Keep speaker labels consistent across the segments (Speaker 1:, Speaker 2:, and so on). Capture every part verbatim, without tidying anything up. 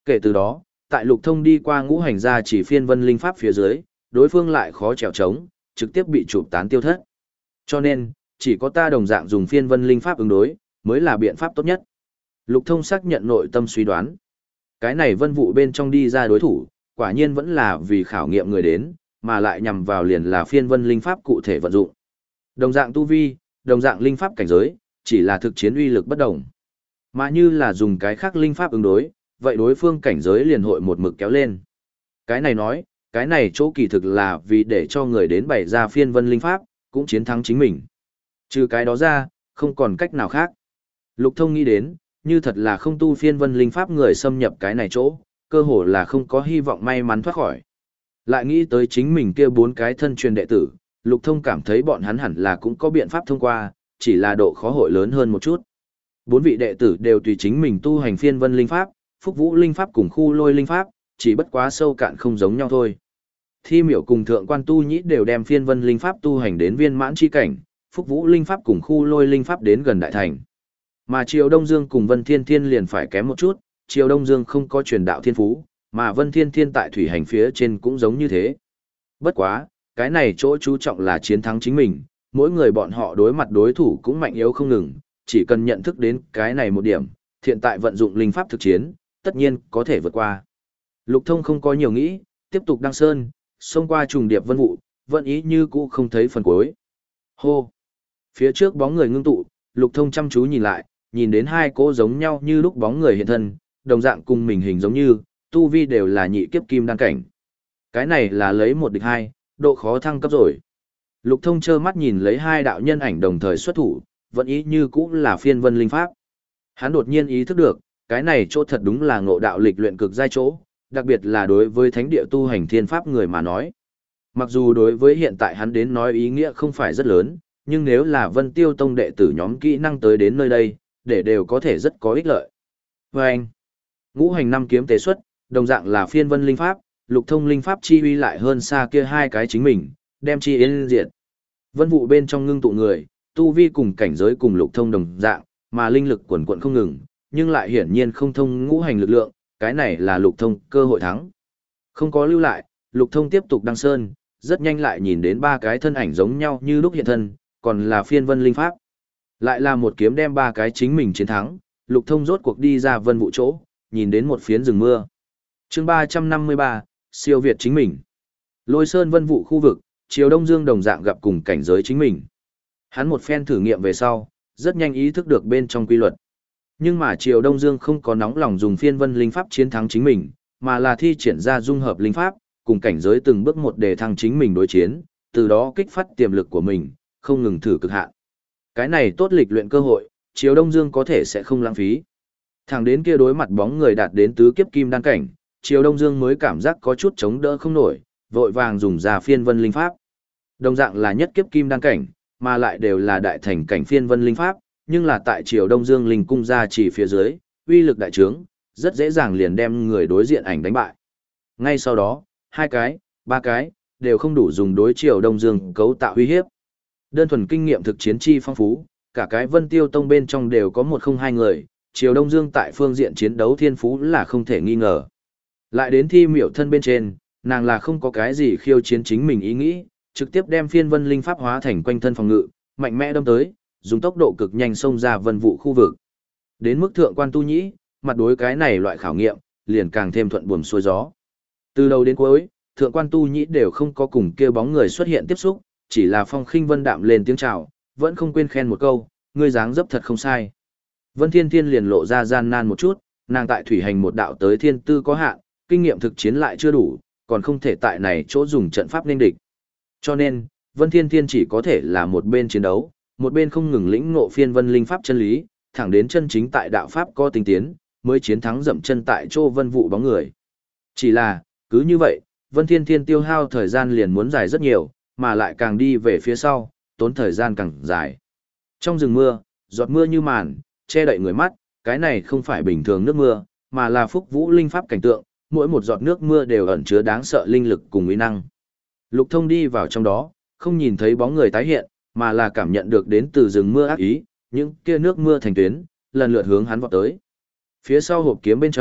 Speaker 1: Kể từ đó, tại Lục Thông đi qua ngũ hành gia chỉ phiên vân linh pháp phía dưới, đối phương lại khó trèo trống, trực tiếp bị chụp tán tiêu thất. Cho nên, chỉ có ta đồng dạng dùng phiên vân linh pháp ứng đối, mới là biện pháp tốt nhất. Lục Thông xác nhận nội tâm suy đoán. Cái này vân vụ bên trong đi ra đối thủ, quả nhiên vẫn là vì khảo nghiệm người đến, mà lại nhằm vào liền là phiên vân linh pháp cụ thể vận dụng. Đồng dạng tu vi, đồng dạng linh pháp cảnh giới, chỉ là thực chiến uy lực bất đồng. Mà như là dùng cái khác linh pháp ứng đối, vậy đối phương cảnh giới liền hội một mực kéo lên. Cái này nói, cái này chỗ kỳ thực là vì để cho người đến bày ra phiên vân linh pháp, cũng chiến thắng chính mình. Trừ cái đó ra, không còn cách nào khác. Lục Thông nghĩ đến, như thật là không tu phiên vân linh pháp người xâm nhập cái này chỗ, cơ hồ là không có hy vọng may mắn thoát khỏi. Lại nghĩ tới chính mình kia bốn cái thân truyền đệ tử, Lục Thông cảm thấy bọn hắn hẳn là cũng có biện pháp thông qua, chỉ là độ khó hội lớn hơn một chút. Bốn vị đệ tử đều tùy chính mình tu hành phiên vân linh pháp, phúc vũ linh pháp cùng khu lôi linh pháp, chỉ bất quá sâu cạn không giống nhau thôi. Thi miểu cùng thượng quan tu nhĩ đều đem phiên vân linh pháp tu hành đến viên mãn chi cảnh, phúc vũ linh pháp cùng khu lôi linh pháp đến gần đại thành. Mà Triều Đông Dương cùng Vân Thiên Thiên liền phải kém một chút, Triều Đông Dương không có truyền đạo thiên phú, mà Vân Thiên Thiên tại thủy hành phía trên cũng giống như thế. Bất quá, cái này chỗ chú trọng là chiến thắng chính mình, mỗi người bọn họ đối mặt đối thủ cũng mạnh yếu không ngừng, chỉ cần nhận thức đến cái này một điểm, hiện tại vận dụng linh pháp thực chiến, tất nhiên có thể vượt qua. Lục Thông không có nhiều nghĩ, tiếp tục đăng sơn, xông qua trùng điệp vân vụ, vẫn ý như cũ không thấy phần cuối. Hô! Phía trước bóng người ngưng tụ, Lục Thông chăm chú nhìn lại, nhìn đến hai cỗ giống nhau như lúc bóng người hiện thân, đồng dạng cùng mình hình giống như, tu vi đều là nhị kiếp kim đan cảnh. Cái này là lấy một địch hai, độ khó thăng cấp rồi. Lục Thông trơ mắt nhìn lấy hai đạo nhân ảnh đồng thời xuất thủ, vẫn ý như cũ là phiên vân linh pháp. Hắn đột nhiên ý thức được, cái này chỗ thật đúng là ngộ đạo lịch luyện cực giai chỗ, đặc biệt là đối với thánh địa tu hành thiên pháp người mà nói. Mặc dù đối với hiện tại hắn đến nói ý nghĩa không phải rất lớn, nhưng nếu là Vân Tiêu Tông đệ tử nhóm kỹ năng tới đến nơi đây, để đều có thể rất có ích lợi. Và anh, ngũ hành năm kiếm tế xuất, đồng dạng là phiên vân linh pháp, Lục Thông linh pháp chi uy lại hơn xa kia hai cái chính mình, đem chi yên diệt. Vân vụ bên trong ngưng tụ người, tu vi cùng cảnh giới cùng Lục Thông đồng dạng, mà linh lực quần quận không ngừng, nhưng lại hiển nhiên không thông ngũ hành lực lượng, cái này là Lục Thông cơ hội thắng. Không có lưu lại, Lục Thông tiếp tục đăng sơn, rất nhanh lại nhìn đến ba cái thân ảnh giống nhau như lúc hiện thân, còn là phiên vân linh pháp. Lại là một kiếm đem ba cái chính mình chiến thắng, Lục Thông rốt cuộc đi ra vân vụ chỗ, nhìn đến một phiến rừng mưa. Chương ba trăm năm mươi ba, siêu việt chính mình. Lôi Sơn vân vụ khu vực, Triều Đông Dương đồng dạng gặp cùng cảnh giới chính mình. Hắn một phen thử nghiệm về sau, rất nhanh ý thức được bên trong quy luật. Nhưng mà Triều Đông Dương không có nóng lòng dùng phiên vân linh pháp chiến thắng chính mình, mà là thi triển ra dung hợp linh pháp, cùng cảnh giới từng bước một để thăng chính mình đối chiến, từ đó kích phát tiềm lực của mình, không ngừng thử cực hạn. Cái này tốt lịch luyện cơ hội, Triều Đông Dương có thể sẽ không lãng phí. Thẳng đến kia đối mặt bóng người đạt đến tứ kiếp kim đan cảnh, Triều Đông Dương mới cảm giác có chút chống đỡ không nổi, vội vàng dùng ra phiên vân linh pháp. Đồng dạng là nhất kiếp kim đan cảnh, mà lại đều là đại thành cảnh phiên vân linh pháp, nhưng là tại Triều Đông Dương linh cung ra chỉ phía dưới, uy lực đại trướng, rất dễ dàng liền đem người đối diện ảnh đánh bại. Ngay sau đó, hai cái, ba cái, đều không đủ dùng đối Triều Đông Dương cấu tạo uy hiếp. Đơn thuần kinh nghiệm thực chiến chi phong phú, cả cái Vân Tiêu Tông bên trong đều có một không hai người, Triều Đông Dương tại phương diện chiến đấu thiên phú là không thể nghi ngờ. Lại đến thi miểu thân bên trên, nàng là không có cái gì khiêu chiến chính mình ý nghĩ, trực tiếp đem phiên vân linh pháp hóa thành quanh thân phòng ngự, mạnh mẽ đâm tới, dùng tốc độ cực nhanh xông ra vân vụ khu vực. Đến mức thượng quan tu nhĩ, mặt đối cái này loại khảo nghiệm, liền càng thêm thuận buồm xuôi gió. Từ đầu đến cuối, thượng quan tu nhĩ đều không có cùng kia bóng người xuất hiện tiếp xúc, chỉ là phong khinh vân đạm lên tiếng chào, vẫn không quên khen một câu, ngươi dáng dấp thật không sai. Vân Thiên Thiên liền lộ ra gian nan một chút, nàng tại thủy hành một đạo tới thiên tư có hạn, kinh nghiệm thực chiến lại chưa đủ, còn không thể tại này chỗ dùng trận pháp nên địch. Cho nên, Vân Thiên Thiên chỉ có thể là một bên chiến đấu, một bên không ngừng lĩnh ngộ phiên vân linh pháp chân lý, thẳng đến chân chính tại đạo pháp có tinh tiến, mới chiến thắng dậm chân tại chỗ vân vụ bóng người. Chỉ là, cứ như vậy, Vân Thiên Thiên tiêu hao thời gian liền muốn dài rất nhiều, mà lại càng đi về phía sau, tốn thời gian càng dài. Trong rừng mưa, giọt mưa như màn, che đậy người mắt, cái này không phải bình thường nước mưa, mà là phúc vũ linh pháp cảnh tượng, mỗi một giọt nước mưa đều ẩn chứa đáng sợ linh lực cùng uy năng. Lục Thông đi vào trong đó, không nhìn thấy bóng người tái hiện, mà là cảm nhận được đến từ rừng mưa ác ý, những kia nước mưa thành tuyến, lần lượt hướng hắn vọt tới. Phía sau hộp kiếm bên trong,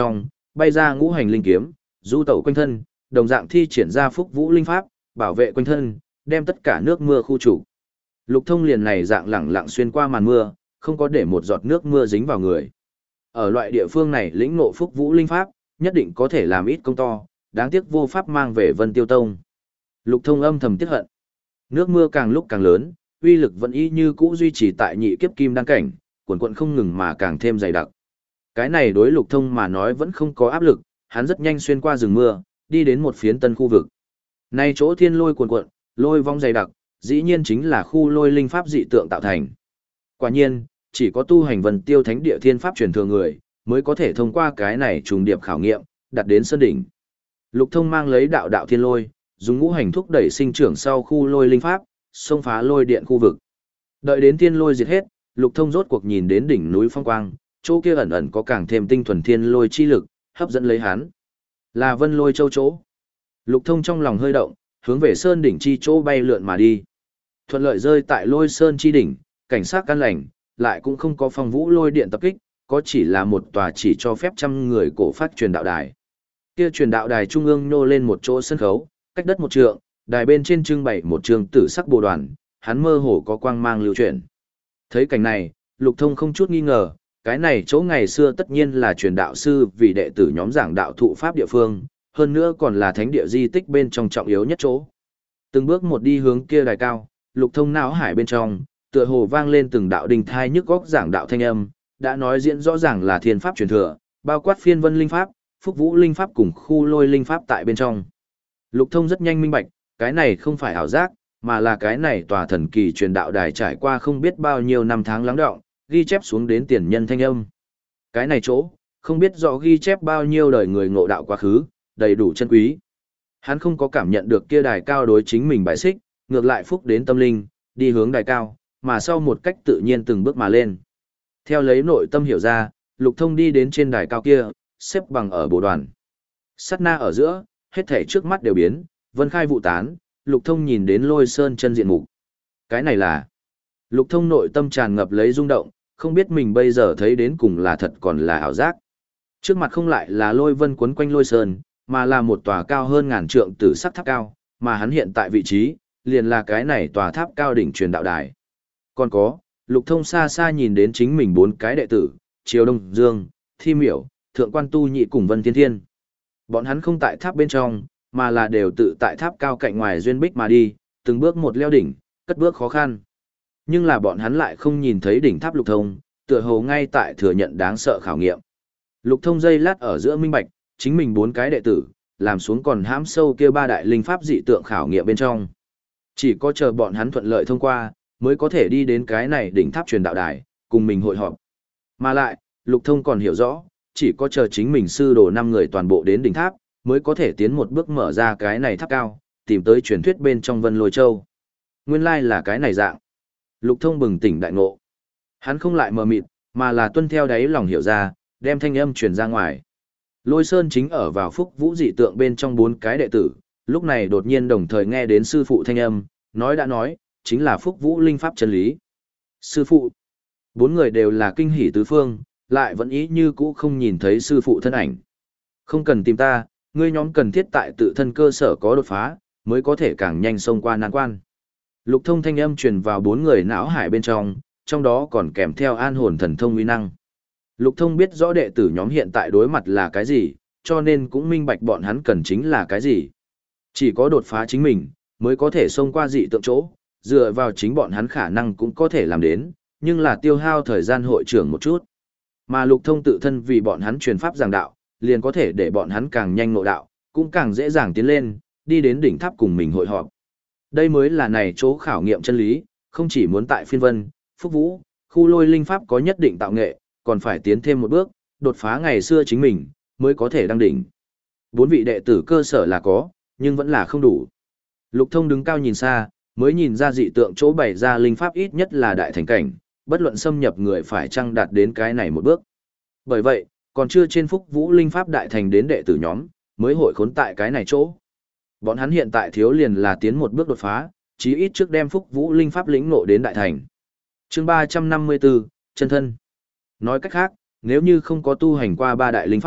Speaker 1: bay ra ngũ hành linh kiếm, du tẩu quanh thân, đồng dạng thi triển ra phúc vũ linh pháp, bảo vệ quanh thân, đem tất cả nước mưa khu trục. Lục Thông liền này dạng lẳng lặng xuyên qua màn mưa, không có để một giọt nước mưa dính vào người. Ở loại địa phương này lĩnh ngộ phúc vũ linh pháp, nhất định có thể làm ít công to, đáng tiếc vô pháp mang về Vân Tiêu Tông. Lục Thông âm thầm tiếc hận. Nước mưa càng lúc càng lớn, uy lực vẫn y như cũ duy trì tại nhị kiếp kim đăng cảnh, cuồn cuộn không ngừng mà càng thêm dày đặc. Cái này đối Lục Thông mà nói vẫn không có áp lực, hắn rất nhanh xuyên qua rừng mưa, đi đến một phiến tân khu vực. Nay chỗ thiên lôi cuồn cuộn, lôi vong dày đặc, dĩ nhiên chính là khu lôi linh pháp dị tượng tạo thành. Quả nhiên, chỉ có tu hành Vân Tiêu Thánh Địa Thiên pháp truyền thừa người, mới có thể thông qua cái này trùng điệp khảo nghiệm, đạt đến sơn đỉnh. Lục Thông mang lấy đạo đạo thiên lôi, dùng ngũ hành thúc đẩy sinh trưởng sau khu lôi linh pháp, xông phá lôi điện khu vực. Đợi đến thiên lôi diệt hết, Lục Thông rốt cuộc nhìn đến đỉnh núi phong quang, chỗ kia ẩn ẩn có càng thêm tinh thuần thiên lôi chi lực, hấp dẫn lấy hắn. Là Vân Lôi Châu chỗ. Lục Thông trong lòng hơi động, hướng về sơn đỉnh chi chỗ bay lượn mà đi. Thuận lợi rơi tại Lôi Sơn chi đỉnh, cảnh sát căn lành, lại cũng không có phong vũ lôi điện tập kích, có chỉ là một tòa chỉ cho phép trăm người cổ phát truyền đạo đài. Kia truyền đạo đài trung ương nô lên một chỗ sân khấu, cách đất một trượng, đài bên trên trưng bày một trường tử sắc bồ đoàn, hắn mơ hồ có quang mang lưu chuyển. Thấy cảnh này, Lục Thông không chút nghi ngờ, cái này chỗ ngày xưa tất nhiên là truyền đạo sư vì đệ tử nhóm giảng đạo thụ pháp địa phương, hơn nữa còn là thánh địa di tích bên trong trọng yếu nhất chỗ. Từng bước một đi hướng kia đài cao, Lục Thông não hải bên trong, tựa hồ vang lên từng đạo đình thai nhức góc giảng đạo thanh âm, đã nói diễn rõ ràng là thiên pháp truyền thừa, bao quát phiên vân linh pháp, phúc vũ linh pháp cùng khu lôi linh pháp tại bên trong. Lục Thông rất nhanh minh bạch, cái này không phải ảo giác, mà là cái này tòa thần kỳ truyền đạo đài trải qua không biết bao nhiêu năm tháng lắng đọng, ghi chép xuống đến tiền nhân thanh âm. Cái này chỗ, không biết rõ ghi chép bao nhiêu đời người ngộ đạo quá khứ, đầy đủ chân quý. Hắn không có cảm nhận được kia đài cao đối chính mình bài xích, ngược lại phúc đến tâm linh, đi hướng đài cao, mà sau một cách tự nhiên từng bước mà lên. Theo lấy nội tâm hiểu ra, Lục Thông đi đến trên đài cao kia, xếp bằng ở bộ đoàn. Sát na ở giữa, hết thảy trước mắt đều biến, vân khai vụ tán, Lục Thông nhìn đến Lôi Sơn chân diện mục. Cái này là... Lục Thông nội tâm tràn ngập lấy rung động, không biết mình bây giờ thấy đến cùng là thật còn là ảo giác. Trước mặt không lại là lôi vân quấn quanh Lôi Sơn, mà là một tòa cao hơn ngàn trượng tử sắc tháp cao, mà hắn hiện tại vị trí, liền là cái này tòa tháp cao đỉnh truyền đạo đài. Còn có, Lục Thông xa xa nhìn đến chính mình bốn cái đệ tử, Triều Đông Dương, Thi Miểu, Thượng Quan Tu Nhị cùng Vân Thiên Thiên. Bọn hắn không tại tháp bên trong, mà là đều tự tại tháp cao cạnh ngoài duyên bích mà đi, từng bước một leo đỉnh, cất bước khó khăn. Nhưng là bọn hắn lại không nhìn thấy đỉnh tháp Lục Thông, tựa hồ ngay tại thừa nhận đáng sợ khảo nghiệm. Lục Thông giây lát ở giữa minh bạch, chính mình bốn cái đệ tử, làm xuống còn hãm sâu kia ba đại linh pháp dị tượng khảo nghiệm bên trong. Chỉ có chờ bọn hắn thuận lợi thông qua, mới có thể đi đến cái này đỉnh tháp truyền đạo đài, cùng mình hội họp. Mà lại, Lục Thông còn hiểu rõ, chỉ có chờ chính mình sư đồ năm người toàn bộ đến đỉnh tháp, mới có thể tiến một bước mở ra cái này tháp cao, tìm tới truyền thuyết bên trong Vân Lôi Châu. Nguyên lai là cái này dạng. Lục Thông bừng tỉnh đại ngộ. Hắn không lại mờ mịt, mà là tuân theo đáy lòng hiểu ra, đem thanh âm truyền ra ngoài. Lôi Sơn chính ở vào phúc vũ dị tượng bên trong bốn cái đệ tử, lúc này đột nhiên đồng thời nghe đến sư phụ thanh âm, nói đã nói, chính là phúc vũ linh pháp chân lý. Sư phụ, bốn người đều là kinh hỉ tứ phương, lại vẫn ý như cũ không nhìn thấy sư phụ thân ảnh. Không cần tìm ta, ngươi nhóm cần thiết tại tự thân cơ sở có đột phá, mới có thể càng nhanh xông qua nan quan. Lục Thông thanh âm truyền vào bốn người não hải bên trong, trong đó còn kèm theo an hồn thần thông uy năng. Lục Thông biết rõ đệ tử nhóm hiện tại đối mặt là cái gì, cho nên cũng minh bạch bọn hắn cần chính là cái gì. Chỉ có đột phá chính mình, mới có thể xông qua dị tượng chỗ, dựa vào chính bọn hắn khả năng cũng có thể làm đến, nhưng là tiêu hao thời gian hội trưởng một chút. Mà Lục Thông tự thân vì bọn hắn truyền pháp giảng đạo, liền có thể để bọn hắn càng nhanh ngộ đạo, cũng càng dễ dàng tiến lên, đi đến đỉnh tháp cùng mình hội họp. Đây mới là này chỗ khảo nghiệm chân lý, không chỉ muốn tại phiên vân, phúc vũ, khu lôi linh pháp có nhất định tạo nghệ, còn phải tiến thêm một bước, đột phá ngày xưa chính mình, mới có thể đăng đỉnh. Bốn vị đệ tử cơ sở là có, nhưng vẫn là không đủ. Lục Thông đứng cao nhìn xa, mới nhìn ra dị tượng chỗ bày ra linh pháp ít nhất là đại thành cảnh, bất luận xâm nhập người phải chăng đạt đến cái này một bước. Bởi vậy, còn chưa trên phúc vũ linh pháp đại thành đến đệ tử nhóm, mới hội khốn tại cái này chỗ. Bọn hắn hiện tại thiếu liền là tiến một bước đột phá, chí ít trước đem phúc vũ linh pháp lĩnh ngộ đến đại thành. Chương ba trăm năm mươi bốn, chân thân. Nói cách khác, nếu như không có tu hành qua ba đại linh pháp,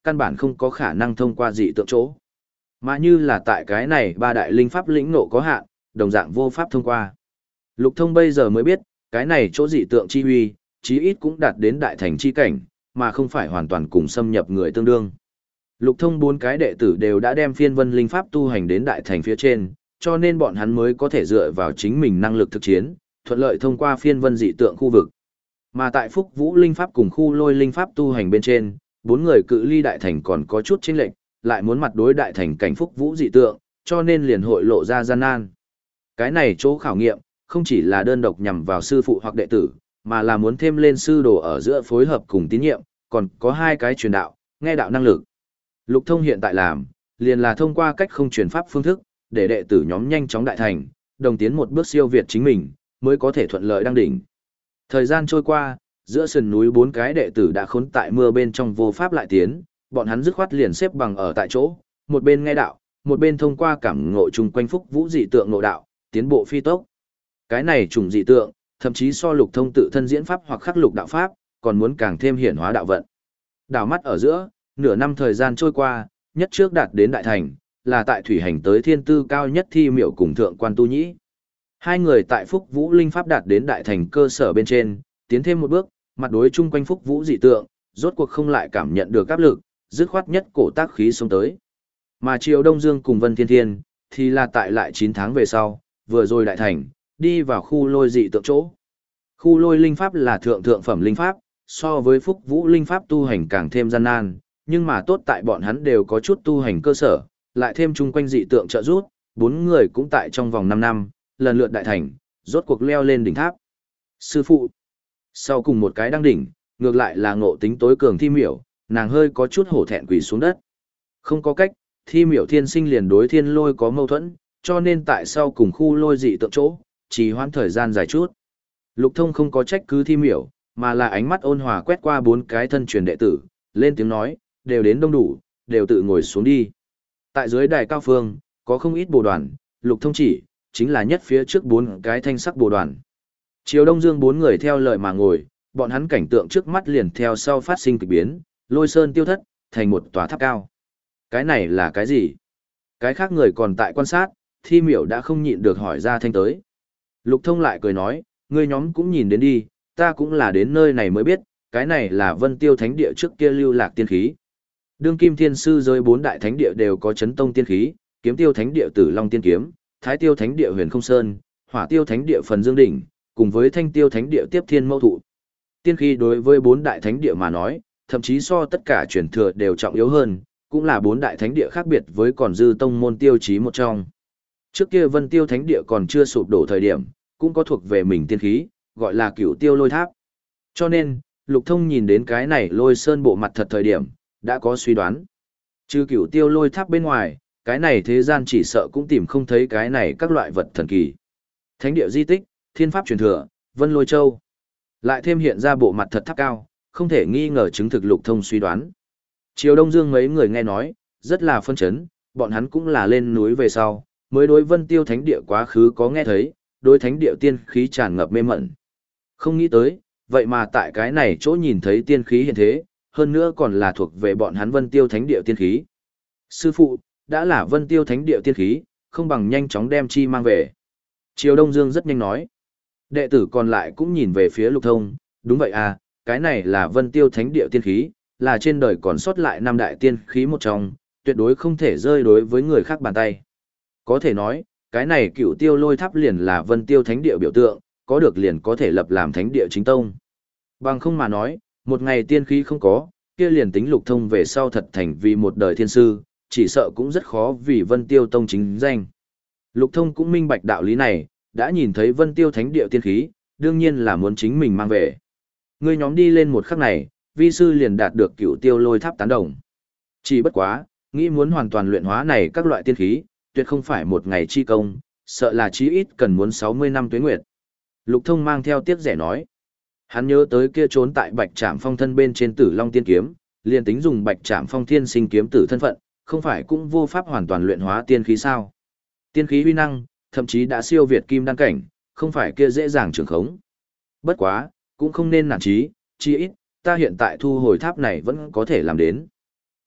Speaker 1: căn bản không có khả năng thông qua dị tượng chỗ. Mà như là tại cái này ba đại linh pháp lĩnh ngộ có hạn, đồng dạng vô pháp thông qua. Lục Thông bây giờ mới biết, cái này chỗ dị tượng chi huy, chí ít cũng đạt đến đại thành chi cảnh, mà không phải hoàn toàn cùng xâm nhập người tương đương. Lục Thông bốn cái đệ tử đều đã đem phiên vân linh pháp tu hành đến đại thành phía trên, cho nên bọn hắn mới có thể dựa vào chính mình năng lực thực chiến, thuận lợi thông qua phiên vân dị tượng khu vực. Mà tại Phúc Vũ linh pháp cùng khu lôi linh pháp tu hành bên trên, bốn người cự ly đại thành còn có chút chênh lệch, lại muốn mặt đối đại thành cảnh Phúc Vũ dị tượng, cho nên liền hội lộ ra gian nan. Cái này chỗ khảo nghiệm, không chỉ là đơn độc nhằm vào sư phụ hoặc đệ tử, mà là muốn thêm lên sư đồ ở giữa phối hợp cùng tín nhiệm, còn có hai cái truyền đạo, nghe đạo năng lực. Lục Thông hiện tại làm, liền là thông qua cách không truyền pháp phương thức, để đệ tử nhóm nhanh chóng đại thành, đồng tiến một bước siêu việt chính mình, mới có thể thuận lợi đăng đỉnh. Thời gian trôi qua, giữa sườn núi bốn cái đệ tử đã khốn tại mưa bên trong vô pháp lại tiến, bọn hắn dứt khoát liền xếp bằng ở tại chỗ, một bên nghe đạo, một bên thông qua cảm ngộ chung quanh Phúc Vũ dị tượng ngộ đạo, tiến bộ phi tốc. Cái này trùng dị tượng, thậm chí so Lục Thông tự thân diễn pháp hoặc khắc lục đạo pháp, còn muốn càng thêm hiển hóa đạo vận. Đảo mắt ở giữa, nửa năm thời gian trôi qua, nhất trước đạt đến đại thành, là tại thủy hành tới thiên tư cao nhất Thi Miểu cùng thượng quan Tu Nhĩ. Hai người tại Phúc Vũ linh pháp đạt đến đại thành cơ sở bên trên, tiến thêm một bước, mặt đối chung quanh Phúc Vũ dị tượng, rốt cuộc không lại cảm nhận được áp lực, dứt khoát nhất cổ tác khí xông tới. Mà Triều Đông Dương cùng Vân Thiên Thiên, thì là tại lại chín tháng về sau, vừa rồi đại thành, đi vào khu lôi dị tượng chỗ. Khu lôi linh pháp là thượng thượng phẩm linh pháp, so với Phúc Vũ linh pháp tu hành càng thêm gian nan, nhưng mà tốt tại bọn hắn đều có chút tu hành cơ sở, lại thêm chung quanh dị tượng trợ giúp, bốn người cũng tại trong vòng năm năm, lần lượt đại thành, rốt cuộc leo lên đỉnh tháp. Sư phụ, sau cùng một cái đăng đỉnh, ngược lại là ngộ tính tối cường Thi Miểu, nàng hơi có chút hổ thẹn quỳ xuống đất. Không có cách, Thi Miểu thiên sinh liền đối thiên lôi có mâu thuẫn, cho nên tại sau cùng khu lôi dị tượng chỗ, chỉ hoãn thời gian dài chút. Lục Thông không có trách cứ Thi Miểu, mà là ánh mắt ôn hòa quét qua bốn cái thân truyền đệ tử, lên tiếng nói, đều đến đông đủ, đều tự ngồi xuống đi. Tại dưới đài cao phương, có không ít bồ đoàn, Lục Thông chỉ, chính là nhất phía trước bốn cái thanh sắc bồ đoàn. Triều Đông Dương bốn người theo lời mà ngồi, bọn hắn cảnh tượng trước mắt liền theo sau phát sinh kịch biến, lôi sơn tiêu thất, thành một tòa tháp cao. Cái này là cái gì? Cái khác người còn tại quan sát, Thi Miểu đã không nhịn được hỏi ra thanh tới. Lục Thông lại cười nói, ngươi nhóm cũng nhìn đến đi, ta cũng là đến nơi này mới biết, cái này là Vân Tiêu Thánh Địa trước kia lưu lạc tiên khí. Đương Kim Thiên Sư giới bốn đại thánh địa đều có chấn tông tiên khí, Kiếm Tiêu Thánh Địa Tử Long Tiên Kiếm, Thái Tiêu Thánh Địa Huyền Không Sơn, Hỏa Tiêu Thánh Địa Phần Dương Đỉnh, cùng với Thanh Tiêu Thánh Địa Tiếp Thiên Mâu Thụ. Tiên khí đối với bốn đại thánh địa mà nói, thậm chí so tất cả truyền thừa đều trọng yếu hơn, cũng là bốn đại thánh địa khác biệt với còn dư tông môn tiêu chí một trong. Trước kia Vân Tiêu Thánh Địa còn chưa sụp đổ thời điểm, cũng có thuộc về mình tiên khí, gọi là Cửu Tiêu Lôi Tháp. Cho nên, Lục Thông nhìn đến cái này Lôi Sơn bộ mặt thật thời điểm, đã có suy đoán. Trừ Cửu Tiêu Lôi Tháp bên ngoài, cái này thế gian chỉ sợ cũng tìm không thấy cái này các loại vật thần kỳ. Thánh địa di tích, thiên pháp truyền thừa, Vân Lôi Châu. Lại thêm hiện ra bộ mặt thật tháp cao, không thể nghi ngờ chứng thực Lục Thông suy đoán. Triều Đông Dương mấy người nghe nói, rất là phân chấn, bọn hắn cũng là lên núi về sau, mới đối Vân Tiêu Thánh Địa quá khứ có nghe thấy, đối Thánh Địa tiên khí tràn ngập mê mẩn. Không nghĩ tới, vậy mà tại cái này chỗ nhìn thấy tiên khí hiện thế, hơn nữa còn là thuộc về bọn hắn Vân Tiêu Thánh Địa tiên khí. Sư phụ, đã là Vân Tiêu Thánh Địa tiên khí, không bằng nhanh chóng đem chi mang về. Triều Đông Dương rất nhanh nói. Đệ tử còn lại cũng nhìn về phía Lục Thông, đúng vậy à, cái này là Vân Tiêu Thánh Địa tiên khí, là trên đời còn sót lại năm đại tiên khí một trong, tuyệt đối không thể rơi đối với người khác bàn tay. Có thể nói, cái này Cửu Tiêu Lôi Tháp liền là Vân Tiêu Thánh Địa biểu tượng, có được liền có thể lập làm Thánh Địa chính tông. Bằng không mà nói, một ngày tiên khí không có, kia liền tính Lục Thông về sau thật thành vì một đời thiên sư, chỉ sợ cũng rất khó vì Vân Tiêu Tông chính danh. Lục Thông cũng minh bạch đạo lý này, đã nhìn thấy Vân Tiêu Thánh Địa tiên khí, đương nhiên là muốn chính mình mang về. Ngươi nhóm đi lên một khắc này, vi sư liền đạt được Cửu Tiêu Lôi Tháp tán đồng. Chỉ bất quá, nghĩ muốn hoàn toàn luyện hóa này các loại tiên khí, tuyệt không phải một ngày chi công, sợ là chí ít cần muốn sáu mươi năm tuế nguyệt. Lục Thông mang theo tiếc rẻ nói. Hắn nhớ tới kia trốn tại Bạch Trảm Phong thân bên trên Tử Long Tiên Kiếm, liền tính dùng Bạch Trảm Phong Thiên Sinh kiếm tử thân phận, không phải cũng vô pháp hoàn toàn luyện hóa tiên khí sao? Tiên khí uy năng, thậm chí đã siêu việt kim đăng cảnh, không phải kia dễ dàng trường khống. Bất quá, cũng không nên nản chí, chí ít, ta hiện tại thu hồi tháp này vẫn có thể làm đến.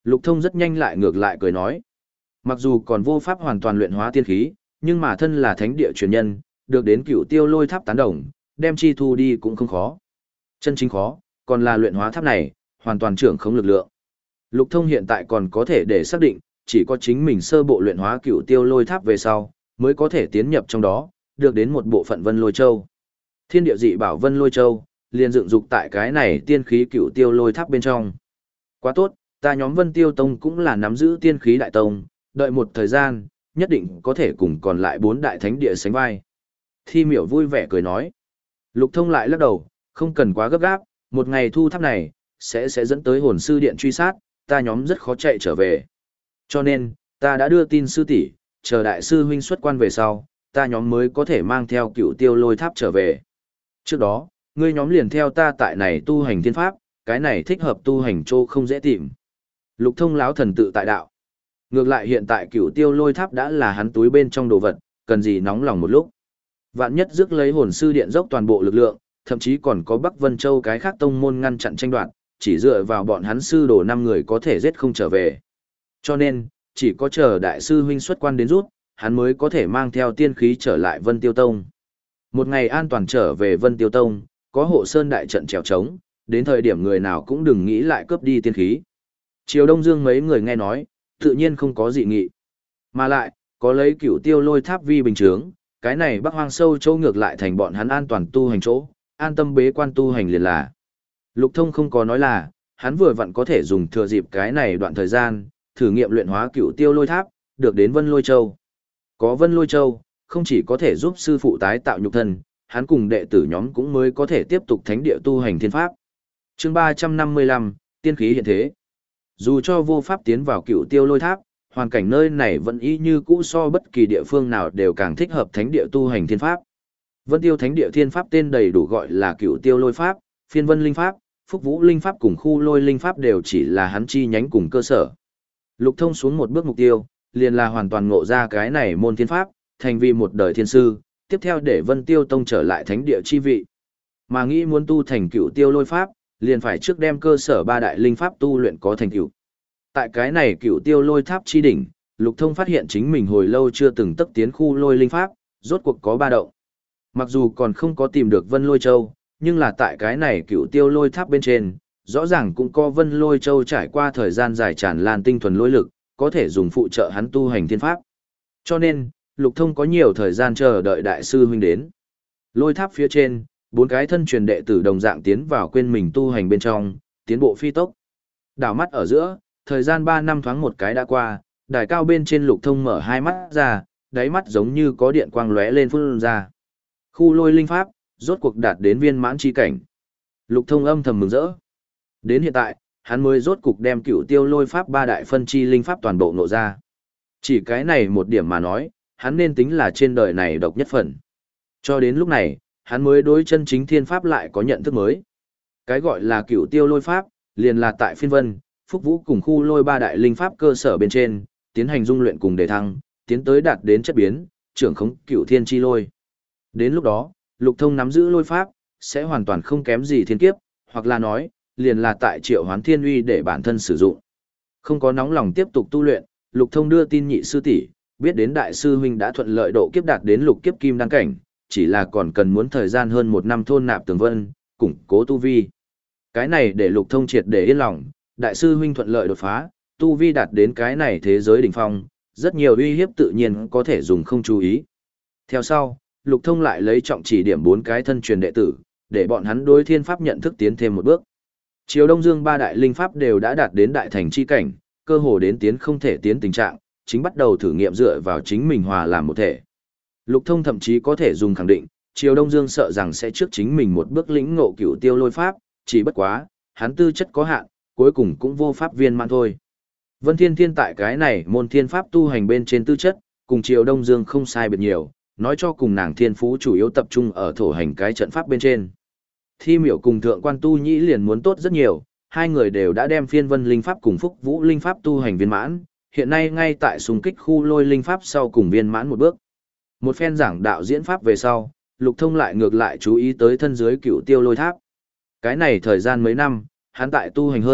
Speaker 1: Lục Thông rất nhanh lại ngược lại cười nói. Mặc dù còn vô pháp hoàn toàn luyện hóa tiên khí, nhưng mà thân là thánh địa truyền nhân, được đến Cửu Tiêu Lôi Tháp tán đồng, đem chi thu đi cũng không khó. Chân chính khó, còn là luyện hóa tháp này, hoàn toàn trưởng không lực lượng. Lục Thông hiện tại còn có thể để xác định, chỉ có chính mình sơ bộ luyện hóa Cửu Tiêu Lôi Tháp về sau, mới có thể tiến nhập trong đó, được đến một bộ phận Vân Lôi Châu. Thiên địa dị bảo Vân Lôi Châu, liền dựng dục tại cái này tiên khí Cửu Tiêu Lôi Tháp bên trong. Quá tốt, ta nhóm Vân Tiêu Tông cũng là nắm giữ tiên khí đại tông, đợi một thời gian, nhất định có thể cùng còn lại bốn đại thánh địa sánh vai. Thi Miểu vui vẻ cười nói. Lục Thông lại lắc đầu, không cần quá gấp gáp, một ngày thu tháp này, sẽ sẽ dẫn tới hồn sư điện truy sát, ta nhóm rất khó chạy trở về. Cho nên, ta đã đưa tin sư tỷ, chờ đại sư huynh xuất quan về sau, ta nhóm mới có thể mang theo Cửu Tiêu Lôi Tháp trở về. Trước đó, ngươi nhóm liền theo ta tại này tu hành thiên pháp, cái này thích hợp tu hành trô không dễ tìm. Lục Thông láo thần tự tại đạo. Ngược lại hiện tại Cửu Tiêu Lôi Tháp đã là hắn túi bên trong đồ vật, cần gì nóng lòng một lúc. Vạn nhất rước lấy hồn sư điện dốc toàn bộ lực lượng, thậm chí còn có Bắc Vân Châu cái khác tông môn ngăn chặn tranh đoạt, chỉ dựa vào bọn hắn sư đồ năm người có thể giết không trở về. Cho nên, chỉ có chờ đại sư huynh xuất quan đến rút, hắn mới có thể mang theo tiên khí trở lại Vân Tiêu Tông. Một ngày an toàn trở về Vân Tiêu Tông, có hộ sơn đại trận trèo trống, đến thời điểm người nào cũng đừng nghĩ lại cướp đi tiên khí. Triều Đông Dương mấy người nghe nói, tự nhiên không có dị nghị. Mà lại, có lấy Cửu Tiêu Lôi Tháp vi bình chướng, cái này Bắc Hoang Sâu Châu ngược lại thành bọn hắn an toàn tu hành chỗ, an tâm bế quan tu hành liền là. Lục Thông không có nói là, hắn vừa vặn có thể dùng thừa dịp cái này đoạn thời gian, thử nghiệm luyện hóa Cửu Tiêu Lôi Tháp, được đến Vân Lôi Châu. Có Vân Lôi Châu, không chỉ có thể giúp sư phụ tái tạo nhục thân, hắn cùng đệ tử nhóm cũng mới có thể tiếp tục thánh địa tu hành thiên pháp. Chương ba trăm năm mươi lăm, tiên khí hiện thế. Dù cho vô pháp tiến vào Cửu Tiêu Lôi Tháp, hoàn cảnh nơi này vẫn y như cũ so bất kỳ địa phương nào đều càng thích hợp thánh địa tu hành thiên pháp. Vân Tiêu Thánh địa thiên pháp tên đầy đủ gọi là Cửu Tiêu Lôi Pháp, Phiên Vân Linh Pháp, Phúc Vũ Linh Pháp cùng Khu Lôi Linh Pháp đều chỉ là hắn chi nhánh cùng cơ sở. Lục Thông xuống một bước mục tiêu, liền là hoàn toàn ngộ ra cái này môn thiên pháp, thành vì một đời thiên sư, tiếp theo để Vân Tiêu Tông trở lại thánh địa chi vị. Mà nghĩ muốn tu thành Cửu Tiêu Lôi Pháp, liền phải trước đem cơ sở ba đại linh pháp tu luyện có thành tựu. Tại cái này Cửu Tiêu Lôi Tháp chi đỉnh, Lục Thông phát hiện chính mình hồi lâu chưa từng tấp tiến khu lôi linh pháp, rốt cuộc có ba động. Mặc dù còn không có tìm được Vân Lôi Châu, nhưng là tại cái này Cửu Tiêu Lôi Tháp bên trên, rõ ràng cũng có Vân Lôi Châu trải qua thời gian dài tràn lan tinh thuần lôi lực, có thể dùng phụ trợ hắn tu hành thiên pháp. Cho nên, Lục Thông có nhiều thời gian chờ đợi đại sư huynh đến. Lôi tháp phía trên, bốn cái thân truyền đệ tử đồng dạng tiến vào quên mình tu hành bên trong, tiến bộ phi tốc. Đảo mắt ở giữa, thời gian ba năm thoáng một cái đã qua, đài cao bên trên Lục Thông mở hai mắt ra, đáy mắt giống như có điện quang lóe lên phun ra. Khu lôi linh pháp, rốt cuộc đạt đến viên mãn chi cảnh. Lục Thông âm thầm mừng rỡ. Đến hiện tại, hắn mới rốt cục đem Cửu Tiêu Lôi Pháp ba đại phân chi linh pháp toàn bộ nộ ra. Chỉ cái này một điểm mà nói, hắn nên tính là trên đời này độc nhất phần. Cho đến lúc này, hắn mới đối chân chính thiên pháp lại có nhận thức mới. Cái gọi là Cửu Tiêu Lôi Pháp, liền là tại Phiên Vân, Phúc Vũ cùng khu lôi ba đại linh pháp cơ sở bên trên, tiến hành dung luyện cùng đề thăng, tiến tới đạt đến chất biến, trưởng khống Cửu Thiên chi lôi. Đến lúc đó, Lục Thông nắm giữ lôi pháp, sẽ hoàn toàn không kém gì thiên kiếp, hoặc là nói, liền là tại triệu hoán thiên uy để bản thân sử dụng. Không có nóng lòng tiếp tục tu luyện, Lục Thông đưa tin nhị sư tỷ, biết đến đại sư huynh đã thuận lợi độ kiếp đạt đến lục kiếp kim đăng cảnh, chỉ là còn cần muốn thời gian hơn một năm thôn nạp tường vân, củng cố tu vi. Cái này để Lục Thông triệt để yên lòng, đại sư huynh thuận lợi đột phá, tu vi đạt đến cái này thế giới đỉnh phong, rất nhiều uy hiếp tự nhiên có thể dùng không chú ý. Theo sau, Lục Thông lại lấy trọng chỉ điểm bốn cái thân truyền đệ tử, để bọn hắn đối thiên pháp nhận thức tiến thêm một bước. Triều Đông Dương ba đại linh pháp đều đã đạt đến đại thành chi cảnh, cơ hồ đến tiến không thể tiến tình trạng, chính bắt đầu thử nghiệm dựa vào chính mình hòa làm một thể. Lục Thông thậm chí có thể dùng khẳng định, Triều Đông Dương sợ rằng sẽ trước chính mình một bước lĩnh ngộ Cửu Tiêu Lôi Pháp, chỉ bất quá, hắn tư chất có hạn, cuối cùng cũng vô pháp viên mãn thôi. Vân Thiên Thiên tại cái này môn thiên pháp tu hành bên trên tư chất, cùng Triều Đông Dương không sai biệt nhiều, nói cho cùng nàng thiên phú chủ yếu tập trung ở thổ hành cái trận pháp bên trên. Thi Miểu cùng Thượng Quan Tu Nhĩ liền muốn tốt rất nhiều, hai người đều đã đem Phiên Vân Linh Pháp cùng Phúc Vũ Linh Pháp tu hành viên mãn, hiện nay ngay tại xung kích khu lôi linh pháp sau cùng viên mãn một bước. Một phen giảng đạo diễn pháp về sau, Lục Thông lại ngược lại chú ý tới thân dưới Cửu Tiêu Lôi Tháp. Cái này thời gian mấy năm, hắn tại tu hành hơn,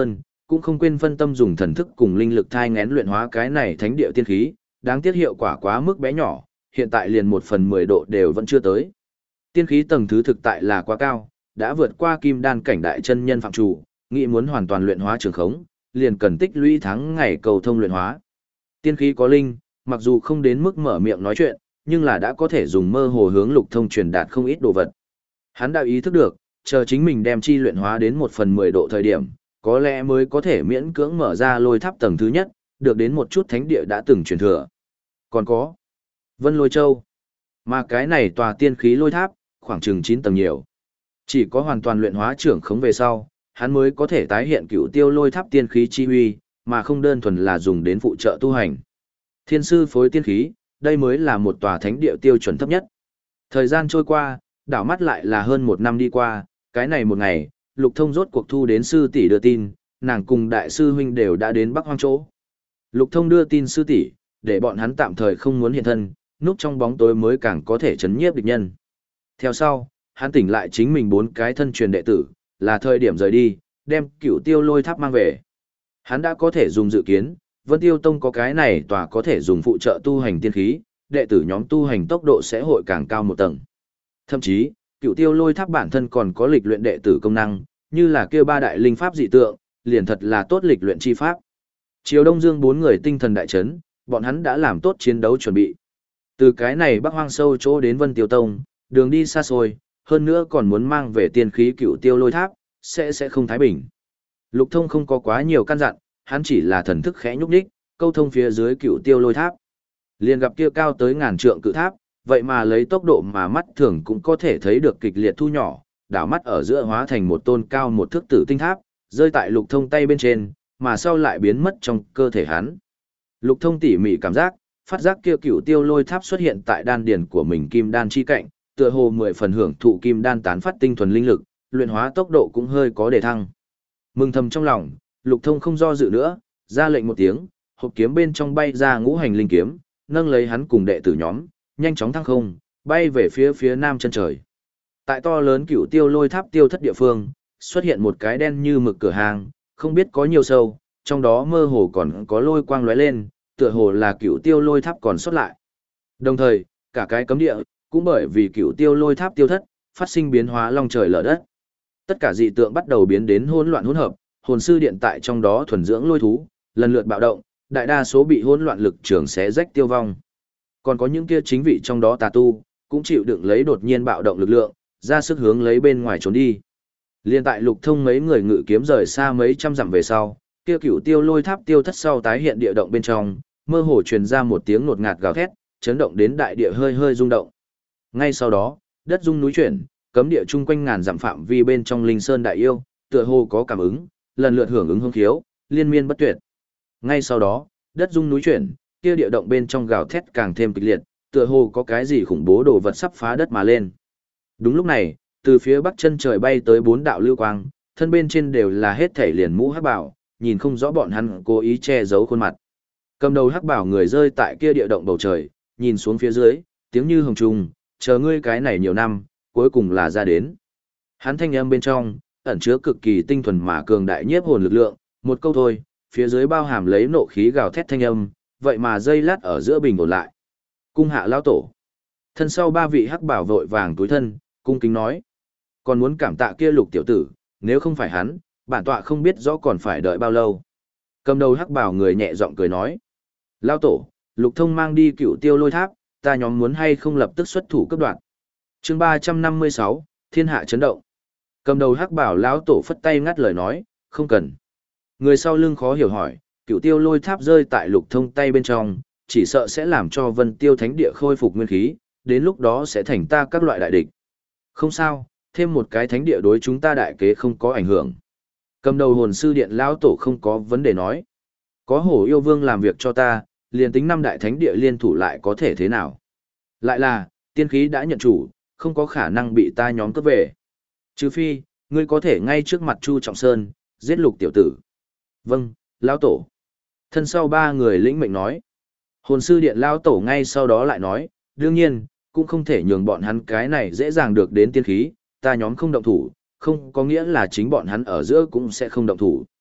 Speaker 1: cũng không quên phân tâm dùng thần thức cùng linh lực thai ngén luyện hóa cái này thánh địa tiên khí, đáng tiếc hiệu quả quá mức bé nhỏ, hiện tại liền một phần mười độ đều vẫn chưa tới. Tiên khí tầng thứ thực tại là quá cao, đã vượt qua kim đan cảnh đại chân nhân phạm chủ, nghĩ muốn hoàn toàn luyện hóa trường khống, liền cần tích lũy tháng ngày cầu thông luyện hóa. Tiên khí có linh, mặc dù không đến mức mở miệng nói chuyện, nhưng là đã có thể dùng mơ hồ hướng Lục Thông truyền đạt không ít đồ vật. Hắn đã ý thức được, chờ chính mình đem chi luyện hóa đến một phần mười độ thời điểm, có lẽ mới có thể miễn cưỡng mở ra lôi tháp tầng thứ nhất, được đến một chút thánh địa đã từng truyền thừa. Còn có Vân Lôi Châu, mà cái này tòa tiên khí lôi tháp, khoảng chừng chín tầng nhiều. Chỉ có hoàn toàn luyện hóa trưởng khống về sau, hắn mới có thể tái hiện cựu tiêu lôi tháp tiên khí chi huy, mà không đơn thuần là dùng đến phụ trợ tu hành. Thiên sư phối tiên khí, đây mới là một tòa thánh địa tiêu chuẩn thấp nhất. Thời gian trôi qua, đảo mắt lại là hơn một năm đi qua, cái này một ngày, Lục Thông rốt cuộc thu đến sư tỷ đưa tin, nàng cùng đại sư huynh đều đã đến Bắc Hoang chỗ. Lục Thông đưa tin sư tỷ, để bọn hắn tạm thời không muốn hiện thân, núp trong bóng tối mới càng có thể chấn nhiếp địch nhân. Theo sau, hắn tỉnh lại chính mình bốn cái thân truyền đệ tử, là thời điểm rời đi, đem cửu tiêu lôi tháp mang về. Hắn đã có thể dùng dự kiến, Vân Tiêu Tông có cái này tòa có thể dùng phụ trợ tu hành tiên khí, đệ tử nhóm tu hành tốc độ sẽ hội càng cao một tầng. Thậm chí, cửu tiêu lôi tháp bản thân còn có lịch luyện đệ tử công năng, như là kêu ba đại linh pháp dị tượng, liền thật là tốt lịch luyện chi pháp. Chiều Đông Dương bốn người tinh thần đại chấn, bọn hắn đã làm tốt chiến đấu chuẩn bị. Từ cái này Bắc Hoang sâu chỗ đến Vân Tiêu Tông, đường đi xa xôi, hơn nữa còn muốn mang về tiên khí cửu tiêu lôi tháp, sẽ sẽ không thái bình. Lục Thông không có quá nhiều căn dặn, hắn chỉ là thần thức khẽ nhúc nhích, câu thông phía dưới cửu tiêu lôi tháp. Liền gặp kia cao tới ngàn trượng cự tháp, vậy mà lấy tốc độ mà mắt thường cũng có thể thấy được kịch liệt thu nhỏ, đảo mắt ở giữa hóa thành một tôn cao một thước tử tinh tháp, rơi tại Lục Thông tay bên trên, mà sau lại biến mất trong cơ thể hắn. Lục Thông tỉ mỉ cảm giác, phát giác kia cửu tiêu lôi tháp xuất hiện tại đan điền của mình kim đan chi cạnh, tựa hồ mười phần hưởng thụ kim đan tán phát tinh thuần linh lực, luyện hóa tốc độ cũng hơi có đề thăng. Mừng thầm trong lòng, Lục Thông không do dự nữa, ra lệnh một tiếng, hộp kiếm bên trong bay ra ngũ hành linh kiếm, nâng lấy hắn cùng đệ tử nhóm, nhanh chóng thăng không, bay về phía phía nam chân trời. Tại to lớn cửu tiêu lôi tháp tiêu thất địa phương, xuất hiện một cái đen như mực cửa hàng, không biết có nhiều sâu, trong đó mơ hồ còn có lôi quang lóe lên, tựa hồ là cửu tiêu lôi tháp còn xuất lại. Đồng thời, cả cái cấm địa, cũng bởi vì cửu tiêu lôi tháp tiêu thất, phát sinh biến hóa long trời lở đất. Tất cả dị tượng bắt đầu biến đến hỗn loạn hỗn hợp, hồn sư điện tại trong đó thuần dưỡng lôi thú, lần lượt bạo động, đại đa số bị hỗn loạn lực trường xé rách tiêu vong. Còn có những kia chính vị trong đó tà tu, cũng chịu đựng lấy đột nhiên bạo động lực lượng, ra sức hướng lấy bên ngoài trốn đi. Liên tại Lục Thông mấy người ngự kiếm rời xa mấy trăm dặm về sau, kia cửu tiêu lôi tháp tiêu thất sau tái hiện địa động bên trong, mơ hồ truyền ra một tiếng ngột ngạt gào thét, chấn động đến đại địa hơi hơi rung động. Ngay sau đó, đất rung núi chuyển, cấm địa chung quanh ngàn dặm phạm vi bên trong linh sơn đại yêu, tựa hồ có cảm ứng, lần lượt hưởng ứng hương khiếu, liên miên bất tuyệt. Ngay sau đó, đất rung núi chuyển, kia địa động bên trong gào thét càng thêm kịch liệt, tựa hồ có cái gì khủng bố đồ vật sắp phá đất mà lên. Đúng lúc này, từ phía bắc chân trời bay tới bốn đạo lưu quang, thân bên trên đều là hết thảy liền mũ hắc bảo, nhìn không rõ bọn hắn cố ý che giấu khuôn mặt. Cầm đầu hắc bảo người rơi tại kia địa động bầu trời, nhìn xuống phía dưới, tiếng như hồng trùng, chờ ngươi cái này nhiều năm, cuối cùng là ra đến. Hắn thanh âm bên trong, ẩn chứa cực kỳ tinh thuần mà cường đại nhiếp hồn lực lượng, một câu thôi, phía dưới bao hàm lấy nộ khí gào thét thanh âm, vậy mà dây lát ở giữa bình ổn lại. Cung hạ lão tổ. Thân sau ba vị hắc bảo vội vàng túi thân, cung kính nói. Còn muốn cảm tạ kia Lục tiểu tử, nếu không phải hắn, bản tọa không biết rõ còn phải đợi bao lâu. Cầm đầu hắc bảo người nhẹ giọng cười nói. Lão tổ, Lục Thông mang đi cửu tiêu lôi tháp, ta nhóm muốn hay không lập tức xuất thủ cấp đoạn. Chương ba trăm năm mươi sáu, Thiên hạ chấn động. Cầm đầu hắc bảo lão tổ phất tay ngắt lời nói, không cần. Người sau lưng khó hiểu hỏi, cửu tiêu lôi tháp rơi tại Lục Thông tay bên trong, chỉ sợ sẽ làm cho Vân Tiêu Thánh địa khôi phục nguyên khí, đến lúc đó sẽ thành ta các loại đại địch. Không sao, thêm một cái thánh địa đối chúng ta đại kế không có ảnh hưởng. Cầm đầu hồn sư điện lão tổ không có vấn đề nói. Có hổ yêu vương làm việc cho ta, liền tính năm đại thánh địa liên thủ lại có thể thế nào. Lại là, tiên khí đã nhận chủ, không có khả năng bị ta nhóm cướp về. Trừ phi, ngươi có thể ngay trước mặt Chu Trọng Sơn, giết Lục tiểu tử. Vâng, lão tổ. Thân sau ba người lĩnh mệnh nói. Hồn sư điện lão tổ ngay sau đó lại nói, đương nhiên, cũng không thể nhường bọn hắn cái này dễ dàng được đến tiên khí, ta nhóm không động thủ, không có nghĩa là chính bọn hắn ở giữa cũng sẽ không động thủ.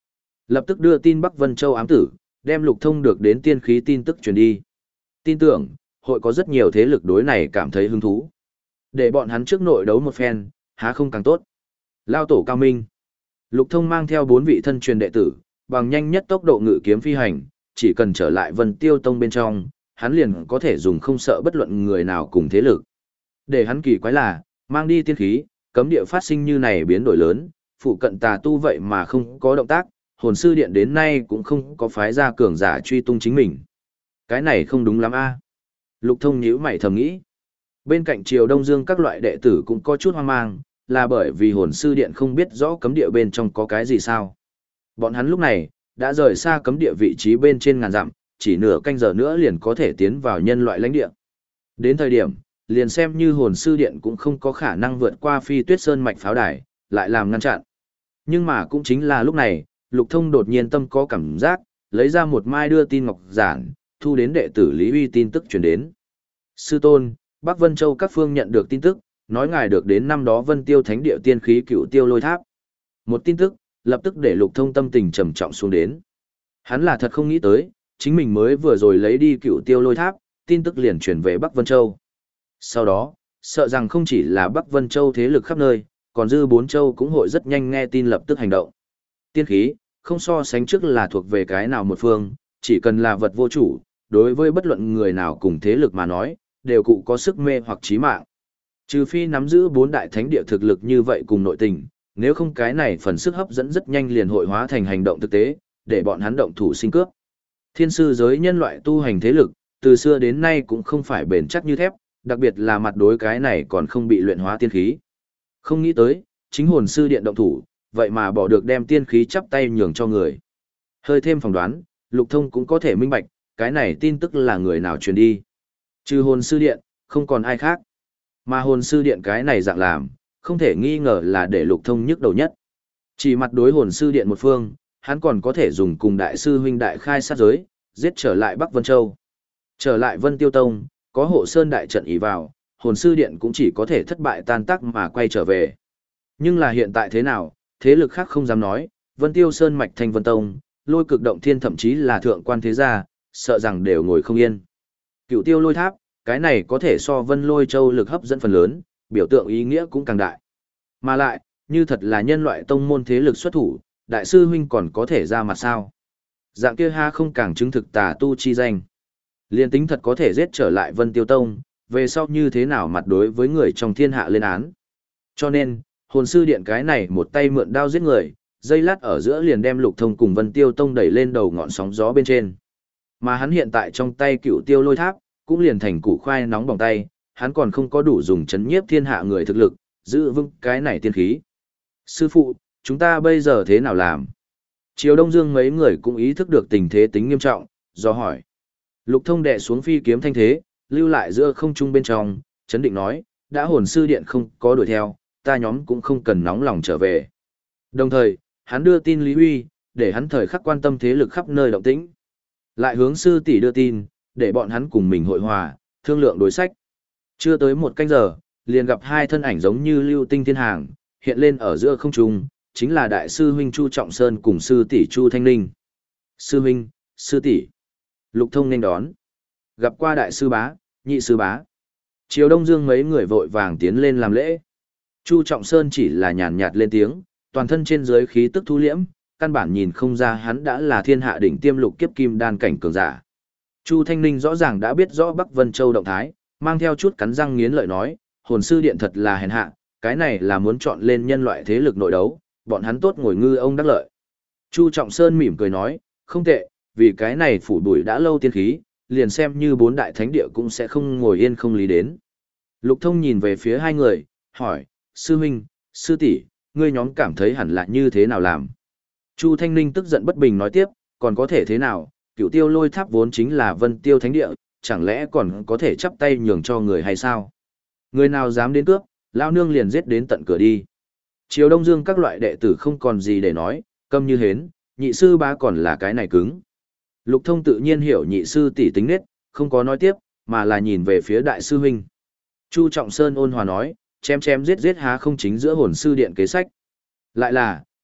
Speaker 1: Lập tức đưa tin Bắc Vân Châu ám tử, đem Lục Thông được đến tiên khí tin tức truyền đi. Tin tưởng, hội có rất nhiều thế lực đối này cảm thấy hứng thú. Để bọn hắn trước nội đấu một phen, há không càng tốt. Lao tổ cao minh. Lục Thông mang theo bốn vị thân truyền đệ tử, bằng nhanh nhất tốc độ ngự kiếm phi hành, chỉ cần trở lại Vân Tiêu Tông bên trong, hắn liền có thể dùng không sợ bất luận người nào cùng thế lực. Để hắn kỳ quái là, mang đi tiên khí, cấm địa phát sinh như này biến đổi lớn, phụ cận tà tu vậy mà không có động tác, hồn sư điện đến nay cũng không có phái ra cường giả truy tung chính mình. Cái này không đúng lắm a. Lục Thông nhíu mày thầm nghĩ. Bên cạnh Triều Đông Dương các loại đệ tử cũng có chút hoang mang, là bởi vì hồn sư điện không biết rõ cấm địa bên trong có cái gì sao. Bọn hắn lúc này, đã rời xa cấm địa vị trí bên trên ngàn dặm, chỉ nửa canh giờ nữa liền có thể tiến vào nhân loại lãnh địa. Đến thời điểm, liền xem như hồn sư điện cũng không có khả năng vượt qua Phi Tuyết Sơn mạch pháo đài, lại làm ngăn chặn. Nhưng mà cũng chính là lúc này, Lục Thông đột nhiên tâm có cảm giác, lấy ra một mai đưa tin ngọc giản, thu đến đệ tử Lý Uy tin tức truyền đến. Sư tôn, Bắc Vân Châu các phương nhận được tin tức, nói ngài được đến năm đó Vân Tiêu Thánh địa tiên khí Cựu Tiêu Lôi Tháp. Một tin tức, lập tức để Lục Thông tâm tình trầm trọng xuống đến. Hắn là thật không nghĩ tới, chính mình mới vừa rồi lấy đi Cựu Tiêu Lôi Tháp, tin tức liền chuyển về Bắc Vân Châu. Sau đó, sợ rằng không chỉ là Bắc Vân Châu thế lực khắp nơi, còn dư bốn châu cũng hội rất nhanh nghe tin lập tức hành động. Tiên khí, không so sánh trước là thuộc về cái nào một phương, chỉ cần là vật vô chủ, đối với bất luận người nào cùng thế lực mà nói, đều cụ có sức mê hoặc chí mạng. Trừ phi nắm giữ bốn đại thánh địa thực lực như vậy cùng nội tình, nếu không cái này phần sức hấp dẫn rất nhanh liền hội hóa thành hành động thực tế, để bọn hắn động thủ sinh cướp. Thiên sư giới nhân loại tu hành thế lực, từ xưa đến nay cũng không phải bền chắc như thép, đặc biệt là mặt đối cái này còn không bị luyện hóa tiên khí. Không nghĩ tới, chính hồn sư điện động thủ, vậy mà bỏ được đem tiên khí chắp tay nhường cho người. Hơi thêm phỏng đoán, Lục Thông cũng có thể minh bạch, cái này tin tức là người nào truyền đi. Trừ hồn sư điện, không còn ai khác. Mà hồn sư điện cái này dạng làm, không thể nghi ngờ là để Lục Thông nhức đầu nhất. Chỉ mặt đối hồn sư điện một phương, hắn còn có thể dùng cùng đại sư huynh đại khai sát giới, giết trở lại Bắc Vân Châu. Trở lại Vân Tiêu Tông, có hộ sơn đại trận ý vào, hồn sư điện cũng chỉ có thể thất bại tan tác mà quay trở về. Nhưng là hiện tại thế nào, thế lực khác không dám nói, Vân Tiêu Sơn mạch Thanh Vân Tông, Lôi Cực Động Thiên thậm chí là thượng quan thế gia, sợ rằng đều ngồi không yên. Cựu Tiêu Lôi Tháp, cái này có thể so Vân Lôi Châu lực hấp dẫn phần lớn, biểu tượng ý nghĩa cũng càng đại. Mà lại, như thật là nhân loại tông môn thế lực xuất thủ, đại sư huynh còn có thể ra mặt sao? Dạng kia ha không càng chứng thực tà tu chi danh. Liên tính thật có thể giết trở lại Vân Tiêu Tông, về sau như thế nào mặt đối với người trong thiên hạ lên án. Cho nên, hồn sư điện cái này một tay mượn đao giết người, dây lát ở giữa liền đem Lục Thông cùng Vân Tiêu Tông đẩy lên đầu ngọn sóng gió bên trên. Mà hắn hiện tại trong tay Cựu Tiêu Lôi Tháp, cũng liền thành củ khoai nóng bỏng tay, hắn còn không có đủ dùng chấn nhiếp thiên hạ người thực lực, giữ vững cái này tiên khí. Sư phụ, chúng ta bây giờ thế nào làm? Triều Đông Dương mấy người cũng ý thức được tình thế tính nghiêm trọng, do hỏi. Lục Thông đè xuống phi kiếm thanh thế, lưu lại giữa không trung bên trong, chấn định nói, đã hồn sư điện không có đuổi theo, ta nhóm cũng không cần nóng lòng trở về. Đồng thời, hắn đưa tin Lý Huy, để hắn thời khắc quan tâm thế lực khắp nơi động tĩnh. Lại hướng sư tỷ đưa tin, để bọn hắn cùng mình hội hòa, thương lượng đối sách. Chưa tới một canh giờ, liền gặp hai thân ảnh giống như lưu tinh thiên hàng, hiện lên ở giữa không trung, chính là đại sư huynh Chu Trọng Sơn cùng sư tỷ Chu Thanh Ninh. Sư huynh, sư tỷ. Lục Thông nên đón. Gặp qua đại sư bá, nhị sư bá. Triều Đông Dương mấy người vội vàng tiến lên làm lễ. Chu Trọng Sơn chỉ là nhàn nhạt lên tiếng, toàn thân trên dưới khí tức thu liễm, căn bản nhìn không ra hắn đã là thiên hạ đỉnh tiêm lục kiếp kim đan cảnh cường giả. Chu Thanh Ninh rõ ràng đã biết rõ Bắc Vân Châu động thái, mang theo chút cắn răng nghiến lợi nói, hồn sư điện thật là hèn hạ, cái này là muốn chọn lên nhân loại thế lực nội đấu, bọn hắn tốt ngồi ngư ông đắc lợi. Chu Trọng Sơn mỉm cười nói, không tệ, vì cái này phủ bụi đã lâu tiên khí, liền xem như bốn đại thánh địa cũng sẽ không ngồi yên không lý đến. Lục Thông nhìn về phía hai người, hỏi, sư huynh, sư tỷ, ngươi nhóm cảm thấy hẳn là như thế nào làm? Chu Thanh Ninh tức giận bất bình nói tiếp, còn có thể thế nào, Cựu Tiêu Lôi Tháp vốn chính là Vân Tiêu Thánh địa, chẳng lẽ còn có thể chắp tay nhường cho người hay sao? Người nào dám đến cướp, lao nương liền giết đến tận cửa đi. Triều Đông Dương các loại đệ tử không còn gì để nói, câm như hến, nhị sư bá còn là cái này cứng. Lục Thông tự nhiên hiểu nhị sư tỷ tính nết, không có nói tiếp, mà là nhìn về phía đại sư huynh. Chu Trọng Sơn ôn hòa nói, chém chém giết giết há không chính giữa hồn sư điện kế sách. Lại là,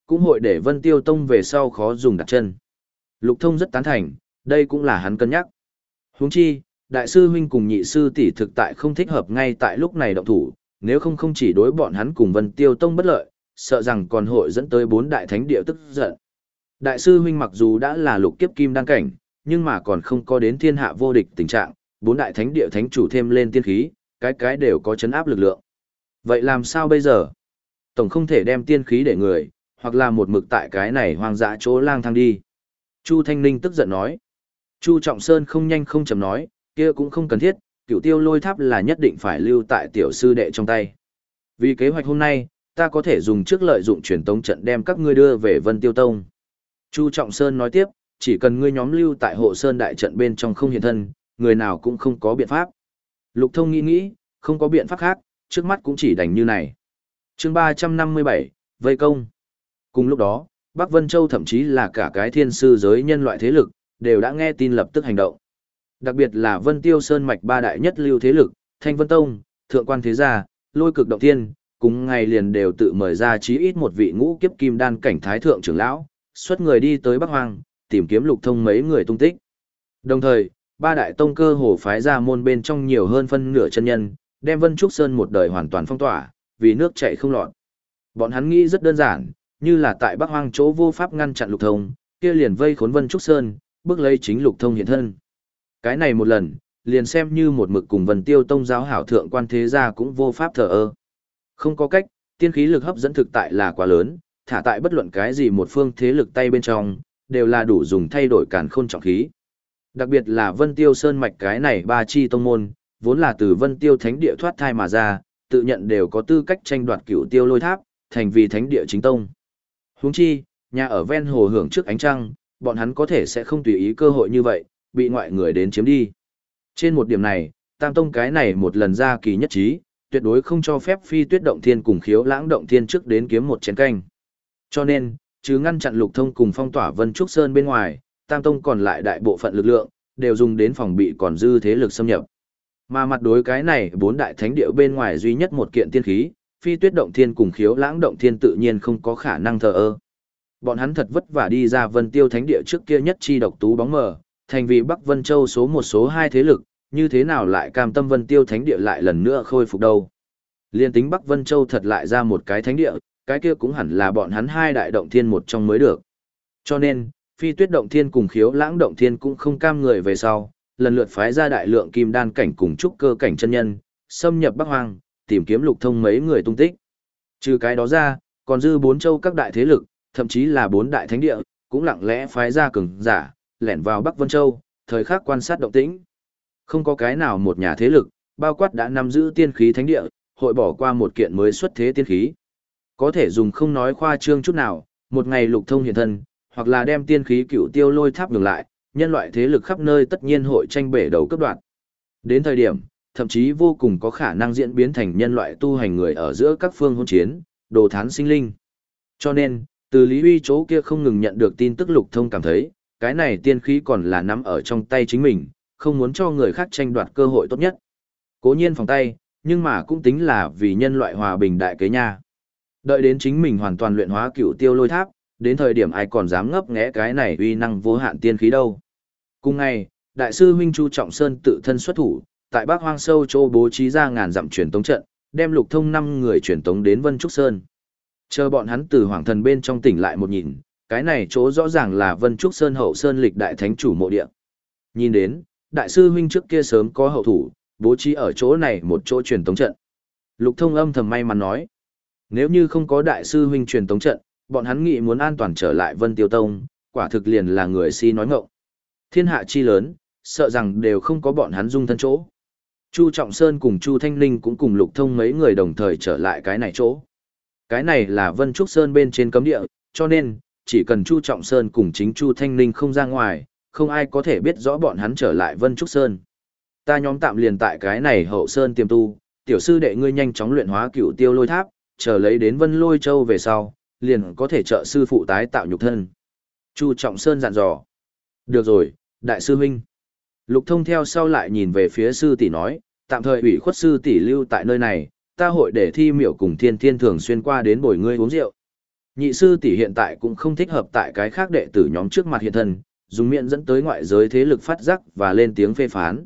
Speaker 1: cũng hội để Vân Tiêu Tông về sau khó dùng đặt chân. Lục Thông rất tán thành, đây cũng là hắn cân nhắc. Huống chi, đại sư huynh cùng nhị sư tỷ thực tại không thích hợp ngay tại lúc này động thủ, nếu không không chỉ đối bọn hắn cùng Vân Tiêu Tông bất lợi, sợ rằng còn hội dẫn tới bốn đại thánh địa tức giận. Đại sư huynh mặc dù đã là lục kiếp kim đan cảnh, nhưng mà còn không có đến thiên hạ vô địch tình trạng, bốn đại thánh địa thánh chủ thêm lên tiên khí, cái cái đều có chấn áp lực lượng. Vậy làm sao bây giờ? Tổng không thể đem tiên khí để người, hoặc là một mực tại cái này hoang dã chỗ lang thang đi. Chu Thanh Ninh tức giận nói. Chu Trọng Sơn không nhanh không chậm nói, kia cũng không cần thiết, Cửu Tiêu Lôi Tháp là nhất định phải lưu tại tiểu sư đệ trong tay. Vì kế hoạch hôm nay, ta có thể dùng trước lợi dụng truyền tống trận đem các ngươi đưa về Vân Tiêu Tông. Chu Trọng Sơn nói tiếp, chỉ cần ngươi nhóm lưu tại hộ sơn đại trận bên trong không hiện thân, người nào cũng không có biện pháp. Lục Thông nghĩ nghĩ, không có biện pháp khác, trước mắt cũng chỉ đành như này. Chương ba trăm năm mươi bảy, Vây công. Cùng lúc đó, Bắc Vân Châu thậm chí là cả cái thiên sư giới nhân loại thế lực, đều đã nghe tin lập tức hành động. Đặc biệt là Vân Tiêu Sơn mạch ba đại nhất lưu thế lực, Thanh Vân Tông, Thượng Quan Thế Gia, Lôi Cực Động Thiên, cùng ngày liền đều tự mời ra chí ít một vị ngũ kiếp kim đan cảnh thái thượng trưởng lão, xuất người đi tới Bắc Hoang, tìm kiếm Lục Thông mấy người tung tích. Đồng thời, ba đại tông cơ hồ phái ra môn bên trong nhiều hơn phân nửa chân nhân, đem Vân Trúc Sơn một đời hoàn toàn phong tỏa, vì nước chảy không lọt. Bọn hắn nghĩ rất đơn giản, như là tại Bắc Hoang chỗ vô pháp ngăn chặn Lục Thông, kia liền vây khốn Vân Trúc Sơn, bước lấy chính Lục Thông hiện thân. Cái này một lần, liền xem như một mực cùng Vân Tiêu Tông giáo hảo Thượng Quan Thế Gia cũng vô pháp thờ ơ. Không có cách, tiên khí lực hấp dẫn thực tại là quá lớn, thả tại bất luận cái gì một phương thế lực tay bên trong, đều là đủ dùng thay đổi càn khôn trọng khí. Đặc biệt là Vân Tiêu Sơn mạch cái này ba chi tông môn, vốn là từ Vân Tiêu Thánh địa thoát thai mà ra, tự nhận đều có tư cách tranh đoạt Cửu Tiêu Lôi Tháp, thành vì Thánh địa chính tông. Huống chi, nhà ở ven hồ hưởng trước ánh trăng, bọn hắn có thể sẽ không tùy ý cơ hội như vậy, bị ngoại người đến chiếm đi. Trên một điểm này, Tam Tông cái này một lần ra kỳ nhất trí, tuyệt đối không cho phép Phi Tuyết Động Thiên cùng Khiếu Lãng Động Thiên trước đến kiếm một chén canh. Cho nên, chứ ngăn chặn Lục Thông cùng phong tỏa Vân Trúc Sơn bên ngoài, Tam Tông còn lại đại bộ phận lực lượng, đều dùng đến phòng bị còn dư thế lực xâm nhập. Mà mặt đối cái này bốn đại thánh địa bên ngoài duy nhất một kiện tiên khí, Phi Tuyết Động Thiên cùng Khiếu Lãng Động Thiên tự nhiên không có khả năng thờ ơ. Bọn hắn thật vất vả đi ra Vân Tiêu Thánh địa trước kia nhất chi độc tú bóng mờ, thành vì Bắc Vân Châu số một số hai thế lực, như thế nào lại cam tâm Vân Tiêu Thánh địa lại lần nữa khôi phục đâu. Liên tính Bắc Vân Châu thật lại ra một cái thánh địa, cái kia cũng hẳn là bọn hắn hai đại động thiên một trong mới được. Cho nên, Phi Tuyết Động Thiên cùng Khiếu Lãng Động Thiên cũng không cam người về sau, lần lượt phái ra đại lượng kim đan cảnh cùng trúc cơ cảnh chân nhân, xâm nhập Bắc Hoang, tìm kiếm Lục Thông mấy người tung tích. Trừ cái đó ra, còn dư bốn châu các đại thế lực, thậm chí là bốn đại thánh địa, cũng lặng lẽ phái ra cường giả, lẻn vào Bắc Vân Châu, thời khắc quan sát động tĩnh. Không có cái nào một nhà thế lực, bao quát đã nắm giữ tiên khí thánh địa, hội bỏ qua một kiện mới xuất thế tiên khí. Có thể dùng không nói khoa trương chút nào, một ngày Lục Thông hiện thân, hoặc là đem tiên khí Cửu Tiêu Lôi Tháp ngừng lại, nhân loại thế lực khắp nơi tất nhiên hội tranh bể đầu cấp đoạn. Đến thời điểm, thậm chí vô cùng có khả năng diễn biến thành nhân loại tu hành người ở giữa các phương hỗn chiến, đồ thán sinh linh. Cho nên, từ Lý Huy chỗ kia không ngừng nhận được tin tức Lục Thông cảm thấy, cái này tiên khí còn là nắm ở trong tay chính mình, không muốn cho người khác tranh đoạt cơ hội tốt nhất. Cố nhiên phòng tay, nhưng mà cũng tính là vì nhân loại hòa bình đại kế nha. Đợi đến chính mình hoàn toàn luyện hóa Cửu Tiêu Lôi Tháp, đến thời điểm ai còn dám ngấp nghé cái này uy năng vô hạn tiên khí đâu. Cùng ngày, đại sư huynh Chu Trọng Sơn tự thân xuất thủ, tại Bắc Hoang sâu chỗ bố trí ra ngàn dặm truyền tống trận, đem Lục Thông năm người truyền tống đến Vân Trúc Sơn. Chờ bọn hắn từ Hoàng Thần bên trong tỉnh lại một nhìn, cái này chỗ rõ ràng là Vân Trúc Sơn hậu sơn lịch đại thánh chủ mộ địa. Nhìn đến, đại sư huynh trước kia sớm có hậu thủ, bố trí ở chỗ này một chỗ truyền tống trận. Lục Thông âm thầm may mắn nói, nếu như không có đại sư huynh truyền tống trận, bọn hắn nghĩ muốn an toàn trở lại Vân Tiêu Tông, quả thực liền là người si nói ngọng. Thiên hạ chi lớn, sợ rằng đều không có bọn hắn dung thân chỗ. Chu Trọng Sơn cùng Chu Thanh Linh cũng cùng Lục Thông mấy người đồng thời trở lại cái này chỗ. Cái này là Vân Trúc Sơn bên trên cấm địa, cho nên, chỉ cần Chu Trọng Sơn cùng chính Chu Thanh Linh không ra ngoài, không ai có thể biết rõ bọn hắn trở lại Vân Trúc Sơn. Ta nhóm tạm liền tại cái này hậu sơn tiềm tu, tiểu sư đệ ngươi nhanh chóng luyện hóa Cửu Tiêu Lôi Tháp, chờ lấy đến Vân Lôi Châu về sau, liền có thể trợ sư phụ tái tạo nhục thân. Chu Trọng Sơn dặn dò. Được rồi, đại sư huynh. Lục Thông theo sau lại nhìn về phía sư tỷ nói, tạm thời ủy khuất sư tỷ lưu tại nơi này, ta hội để Thi Miểu cùng Thiên Thiên thường xuyên qua đến bồi ngươi uống rượu. Nhị sư tỷ hiện tại cũng không thích hợp tại cái khác đệ tử nhóm trước mặt hiện thân, dùng miệng dẫn tới ngoại giới thế lực phát giác và lên tiếng phê phán.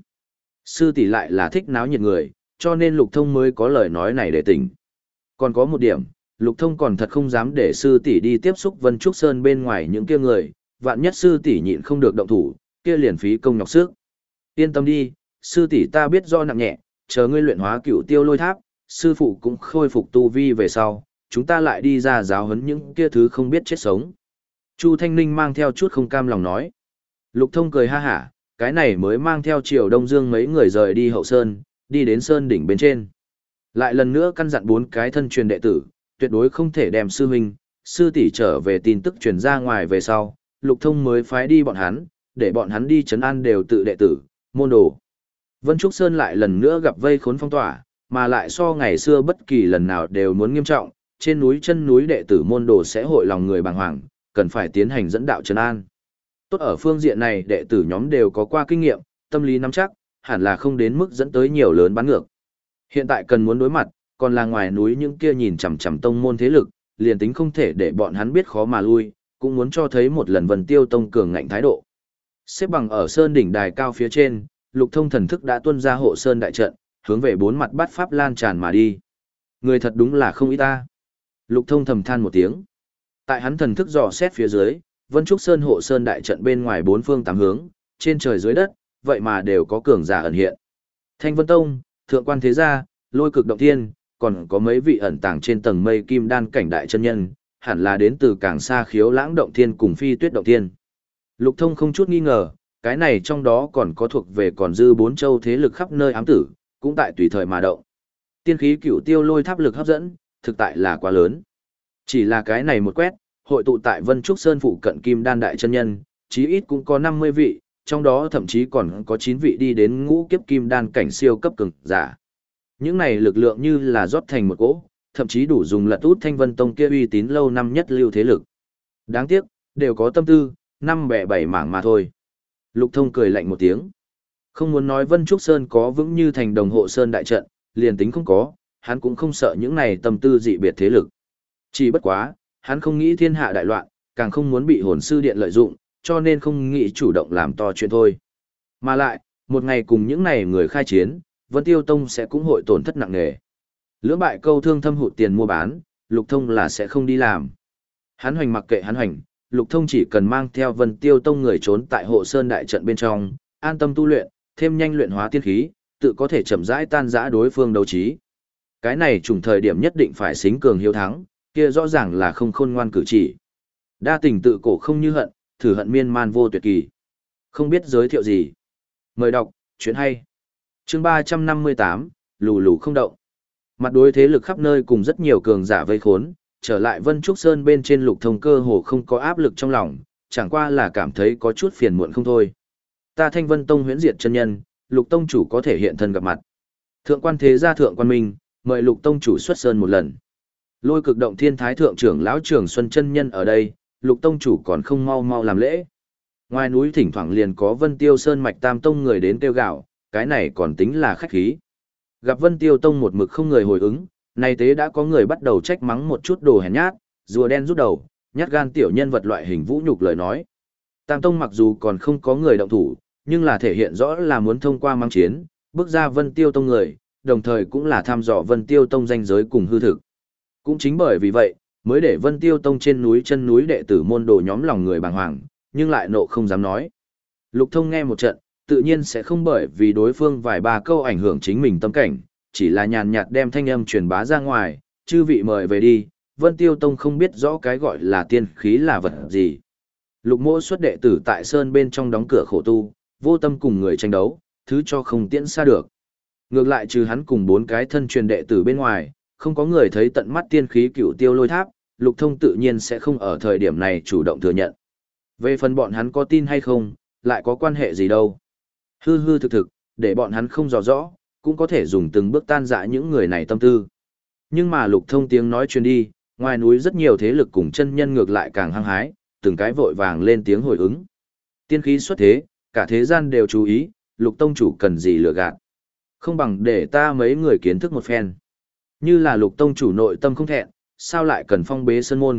Speaker 1: Sư tỷ lại là thích náo nhiệt người, cho nên Lục Thông mới có lời nói này để tỉnh. Còn có một điểm, Lục Thông còn thật không dám để sư tỷ đi tiếp xúc Vân Trúc Sơn bên ngoài những kia người, vạn nhất sư tỷ nhịn không được động thủ, kia liền phí công nhọc sức. Yên tâm đi, sư tỷ ta biết do nặng nhẹ, chờ ngươi luyện hóa cựu tiêu lôi tháp, sư phụ cũng khôi phục tu vi về sau, chúng ta lại đi ra giáo huấn những kia thứ không biết chết sống. Chu Thanh Ninh mang theo chút không cam lòng nói. Lục Thông cười ha hả, cái này mới mang theo Triều Đông Dương mấy người rời đi hậu sơn, đi đến sơn đỉnh bên trên. Lại lần nữa căn dặn bốn cái thân truyền đệ tử, tuyệt đối không thể đem sư huynh, sư tỷ trở về tin tức truyền ra ngoài về sau, Lục Thông mới phái đi bọn hắn, để bọn hắn đi trấn an đều tự đệ tử, môn đồ. Vân Trúc Sơn lại lần nữa gặp vây khốn phong tỏa, mà lại so ngày xưa bất kỳ lần nào đều muốn nghiêm trọng, trên núi chân núi đệ tử môn đồ sẽ hội lòng người bàng hoàng, cần phải tiến hành dẫn đạo trấn an. Tốt ở phương diện này đệ tử nhóm đều có qua kinh nghiệm, tâm lý nắm chắc, hẳn là không đến mức dẫn tới nhiều lớn bắn ngược. Hiện tại cần muốn đối mặt, còn là ngoài núi những kia nhìn chằm chằm tông môn thế lực, liền tính không thể để bọn hắn biết khó mà lui, cũng muốn cho thấy một lần Vân Tiêu Tông cường ngạnh thái độ. Xếp bằng ở sơn đỉnh đài cao phía trên, Lục Thông thần thức đã tuôn ra hộ sơn đại trận, hướng về bốn mặt bát pháp lan tràn mà đi. Người thật đúng là không ít ta. Lục Thông thầm than một tiếng. Tại hắn thần thức dò xét phía dưới, Vân Trúc Sơn hộ sơn đại trận bên ngoài bốn phương tám hướng, trên trời dưới đất, vậy mà đều có cường giả ẩn hiện. Thanh Vân Tông, Thượng Quan Thế Gia, Lôi Cực Động Thiên, còn có mấy vị ẩn tàng trên tầng mây kim đan cảnh đại chân nhân, hẳn là đến từ càng xa Khiếu Lãng Động Thiên cùng Phi Tuyết Động Thiên. Lục Thông không chút nghi ngờ, cái này trong đó còn có thuộc về còn dư bốn châu thế lực khắp nơi ám tử, cũng tại tùy thời mà động. Tiên khí cửu tiêu lôi tháp lực hấp dẫn, thực tại là quá lớn. Chỉ là cái này một quét, hội tụ tại Vân Trúc Sơn phụ cận kim đan đại chân nhân, chí ít cũng có năm mươi vị, trong đó thậm chí còn có chín vị đi đến ngũ kiếp kim đan cảnh siêu cấp cường giả. Những này lực lượng như là rót thành một cỗ, thậm chí đủ dùng lật út Thanh Vân Tông kia uy tín lâu năm nhất lưu thế lực. Đáng tiếc, đều có tâm tư, năm bẻ bảy mảng mà thôi. Lục Thông cười lạnh một tiếng. Không muốn nói Vân Trúc Sơn có vững như thành đồng hộ sơn đại trận, liền tính không có, hắn cũng không sợ những này tâm tư dị biệt thế lực. Chỉ bất quá, hắn không nghĩ thiên hạ đại loạn, càng không muốn bị hồn sư điện lợi dụng, cho nên không nghĩ chủ động làm to chuyện thôi. Mà lại, một ngày cùng những này người khai chiến, Vân Tiêu Tông sẽ cũng hội tổn thất nặng nề. Lưỡng bại câu thương thâm hụt tiền mua bán, Lục Thông là sẽ không đi làm. Hắn hoành mặc kệ hắn hoành, Lục Thông chỉ cần mang theo Vân Tiêu Tông người trốn tại hộ sơn đại trận bên trong, an tâm tu luyện, thêm nhanh luyện hóa tiên khí, tự có thể chậm rãi tan rã đối phương đấu trí. Cái này trùng thời điểm nhất định phải xính cường hiếu thắng, kia rõ ràng là không khôn ngoan cử chỉ. Đa tình tự cổ không như hận, thử hận miên man vô tuyệt kỳ. Không biết giới thiệu gì. Mời đọc, chuyện hay. Chương ba trăm năm mươi tám, lù lù không động. Mặt đối thế lực khắp nơi cùng rất nhiều cường giả vây khốn, trở lại Vân Trúc Sơn bên trên Lục Thông cơ hồ không có áp lực trong lòng, chẳng qua là cảm thấy có chút phiền muộn không thôi. Ta Thanh Vân Tông huyễn diệt chân nhân, Lục Tông chủ có thể hiện thân gặp mặt. Thượng Quan Thế Gia Thượng Quan Minh, mời Lục Tông chủ xuất sơn một lần. Lôi Cực Động Thiên Thái Thượng trưởng lão Trường Xuân chân nhân ở đây, Lục Tông chủ còn không mau mau làm lễ. Ngoài núi thỉnh thoảng liền có Vân Tiêu Sơn mạch Tam Tông người đến kêu gạo, cái này còn tính là khách khí. Gặp Vân Tiêu Tông một mực không người hồi ứng, nay tế đã có người bắt đầu trách mắng một chút đồ hèn nhát, rùa đen rút đầu, nhát gan tiểu nhân vật loại hình vũ nhục lời nói. Tam Tông mặc dù còn không có người động thủ, nhưng là thể hiện rõ là muốn thông qua mang chiến, bước ra Vân Tiêu Tông người, đồng thời cũng là thăm dò Vân Tiêu Tông danh giới cùng hư thực. Cũng chính bởi vì vậy, mới để Vân Tiêu Tông trên núi chân núi đệ tử môn đồ nhóm lòng người bàng hoàng, nhưng lại nộ không dám nói. Lục Thông nghe một trận, tự nhiên sẽ không bởi vì đối phương vài ba câu ảnh hưởng chính mình tâm cảnh, chỉ là nhàn nhạt đem thanh âm truyền bá ra ngoài, chư vị mời về đi, Vân Tiêu Tông không biết rõ cái gọi là tiên khí là vật gì. Lục Mỗ xuất đệ tử tại sơn bên trong đóng cửa khổ tu, vô tâm cùng người tranh đấu, thứ cho không tiễn xa được. Ngược lại trừ hắn cùng bốn cái thân truyền đệ tử bên ngoài, không có người thấy tận mắt tiên khí cửu tiêu lôi tháp, Lục Thông tự nhiên sẽ không ở thời điểm này chủ động thừa nhận. Về phần bọn hắn có tin hay không, lại có quan hệ gì đâu. Hư hư thực thực, để bọn hắn không rõ rõ, cũng có thể dùng từng bước tan dã những người này tâm tư. Nhưng mà Lục Thông tiếng nói truyền đi, ngoài núi rất nhiều thế lực cùng chân nhân ngược lại càng hăng hái, từng cái vội vàng lên tiếng hồi ứng. Tiên khí xuất thế, cả thế gian đều chú ý, Lục Tông chủ cần gì lừa gạt. Không bằng để ta mấy người kiến thức một phen. Như là Lục Tông chủ nội tâm không thẹn, sao lại cần phong bế sơn môn,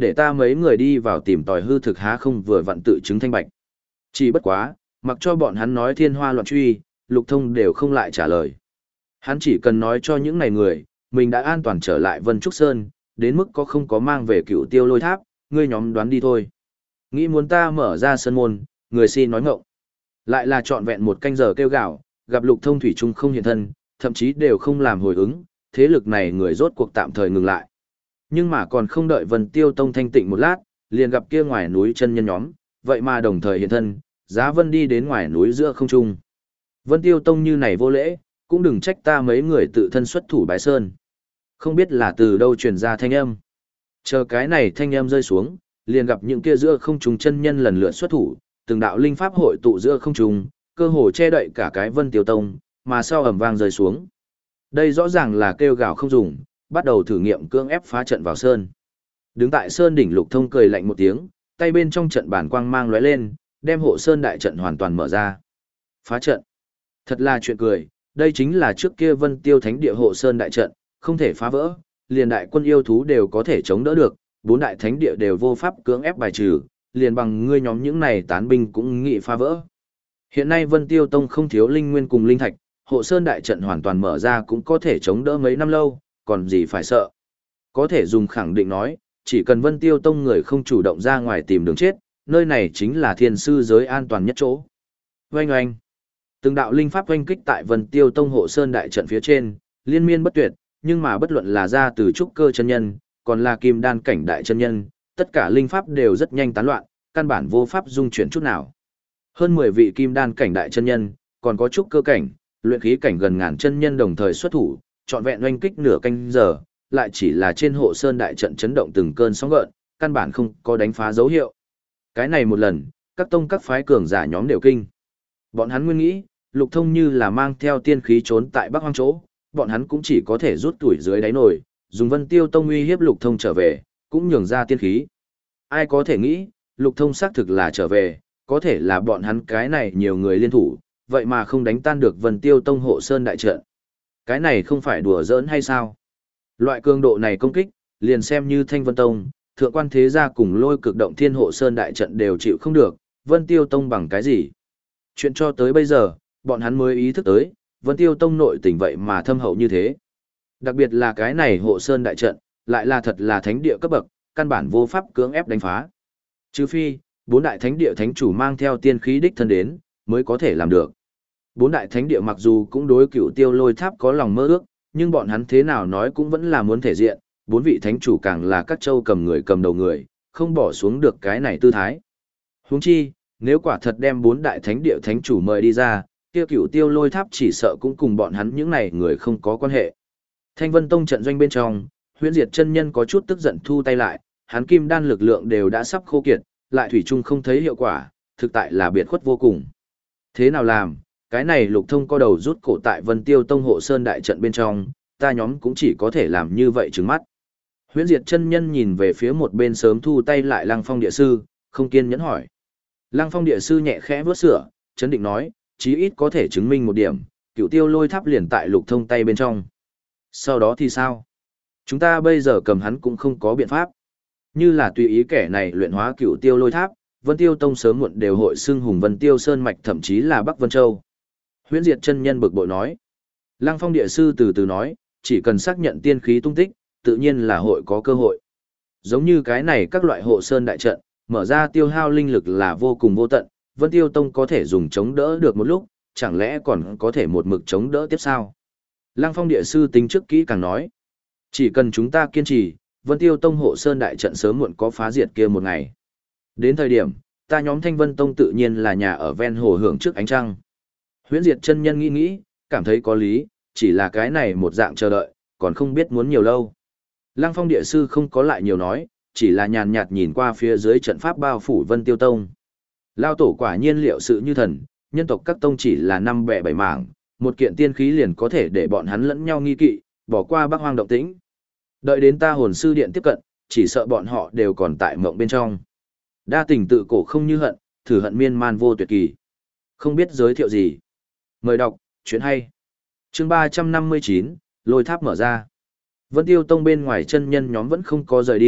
Speaker 1: để ta mấy người đi vào tìm tòi hư thực há không vừa vặn tự chứng thanh bạch. Chỉ bất quá, mặc cho bọn hắn nói thiên hoa loạn truy, Lục Thông đều không lại trả lời. Hắn chỉ cần nói cho những này người, mình đã an toàn trở lại Vân Trúc Sơn, đến mức có không có mang về Cựu Tiêu Lôi Tháp, ngươi nhóm đoán đi thôi. Nghĩ muốn ta mở ra sân môn, người xin nói ngọng. Lại là trọn vẹn một canh giờ kêu gào, gặp Lục Thông thủy chung không hiện thân, thậm chí đều không làm hồi ứng, thế lực này người rốt cuộc tạm thời ngừng lại. Nhưng mà còn không đợi Vân Tiêu Tông thanh tịnh một lát, liền gặp kia ngoài núi chân nhân nhóm, vậy mà đồng thời hiện thân, Giá Vân đi đến ngoài núi giữa không trung. Vân Tiêu Tông như này vô lễ, cũng đừng trách ta mấy người tự thân xuất thủ bái sơn. Không biết là từ đâu truyền ra thanh âm. Chờ cái này thanh âm rơi xuống, liền gặp những kia giữa không trung chân nhân lần lượt xuất thủ, từng đạo linh pháp hội tụ giữa không trung, cơ hồ che đậy cả cái Vân Tiêu Tông, mà sau ầm vang rơi xuống. Đây rõ ràng là kêu gào không dùng, bắt đầu thử nghiệm cưỡng ép phá trận vào sơn. Đứng tại sơn đỉnh Lục Thông cười lạnh một tiếng, tay bên trong trận bản quang mang lóe lên, đem hộ sơn đại trận hoàn toàn mở ra. Phá trận. Thật là chuyện cười, đây chính là trước kia Vân Tiêu Thánh địa hộ sơn đại trận, không thể phá vỡ, liền đại quân yêu thú đều có thể chống đỡ được, bốn đại thánh địa đều vô pháp cưỡng ép bài trừ, liền bằng ngươi nhóm những này tán binh cũng nghị phá vỡ. Hiện nay Vân Tiêu Tông không thiếu linh nguyên cùng linh thạch, hộ sơn đại trận hoàn toàn mở ra cũng có thể chống đỡ mấy năm lâu, còn gì phải sợ. Có thể dùng khẳng định nói, chỉ cần Vân Tiêu Tông người không chủ động ra ngoài tìm đường chết, nơi này chính là thiên sư giới an toàn nhất chỗ. Oanh oanh. Từng đạo linh pháp oanh kích tại Vân Tiêu Tông hộ sơn đại trận phía trên, liên miên bất tuyệt, nhưng mà bất luận là ra từ trúc cơ chân nhân, còn là kim đan cảnh đại chân nhân, tất cả linh pháp đều rất nhanh tán loạn, căn bản vô pháp dung chuyển chút nào. Hơn mười vị kim đan cảnh đại chân nhân, còn có trúc cơ cảnh, luyện khí cảnh gần ngàn chân nhân đồng thời xuất thủ, trọn vẹn oanh kích nửa canh giờ, lại chỉ là trên hộ sơn đại trận chấn động từng cơn sóng gợn, căn bản không có đánh phá dấu hiệu. Cái này một lần, các tông các phái cường giả nhóm đều kinh. Bọn hắn nguyên nghĩ, Lục Thông như là mang theo tiên khí trốn tại Bắc Hoang chỗ, bọn hắn cũng chỉ có thể rút tuổi dưới đáy nồi, dùng Vân Tiêu Tông uy hiếp Lục Thông trở về, cũng nhường ra tiên khí. Ai có thể nghĩ, Lục Thông xác thực là trở về, có thể là bọn hắn cái này nhiều người liên thủ, vậy mà không đánh tan được Vân Tiêu Tông hộ sơn đại trận. Cái này không phải đùa giỡn hay sao? Loại cường độ này công kích, liền xem như Thanh Vân Tông, Thượng Quan Thế Gia cùng Lôi Cực Động Thiên hộ sơn đại trận đều chịu không được, Vân Tiêu Tông bằng cái gì? Chuyện cho tới bây giờ, bọn hắn mới ý thức tới, Vân Tiêu Tông nội tình vậy mà thâm hậu như thế. Đặc biệt là cái này hộ sơn đại trận, lại là thật là thánh địa cấp bậc, căn bản vô pháp cưỡng ép đánh phá. Trừ phi, bốn đại thánh địa thánh chủ mang theo tiên khí đích thân đến, mới có thể làm được. Bốn đại thánh địa mặc dù cũng đối Cựu Tiêu Lôi Tháp có lòng mơ ước, nhưng bọn hắn thế nào nói cũng vẫn là muốn thể diện, bốn vị thánh chủ càng là các châu cầm người cầm đầu người, không bỏ xuống được cái này tư thái. Huống chi, nếu quả thật đem bốn đại thánh địa thánh chủ mời đi ra, kia Cựu Tiêu Lôi Tháp chỉ sợ cũng cùng bọn hắn những này người không có quan hệ. Thanh Vân Tông trận doanh bên trong, Huyễn Diệt chân nhân có chút tức giận thu tay lại, hắn kim đan lực lượng đều đã sắp khô kiệt, lại thủy chung không thấy hiệu quả, thực tại là biệt khuất vô cùng. Thế nào làm? Cái này Lục Thông co đầu rút cổ tại Vân Tiêu Tông hộ sơn đại trận bên trong, ta nhóm cũng chỉ có thể làm như vậy trừng mắt. Huyễn Diệt chân nhân nhìn về phía một bên sớm thu tay lại Lăng Phong địa sư, không kiên nhẫn hỏi. Lăng Phong địa sư nhẹ khẽ vuốt sửa, chấn định nói, chí ít có thể chứng minh một điểm, Cựu Tiêu Lôi Tháp liền tại Lục Thông tay bên trong. Sau đó thì sao? Chúng ta bây giờ cầm hắn cũng không có biện pháp. Như là tùy ý kẻ này luyện hóa Cựu Tiêu Lôi Tháp, Vân Tiêu Tông sớm muộn đều hội xưng hùng Vân Tiêu Sơn mạch thậm chí là Bắc Vân Châu. Huyễn Diệt chân nhân bực bội nói. Lăng Phong địa sư từ từ nói, chỉ cần xác nhận tiên khí tung tích, tự nhiên là hội có cơ hội. Giống như cái này các loại hộ sơn đại trận, mở ra tiêu hao linh lực là vô cùng vô tận, Vân Tiêu Tông có thể dùng chống đỡ được một lúc, chẳng lẽ còn có thể một mực chống đỡ tiếp sao? Lăng Phong địa sư tính trước kỹ càng nói, chỉ cần chúng ta kiên trì, Vân Tiêu Tông hộ sơn đại trận sớm muộn có phá diệt kia một ngày. Đến thời điểm, ta nhóm Thanh Vân Tông tự nhiên là nhà ở ven hồ hưởng trước ánh trăng. Huyễn Diệt chân nhân nghĩ nghĩ, cảm thấy có lý, chỉ là cái này một dạng chờ đợi, còn không biết muốn nhiều lâu. Lăng Phong địa sư không có lại nhiều nói, chỉ là nhàn nhạt nhìn qua phía dưới trận pháp bao phủ Vân Tiêu Tông. Lao tổ quả nhiên liệu sự như thần, nhân tộc các tông chỉ là năm bè bảy mảng, một kiện tiên khí liền có thể để bọn hắn lẫn nhau nghi kỵ, bỏ qua Bắc Hoang động tĩnh. Đợi đến ta hồn sư điện tiếp cận, chỉ sợ bọn họ đều còn tại mộng bên trong. Đa tình tự cổ không như hận, thử hận miên man vô tuyệt kỳ. Không biết giới thiệu gì. Mời đọc, chuyện hay. Chương ba trăm năm mươi chín, Lôi Tháp mở ra. Vân Tiêu Tông bên ngoài chân nhân nhóm vẫn không có rời đi,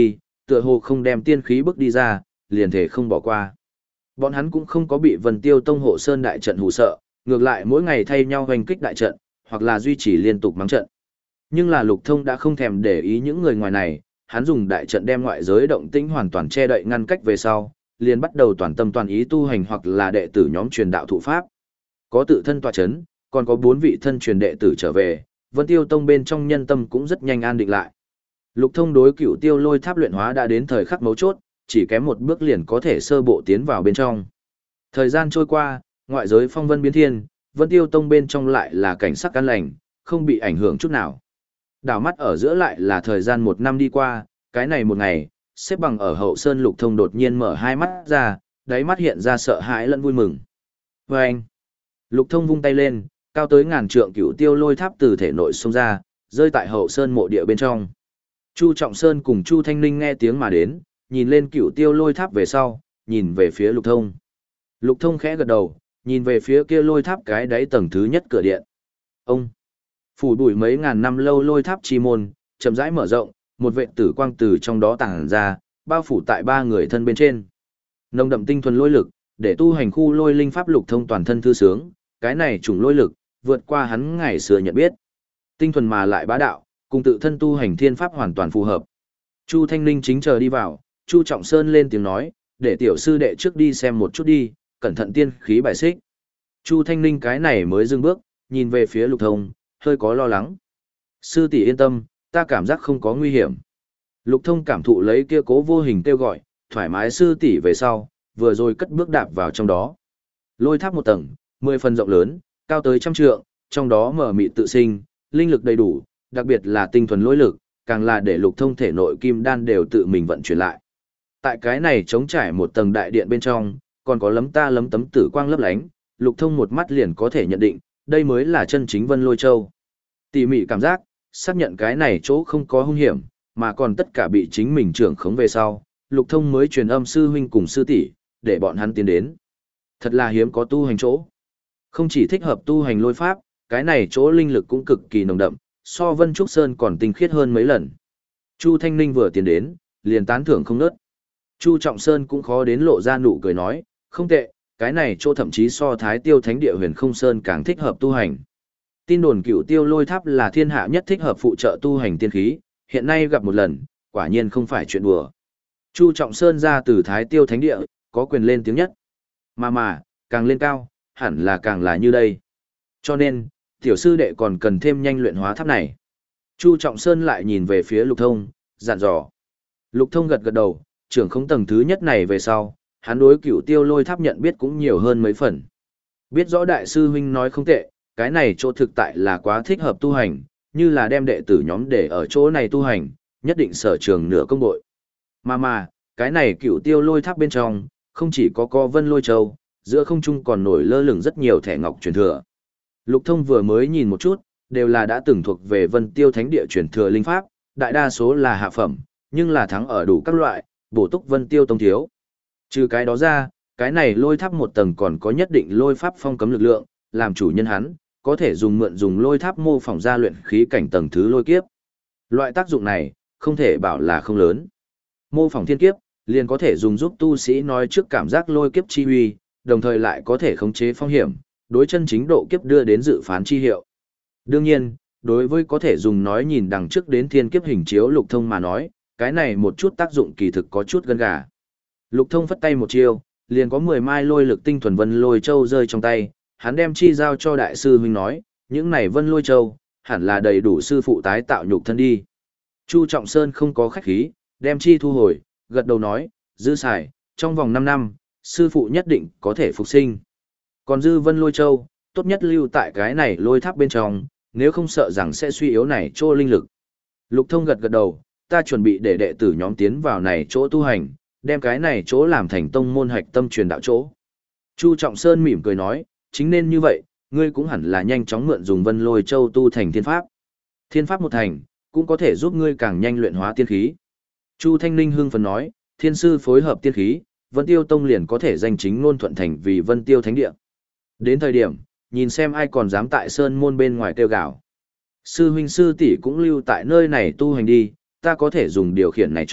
Speaker 1: tựa hồ không đem tiên khí bước đi ra, liền thể không bỏ qua. Bọn hắn cũng không có bị Vân Tiêu Tông hộ sơn đại trận hù sợ, ngược lại mỗi ngày thay nhau hoành kích đại trận, hoặc là duy trì liên tục mắng trận. Nhưng là Lục Thông đã không thèm để ý những người ngoài này, hắn dùng đại trận đem ngoại giới động tĩnh hoàn toàn che đậy ngăn cách về sau, liền bắt đầu toàn tâm toàn ý tu hành hoặc là đệ tử nhóm truyền đạo thụ pháp. Có tự thân tọa chấn, còn có bốn vị thân truyền đệ tử trở về, Vân Tiêu Tông bên trong nhân tâm cũng rất nhanh an định lại. Lục Thông đối Cửu Tiêu Lôi Tháp luyện hóa đã đến thời khắc mấu chốt, chỉ kém một bước liền có thể sơ bộ tiến vào bên trong. Thời gian trôi qua, ngoại giới phong vân biến thiên, Vân Tiêu Tông bên trong lại là cảnh sắc an lành, không bị ảnh hưởng chút nào. Đảo mắt ở giữa lại là thời gian một năm đi qua, cái này một ngày, xếp bằng ở hậu sơn Lục Thông đột nhiên mở hai mắt ra, đáy mắt hiện ra sợ hãi lẫn vui mừng. Và anh, Lục Thông vung tay lên, cao tới ngàn trượng Cửu Tiêu Lôi Tháp từ thể nội xông ra, rơi tại hậu sơn mộ địa bên trong. Chu Trọng Sơn cùng Chu Thanh Ninh nghe tiếng mà đến, nhìn lên Cửu Tiêu Lôi Tháp về sau, nhìn về phía Lục Thông. Lục Thông khẽ gật đầu, nhìn về phía kia lôi tháp cái đáy tầng thứ nhất cửa điện. Ông, phủ bụi mấy ngàn năm lâu lôi tháp chi môn, chậm rãi mở rộng, một vệt tử quang từ trong đó tàng ra, bao phủ tại ba người thân bên trên. Nồng đậm tinh thuần lôi lực, để tu hành khu lôi linh pháp Lục Thông toàn thân thư sướng, cái này chủng lôi lực, vượt qua hắn ngày xưa nhận biết. Tinh thuần mà lại bá đạo, cùng tự thân tu hành thiên pháp hoàn toàn phù hợp. Chu Thanh Ninh chính chờ đi vào, Chu Trọng Sơn lên tiếng nói, để tiểu sư đệ trước đi xem một chút đi, cẩn thận tiên khí bài xích. Chu Thanh Ninh cái này mới dừng bước, nhìn về phía Lục Thông, hơi có lo lắng. Sư tỷ yên tâm, ta cảm giác không có nguy hiểm. Lục Thông cảm thụ lấy kia cố vô hình kêu gọi, thoải mái sư tỷ về sau, vừa rồi cất bước đạp vào trong đó. Lôi tháp một tầng, mười phần rộng lớn, cao tới trăm trượng, trong đó mở mịt tự sinh, linh lực đầy đủ, đặc biệt là tinh thuần lôi lực, càng là để Lục Thông thể nội kim đan đều tự mình vận chuyển lại. Tại cái này trống trải một tầng đại điện bên trong, còn có lấm ta lấm tấm tử quang lấp lánh, Lục Thông một mắt liền có thể nhận định, đây mới là chân chính Vân Lôi Châu. Tỉ mỉ cảm giác, xác nhận cái này chỗ không có hung hiểm, mà còn tất cả bị chính mình trưởng khống về sau, Lục Thông mới truyền âm sư huynh cùng sư tỷ, để bọn hắn tiến đến. Thật là hiếm có tu hành chỗ. Không chỉ thích hợp tu hành lôi pháp, cái này chỗ linh lực cũng cực kỳ nồng đậm, so Vân Trúc Sơn còn tinh khiết hơn mấy lần. Chu Thanh Ninh vừa tiến đến, liền tán thưởng không ngớt. Chu Trọng Sơn cũng khó đến lộ ra nụ cười nói, không tệ, cái này chỗ thậm chí so Thái Tiêu Thánh Địa Huyền Không Sơn càng thích hợp tu hành. Tin đồn Cửu Tiêu Lôi Tháp là thiên hạ nhất thích hợp phụ trợ tu hành tiên khí, hiện nay gặp một lần, quả nhiên không phải chuyện đùa. Chu Trọng Sơn ra từ Thái Tiêu Thánh Địa, có quyền lên tiếng nhất. Mà mà, càng lên cao, hẳn là càng là như đây. Cho nên, tiểu sư đệ còn cần thêm nhanh luyện hóa tháp này. Chu Trọng Sơn lại nhìn về phía Lục Thông, dặn dò. Lục Thông gật gật đầu, trưởng không tầng thứ nhất này về sau, hắn đối Cửu Tiêu Lôi Tháp nhận biết cũng nhiều hơn mấy phần. Biết rõ đại sư huynh nói không tệ, cái này chỗ thực tại là quá thích hợp tu hành, như là đem đệ tử nhóm để ở chỗ này tu hành, nhất định sở trường nửa công bội. Mà mà, cái này Cửu Tiêu Lôi Tháp bên trong, không chỉ có co Vân Lôi Châu, giữa không trung còn nổi lơ lửng rất nhiều thẻ ngọc truyền thừa. Lục Thông vừa mới nhìn một chút, đều là đã từng thuộc về Vân Tiêu Thánh Địa truyền thừa linh pháp, đại đa số là hạ phẩm, nhưng là thắng ở đủ các loại, bổ túc Vân Tiêu Tông thiếu. Trừ cái đó ra, cái này lôi tháp một tầng còn có nhất định lôi pháp phong cấm lực lượng, làm chủ nhân hắn, có thể dùng mượn dùng lôi tháp mô phỏng ra luyện khí cảnh tầng thứ lôi kiếp. Loại tác dụng này, không thể bảo là không lớn. Mô phỏng thiên kiếp, liền có thể dùng giúp tu sĩ nói trước cảm giác lôi kiếp chi uy, đồng thời lại có thể khống chế phong hiểm, đối chân chính độ kiếp đưa đến dự phán chi hiệu. Đương nhiên, đối với có thể dùng nói nhìn đằng trước đến thiên kiếp hình chiếu Lục Thông mà nói, cái này một chút tác dụng kỳ thực có chút gân gà. Lục Thông phất tay một chiêu, liền có mười mai lôi lực tinh thuần Vân Lôi Châu rơi trong tay, hắn đem chi giao cho đại sư huynh nói, những này Vân Lôi Châu, hẳn là đầy đủ sư phụ tái tạo nhục thân đi. Chu Trọng Sơn không có khách khí, đem chi thu hồi, gật đầu nói, dư xài, trong vòng năm năm, sư phụ nhất định có thể phục sinh. Còn dư Vân Lôi Châu, tốt nhất lưu tại cái này lôi tháp bên trong, nếu không sợ rằng sẽ suy yếu này chỗ linh lực. Lục Thông gật gật đầu, ta chuẩn bị để đệ tử nhóm tiến vào này chỗ tu hành, đem cái này chỗ làm thành tông môn hạch tâm truyền đạo chỗ. Chu Trọng Sơn mỉm cười nói, chính nên như vậy, ngươi cũng hẳn là nhanh chóng mượn dùng Vân Lôi Châu tu thành thiên pháp. Thiên pháp một thành, cũng có thể giúp ngươi càng nhanh luyện hóa tiên khí. Chu Thanh Ninh hưng phấn nói, thiên sư phối hợp tiên khí, Vân Tiêu Tông liền có thể danh chính ngôn thuận thành vì Vân Tiêu Thánh Địa. Đến thời điểm, nhìn xem ai còn dám tại sơn môn bên ngoài kêu gào. Sư huynh sư tỷ cũng lưu tại nơi này tu hành đi, ta có thể dùng điều khiển này chỗ,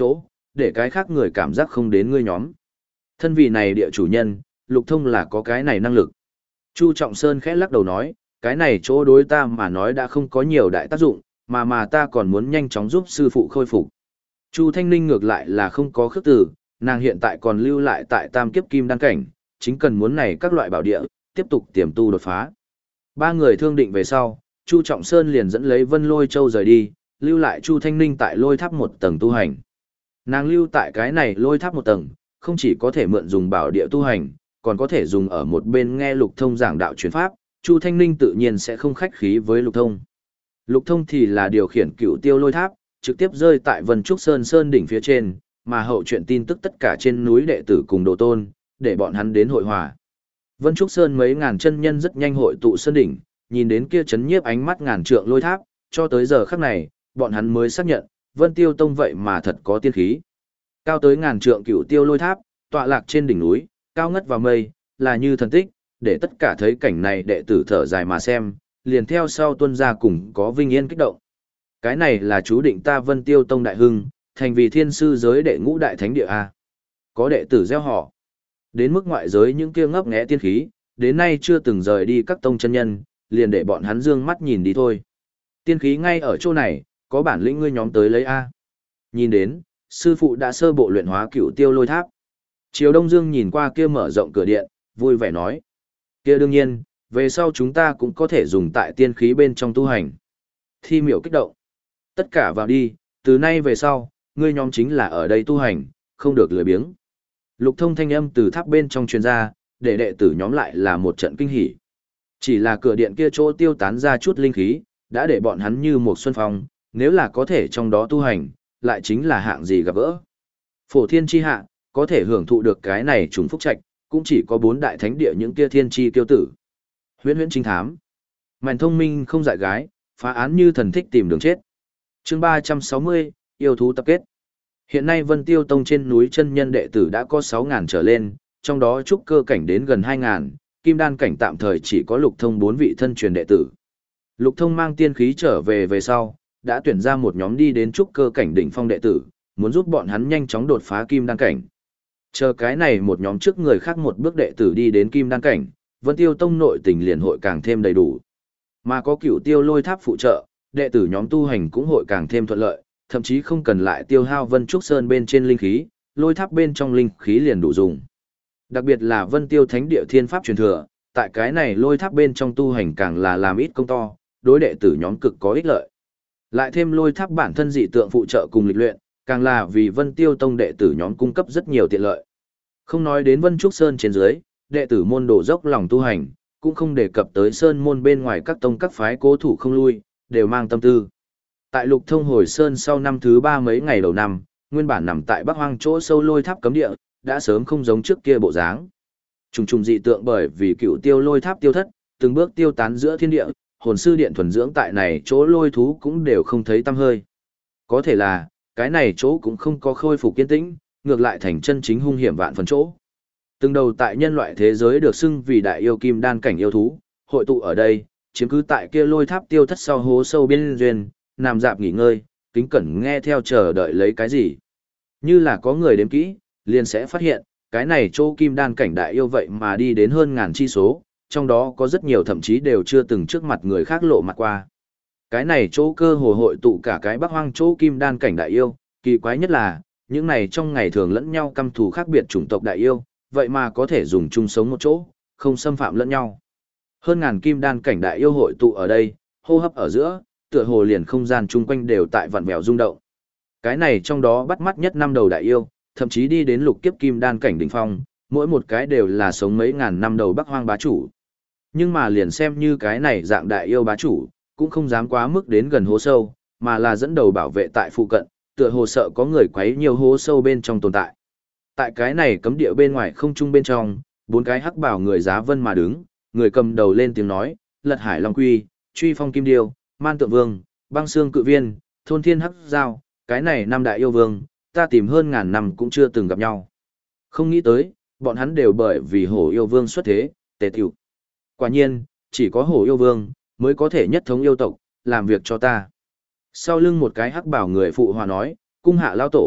Speaker 1: để cái khác người cảm giác không đến ngươi nhóm. Thân vị này địa chủ nhân, Lục Thông là có cái này năng lực. Chu Trọng Sơn khẽ lắc đầu nói, cái này chỗ đối ta mà nói đã không có nhiều đại tác dụng, mà mà ta còn muốn nhanh chóng giúp sư phụ khôi phục. Chu Thanh Ninh ngược lại là không có khước từ, nàng hiện tại còn lưu lại tại tam kiếp kim đan cảnh, chính cần muốn này các loại bảo địa, tiếp tục tiềm tu đột phá. Ba người thương định về sau, Chu Trọng Sơn liền dẫn lấy Vân Lôi Châu rời đi, lưu lại Chu Thanh Ninh tại lôi tháp một tầng tu hành. Nàng lưu tại cái này lôi tháp một tầng, không chỉ có thể mượn dùng bảo địa tu hành, còn có thể dùng ở một bên nghe Lục Thông giảng đạo truyền pháp, Chu Thanh Ninh tự nhiên sẽ không khách khí với Lục Thông. Lục Thông thì là điều khiển cựu tiêu lôi tháp, trực tiếp rơi tại Vân Trúc Sơn Sơn đỉnh phía trên, mà hậu chuyện tin tức tất cả trên núi đệ tử cùng đồ tôn, để bọn hắn đến hội hòa. Vân Trúc Sơn mấy ngàn chân nhân rất nhanh hội tụ sơn đỉnh, nhìn đến kia chấn nhiếp ánh mắt ngàn trượng lôi tháp, cho tới giờ khắc này, bọn hắn mới xác nhận, Vân Tiêu Tông vậy mà thật có tiên khí. Cao tới ngàn trượng cựu tiêu lôi tháp, tọa lạc trên đỉnh núi, cao ngất vào mây, là như thần tích, để tất cả thấy cảnh này đệ tử thở dài mà xem, liền theo sau tuân ra cùng có vinh yên kích động. Cái này là chú định ta Vân Tiêu Tông đại hưng, thành vì thiên sư giới đệ ngũ đại thánh địa A. Có đệ tử gieo họ. Đến mức ngoại giới những kia ngấp nghé tiên khí, đến nay chưa từng rời đi các tông chân nhân, liền để bọn hắn dương mắt nhìn đi thôi. Tiên khí ngay ở chỗ này, có bản lĩnh ngươi nhóm tới lấy A. Nhìn đến, sư phụ đã sơ bộ luyện hóa cửu tiêu lôi tháp. Triều Đông Dương nhìn qua kia mở rộng cửa điện, vui vẻ nói. Kia đương nhiên, về sau chúng ta cũng có thể dùng tại tiên khí bên trong tu hành. Thi miểu kích động. Tất cả vào đi, từ nay về sau, ngươi nhóm chính là ở đây tu hành, không được lười biếng. Lục Thông thanh âm từ tháp bên trong truyền ra, để đệ tử nhóm lại là một trận kinh hỉ. Chỉ là cửa điện kia chỗ tiêu tán ra chút linh khí, đã để bọn hắn như một xuân phong, nếu là có thể trong đó tu hành, lại chính là hạng gì gặp gỡ. Phổ thiên chi hạ, có thể hưởng thụ được cái này trùng phúc trạch, cũng chỉ có bốn đại thánh địa những kia thiên chi kiêu tử. Huyễn huyễn trinh thám. Màn thông minh không dại gái, phá án như thần thích tìm đường chết. Chương ba trăm sáu mươi, yêu thú tập kết. Hiện nay Vân Tiêu Tông trên núi chân nhân đệ tử đã có sáu ngàn trở lên, trong đó trúc cơ cảnh đến gần hai ngàn, kim đan cảnh tạm thời chỉ có Lục Thông bốn vị thân truyền đệ tử. Lục Thông mang tiên khí trở về về sau, đã tuyển ra một nhóm đi đến trúc cơ cảnh đỉnh phong đệ tử, muốn giúp bọn hắn nhanh chóng đột phá kim đan cảnh. Chờ cái này một nhóm trước người khác một bước đệ tử đi đến kim đan cảnh, Vân Tiêu Tông nội tình liền hội càng thêm đầy đủ. Mà có cửu tiêu lôi tháp phụ trợ, đệ tử nhóm tu hành cũng hội càng thêm thuận lợi, thậm chí không cần lại tiêu hao Vân Trúc Sơn bên trên linh khí, lôi tháp bên trong linh khí liền đủ dùng. Đặc biệt là Vân Tiêu Thánh Địa Thiên Pháp truyền thừa, tại cái này lôi tháp bên trong tu hành càng là làm ít công to, đối đệ tử nhóm cực có ích lợi. Lại thêm lôi tháp bản thân dị tượng phụ trợ cùng lịch luyện, càng là vì Vân Tiêu Tông đệ tử nhóm cung cấp rất nhiều tiện lợi. Không nói đến Vân Trúc Sơn trên dưới, đệ tử môn đổ dốc lòng tu hành, cũng không đề cập tới sơn môn bên ngoài các tông các phái cố thủ không lui, đều mang tâm tư. Tại Lục Thông hồi sơn sau năm thứ ba mấy ngày đầu năm, nguyên bản nằm tại Bắc Hoang chỗ sâu lôi tháp cấm địa, đã sớm không giống trước kia bộ dáng. Trùng trùng dị tượng bởi vì cựu tiêu lôi tháp tiêu thất, từng bước tiêu tán giữa thiên địa, hồn sư điện thuần dưỡng tại này chỗ lôi thú cũng đều không thấy tăm hơi. Có thể là, cái này chỗ cũng không có khôi phục kiên tĩnh, ngược lại thành chân chính hung hiểm vạn phần chỗ. Từng đầu tại nhân loại thế giới được xưng vì đại yêu kim đan cảnh yêu thú, hội tụ ở đây, chiếm cứ tại kia lôi tháp tiêu thất sau hố sâu bên duyên, nằm dạp nghỉ ngơi, kính cẩn nghe theo chờ đợi lấy cái gì. Như là có người đếm kỹ, liền sẽ phát hiện, cái này chỗ kim đan cảnh đại yêu vậy mà đi đến hơn ngàn chi số, trong đó có rất nhiều thậm chí đều chưa từng trước mặt người khác lộ mặt qua. Cái này chỗ cơ hồ hội tụ cả cái Bắc Hoang chỗ kim đan cảnh đại yêu, kỳ quái nhất là, những này trong ngày thường lẫn nhau căm thù khác biệt chủng tộc đại yêu, vậy mà có thể dùng chung sống một chỗ, không xâm phạm lẫn nhau. Hơn ngàn kim đan cảnh đại yêu hội tụ ở đây, hô hấp ở giữa, tựa hồ liền không gian chung quanh đều tại vặn vẹo rung động. Cái này trong đó bắt mắt nhất năm đầu đại yêu, thậm chí đi đến lục kiếp kim đan cảnh đỉnh phong, mỗi một cái đều là sống mấy ngàn năm đầu Bắc Hoang bá chủ. Nhưng mà liền xem như cái này dạng đại yêu bá chủ, cũng không dám quá mức đến gần hố sâu, mà là dẫn đầu bảo vệ tại phụ cận, tựa hồ sợ có người quấy nhiều hố sâu bên trong tồn tại. Tại cái này cấm địa bên ngoài không trung bên trong, bốn cái hắc bảo người giá vân mà đứng, người cầm đầu lên tiếng nói, Lật Hải Long Quy, Truy Phong Kim Điêu, Man Tượng Vương, Băng Xương Cự Viên, Thôn Thiên Hắc Giao, cái này năm đại yêu vương, ta tìm hơn ngàn năm cũng chưa từng gặp nhau. Không nghĩ tới, bọn hắn đều bởi vì hổ yêu vương xuất thế, tề tiểu. Quả nhiên, chỉ có hổ yêu vương, mới có thể nhất thống yêu tộc, làm việc cho ta. Sau lưng một cái hắc bảo người phụ hòa nói, cung hạ lao tổ,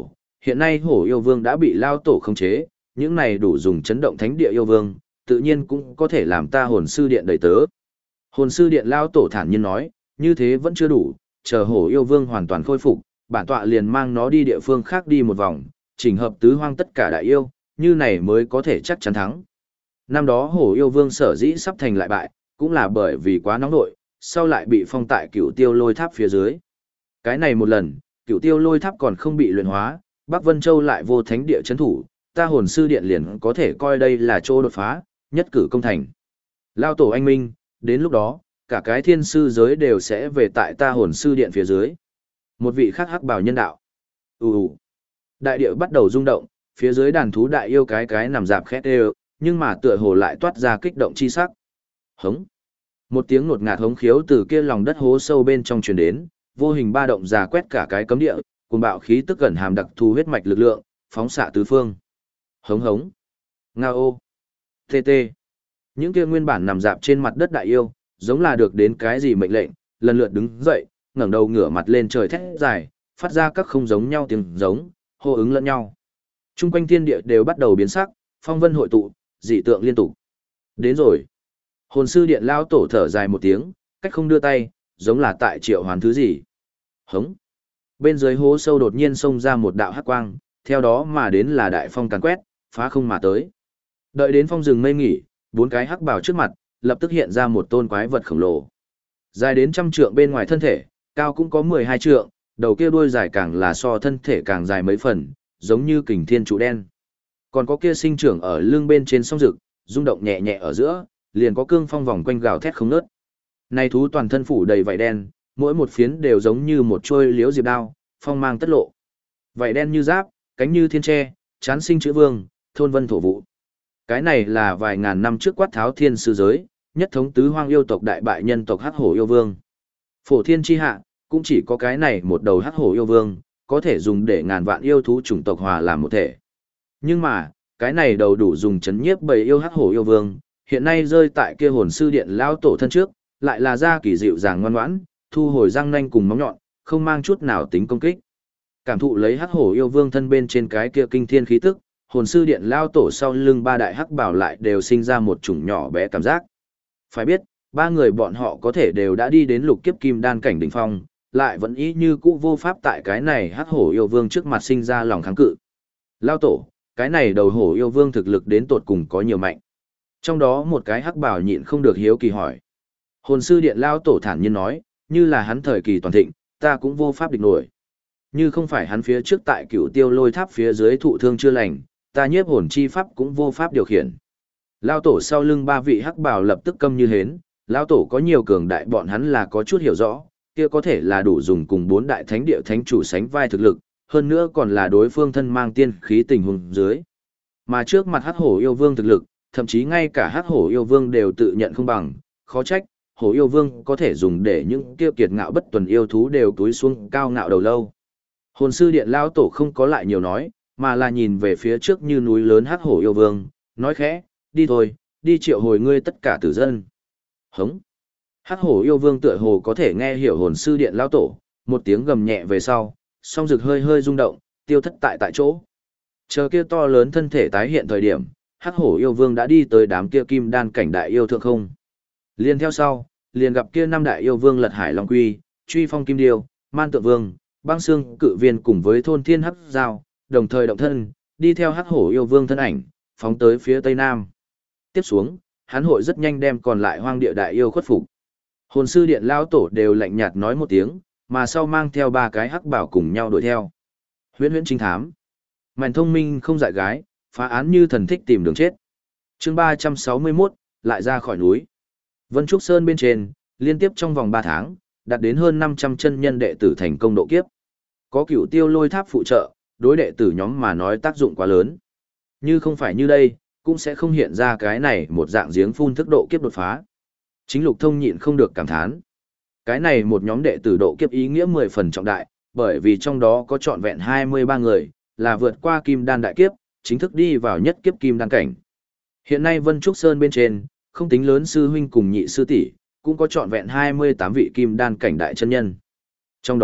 Speaker 1: Hiện nay hổ yêu vương đã bị lao tổ khống chế, những này đủ dùng chấn động thánh địa yêu vương, tự nhiên cũng có thể làm ta hồn sư điện đầy tớ. Hồn sư điện lao tổ thản nhiên nói, như thế vẫn chưa đủ, chờ hổ yêu vương hoàn toàn khôi phục, bản tọa liền mang nó đi địa phương khác đi một vòng, chỉnh hợp tứ hoang tất cả đại yêu, như này mới có thể chắc chắn thắng. Năm đó hổ yêu vương sở dĩ sắp thành lại bại, cũng là bởi vì quá nóng nội, sau lại bị phong tại cửu tiêu lôi tháp phía dưới. Cái này một lần, cửu tiêu lôi tháp còn không bị luyện hóa, Bắc Vân Châu lại vô thánh địa chấn thủ, ta hồn sư điện liền có thể coi đây là chỗ đột phá, nhất cử công thành. Lao tổ anh minh, đến lúc đó, cả cái thiên sư giới đều sẽ về tại ta hồn sư điện phía dưới. Một vị khác hắc bào nhân đạo. Ù ù. Đại địa bắt đầu rung động, phía dưới đàn thú đại yêu cái cái nằm dạp khét đều, nhưng mà tựa hồ lại toát ra kích động chi sắc. Hống. Một tiếng ngột ngạt hống khiếu từ kia lòng đất hố sâu bên trong truyền đến, vô hình ba động già quét cả cái cấm địa, cùng bạo khí tức gần hàm đặc thù huyết mạch lực lượng, phóng xạ tứ phương. Hống hống. Ngao. Tê tê. Những kia nguyên bản nằm dạp trên mặt đất đại yêu, giống là được đến cái gì mệnh lệnh, lần lượt đứng dậy, ngẩng đầu ngửa mặt lên trời thét dài, phát ra các không giống nhau tiếng giống, hô ứng lẫn nhau. Trung quanh thiên địa đều bắt đầu biến sắc, phong vân hội tụ, dị tượng liên tục. Đến rồi. Hồn sư điện lao tổ thở dài một tiếng, cách không đưa tay, giống là tại triệu hoán thứ gì. Hống. Bên dưới hố sâu đột nhiên xông ra một đạo hắc quang, theo đó mà đến là đại phong càn quét, phá không mà tới. Đợi đến phong rừng mây nghỉ, bốn cái hắc bào trước mặt, lập tức hiện ra một tôn quái vật khổng lồ. Dài đến trăm trượng bên ngoài thân thể, cao cũng có mười hai trượng, đầu kia đuôi dài càng là so thân thể càng dài mấy phần, giống như kình thiên trụ đen. Còn có kia sinh trưởng ở lưng bên trên song rực, rung động nhẹ nhẹ ở giữa, liền có cương phong vòng quanh gào thét không ngớt. Này thú toàn thân phủ đầy vảy đen, mỗi một phiến đều giống như một trôi liếu diệp đao, phong mang tất lộ. Vảy đen như giáp, cánh như thiên tre, chán sinh chữ vương, thôn vân thổ vụ. Cái này là vài ngàn năm trước quát tháo thiên sư giới, nhất thống tứ hoang yêu tộc đại bại nhân tộc hắc hổ yêu vương. Phổ thiên chi hạ, cũng chỉ có cái này một đầu hắc hổ yêu vương, có thể dùng để ngàn vạn yêu thú chủng tộc hòa làm một thể. Nhưng mà, cái này đầu đủ dùng chấn nhiếp bầy yêu hắc hổ yêu vương, hiện nay rơi tại kia hồn sư điện lao tổ thân trước, lại là da kỳ dịu dàng ngoan ngoãn, thu hồi răng nanh cùng móng nhọn, không mang chút nào tính công kích. Cảm thụ lấy hắc hổ yêu vương thân bên trên cái kia kinh thiên khí tức, hồn sư điện lao tổ sau lưng ba đại hắc bảo lại đều sinh ra một chủng nhỏ bé cảm giác. Phải biết, ba người bọn họ có thể đều đã đi đến lục kiếp kim đan cảnh đỉnh phong, lại vẫn ý như cũ vô pháp tại cái này hắc hổ yêu vương trước mặt sinh ra lòng kháng cự. Lao tổ, cái này đầu hổ yêu vương thực lực đến tột cùng có nhiều mạnh. Trong đó một cái hắc bảo nhịn không được hiếu kỳ hỏi. Hồn sư điện lao tổ thản nhiên nói, như là hắn thời kỳ toàn thịnh, ta cũng vô pháp địch nổi. Như không phải hắn phía trước tại cửu tiêu lôi tháp phía dưới thụ thương chưa lành, ta nhiếp hồn chi pháp cũng vô pháp điều khiển. Lao tổ sau lưng ba vị hắc bảo lập tức câm như hến, lao tổ có nhiều cường đại bọn hắn là có chút hiểu rõ, kia có thể là đủ dùng cùng bốn đại thánh địa thánh chủ sánh vai thực lực, hơn nữa còn là đối phương thân mang tiên khí tình huống dưới. Mà trước mặt hắc hổ yêu vương thực lực, thậm chí ngay cả hắc hổ yêu vương đều tự nhận không bằng, khó trách, hổ yêu vương có thể dùng để những kia kiệt ngạo bất tuần yêu thú đều túi xuống cao ngạo đầu lâu. Hồn sư điện lao tổ không có lại nhiều nói, mà là nhìn về phía trước như núi lớn hắc hổ yêu vương, nói khẽ, đi thôi, đi triệu hồi ngươi tất cả tử dân. Hống. Hắc hổ yêu vương tựa hồ có thể nghe hiểu hồn sư điện lao tổ, một tiếng gầm nhẹ về sau, song rực hơi hơi rung động, tiêu thất tại tại chỗ. Chờ kia to lớn thân thể tái hiện thời điểm, hắc hổ yêu vương đã đi tới đám kia kim đan cảnh đại yêu thượng không. Liên theo sau, liền gặp kia năm đại yêu vương lật hải long quy, truy phong kim điêu, man tượng vương, băng xương cự viên cùng với thôn thiên hắc giao, đồng thời động thân, đi theo hắc hổ yêu vương thân ảnh, phóng tới phía tây nam. Tiếp xuống, hắn hội rất nhanh đem còn lại hoang địa đại yêu khuất phục. Hồn sư điện lao tổ đều lạnh nhạt nói một tiếng, mà sau mang theo ba cái hắc bảo cùng nhau đuổi theo. Huyễn huyễn trinh thám. Màn thông minh không dại gái, phá án như thần thích tìm đường chết. Chương ba trăm sáu mươi mốt, lại ra khỏi núi. Vân Trúc Sơn bên trên, liên tiếp trong vòng ba tháng, đạt đến hơn năm trăm chân nhân đệ tử thành công độ kiếp. Có cửu tiêu lôi tháp phụ trợ, đối đệ tử nhóm mà nói tác dụng quá lớn. Như không phải như đây, cũng sẽ không hiện ra cái này một dạng giếng phun thức độ kiếp đột phá. Chính Lục Thông nhịn không được cảm thán. Cái này một nhóm đệ tử độ kiếp ý nghĩa mười phần trọng đại, bởi vì trong đó có trọn vẹn hai mươi ba người, là vượt qua kim đan đại kiếp, chính thức đi vào nhất kiếp kim đan cảnh. Hiện nay Vân Trúc Sơn bên trên, không tính lớn sư huynh cùng nhị sư tỷ, cũng có trọn vẹn hai mươi tám vị kim đan cảnh đại chân nhân. Trong đó,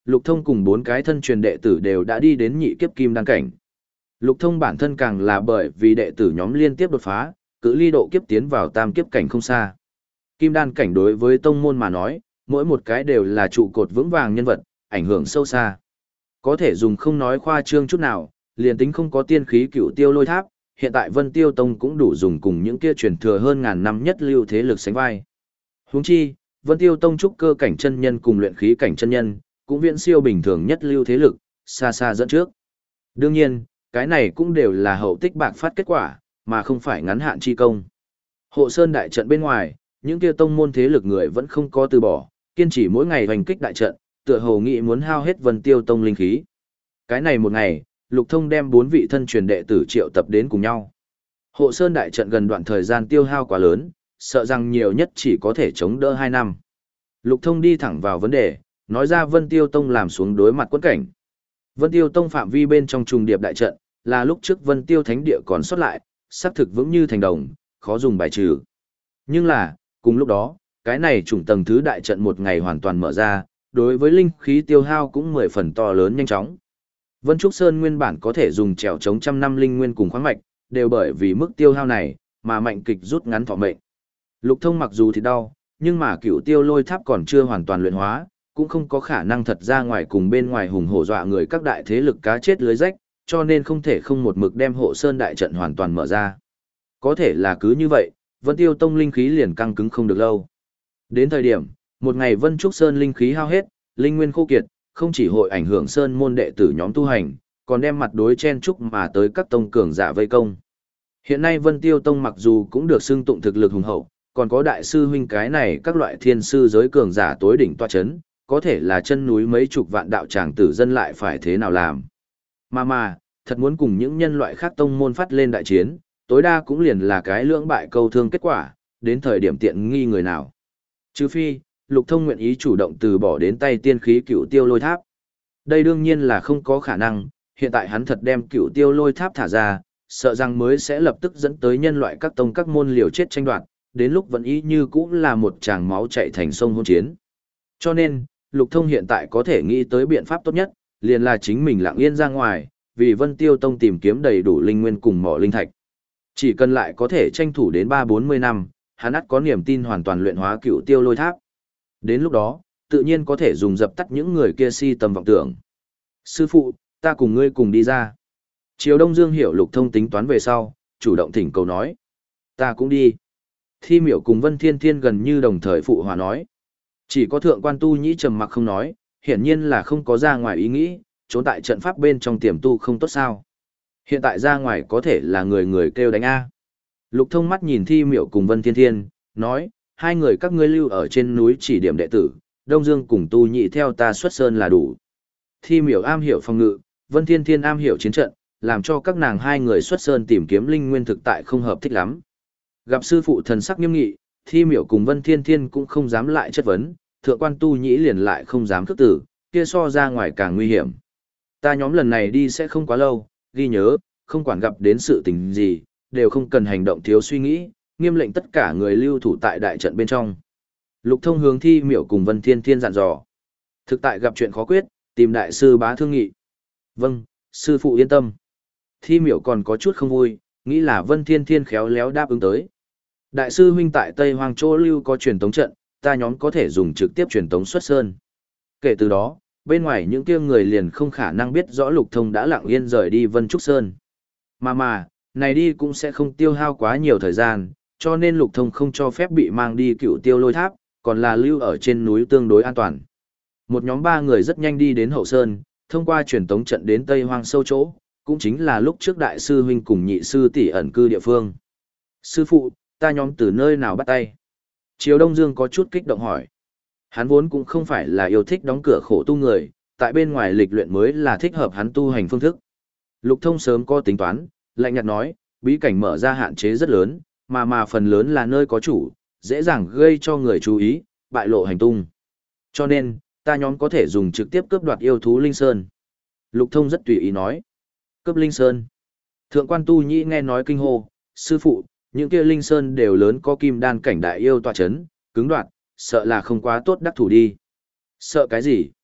Speaker 1: Lục Thông cùng bốn cái thân truyền đệ tử đều đã đi đến nhị kiếp kim đan cảnh. Lục Thông bản thân càng là bởi vì đệ tử nhóm liên tiếp đột phá, cự ly độ kiếp tiến vào tam kiếp cảnh không xa. Kim đan cảnh đối với tông môn mà nói, mỗi một cái đều là trụ cột vững vàng nhân vật, ảnh hưởng sâu xa. Có thể dùng không nói khoa trương chút nào, liền tính không có tiên khí cựu tiêu lôi tháp, hiện tại Vân Tiêu Tông cũng đủ dùng cùng những kia truyền thừa hơn ngàn năm nhất lưu thế lực sánh vai. Huống chi, Vân Tiêu Tông trúc cơ cảnh chân nhân cùng luyện khí cảnh chân nhân, cũng viễn siêu bình thường nhất lưu thế lực, xa xa dẫn trước. Đương nhiên, cái này cũng đều là hậu tích bạc phát kết quả, mà không phải ngắn hạn chi công. Hộ Sơn đại trận bên ngoài, những kia tông môn thế lực người vẫn không có từ bỏ, kiên trì mỗi ngày hoành kích đại trận, tựa hồ nghĩ muốn hao hết Vân Tiêu Tông linh khí. Cái này một ngày, Lục Thông đem bốn vị thân truyền đệ tử triệu tập đến cùng nhau. Hộ Sơn đại trận gần đoạn thời gian tiêu hao quá lớn, sợ rằng nhiều nhất chỉ có thể chống đỡ hai năm. Lục Thông đi thẳng vào vấn đề, nói ra Vân Tiêu Tông làm xuống đối mặt quân cảnh. Vân Tiêu Tông phạm vi bên trong trùng điệp đại trận, là lúc trước Vân Tiêu Thánh Địa còn xuất lại, xác thực vững như thành đồng, khó dùng bài trừ. Nhưng là, cùng lúc đó, cái này trùng tầng thứ đại trận một ngày hoàn toàn mở ra, đối với linh khí tiêu hao cũng mười phần to lớn nhanh chóng. Vân Trúc Sơn nguyên bản có thể dùng trèo chống trăm năm linh nguyên cùng khoáng mạch, đều bởi vì mức tiêu hao này, mà mạnh kịch rút ngắn thọ mệnh. Lục Thông mặc dù thì đau, nhưng mà cựu tiêu lôi tháp còn chưa hoàn toàn luyện hóa, cũng không có khả năng thật ra ngoài cùng bên ngoài hùng hổ dọa người các đại thế lực cá chết lưới rách, cho nên không thể không một mực đem hộ sơn đại trận hoàn toàn mở ra. Có thể là cứ như vậy, Vân Tiêu Tông linh khí liền căng cứng không được lâu. Đến thời điểm, một ngày Vân Trúc Sơn linh khí hao hết, linh nguyên khô kiệt, không chỉ hội ảnh hưởng sơn môn đệ tử nhóm tu hành, còn đem mặt đối chen chúc mà tới các tông cường giả vây công. Hiện nay Vân Tiêu Tông mặc dù cũng được xưng tụng thực lực hùng hậu, còn có đại sư huynh cái này các loại thiên sư giới cường giả tối đỉnh toa chấn, có thể là chân núi mấy chục vạn đạo tràng tử dân lại phải thế nào làm. Mà mà, thật muốn cùng những nhân loại khác tông môn phát lên đại chiến, tối đa cũng liền là cái lưỡng bại câu thương kết quả, đến thời điểm tiện nghi người nào. Trừ phi, Lục Thông nguyện ý chủ động từ bỏ đến tay tiên khí cựu tiêu lôi tháp. Đây đương nhiên là không có khả năng, hiện tại hắn thật đem cựu tiêu lôi tháp thả ra, sợ rằng mới sẽ lập tức dẫn tới nhân loại các tông các môn liều chết tranh đoạt, đến lúc vẫn ý như cũng là một tràng máu chạy thành sông hôn chiến. Cho nên, Lục Thông hiện tại có thể nghĩ tới biện pháp tốt nhất, liền là chính mình lặng yên ra ngoài, vì Vân Tiêu Tông tìm kiếm đầy đủ linh nguyên cùng mỏ linh thạch. Chỉ cần lại có thể tranh thủ đến ba bốn mươi năm, hắn ắt có niềm tin hoàn toàn luyện hóa cựu tiêu lôi tháp. Đến lúc đó, tự nhiên có thể dùng dập tắt những người kia si tầm vọng tưởng. Sư phụ, ta cùng ngươi cùng đi ra. Triều Đông Dương hiểu Lục Thông tính toán về sau, chủ động thỉnh cầu nói. Ta cũng đi. Thi Miểu cùng Vân Thiên Thiên gần như đồng thời phụ hòa nói. Chỉ có thượng quan tu nhĩ trầm mặc không nói, hiển nhiên là không có ra ngoài ý nghĩ, trốn tại trận pháp bên trong tiềm tu không tốt sao. Hiện tại ra ngoài có thể là người người kêu đánh A. Lục Thông mắt nhìn Thi Miểu cùng Vân Thiên Thiên, nói, hai người các ngươi lưu ở trên núi chỉ điểm đệ tử, Đông Dương cùng tu nhị theo ta xuất sơn là đủ. Thi Miểu am hiểu phòng ngự, Vân Thiên Thiên am hiểu chiến trận, làm cho các nàng hai người xuất sơn tìm kiếm linh nguyên thực tại không hợp thích lắm. Gặp sư phụ thần sắc nghiêm nghị, Thi Miểu cùng Vân Thiên Thiên cũng không dám lại chất vấn, thượng quan tu nhĩ liền lại không dám khước tử, kia so ra ngoài càng nguy hiểm. Ta nhóm lần này đi sẽ không quá lâu, ghi nhớ, không quản gặp đến sự tình gì, đều không cần hành động thiếu suy nghĩ, nghiêm lệnh tất cả người lưu thủ tại đại trận bên trong. Lục Thông hướng Thi Miểu cùng Vân Thiên Thiên dặn dò. Thực tại gặp chuyện khó quyết, tìm đại sư bá thương nghị. Vâng, sư phụ yên tâm. Thi Miểu còn có chút không vui, nghĩ là Vân Thiên Thiên khéo léo đáp ứng tới. Đại sư huynh tại Tây Hoang Châu lưu có truyền tống trận, ta nhóm có thể dùng trực tiếp truyền tống xuất sơn. Kể từ đó, bên ngoài những kia người liền không khả năng biết rõ Lục Thông đã lặng yên rời đi Vân Trúc Sơn. Mà mà, này đi cũng sẽ không tiêu hao quá nhiều thời gian, cho nên Lục Thông không cho phép bị mang đi cựu tiêu lôi tháp, còn là lưu ở trên núi tương đối an toàn. Một nhóm ba người rất nhanh đi đến Hậu Sơn, thông qua truyền tống trận đến Tây Hoang sâu chỗ, cũng chính là lúc trước đại sư huynh cùng nhị sư tỷ ẩn cư địa phương. Sư phụ, ta nhóm từ nơi nào bắt tay? Triều Đông Dương có chút kích động hỏi. Hắn vốn cũng không phải là yêu thích đóng cửa khổ tu người, tại bên ngoài lịch luyện mới là thích hợp hắn tu hành phương thức. Lục Thông sớm có tính toán, lạnh nhạt nói, bí cảnh mở ra hạn chế rất lớn, mà mà phần lớn là nơi có chủ, dễ dàng gây cho người chú ý, bại lộ hành tung. Cho nên, ta nhóm có thể dùng trực tiếp cướp đoạt yêu thú Linh Sơn. Lục Thông rất tùy ý nói. Cướp Linh Sơn. Thượng quan tu nhĩ nghe nói kinh hô, sư phụ, những kia Linh Sơn đều lớn có kim đan cảnh đại yêu tọa chấn, cứng đoạt, sợ là không quá tốt đắc thủ đi. Sợ cái gì?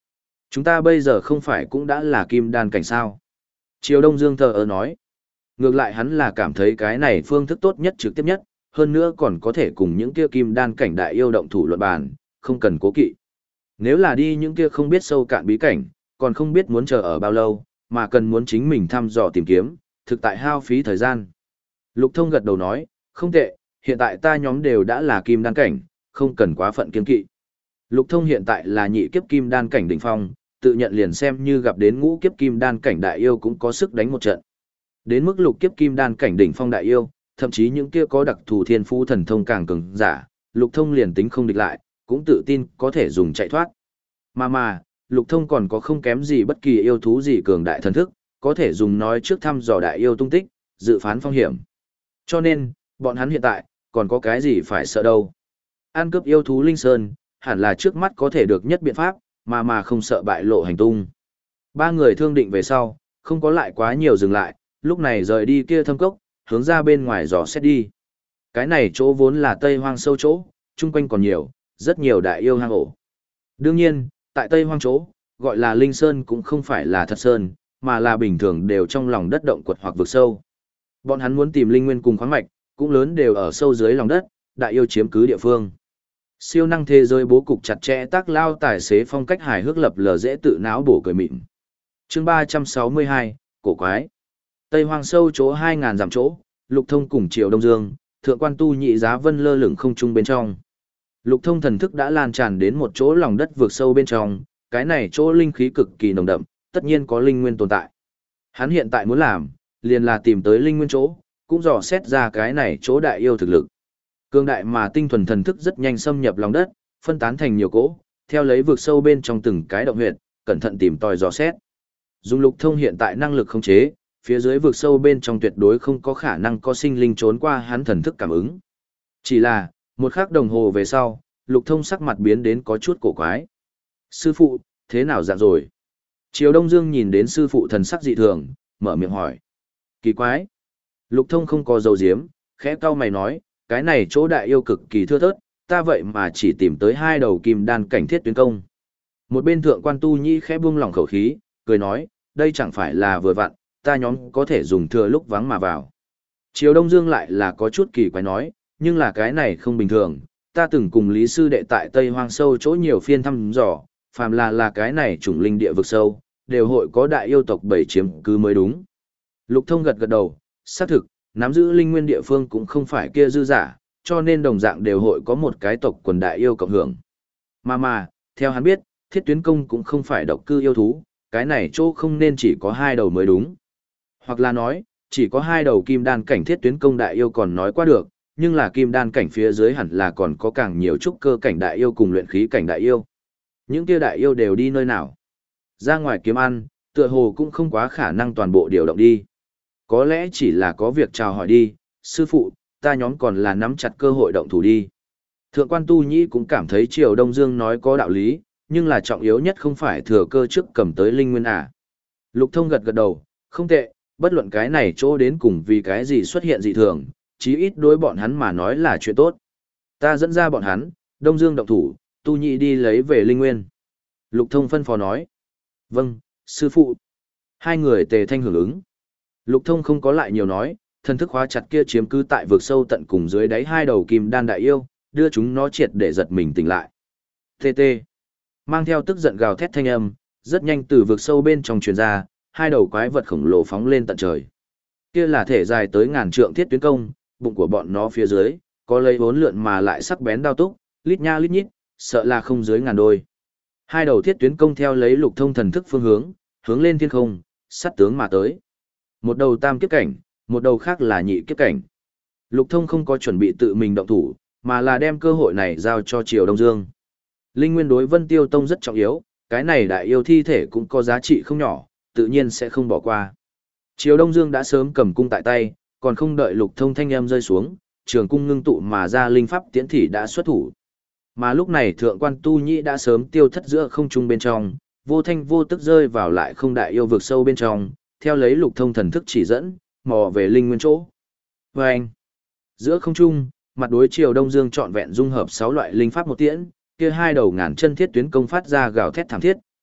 Speaker 1: Chúng ta bây giờ không phải cũng đã là kim đan cảnh sao? Triều Đông Dương thờ ơ nói. Ngược lại hắn là cảm thấy cái này phương thức tốt nhất trực tiếp nhất, hơn nữa còn có thể cùng những kia kim đan cảnh đại yêu động thủ luận bàn, không cần cố kỵ. Nếu là đi những kia không biết sâu cạn bí cảnh, còn không biết muốn chờ ở bao lâu, mà cần muốn chính mình thăm dò tìm kiếm, thực tại hao phí thời gian. Lục Thông gật đầu nói, không tệ, hiện tại ta nhóm đều đã là kim đan cảnh, không cần quá phận kiên kỵ. Lục Thông hiện tại là nhị kiếp kim đan cảnh đỉnh phong, tự nhận liền xem như gặp đến ngũ kiếp kim đan cảnh đại yêu cũng có sức đánh một trận. Đến mức lục kiếp kim đan cảnh đỉnh phong đại yêu, thậm chí những kia có đặc thù thiên phú thần thông càng cường giả, Lục Thông liền tính không địch lại, cũng tự tin có thể dùng chạy thoát. Mà mà, Lục Thông còn có không kém gì bất kỳ yêu thú gì cường đại thần thức, có thể dùng nói trước thăm dò đại yêu tung tích, dự phán phong hiểm. Cho nên, bọn hắn hiện tại, còn có cái gì phải sợ đâu. Ăn cướp yêu thú Linh Sơn, hẳn là trước mắt có thể được nhất biện pháp, mà mà không sợ bại lộ hành tung. Ba người thương định về sau, không có lại quá nhiều dừng lại, lúc này rời đi kia thâm cốc, hướng ra bên ngoài dò xét đi. Cái này chỗ vốn là Tây Hoang sâu chỗ, chung quanh còn nhiều, rất nhiều đại yêu hang ổ. Đương nhiên, tại Tây Hoang chỗ, gọi là Linh Sơn cũng không phải là thật sơn, mà là bình thường đều trong lòng đất động quật hoặc vực sâu. Bọn hắn muốn tìm linh nguyên cùng khoáng mạch, cũng lớn đều ở sâu dưới lòng đất, đại yêu chiếm cứ địa phương. Siêu năng thế giới bố cục chặt chẽ tác lao tài xế phong cách hài hước lập lờ dễ tự náo bổ cười mịn. Chương ba trăm sáu mươi hai, cổ quái. Tây Hoang sâu chỗ hai nghìn dặm chỗ, Lục Thông cùng Triều Đông Dương, thượng quan tu nhị giá vân lơ lửng không trung bên trong. Lục Thông thần thức đã lan tràn đến một chỗ lòng đất vượt sâu bên trong, cái này chỗ linh khí cực kỳ nồng đậm, tất nhiên có linh nguyên tồn tại. Hắn hiện tại muốn làm, liền là tìm tới linh nguyên chỗ, cũng dò xét ra cái này chỗ đại yêu thực lực. Cương đại mà tinh thuần thần thức rất nhanh xâm nhập lòng đất, phân tán thành nhiều cỗ, theo lấy vượt sâu bên trong từng cái động huyệt, cẩn thận tìm tòi dò xét. Dùng Lục Thông hiện tại năng lực khống chế, phía dưới vực sâu bên trong tuyệt đối không có khả năng có sinh linh trốn qua hắn thần thức cảm ứng. Chỉ là, một khắc đồng hồ về sau, Lục Thông sắc mặt biến đến có chút cổ quái. Sư phụ, thế nào dạng rồi? Triều Đông Dương nhìn đến sư phụ thần sắc dị thường, mở miệng hỏi. Kỳ quái. Lục Thông không có dầu diếm, khẽ cau mày nói, cái này chỗ đại yêu cực kỳ thưa thớt, ta vậy mà chỉ tìm tới hai đầu kim đan cảnh thiết tuyến công. Một bên thượng quan tu nhi khẽ buông lỏng khẩu khí, cười nói, đây chẳng phải là vừa vặn, ta nhóm có thể dùng thừa lúc vắng mà vào. Triều Đông Dương lại là có chút kỳ quái nói, nhưng là cái này không bình thường, ta từng cùng Lý Sư Đệ tại Tây Hoang sâu chỗ nhiều phiên thăm dò, phàm là là cái này chủng linh địa vực sâu, đều hội có đại yêu tộc bảy chiếm cứ mới đúng. Lục Thông gật gật đầu, xác thực, nắm giữ linh nguyên địa phương cũng không phải kia dư giả, cho nên đồng dạng đều hội có một cái tộc quần đại yêu cộng hưởng. Mà mà, theo hắn biết, thiết tuyến công cũng không phải độc cư yêu thú, cái này chỗ không nên chỉ có hai đầu mới đúng. Hoặc là nói, chỉ có hai đầu kim đan cảnh thiết tuyến công đại yêu còn nói qua được, nhưng là kim đan cảnh phía dưới hẳn là còn có càng nhiều trúc cơ cảnh đại yêu cùng luyện khí cảnh đại yêu. Những kia đại yêu đều đi nơi nào? Ra ngoài kiếm ăn, tựa hồ cũng không quá khả năng toàn bộ điều động đi. Có lẽ chỉ là có việc chào hỏi đi, sư phụ, ta nhóm còn là nắm chặt cơ hội động thủ đi. Thượng quan Tu Nhĩ cũng cảm thấy Triều Đông Dương nói có đạo lý, nhưng là trọng yếu nhất không phải thừa cơ trước cầm tới linh nguyên à. Lục Thông gật gật đầu, không tệ, bất luận cái này chỗ đến cùng vì cái gì xuất hiện dị thường, chí ít đối bọn hắn mà nói là chuyện tốt. Ta dẫn ra bọn hắn, Đông Dương động thủ, Tu Nhĩ đi lấy về linh nguyên. Lục Thông phân phó nói. Vâng, sư phụ. Hai người tề thanh hưởng ứng. Lục Thông không có lại nhiều nói, thần thức hóa chặt kia chiếm cứ tại vực sâu tận cùng dưới đáy hai đầu kim đan đại yêu, đưa chúng nó triệt để giật mình tỉnh lại. Tê tê. Mang theo tức giận gào thét thanh âm, rất nhanh từ vực sâu bên trong truyền ra, hai đầu quái vật khổng lồ phóng lên tận trời. Kia là thể dài tới ngàn trượng thiết tuyến công, bụng của bọn nó phía dưới, có lấy bốn lượn mà lại sắc bén đao túc, lít nha lít nhít, sợ là không dưới ngàn đôi. Hai đầu thiết tuyến công theo lấy Lục Thông thần thức phương hướng, hướng lên thiên không, sát tướng mà tới. Một đầu tam kiếp cảnh, một đầu khác là nhị kiếp cảnh. Lục Thông không có chuẩn bị tự mình động thủ, mà là đem cơ hội này giao cho Triều Đông Dương. Linh nguyên đối Vân Tiêu Tông rất trọng yếu, cái này đại yêu thi thể cũng có giá trị không nhỏ, tự nhiên sẽ không bỏ qua. Triều Đông Dương đã sớm cầm cung tại tay, còn không đợi Lục Thông thanh âm rơi xuống, trường cung ngưng tụ mà ra linh pháp tiễn thị đã xuất thủ. Mà lúc này thượng quan Tu Nhĩ đã sớm tiêu thất giữa không trung bên trong, vô thanh vô tức rơi vào lại không đại yêu vực sâu bên trong, theo lấy Lục Thông thần thức chỉ dẫn, mò về linh nguyên chỗ. Và anh, giữa không trung, mặt đối Triều Đông Dương trọn vẹn dung hợp sáu loại linh pháp một tiễn, kia hai đầu ngàn chân thiết tuyến công phát ra gào thét thảm thiết,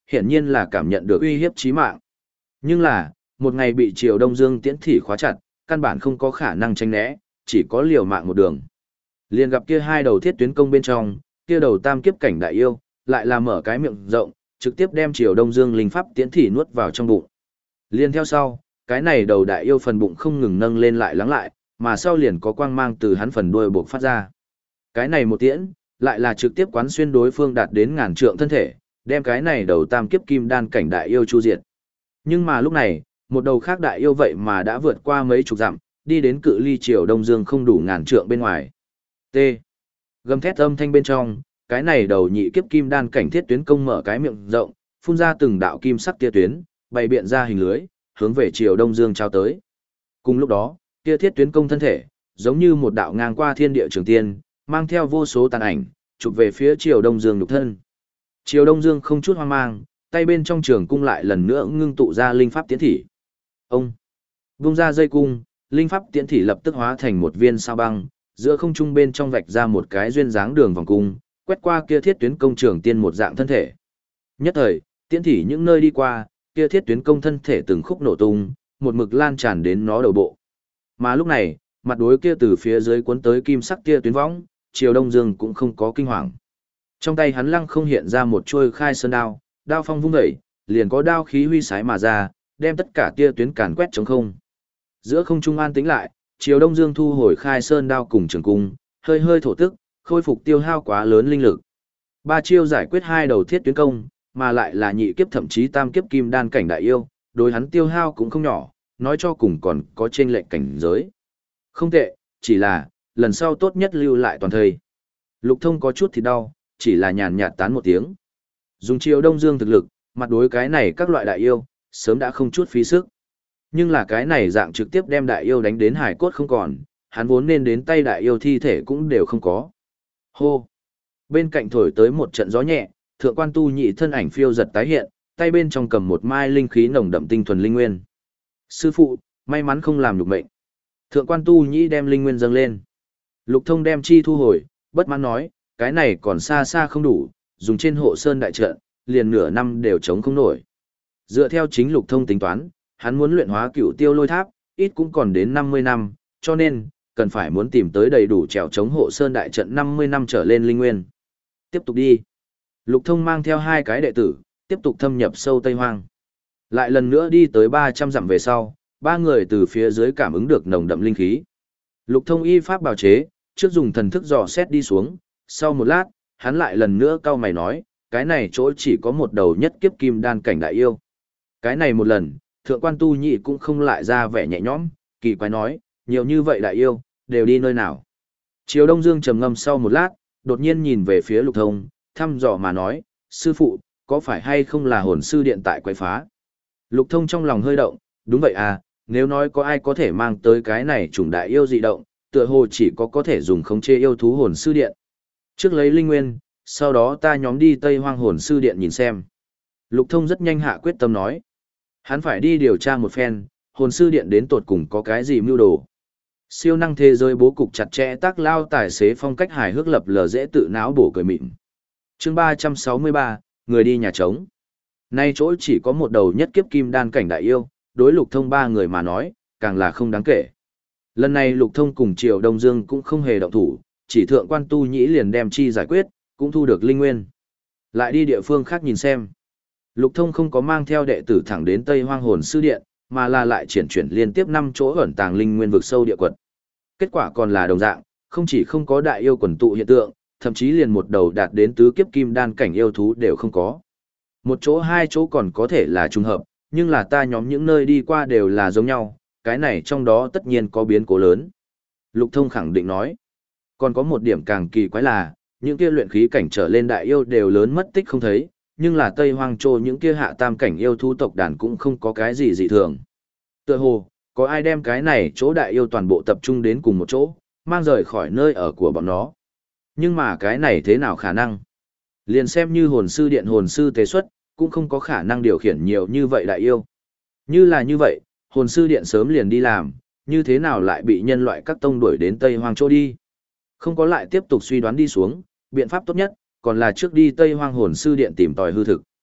Speaker 1: hiển nhiên là cảm nhận được uy hiếp chí mạng. Nhưng là, một ngày bị Triều Đông Dương tiễn thỉ khóa chặt, căn bản không có khả năng tránh né, chỉ có liều mạng một đường. Liền gặp kia hai đầu thiết tuyến công bên trong, kia đầu tam kiếp cảnh đại yêu, lại là mở cái miệng rộng, trực tiếp đem Triều Đông Dương linh pháp tiễn thỉ nuốt vào trong bụng. Liên theo sau, cái này đầu đại yêu phần bụng không ngừng nâng lên lại lắng lại, mà sau liền có quang mang từ hắn phần đuôi buộc phát ra. Cái này một tiễn, lại là trực tiếp quán xuyên đối phương đạt đến ngàn trượng thân thể, đem cái này đầu tam kiếp kim đan cảnh đại yêu chu diệt. Nhưng mà lúc này, một đầu khác đại yêu vậy mà đã vượt qua mấy chục dặm, đi đến cự ly Triều Đông Dương không đủ ngàn trượng bên ngoài. T. Gầm thét âm thanh bên trong, cái này đầu nhị kiếp kim đan cảnh thiết tuyến công mở cái miệng rộng, phun ra từng đạo kim sắc tia tuyến, bày biện ra hình lưới, hướng về Triều Đông Dương trao tới. Cùng lúc đó, kia thiết tuyến công thân thể, giống như một đạo ngang qua thiên địa trường tiên, mang theo vô số tàn ảnh, chụp về phía Triều Đông Dương nhục thân. Triều Đông Dương không chút hoang mang, tay bên trong trường cung lại lần nữa ngưng tụ ra linh pháp tiễn thỉ. Ông vung ra dây cung, linh pháp tiễn thỉ lập tức hóa thành một viên sao băng, giữa không trung bên trong vạch ra một cái duyên dáng đường vòng cung, quét qua kia thiết tuyến công trường tiên một dạng thân thể. Nhất thời, tiễn thỉ những nơi đi qua, kia thiết tuyến công thân thể từng khúc nổ tung, một mực lan tràn đến nó đầu bộ. Mà lúc này, mặt đối kia từ phía dưới cuốn tới kim sắc kia tuyến võng, Triều Đông Dương cũng không có kinh hoàng. Trong tay hắn lăng không hiện ra một chuôi khai sơn đao, đao phong vung dậy, liền có đao khí huy sái mà ra, đem tất cả tia tuyến càn quét trống không. Giữa không trung an tĩnh lại, Triều Đông Dương thu hồi khai sơn đao cùng trường cung, hơi hơi thổ tức, khôi phục tiêu hao quá lớn linh lực. Ba chiêu giải quyết hai đầu thiết tuyến công, mà lại là nhị kiếp thậm chí tam kiếp kim đan cảnh đại yêu, đối hắn tiêu hao cũng không nhỏ, nói cho cùng còn có trên lệnh cảnh giới. Không tệ, chỉ là, lần sau tốt nhất lưu lại toàn thời. Lục Thông có chút thì đau, chỉ là nhàn nhạt tán một tiếng. Dùng Triều Đông Dương thực lực, mặt đối cái này các loại đại yêu, sớm đã không chút phí sức. Nhưng là cái này dạng trực tiếp đem đại yêu đánh đến hải cốt không còn, hắn vốn nên đến tay đại yêu thi thể cũng đều không có. Hô! Bên cạnh thổi tới một trận gió nhẹ, thượng quan tu nhị thân ảnh phiêu giật tái hiện, tay bên trong cầm một mai linh khí nồng đậm tinh thuần linh nguyên. Sư phụ, may mắn không làm nhục mệnh. Thượng quan tu nhị đem linh nguyên dâng lên. Lục Thông đem chi thu hồi, bất mãn nói, cái này còn xa xa không đủ, dùng trên hộ sơn đại trận, liền nửa năm đều chống không nổi. Dựa theo chính Lục Thông tính toán, hắn muốn luyện hóa cửu tiêu lôi tháp, ít cũng còn đến năm mươi năm, cho nên, cần phải muốn tìm tới đầy đủ trèo chống hộ sơn đại trận năm mươi năm trở lên linh nguyên. Tiếp tục đi. Lục Thông mang theo hai cái đệ tử, tiếp tục thâm nhập sâu Tây Hoang. Lại lần nữa đi tới ba trăm dặm về sau, ba người từ phía dưới cảm ứng được nồng đậm linh khí. Lục Thông y pháp bào chế, trước dùng thần thức dò xét đi xuống, sau một lát, hắn lại lần nữa cau mày nói, cái này chỗ chỉ có một đầu nhất kiếp kim đan cảnh đại yêu. Cái này một lần, thượng quan tu nhị cũng không lại ra vẻ nhẹ nhõm, kỳ quái nói, nhiều như vậy đại yêu, đều đi nơi nào. Triều Đông Dương trầm ngâm sau một lát, đột nhiên nhìn về phía Lục Thông, thăm dò mà nói, sư phụ, có phải hay không là hồn sư điện tại quái phá? Lục Thông trong lòng hơi động, đúng vậy à, nếu nói có ai có thể mang tới cái này chủng đại yêu dị động, tựa hồ chỉ có có thể dùng khống chế yêu thú hồn sư điện. Trước lấy linh nguyên, sau đó ta nhóm đi Tây Hoang hồn sư điện nhìn xem. Lục Thông rất nhanh hạ quyết tâm nói. Hắn phải đi điều tra một phen, hồn sư điện đến tột cùng có cái gì mưu đồ. Siêu năng thế giới bố cục chặt chẽ tác lao tài xế phong cách hài hước lập lờ dễ tự não bổ cười mịn. Chương ba trăm sáu mươi ba, người đi nhà trống. Nay chỗ chỉ có một đầu nhất kiếp kim đan cảnh đại yêu, đối Lục Thông ba người mà nói, càng là không đáng kể. Lần này Lục Thông cùng Triều Đông Dương cũng không hề động thủ, chỉ thượng quan tu nhĩ liền đem chi giải quyết, cũng thu được linh nguyên. Lại đi địa phương khác nhìn xem. Lục Thông không có mang theo đệ tử thẳng đến Tây Hoang hồn sư điện, mà là lại triển chuyển liên tiếp năm chỗ ẩn tàng linh nguyên vực sâu địa quật. Kết quả còn là đồng dạng, không chỉ không có đại yêu quần tụ hiện tượng, thậm chí liền một đầu đạt đến tứ kiếp kim đan cảnh yêu thú đều không có. Một chỗ hai chỗ còn có thể là trùng hợp, nhưng là ta nhóm những nơi đi qua đều là giống nhau, cái này trong đó tất nhiên có biến cố lớn. Lục Thông khẳng định nói. Còn có một điểm càng kỳ quái là, những kia luyện khí cảnh trở lên đại yêu đều lớn mất tích không thấy, nhưng là Tây Hoang Châu những kia hạ tam cảnh yêu thú tộc đàn cũng không có cái gì dị thường. Tựa hồ, có ai đem cái này chỗ đại yêu toàn bộ tập trung đến cùng một chỗ, mang rời khỏi nơi ở của bọn nó. Nhưng mà cái này thế nào khả năng? Liền xem như hồn sư điện hồn sư tế xuất, cũng không có khả năng điều khiển nhiều như vậy đại yêu. Như là như vậy, hồn sư điện sớm liền đi làm, như thế nào lại bị nhân loại các tông đuổi đến Tây Hoang Châu đi? Không có lại tiếp tục suy đoán đi xuống, biện pháp tốt nhất, còn là trước đi Tây Hoang hồn sư điện tìm tòi hư thực.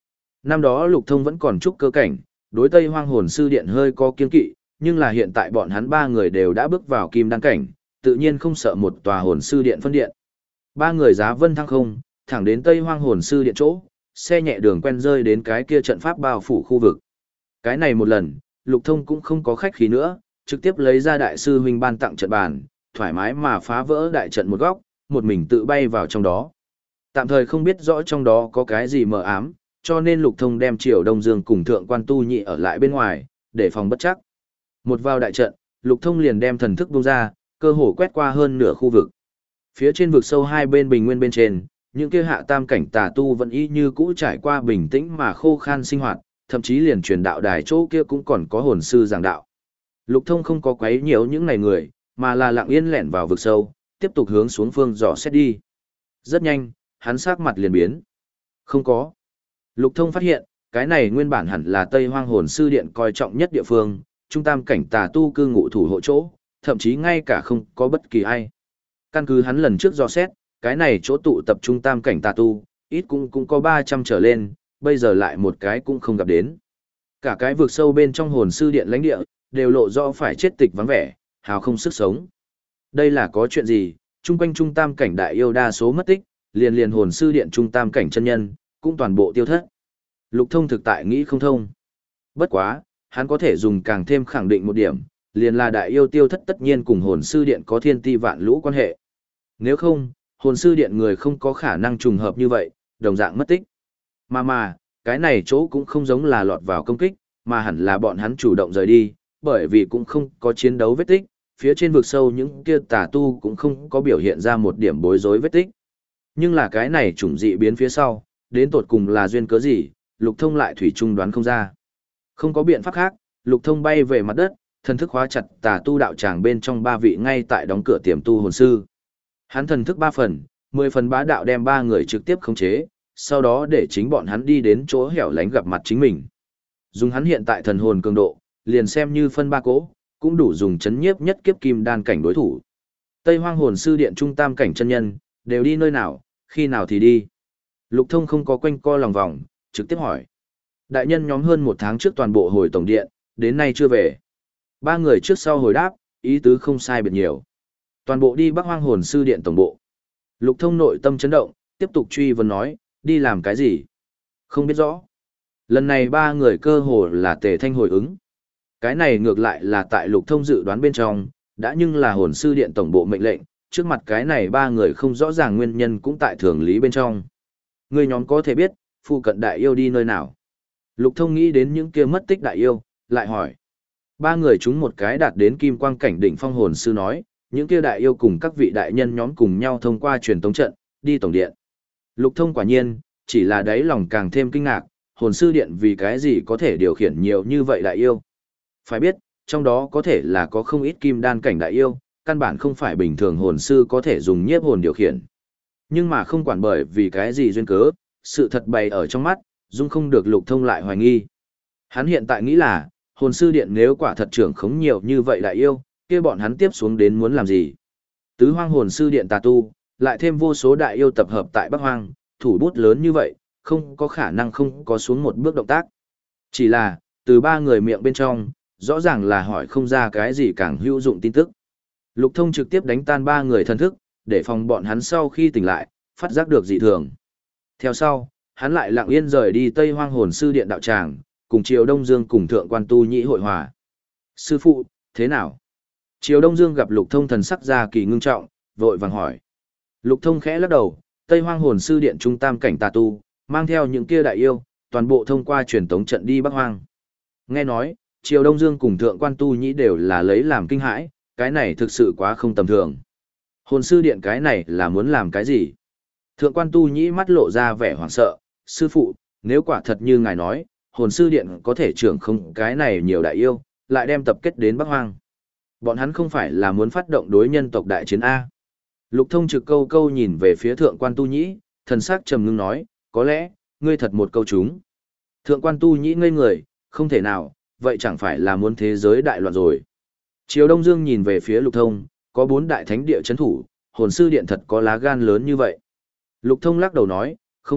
Speaker 1: Năm đó Lục Thông vẫn còn trúc cơ cảnh, đối Tây Hoang Hồn Sư Điện hơi có kiên kỵ, nhưng là hiện tại bọn hắn ba người đều đã bước vào kim đăng cảnh, tự nhiên không sợ một tòa Hồn Sư Điện phân điện. Ba người giá vân thăng không, thẳng đến Tây Hoang Hồn Sư Điện chỗ, xe nhẹ đường quen rơi đến cái kia trận pháp bao phủ khu vực. Cái này một lần, Lục Thông cũng không có khách khí nữa, trực tiếp lấy ra đại sư huynh ban tặng trận bàn, thoải mái mà phá vỡ đại trận một góc, một mình tự bay vào trong đó. Tạm thời không biết rõ trong đó có cái gì mờ ám, cho nên Lục Thông đem Triều Đông Dương cùng Thượng Quan Tu Nhị ở lại bên ngoài, để phòng bất chắc. Một vào đại trận, Lục Thông liền đem thần thức bung ra, cơ hồ quét qua hơn nửa khu vực. Phía trên vực sâu hai bên bình nguyên bên trên, những kia hạ tam cảnh tà tu vẫn y như cũ trải qua bình tĩnh mà khô khan sinh hoạt, thậm chí liền truyền đạo đài chỗ kia cũng còn có hồn sư giảng đạo. Lục Thông không có quấy nhiễu những này người, mà là lặng yên lẻn vào vực sâu, tiếp tục hướng xuống phương dò xét đi. Rất nhanh, hắn sắc mặt liền biến. Không có. Lục Thông phát hiện, cái này nguyên bản hẳn là Tây Hoang Hồn Sư Điện coi trọng nhất địa phương, trung tam cảnh tà tu cư ngụ thủ hộ chỗ, thậm chí ngay cả không có bất kỳ ai. Căn cứ hắn lần trước dò xét, cái này chỗ tụ tập trung tam cảnh tà tu, ít cũng cũng có ba trăm trở lên, bây giờ lại một cái cũng không gặp đến. Cả cái vực sâu bên trong Hồn Sư Điện lãnh địa, đều lộ rõ phải chết tịch vắng vẻ, hào không sức sống. Đây là có chuyện gì, chung quanh trung tam cảnh đại yêu đa số mất tích, liền liền Hồn Sư Điện trung tam cảnh chân nhân, cũng toàn bộ tiêu thất. Lục Thông thực tại nghĩ không thông. Bất quá, hắn có thể dùng càng thêm khẳng định một điểm, liền là đại yêu tiêu thất tất nhiên cùng Hồn Sư Điện có thiên ti vạn lũ quan hệ. Nếu không, Hồn Sư Điện người không có khả năng trùng hợp như vậy, đồng dạng mất tích. Mà mà, cái này chỗ cũng không giống là lọt vào công kích, mà hẳn là bọn hắn chủ động rời đi, bởi vì cũng không có chiến đấu vết tích, phía trên vực sâu những kia tà tu cũng không có biểu hiện ra một điểm bối rối vết tích. Nhưng là cái này chủng dị biến phía sau, đến tột cùng là duyên cớ gì, Lục Thông lại thủy chung đoán không ra. Không có biện pháp khác, Lục Thông bay về mặt đất, thần thức khóa chặt tà tu đạo tràng bên trong ba vị ngay tại đóng cửa tiềm tu hồn sư. Hắn thần thức ba phần, mười phần bá đạo đem ba người trực tiếp khống chế, sau đó để chính bọn hắn đi đến chỗ hẻo lánh gặp mặt chính mình. Dùng hắn hiện tại thần hồn cường độ, liền xem như phân ba cỗ, cũng đủ dùng chấn nhiếp nhất kiếp kim đan cảnh đối thủ. Tây Hoang Hồn Sư Điện trung tam cảnh chân nhân, đều đi nơi nào, khi nào thì đi. Lục Thông không có quanh co lòng vòng, trực tiếp hỏi. Đại nhân nhóm hơn một tháng trước toàn bộ hồi tổng điện, đến nay chưa về. Ba người trước sau hồi đáp, ý tứ không sai biệt nhiều. Toàn bộ đi Bắc Hoang Hồn Sư Điện tổng bộ. Lục Thông nội tâm chấn động, tiếp tục truy vấn nói, đi làm cái gì? Không biết rõ. Lần này ba người cơ hồ là tề thanh hồi ứng. Cái này ngược lại là tại Lục Thông dự đoán bên trong, đã nhưng là Hồn Sư Điện tổng bộ mệnh lệnh, trước mặt cái này ba người không rõ ràng nguyên nhân cũng tại thường lý bên trong. Người nhóm có thể biết, phụ cận đại yêu đi nơi nào? Lục Thông nghĩ đến những kia mất tích đại yêu, lại hỏi. Ba người chúng một cái đạt đến kim quang cảnh đỉnh phong hồn sư nói, những kia đại yêu cùng các vị đại nhân nhóm cùng nhau thông qua truyền tống trận, đi tổng điện. Lục Thông quả nhiên, chỉ là đáy lòng càng thêm kinh ngạc, hồn sư điện vì cái gì có thể điều khiển nhiều như vậy đại yêu. Phải biết, trong đó có thể là có không ít kim đan cảnh đại yêu, căn bản không phải bình thường hồn sư có thể dùng nhiếp hồn điều khiển. Nhưng mà không quản bởi vì cái gì duyên cớ, sự thật bày ở trong mắt, dung không được Lục Thông lại hoài nghi. Hắn hiện tại nghĩ là, hồn sư điện nếu quả thật trưởng khống nhiều như vậy đại yêu, kia bọn hắn tiếp xuống đến muốn làm gì? Tứ hoang hồn sư điện tà tu, lại thêm vô số đại yêu tập hợp tại Bắc Hoang, thủ bút lớn như vậy, không có khả năng không có xuống một bước động tác. Chỉ là, từ ba người miệng bên trong, rõ ràng là hỏi không ra cái gì càng hữu dụng tin tức. Lục Thông trực tiếp đánh tan ba người thân thức, để phòng bọn hắn sau khi tỉnh lại, phát giác được dị thường. Theo sau, hắn lại lặng yên rời đi Tây Hoang Hồn Sư Điện đạo tràng, cùng Triều Đông Dương cùng Thượng Quan Tu Nhĩ hội hòa. Sư phụ, thế nào? Triều Đông Dương gặp Lục Thông thần sắc ra kỳ ngưng trọng, vội vàng hỏi. Lục Thông khẽ lắc đầu, Tây Hoang Hồn Sư Điện trung tam cảnh tà tu, mang theo những kia đại yêu, toàn bộ thông qua truyền tống trận đi Bắc Hoang. Nghe nói, Triều Đông Dương cùng Thượng Quan Tu Nhĩ đều là lấy làm kinh hãi, cái này thực sự quá không tầm thường. Hồn Sư Điện cái này là muốn làm cái gì? Thượng Quan Tu Nhĩ mắt lộ ra vẻ hoảng sợ, sư phụ, nếu quả thật như ngài nói, Hồn Sư Điện có thể trưởng không cái này nhiều đại yêu, lại đem tập kết đến Bắc Hoang. Bọn hắn không phải là muốn phát động đối nhân tộc đại chiến A. Lục Thông trực câu câu nhìn về phía Thượng Quan Tu Nhĩ, thần sắc trầm ngưng nói, có lẽ, ngươi thật một câu chúng. Thượng Quan Tu Nhĩ ngây người, không thể nào, vậy chẳng phải là muốn thế giới đại loạn rồi. Triều Đông Dương nhìn về phía Lục Thông, có bốn đại thánh địa chấn thủ, Hồn Sư Điện thật có lá gan lớn như vậy. Lục Thông lắc đầu nói, không biết,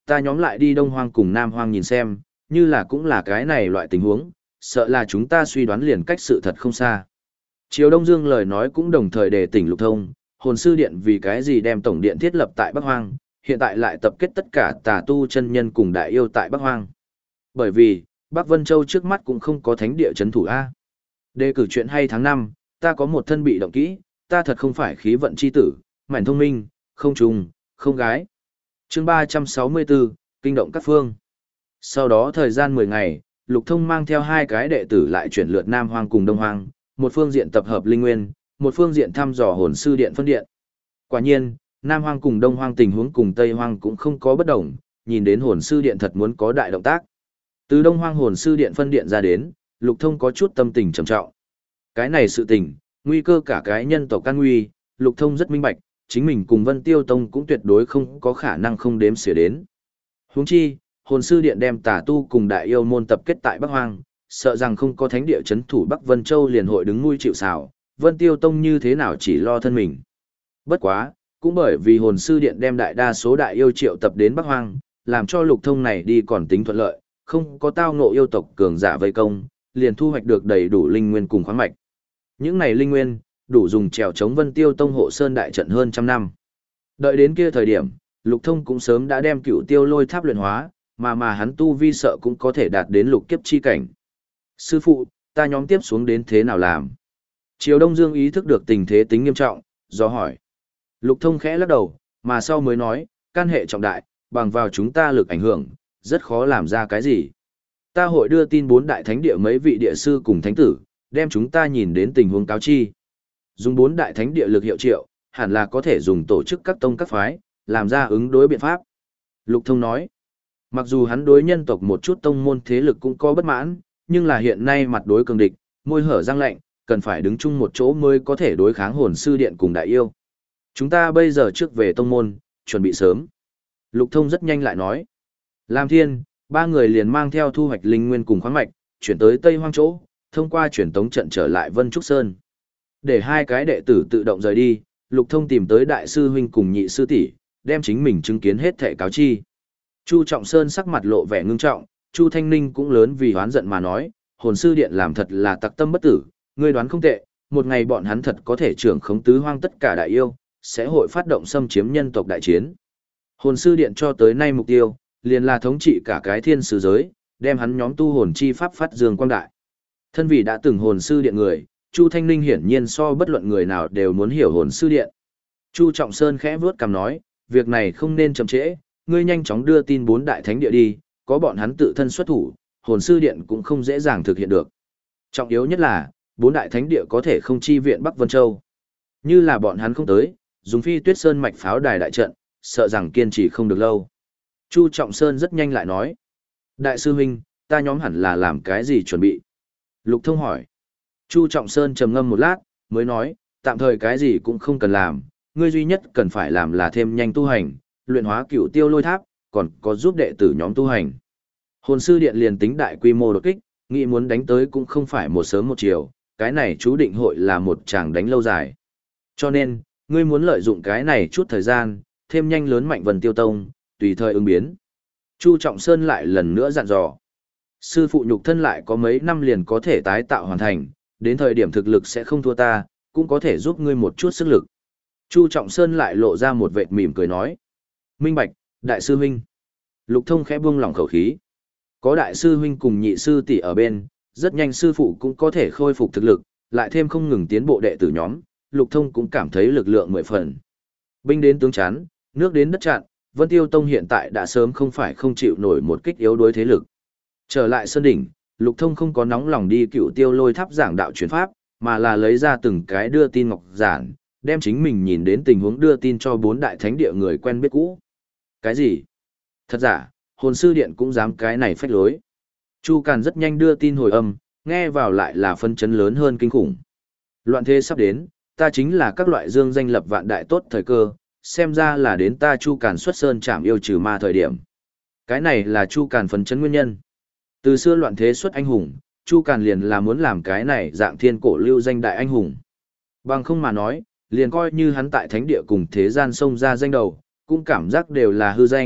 Speaker 1: ta nhóm lại đi Đông Hoang cùng Nam Hoang nhìn xem, như là cũng là cái này loại tình huống, sợ là chúng ta suy đoán liền cách sự thật không xa. Triều Đông Dương lời nói cũng đồng thời đề tỉnh Lục Thông, hồn sư điện vì cái gì đem tổng điện thiết lập tại Bắc Hoang, hiện tại lại tập kết tất cả tà tu chân nhân cùng đại yêu tại Bắc Hoang. Bởi vì, Bắc Vân Châu trước mắt cũng không có thánh địa chấn thủ A. Đề cử chuyện hay tháng năm, ta có một thân bị động kỹ, ta thật không phải khí vận chi tử, mảnh thông minh, không trùng, không gái. Chương ba trăm sáu mươi bốn, kinh động các phương. Sau đó thời gian mười ngày, Lục Thông mang theo hai cái đệ tử lại chuyển lượt Nam Hoang cùng Đông Hoang, một phương diện tập hợp linh nguyên, một phương diện thăm dò hồn sư điện phân điện. Quả nhiên, Nam Hoang cùng Đông Hoang tình huống cùng Tây Hoang cũng không có bất đồng, nhìn đến hồn sư điện thật muốn có đại động tác. Từ Đông Hoang hồn sư điện phân điện ra đến, Lục Thông có chút tâm tình trầm trọng. Cái này sự tình, nguy cơ cả cái nhân tộc can nguy, Lục Thông rất minh bạch, chính mình cùng Vân Tiêu Tông cũng tuyệt đối không có khả năng không đếm xỉa đến. Huống chi, hồn sư điện đem tà tu cùng đại yêu môn tập kết tại Bắc Hoang, sợ rằng không có thánh địa chấn thủ Bắc Vân Châu liền hội đứng nuôi chịu sào, Vân Tiêu Tông như thế nào chỉ lo thân mình. Bất quá, cũng bởi vì hồn sư điện đem đại đa số đại yêu triệu tập đến Bắc Hoang, làm cho Lục Thông này đi còn tính thuận lợi, không có tao ngộ yêu tộc cường giả vây công, liền thu hoạch được đầy đủ linh nguyên cùng khoáng mạch. Những này linh nguyên, đủ dùng trèo chống Vân Tiêu Tông hộ sơn đại trận hơn trăm năm. Đợi đến kia thời điểm, Lục Thông cũng sớm đã đem Cựu Tiêu Lôi Tháp luyện hóa, mà mà hắn tu vi sợ cũng có thể đạt đến lục kiếp chi cảnh. Sư phụ, ta nhóm tiếp xuống đến thế nào làm? Triều Đông Dương ý thức được tình thế tính nghiêm trọng, do hỏi. Lục Thông khẽ lắc đầu, mà sau mới nói, can hệ trọng đại, bằng vào chúng ta lực ảnh hưởng, rất khó làm ra cái gì. Ta hội đưa tin bốn đại thánh địa mấy vị địa sư cùng thánh tử, đem chúng ta nhìn đến tình huống cáo chi. Dùng bốn đại thánh địa lực hiệu triệu, hẳn là có thể dùng tổ chức các tông các phái, làm ra ứng đối biện pháp. Lục Thông nói, mặc dù hắn đối nhân tộc một chút tông môn thế lực cũng có bất mãn, nhưng là hiện nay mặt đối cường địch, môi hở răng lạnh, cần phải đứng chung một chỗ mới có thể đối kháng hồn sư điện cùng đại yêu. Chúng ta bây giờ trước về tông môn, chuẩn bị sớm. Lục Thông rất nhanh lại nói. Lam Thiên, ba người liền mang theo thu hoạch linh nguyên cùng khoáng mạch, chuyển tới Tây Hoang chỗ, thông qua chuyển tống trận trở lại Vân Trúc Sơn. Để hai cái đệ tử tự động rời đi, Lục Thông tìm tới đại sư huynh cùng nhị sư tỷ, đem chính mình chứng kiến hết thể cáo chi. Chu Trọng Sơn sắc mặt lộ vẻ ngưng trọng, Chu Thanh Ninh cũng lớn vì hoán giận mà nói, hồn sư điện làm thật là tặc tâm bất tử, ngươi đoán không tệ, một ngày bọn hắn thật có thể trưởng khống tứ hoang tất cả đại yêu, sẽ hội phát động xâm chiếm nhân tộc đại chiến. Hồn sư điện cho tới nay mục tiêu, liền là thống trị cả cái thiên sứ giới, đem hắn nhóm tu hồn chi pháp phát dương quang đại. Thân vì đã từng hồn sư điện người, Chu Thanh Ninh hiển nhiên so bất luận người nào đều muốn hiểu hồn sư điện. Chu Trọng Sơn khẽ vuốt cằm nói, việc này không nên chậm trễ, ngươi nhanh chóng đưa tin bốn đại thánh địa đi, có bọn hắn tự thân xuất thủ, hồn sư điện cũng không dễ dàng thực hiện được. Trọng yếu nhất là, bốn đại thánh địa có thể không chi viện Bắc Vân Châu. Như là bọn hắn không tới, dùng Phi Tuyết Sơn mạch pháo đài đại trận, sợ rằng kiên trì không được lâu. Chu Trọng Sơn rất nhanh lại nói, đại sư huynh, ta nhóm hẳn là làm cái gì chuẩn bị? Lục Thông hỏi. Chu Trọng Sơn trầm ngâm một lát, mới nói, tạm thời cái gì cũng không cần làm, ngươi duy nhất cần phải làm là thêm nhanh tu hành, luyện hóa Cựu Tiêu Lôi Tháp, còn có giúp đệ tử nhóm tu hành. Hồn sư điện liền tính đại quy mô đột kích, nghĩ muốn đánh tới cũng không phải một sớm một chiều, cái này chú định hội là một tràng đánh lâu dài. Cho nên, ngươi muốn lợi dụng cái này chút thời gian, thêm nhanh lớn mạnh Vân Tiêu Tông, tùy thời ứng biến. Chu Trọng Sơn lại lần nữa dặn dò. Sư phụ nhục thân lại có mấy năm liền có thể tái tạo hoàn thành, đến thời điểm thực lực sẽ không thua ta, cũng có thể giúp ngươi một chút sức lực. Chu Trọng Sơn lại lộ ra một vệt mỉm cười nói. Minh bạch, đại sư huynh. Lục Thông khẽ buông lỏng khẩu khí. Có đại sư huynh cùng nhị sư tỷ ở bên, rất nhanh sư phụ cũng có thể khôi phục thực lực, lại thêm không ngừng tiến bộ đệ tử nhóm, Lục Thông cũng cảm thấy lực lượng mười phần. Binh đến tướng chắn, nước đến đất chặn, Vân Tiêu Tông hiện tại đã sớm không phải không chịu nổi một kích yếu đối thế lực. Trở lại sơn đỉnh, Lục Thông không có nóng lòng đi Cựu Tiêu Lôi Tháp giảng đạo truyền pháp, mà là lấy ra từng cái đưa tin ngọc giản, đem chính mình nhìn đến tình huống đưa tin cho bốn đại thánh địa người quen biết cũ. Cái gì? Thật giả, hồn sư điện cũng dám cái này phách lối. Chu Càn rất nhanh đưa tin hồi âm, nghe vào lại là phân chấn lớn hơn kinh khủng. Loạn thế sắp đến, ta chính là các loại dương danh lập vạn đại tốt thời cơ, xem ra là đến ta Chu Càn xuất sơn trảm yêu trừ ma thời điểm. Cái này là Chu Càn phấn chấn nguyên nhân. Từ xưa loạn thế xuất anh hùng, Chu Càn liền là muốn làm cái này dạng thiên cổ lưu danh đại anh hùng. Bằng không mà nói, liền coi như hắn tại thánh địa cùng thế gian xông ra danh đầu, cũng cảm giác đều là hư danh,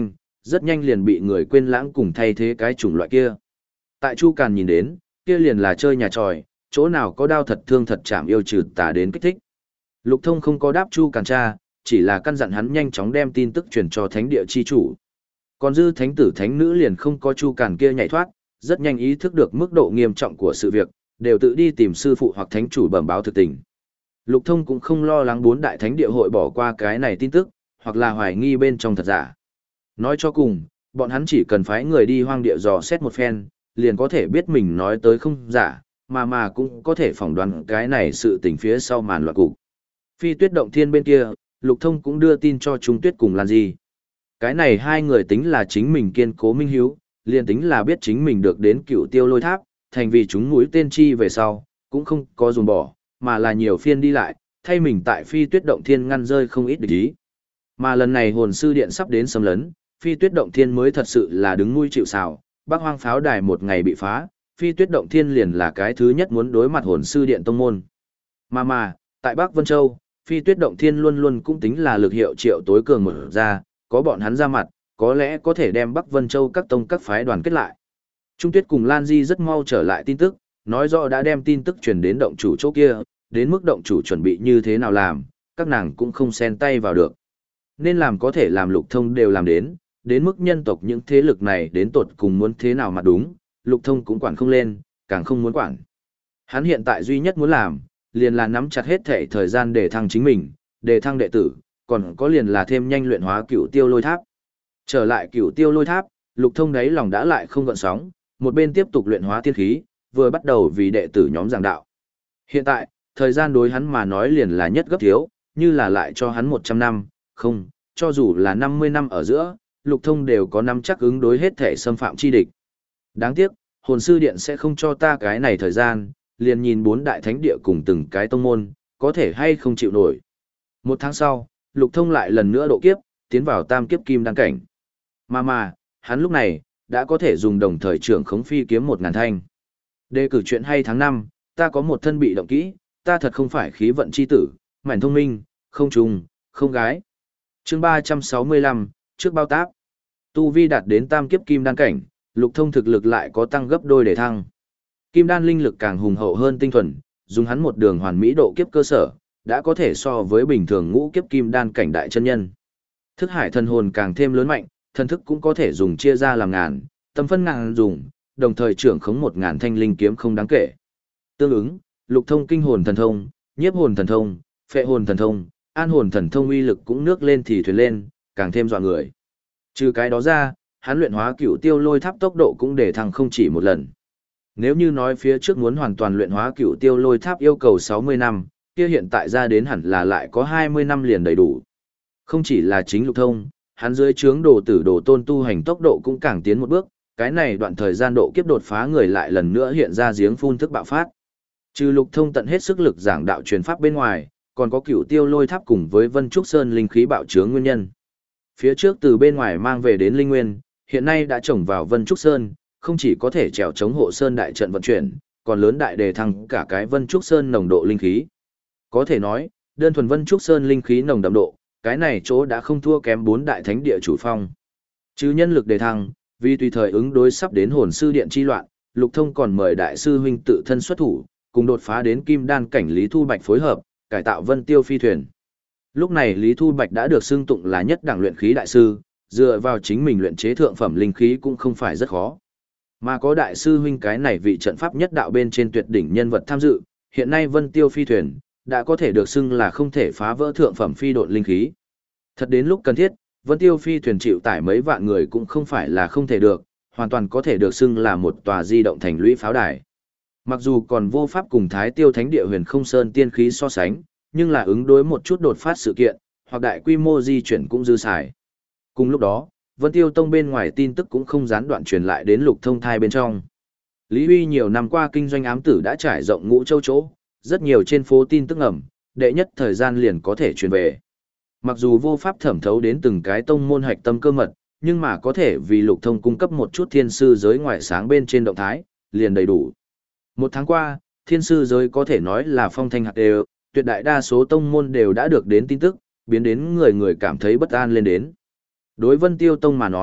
Speaker 1: rất nhanh liền bị người quên lãng cùng thay thế cái chủng loại kia. Tại Chu Càn nhìn đến, kia liền là chơi nhà tròi, chỗ nào có đao thật thương thật chạm yêu trừ tà đến kích thích. Lục Thông không có đáp Chu Càn cha, chỉ là căn dặn hắn nhanh chóng đem tin tức truyền cho thánh địa chi chủ. Còn dư thánh tử thánh nữ liền không có Chu Càn kia nhảy thoát, rất nhanh ý thức được mức độ nghiêm trọng của sự việc, đều tự đi tìm sư phụ hoặc thánh chủ bẩm báo thực tình. Lục Thông cũng không lo lắng bốn đại thánh địa hội bỏ qua cái này tin tức, hoặc là hoài nghi bên trong thật giả. Nói cho cùng, bọn hắn chỉ cần phái người đi hoang địa dò xét một phen, liền có thể biết mình nói tới không giả, mà mà cũng có thể phỏng đoán cái này sự tình phía sau màn loạn cục. Phi Tuyết động thiên bên kia, Lục Thông cũng đưa tin cho Trung Tuyết cùng Lan Di. Cái này hai người tính là chính mình kiên cố minh hiếu, liền tính là biết chính mình được đến Cựu Tiêu Lôi Tháp, thành vì chúng mũi tên chi về sau, cũng không có dùng bỏ, mà là nhiều phiên đi lại, thay mình tại Phi Tuyết động thiên ngăn rơi không ít địch ý. Mà lần này hồn sư điện sắp đến xâm lấn, Phi Tuyết động thiên mới thật sự là đứng nuôi chịu sào, Bắc Hoang pháo đài một ngày bị phá, Phi Tuyết động thiên liền là cái thứ nhất muốn đối mặt hồn sư điện tông môn. Mà mà, tại Bắc Vân Châu, Phi Tuyết động thiên luôn luôn cũng tính là lực hiệu triệu tối cường mở ra, có bọn hắn ra mặt, có lẽ có thể đem Bắc Vân Châu các tông các phái đoàn kết lại. Trung Tuyết cùng Lan Di rất mau trở lại tin tức, nói rõ đã đem tin tức truyền đến động chủ chỗ kia, đến mức động chủ chuẩn bị như thế nào làm, các nàng cũng không xen tay vào được. Nên làm có thể làm Lục Thông đều làm đến, đến mức nhân tộc những thế lực này đến tột cùng muốn thế nào mà đúng, Lục Thông cũng quản không lên, càng không muốn quản. Hắn hiện tại duy nhất muốn làm, liền là nắm chặt hết thể thời gian để thăng chính mình, để thăng đệ tử, còn có liền là thêm nhanh luyện hóa Cựu Tiêu Lôi Tháp. Trở lại Cựu Tiêu Lôi Tháp, Lục Thông đáy lòng đã lại không gợn sóng, một bên tiếp tục luyện hóa tiên khí, vừa bắt đầu vì đệ tử nhóm giảng đạo. Hiện tại, thời gian đối hắn mà nói liền là nhất gấp thiếu, như là lại cho hắn một trăm năm, không, cho dù là năm mươi năm ở giữa, Lục Thông đều có năm chắc ứng đối hết thể xâm phạm chi địch. Đáng tiếc, hồn sư điện sẽ không cho ta cái này thời gian, liền nhìn bốn đại thánh địa cùng từng cái tông môn, có thể hay không chịu nổi. Một tháng sau, Lục Thông lại lần nữa độ kiếp, tiến vào tam kiếp kim đan cảnh. Mà mà, hắn lúc này, đã có thể dùng đồng thời trưởng khống phi kiếm một ngàn thanh. Đề cử chuyện hay tháng năm, ta có một thân bị động kỹ, ta thật không phải khí vận chi tử, mảnh thông minh, không trùng, không gái. Chương ba trăm sáu mươi lăm, trước bao táp. Tu vi đạt đến tam kiếp kim đan cảnh, Lục Thông thực lực lại có tăng gấp đôi để thăng. Kim đan linh lực càng hùng hậu hơn tinh thuần, dùng hắn một đường hoàn mỹ độ kiếp cơ sở, đã có thể so với bình thường ngũ kiếp kim đan cảnh đại chân nhân. Thức hải thần hồn càng thêm lớn mạnh, thần thức cũng có thể dùng chia ra làm ngàn, tâm phân ngàn dùng, đồng thời trưởng khống một ngàn thanh linh kiếm không đáng kể. Tương ứng, Lục Thông kinh hồn thần thông, nhiếp hồn thần thông, phệ hồn thần thông, an hồn thần thông uy lực cũng nước lên thì thuyền lên, càng thêm dọa người. Trừ cái đó ra, hắn luyện hóa Cựu Tiêu Lôi Tháp tốc độ cũng để thăng không chỉ một lần. Nếu như nói phía trước muốn hoàn toàn luyện hóa Cựu Tiêu Lôi Tháp yêu cầu sáu mươi năm, kia hiện tại ra đến hẳn là lại có hai mươi năm liền đầy đủ. Không chỉ là chính Lục Thông, hắn dưới trướng đồ tử đồ tôn tu hành tốc độ cũng càng tiến một bước, cái này đoạn thời gian độ kiếp đột phá người lại lần nữa hiện ra giếng phun thức bạo phát. Trừ Lục Thông tận hết sức lực giảng đạo truyền pháp bên ngoài, còn có Cựu Tiêu Lôi Tháp cùng với Vân Trúc Sơn linh khí bạo chướng nguyên nhân. Phía trước từ bên ngoài mang về đến linh nguyên, hiện nay đã trồng vào Vân Trúc Sơn, không chỉ có thể trèo chống hộ sơn đại trận vận chuyển, còn lớn đại đề thăng cả cái Vân Trúc Sơn nồng độ linh khí. Có thể nói, đơn thuần Vân Trúc Sơn linh khí nồng đậm độ, cái này chỗ đã không thua kém bốn đại thánh địa chủ phong. Chứ nhân lực đề thăng, vì tùy thời ứng đối sắp đến hồn sư điện chi loạn, Lục Thông còn mời đại sư huynh tự thân xuất thủ, cùng đột phá đến kim đan cảnh Lý Thu Bạch phối hợp, cải tạo Vân Tiêu phi thuyền. Lúc này Lý Thu Bạch đã được xưng tụng là nhất đẳng luyện khí đại sư, dựa vào chính mình luyện chế thượng phẩm linh khí cũng không phải rất khó. Mà có đại sư huynh cái này vị trận pháp nhất đạo bên trên tuyệt đỉnh nhân vật tham dự, hiện nay Vân Tiêu phi thuyền đã có thể được xưng là không thể phá vỡ thượng phẩm phi độn linh khí. Thật đến lúc cần thiết, Vân Tiêu phi thuyền chịu tải mấy vạn người cũng không phải là không thể được, hoàn toàn có thể được xưng là một tòa di động thành lũy pháo đài. Mặc dù còn vô pháp cùng Thái Tiêu Thánh địa Huyền Không Sơn tiên khí so sánh, nhưng là ứng đối một chút đột phát sự kiện, hoặc đại quy mô di chuyển cũng dư xài. Cùng lúc đó, Vân Tiêu Tông bên ngoài tin tức cũng không gián đoạn truyền lại đến Lục Thông thai bên trong. Lý Huy nhiều năm qua kinh doanh ám tử đã trải rộng ngũ châu chỗ, rất nhiều trên phố tin tức ẩm, đệ nhất thời gian liền có thể truyền về. Mặc dù vô pháp thẩm thấu đến từng cái tông môn hạch tâm cơ mật, nhưng mà có thể vì Lục Thông cung cấp một chút thiên sư giới ngoại sáng bên trên động thái, liền đầy đủ. Một tháng qua, thiên sư giới có thể nói là phong thanh hạt đều, tuyệt đại đa số tông môn đều đã được đến tin tức, biến đến người người cảm thấy bất an lên đến. Đối Vân Tiêu Tông mà nói,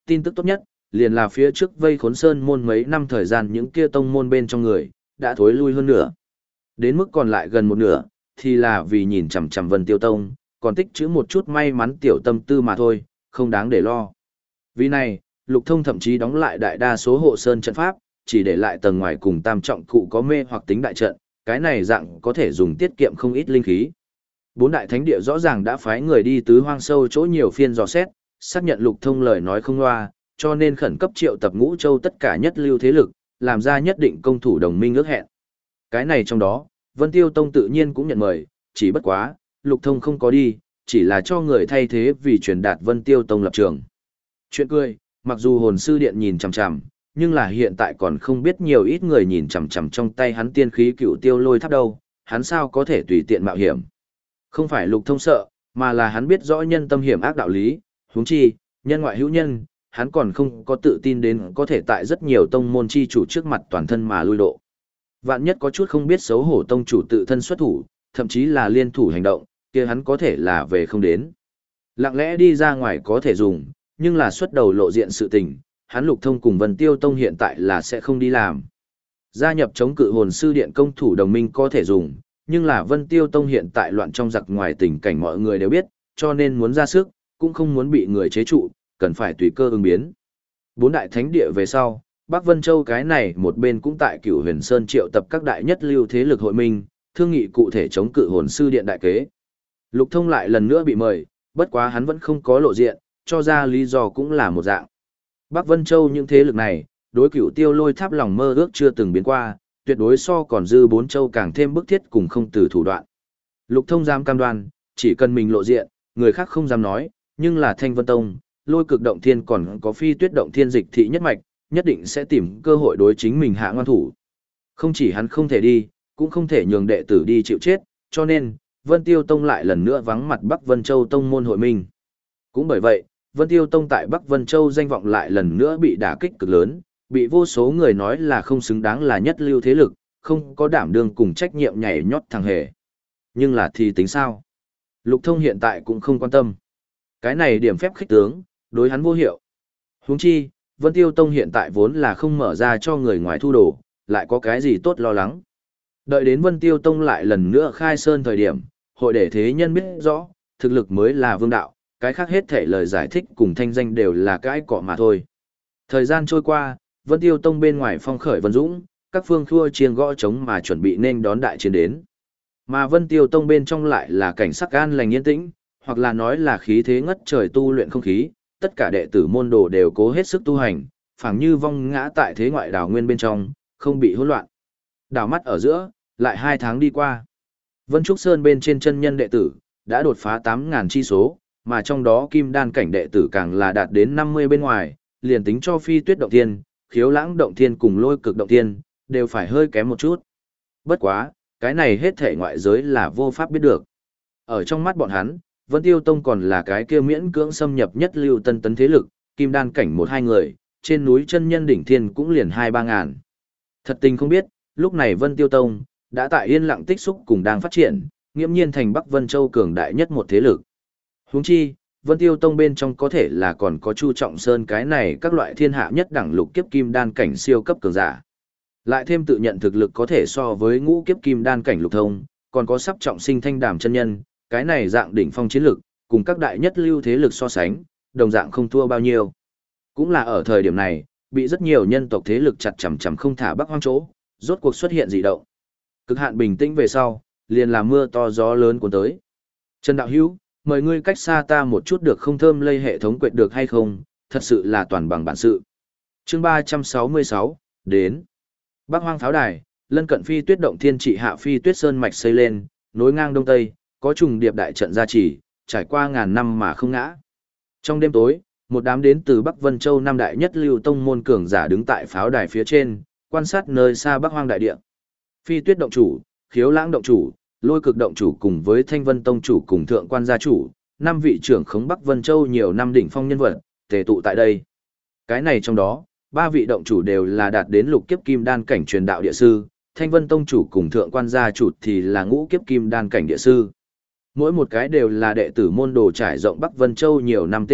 Speaker 1: tin tức tốt nhất, liền là phía trước vây khốn sơn môn mấy năm thời gian những kia tông môn bên trong người, đã thối lui hơn nửa. Đến mức còn lại gần một nửa, thì là vì nhìn chằm chằm Vân Tiêu Tông, còn tích trữ một chút may mắn tiểu tâm tư mà thôi, không đáng để lo. Vì này, Lục Thông thậm chí đóng lại đại đa số hộ sơn trận pháp, chỉ để lại tầng ngoài cùng tam trọng cụ có mê hoặc tính đại trận, cái này dạng có thể dùng tiết kiệm không ít linh khí. Bốn đại thánh địa rõ ràng đã phái người đi tứ hoang sâu chỗ nhiều phiên dò xét, xác nhận Lục Thông lời nói không loa, cho nên khẩn cấp triệu tập Ngũ Châu tất cả nhất lưu thế lực, làm ra nhất định công thủ đồng minh ước hẹn. Cái này trong đó, Vân Tiêu Tông tự nhiên cũng nhận mời, chỉ bất quá, Lục Thông không có đi, chỉ là cho người thay thế vì truyền đạt Vân Tiêu Tông lập trường. Chuyện cười, mặc dù hồn sư điện nhìn chằm chằm, nhưng là hiện tại còn không biết nhiều ít người nhìn chằm chằm trong tay hắn tiên khí cựu tiêu lôi tháp đâu, hắn sao có thể tùy tiện mạo hiểm. Không phải Lục Thông sợ, mà là hắn biết rõ nhân tâm hiểm ác đạo lý, huống chi, nhân ngoại hữu nhân, hắn còn không có tự tin đến có thể tại rất nhiều tông môn chi chủ trước mặt toàn thân mà lui độ. Vạn nhất có chút không biết xấu hổ tông chủ tự thân xuất thủ, thậm chí là liên thủ hành động, kia hắn có thể là về không đến. Lặng lẽ đi ra ngoài có thể dùng, nhưng là xuất đầu lộ diện sự tình, hắn Lục Thông cùng Vân Tiêu Tông hiện tại là sẽ không đi làm. Gia nhập chống cự hồn sư điện công thủ đồng minh có thể dùng, nhưng là Vân Tiêu Tông hiện tại loạn trong giặc ngoài tình cảnh mọi người đều biết, cho nên muốn ra sức, cũng không muốn bị người chế trụ, cần phải tùy cơ ứng biến. Bốn đại thánh địa về sau, Bắc Vân Châu cái này một bên cũng tại Cửu Huyền Sơn triệu tập các đại nhất lưu thế lực hội minh, thương nghị cụ thể chống cự hồn sư điện đại kế. Lục Thông lại lần nữa bị mời, bất quá hắn vẫn không có lộ diện, cho ra lý do cũng là một dạng. Bắc Vân Châu những thế lực này, đối Cửu Tiêu Lôi Tháp lòng mơ ước chưa từng biến qua, tuyệt đối so còn dư bốn châu càng thêm bức thiết cùng không từ thủ đoạn. Lục Thông dám cam đoan, chỉ cần mình lộ diện, người khác không dám nói, nhưng là Thanh Vân Tông, Lôi Cực Động Thiên còn có Phi Tuyết Động Thiên dịch thị nhất mạch, nhất định sẽ tìm cơ hội đối chính mình hạ ngoan thủ. Không chỉ hắn không thể đi, cũng không thể nhường đệ tử đi chịu chết, cho nên, Vân Tiêu Tông lại lần nữa vắng mặt Bắc Vân Châu Tông môn hội minh. Cũng bởi vậy, Vân Tiêu Tông tại Bắc Vân Châu danh vọng lại lần nữa bị đả kích cực lớn, bị vô số người nói là không xứng đáng là nhất lưu thế lực, không có đảm đương cùng trách nhiệm nhảy nhót thằng hề. Nhưng là thì tính sao? Lục Thông hiện tại cũng không quan tâm. Cái này điểm phép khích tướng, đối hắn vô hiệu. Huống chi, Vân Tiêu Tông hiện tại vốn là không mở ra cho người ngoài thu đồ, lại có cái gì tốt lo lắng. Đợi đến Vân Tiêu Tông lại lần nữa khai sơn thời điểm, hội để thế nhân biết rõ, thực lực mới là vương đạo, cái khác hết thể lời giải thích cùng thanh danh đều là cái cọ mà thôi. Thời gian trôi qua, Vân Tiêu Tông bên ngoài phong khởi Vân Dũng, các phương khua chiêng gõ trống mà chuẩn bị nên đón đại chiến đến. Mà Vân Tiêu Tông bên trong lại là cảnh sắc an lành yên tĩnh, hoặc là nói là khí thế ngất trời tu luyện không khí, tất cả đệ tử môn đồ đều cố hết sức tu hành, phảng như vong ngã tại thế ngoại đảo nguyên bên trong, không bị hỗn loạn. Đảo mắt ở giữa, lại hai tháng đi qua. Vân Trúc Sơn bên trên chân nhân đệ tử, đã đột phá tám ngàn chi số, mà trong đó kim đan cảnh đệ tử càng là đạt đến năm mươi bên ngoài, liền tính cho Phi Tuyết Động Thiên, Khiếu Lãng Động Thiên cùng Lôi Cực Động Thiên, đều phải hơi kém một chút. Bất quá, cái này hết thể ngoại giới là vô pháp biết được. Ở trong mắt bọn hắn, Vân Tiêu Tông còn là cái kia miễn cưỡng xâm nhập nhất lưu tân tấn thế lực, kim đan cảnh một hai người, trên núi chân nhân đỉnh thiên cũng liền hai ba ngàn. Thật tình không biết, lúc này Vân Tiêu Tông đã tại yên lặng tích xúc cùng đang phát triển, nghiễm nhiên thành Bắc Vân Châu cường đại nhất một thế lực. Huống chi, Vân Tiêu Tông bên trong có thể là còn có Chu Trọng Sơn cái này các loại thiên hạ nhất đẳng lục kiếp kim đan cảnh siêu cấp cường giả. Lại thêm tự nhận thực lực có thể so với ngũ kiếp kim đan cảnh lục thông, còn có sắp trọng sinh thanh đàm chân nhân, cái này dạng đỉnh phong chiến lực, cùng các đại nhất lưu thế lực so sánh, đồng dạng không thua bao nhiêu. Cũng là ở thời điểm này, bị rất nhiều nhân tộc thế lực chặt chằm chằm không thả Bắc Hoang chỗ, rốt cuộc xuất hiện dị động. Cực hạn bình tĩnh về sau, liền là mưa to gió lớn cuốn tới. Trần Đạo Hữu, mời ngươi cách xa ta một chút được không, thơm lây hệ thống quệt được hay không, thật sự là toàn bằng bản sự. Chương ba trăm sáu mươi sáu, đến. Bắc Hoang Pháo Đài, lân cận Phi Tuyết Động Thiên trị hạ Phi Tuyết Sơn mạch xây lên, nối ngang đông tây, có trùng điệp đại trận gia trì, trải qua ngàn năm mà không ngã. Trong đêm tối, một đám đến từ Bắc Vân Châu năm đại nhất lưu tông môn cường giả đứng tại pháo đài phía trên, quan sát nơi xa Bắc Hoang đại địa. Phi Tuyết động chủ, Khiếu Lãng động chủ, Lôi Cực động chủ cùng với Thanh Vân tông chủ cùng Thượng Quan gia chủ, năm vị trưởng khống Bắc Vân Châu nhiều năm đỉnh phong nhân vật, tề tụ tại đây. Cái này trong đó, ba vị động chủ đều là đạt đến lục kiếp kim đan cảnh truyền đạo địa sư, Thanh Vân tông chủ cùng Thượng Quan gia chủ thì là ngũ kiếp kim đan cảnh địa sư. Mỗi một cái đều là đệ tử môn đồ trải rộng Bắc Vân Châu nhiều năm tên túc,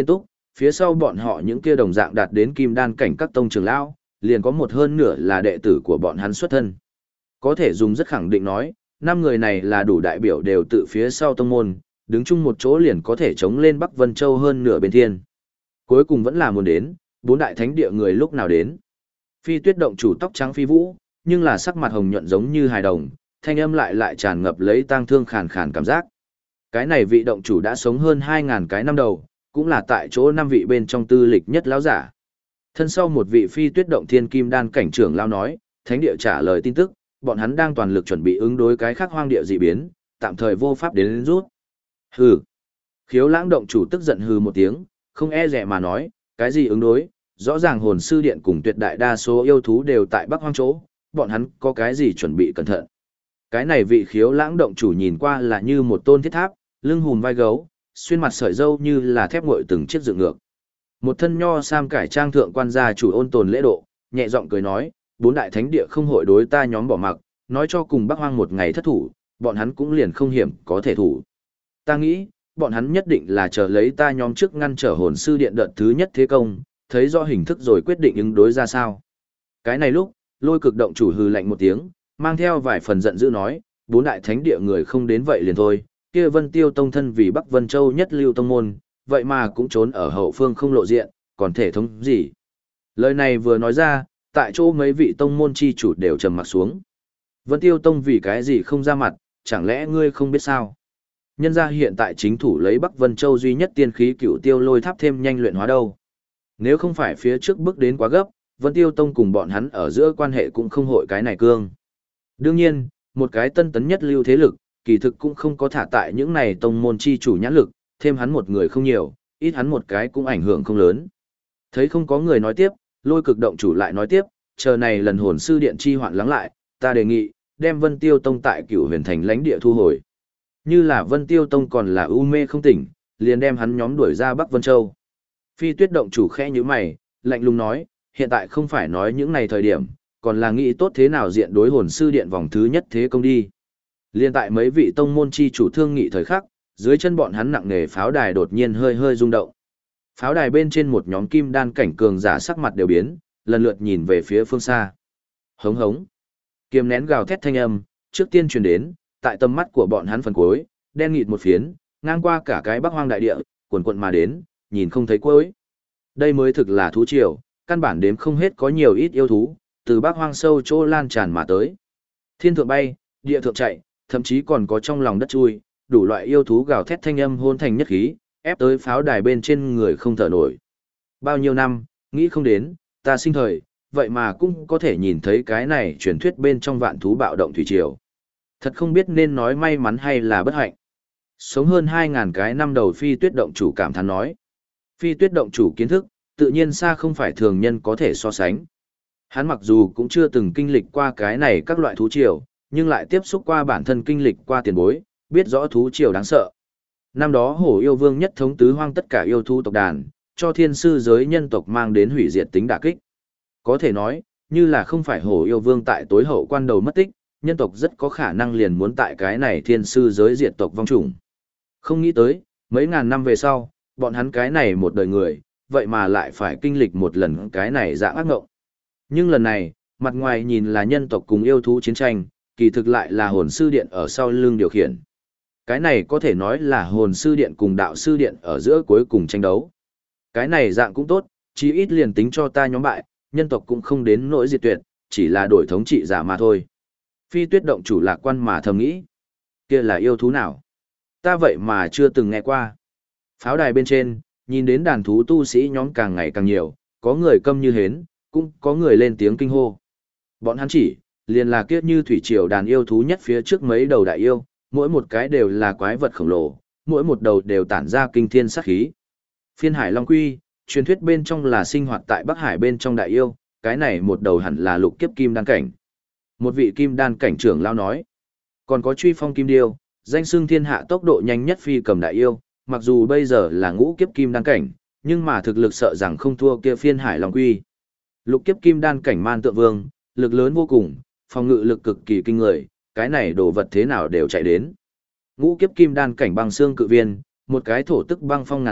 Speaker 1: phía sau bọn họ những kia đồng dạng đạt đến kim đan cảnh các tông trưởng lão, liền có một hơn nửa là đệ tử của bọn hắn xuất thân. Có thể dùng rất khẳng định nói, năm người này là đủ đại biểu đều tự phía sau tông môn, đứng chung một chỗ liền có thể chống lên Bắc Vân Châu hơn nửa bên thiên. Cuối cùng vẫn là muốn đến, bốn đại thánh địa người lúc nào đến. Phi Tuyết động chủ tóc trắng phi vũ, nhưng là sắc mặt hồng nhuận giống như hài đồng, thanh âm lại lại tràn ngập lấy tang thương khàn khàn cảm giác. Cái này vị động chủ đã sống hơn hai ngàn cái năm đầu, cũng là tại chỗ năm vị bên trong tư lịch nhất lão giả. Thân sau một vị Phi Tuyết động thiên kim đan cảnh trưởng lão nói, thánh địa trả lời tin tức, bọn hắn đang toàn lực chuẩn bị ứng đối cái khác hoang địa dị biến, tạm thời vô pháp đến, đến rút. Hừ. Khiếu Lãng động chủ tức giận hừ một tiếng, không e dè mà nói, cái gì ứng đối, rõ ràng hồn sư điện cùng tuyệt đại đa số yêu thú đều tại Bắc Hoang chỗ, bọn hắn có cái gì chuẩn bị cẩn thận. Cái này vị Khiếu Lãng động chủ nhìn qua là như một tôn thiết tháp, lưng hùm vai gấu, xuyên mặt sợi râu như là thép nguội từng chiếc dựng ngược. Một thân nho sam cải trang thượng quan gia chủ ôn tồn lễ độ, nhẹ giọng cười nói, bốn đại thánh địa không hội đối ta nhóm bỏ mặc, nói cho cùng Bắc Hoang một ngày thất thủ, bọn hắn cũng liền không hiểm có thể thủ. Ta nghĩ, bọn hắn nhất định là chờ lấy ta nhóm trước ngăn trở hồn sư điện đợt thứ nhất thế công, thấy rõ hình thức rồi quyết định ứng đối ra sao. Cái này lúc, Lôi Cực động chủ hừ lạnh một tiếng, mang theo vài phần giận dữ nói, bốn đại thánh địa người không đến vậy liền thôi, kia Vân Tiêu tông thân vì Bắc Vân Châu nhất lưu tông môn, vậy mà cũng trốn ở hậu phương không lộ diện, còn thể thống gì. Lời này vừa nói ra, tại chỗ mấy vị tông môn chi chủ đều trầm mặt xuống. Vân Tiêu tông vì cái gì không ra mặt, chẳng lẽ ngươi không biết sao? Nhân ra hiện tại chính thủ lấy Bắc Vân Châu duy nhất tiên khí cựu tiêu lôi tháp thêm nhanh luyện hóa đâu. Nếu không phải phía trước bước đến quá gấp, Vân Tiêu tông cùng bọn hắn ở giữa quan hệ cũng không hội cái này cương. Đương nhiên, một cái tân tấn nhất lưu thế lực, kỳ thực cũng không có thả tại những này tông môn chi chủ nhãn lực, thêm hắn một người không nhiều, ít hắn một cái cũng ảnh hưởng không lớn. Thấy không có người nói tiếp, Lôi Cực động chủ lại nói tiếp, chờ này lần hồn sư điện chi hoạn lắng lại, ta đề nghị, đem Vân Tiêu tông tại Cửu Huyền Thành lãnh địa thu hồi. Như là Vân Tiêu tông còn là u mê không tỉnh, liền đem hắn nhóm đuổi ra Bắc Vân Châu. Phi Tuyết động chủ khẽ nhíu mày, lạnh lùng nói, hiện tại không phải nói những này thời điểm, còn là nghĩ tốt thế nào diện đối hồn sư điện vòng thứ nhất thế công đi. Liên tại mấy vị tông môn chi chủ thương nghị thời khắc, dưới chân bọn hắn nặng nề pháo đài đột nhiên hơi hơi rung động. Pháo đài bên trên một nhóm kim đan cảnh cường giả sắc mặt đều biến, lần lượt nhìn về phía phương xa. Hống hống. Kiềm nén gào thét thanh âm, trước tiên truyền đến, tại tầm mắt của bọn hắn phần cuối, đen nghịt một phiến, ngang qua cả cái Bắc Hoang đại địa, quần quần mà đến, nhìn không thấy cuối. Đây mới thực là thú triều, căn bản đếm không hết có nhiều ít yêu thú, từ Bắc Hoang sâu chỗ lan tràn mà tới. Thiên thượng bay, địa thượng chạy, thậm chí còn có trong lòng đất chui, đủ loại yêu thú gào thét thanh âm hôn thành nhất khí, ép tới pháo đài bên trên người không thở nổi. Bao nhiêu năm, nghĩ không đến, ta sinh thời, vậy mà cũng có thể nhìn thấy cái này truyền thuyết bên trong vạn thú bạo động thủy triều. Thật không biết nên nói may mắn hay là bất hạnh. Sống hơn hai ngàn cái năm đầu Phi Tuyết động chủ cảm thán nói. Phi Tuyết động chủ kiến thức, tự nhiên xa không phải thường nhân có thể so sánh. Hắn mặc dù cũng chưa từng kinh lịch qua cái này các loại thú triều, nhưng lại tiếp xúc qua bản thân kinh lịch qua tiền bối, biết rõ thú triều đáng sợ. Năm đó hổ yêu vương nhất thống tứ hoang tất cả yêu thú tộc đàn, cho thiên sư giới nhân tộc mang đến hủy diệt tính đả kích. Có thể nói, như là không phải hổ yêu vương tại tối hậu quan đầu mất tích, nhân tộc rất có khả năng liền muốn tại cái này thiên sư giới diệt tộc vong chủng. Không nghĩ tới, mấy ngàn năm về sau, bọn hắn cái này một đời người, vậy mà lại phải kinh lịch một lần cái này dạng ác ngộng. Nhưng lần này, mặt ngoài nhìn là nhân tộc cùng yêu thú chiến tranh, kỳ thực lại là hồn sư điện ở sau lưng điều khiển. Cái này có thể nói là hồn sư điện cùng đạo sư điện ở giữa cuối cùng tranh đấu. Cái này dạng cũng tốt, chí ít liền tính cho ta nhóm bại, nhân tộc cũng không đến nỗi diệt tuyệt, chỉ là đổi thống trị giả mà thôi. Phi Tuyết động chủ lạc quan mà thầm nghĩ. Kia là yêu thú nào? Ta vậy mà chưa từng nghe qua. Pháo đài bên trên, nhìn đến đàn thú tu sĩ nhóm càng ngày càng nhiều, có người câm như hến, cũng có người lên tiếng kinh hô. Bọn hắn chỉ, liền là kiếp như thủy triều đàn yêu thú nhất phía trước mấy đầu đại yêu, mỗi một cái đều là quái vật khổng lồ, mỗi một đầu đều tản ra kinh thiên sát khí. Phiên Hải Long Quy, truyền thuyết bên trong là sinh hoạt tại Bắc Hải bên trong đại yêu, cái này một đầu hẳn là lục kiếp kim đan cảnh. Một vị kim đan cảnh trưởng lao nói. Còn có Truy Phong Kim Điêu, danh xưng thiên hạ tốc độ nhanh nhất phi cầm đại yêu, mặc dù bây giờ là ngũ kiếp kim đan cảnh, nhưng mà thực lực sợ rằng không thua kia Phiên Hải Long Quy. Lục kiếp kim đan cảnh Man Tượng Vương, lực lớn vô cùng, phòng ngự lực cực kỳ kinh người, cái này đồ vật thế nào đều chạy đến. Ngũ kiếp kim đan cảnh Băng Xương Cự Viên, một cái thổ tức băng phong ngàn dặm,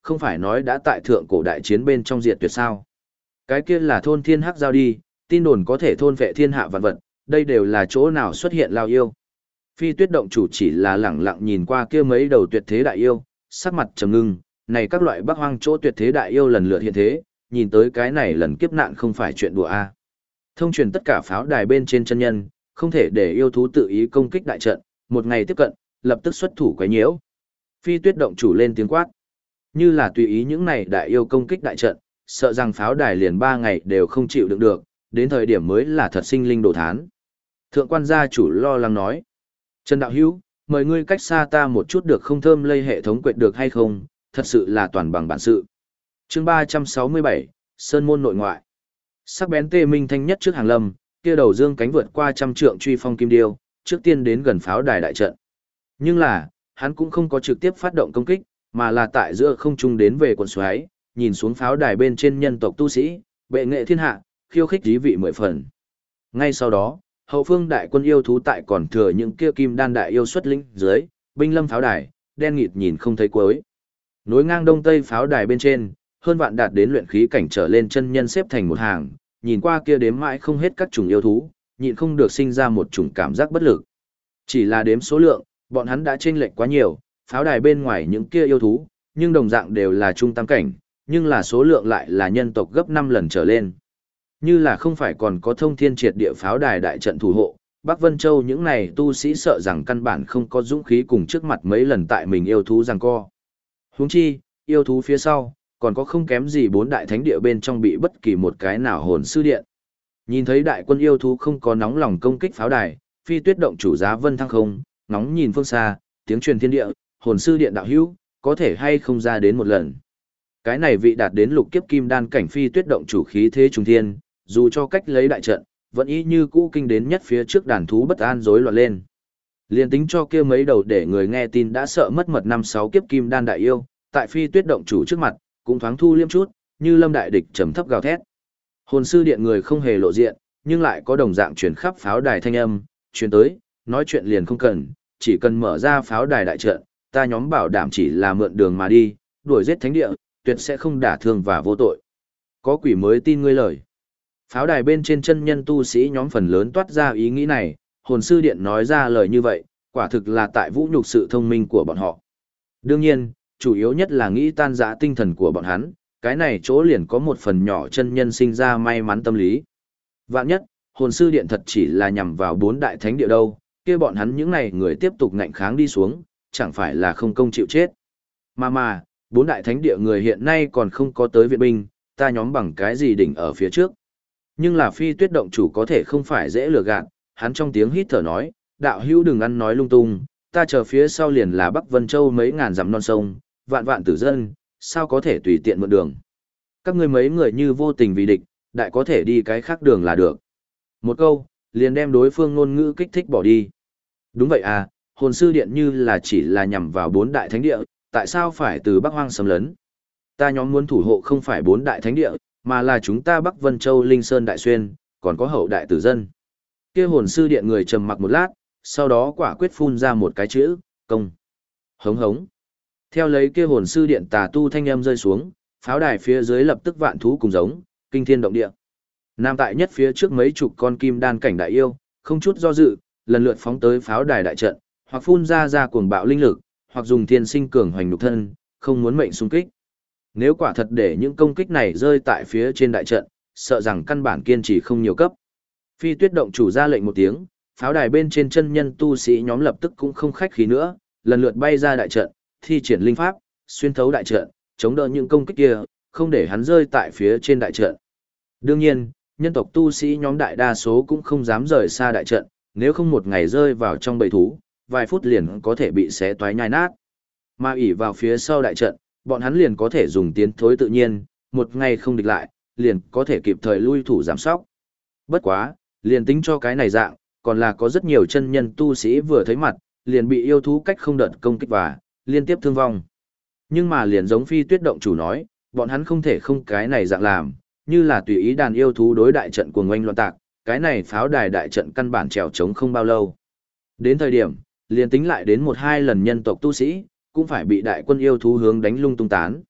Speaker 1: không phải nói đã tại thượng cổ đại chiến bên trong diệt tuyệt sao. Cái kia là thôn thiên hắc giao đi, tin đồn có thể thôn vệ thiên hạ vạn vật, đây đều là chỗ nào xuất hiện lao yêu. Phi tuyết động chủ chỉ là lẳng lặng nhìn qua kia mấy đầu tuyệt thế đại yêu, sắc mặt trầm ngưng, này các loại bắc hoang chỗ tuyệt thế đại yêu lần lượt hiện thế, nhìn tới cái này lần kiếp nạn không phải chuyện đùa a. Thông truyền tất cả pháo đài bên trên chân nhân, không thể để yêu thú tự ý công kích đại trận, một ngày tiếp cận, lập tức xuất thủ quấy nhiễu. Phi tuyết động chủ lên tiếng quát. Như là tùy ý những này đại yêu công kích đại trận, sợ rằng pháo đài liền ba ngày đều không chịu đựng được, đến thời điểm mới là thật sinh linh đồ thán. Thượng quan gia chủ lo lắng nói. Trần Đạo Hữu, mời ngươi cách xa ta một chút được không, thơm lây hệ thống quệt được hay không, thật sự là toàn bằng bản sự. Chương ba trăm sáu mươi bảy, Sơn môn nội ngoại. Sắc bén tê minh thanh nhất trước hàng lâm, kia đầu dương cánh vượt qua trăm trượng truy phong kim điêu, trước tiên đến gần pháo đài đại trận. Nhưng là, hắn cũng không có trực tiếp phát động công kích, mà là tại giữa không trung đến về quần xoáy, nhìn xuống pháo đài bên trên nhân tộc tu sĩ, bệ nghệ thiên hạ, khiêu khích dí vị mười phần. Ngay sau đó, hậu phương đại quân yêu thú tại còn thừa những kia kim đan đại yêu xuất lĩnh dưới, binh lâm pháo đài, đen nghịt nhìn không thấy cuối. Nối ngang đông tây pháo đài bên trên, hơn vạn đạt đến luyện khí cảnh trở lên chân nhân xếp thành một hàng, nhìn qua kia đếm mãi không hết các chủng yêu thú, nhịn không được sinh ra một chủng cảm giác bất lực. Chỉ là đếm số lượng, bọn hắn đã chênh lệch quá nhiều, pháo đài bên ngoài những kia yêu thú, nhưng đồng dạng đều là trung tam cảnh, nhưng là số lượng lại là nhân tộc gấp năm lần trở lên. Như là không phải còn có thông thiên triệt địa pháo đài đại trận thủ hộ, Bắc Vân Châu những này tu sĩ sợ rằng căn bản không có dũng khí cùng trước mặt mấy lần tại mình yêu thú giằng co. Huống chi, yêu thú phía sau, còn có không kém gì bốn đại thánh địa bên trong bị bất kỳ một cái nào hồn sư điện. Nhìn thấy đại quân yêu thú không có nóng lòng công kích pháo đài, Phi Tuyết động chủ Giá Vân thăng không, ngóng nhìn phương xa, tiếng truyền thiên địa, hồn sư điện đạo hữu, có thể hay không ra đến một lần. Cái này vị đạt đến lục kiếp kim đan cảnh Phi Tuyết động chủ khí thế trùng thiên, dù cho cách lấy đại trận, vẫn y như cũ kinh đến nhất phía trước đàn thú bất an rối loạn lên. Liên tính cho kia mấy đầu để người nghe tin đã sợ mất mật năm sáu kiếp kim đan đại yêu, tại Phi Tuyết động chủ trước mặt, cũng thoáng thu liêm chút, như lâm đại địch trầm thấp gào thét. Hồn sư điện người không hề lộ diện, nhưng lại có đồng dạng truyền khắp pháo đài thanh âm, truyền tới, nói chuyện liền không cần, chỉ cần mở ra pháo đài đại trận, ta nhóm bảo đảm chỉ là mượn đường mà đi, đuổi giết thánh địa, tuyệt sẽ không đả thương và vô tội. Có quỷ mới tin ngươi lời. Pháo đài bên trên chân nhân tu sĩ nhóm phần lớn toát ra ý nghĩ này, hồn sư điện nói ra lời như vậy, quả thực là tại vũ nhục sự thông minh của bọn họ. Đương nhiên, chủ yếu nhất là nghĩ tan rã tinh thần của bọn hắn, cái này chỗ liền có một phần nhỏ chân nhân sinh ra may mắn tâm lý. Vạn nhất, hồn sư điện thật chỉ là nhằm vào bốn đại thánh địa đâu, kia bọn hắn những này người tiếp tục ngạnh kháng đi xuống, chẳng phải là không công chịu chết. Mà mà, bốn đại thánh địa người hiện nay còn không có tới viện binh, ta nhóm bằng cái gì đỉnh ở phía trước. Nhưng là Phi Tuyết động chủ có thể không phải dễ lừa gạt, hắn trong tiếng hít thở nói, đạo hữu đừng ăn nói lung tung, ta chờ phía sau liền là Bắc Vân Châu mấy ngàn dặm non sông, vạn vạn tử dân, sao có thể tùy tiện mượn đường. Các ngươi mấy người như vô tình vì địch, đại có thể đi cái khác đường là được. Một câu, liền đem đối phương ngôn ngữ kích thích bỏ đi. Đúng vậy à, hồn sư điện như là chỉ là nhằm vào bốn đại thánh địa, tại sao phải từ Bắc Hoang xâm lấn? Ta nhóm muốn thủ hộ không phải bốn đại thánh địa, mà là chúng ta Bắc Vân Châu Linh Sơn Đại Xuyên, còn có hậu đại tử dân. Kia hồn sư điện người trầm mặc một lát, sau đó quả quyết phun ra một cái chữ, công. Hống hống. Theo lấy kia hồn sư điện tà tu thanh âm rơi xuống, pháo đài phía dưới lập tức vạn thú cùng giống, kinh thiên động địa. Nam tại nhất phía trước mấy chục con kim đan cảnh đại yêu, không chút do dự, lần lượt phóng tới pháo đài đại trận, hoặc phun ra ra cuồng bạo linh lực, hoặc dùng thiên sinh cường hoành nhục thân, không muốn mệnh xung kích. Nếu quả thật để những công kích này rơi tại phía trên đại trận, sợ rằng căn bản kiên trì không nhiều cấp. Phi Tuyết động chủ ra lệnh một tiếng, pháo đài bên trên chân nhân tu sĩ nhóm lập tức cũng không khách khí nữa, lần lượt bay ra đại trận, thi triển linh pháp, xuyên thấu đại trận, chống đỡ những công kích kia, không để hắn rơi tại phía trên đại trận. Đương nhiên, nhân tộc tu sĩ nhóm đại đa số cũng không dám rời xa đại trận, nếu không một ngày rơi vào trong bầy thú, vài phút liền có thể bị xé toái nhai nát. Mà ỷ vào phía sau đại trận, bọn hắn liền có thể dùng tiến thối tự nhiên, một ngày không địch lại, liền có thể kịp thời lui thủ giảm sóc. Bất quá, liền tính cho cái này dạng, còn là có rất nhiều chân nhân tu sĩ vừa thấy mặt, liền bị yêu thú cách không đợt công kích và liên tiếp thương vong. Nhưng mà liền giống Phi Tuyết động chủ nói, bọn hắn không thể không cái này dạng làm, như là tùy ý đàn yêu thú đối đại trận cuồng oanh loạn tạc, cái này pháo đài đại trận căn bản trèo trống không bao lâu. Đến thời điểm, liền tính lại đến một hai lần nhân tộc tu sĩ, cũng phải bị đại quân yêu thú hướng đánh lung tung tán.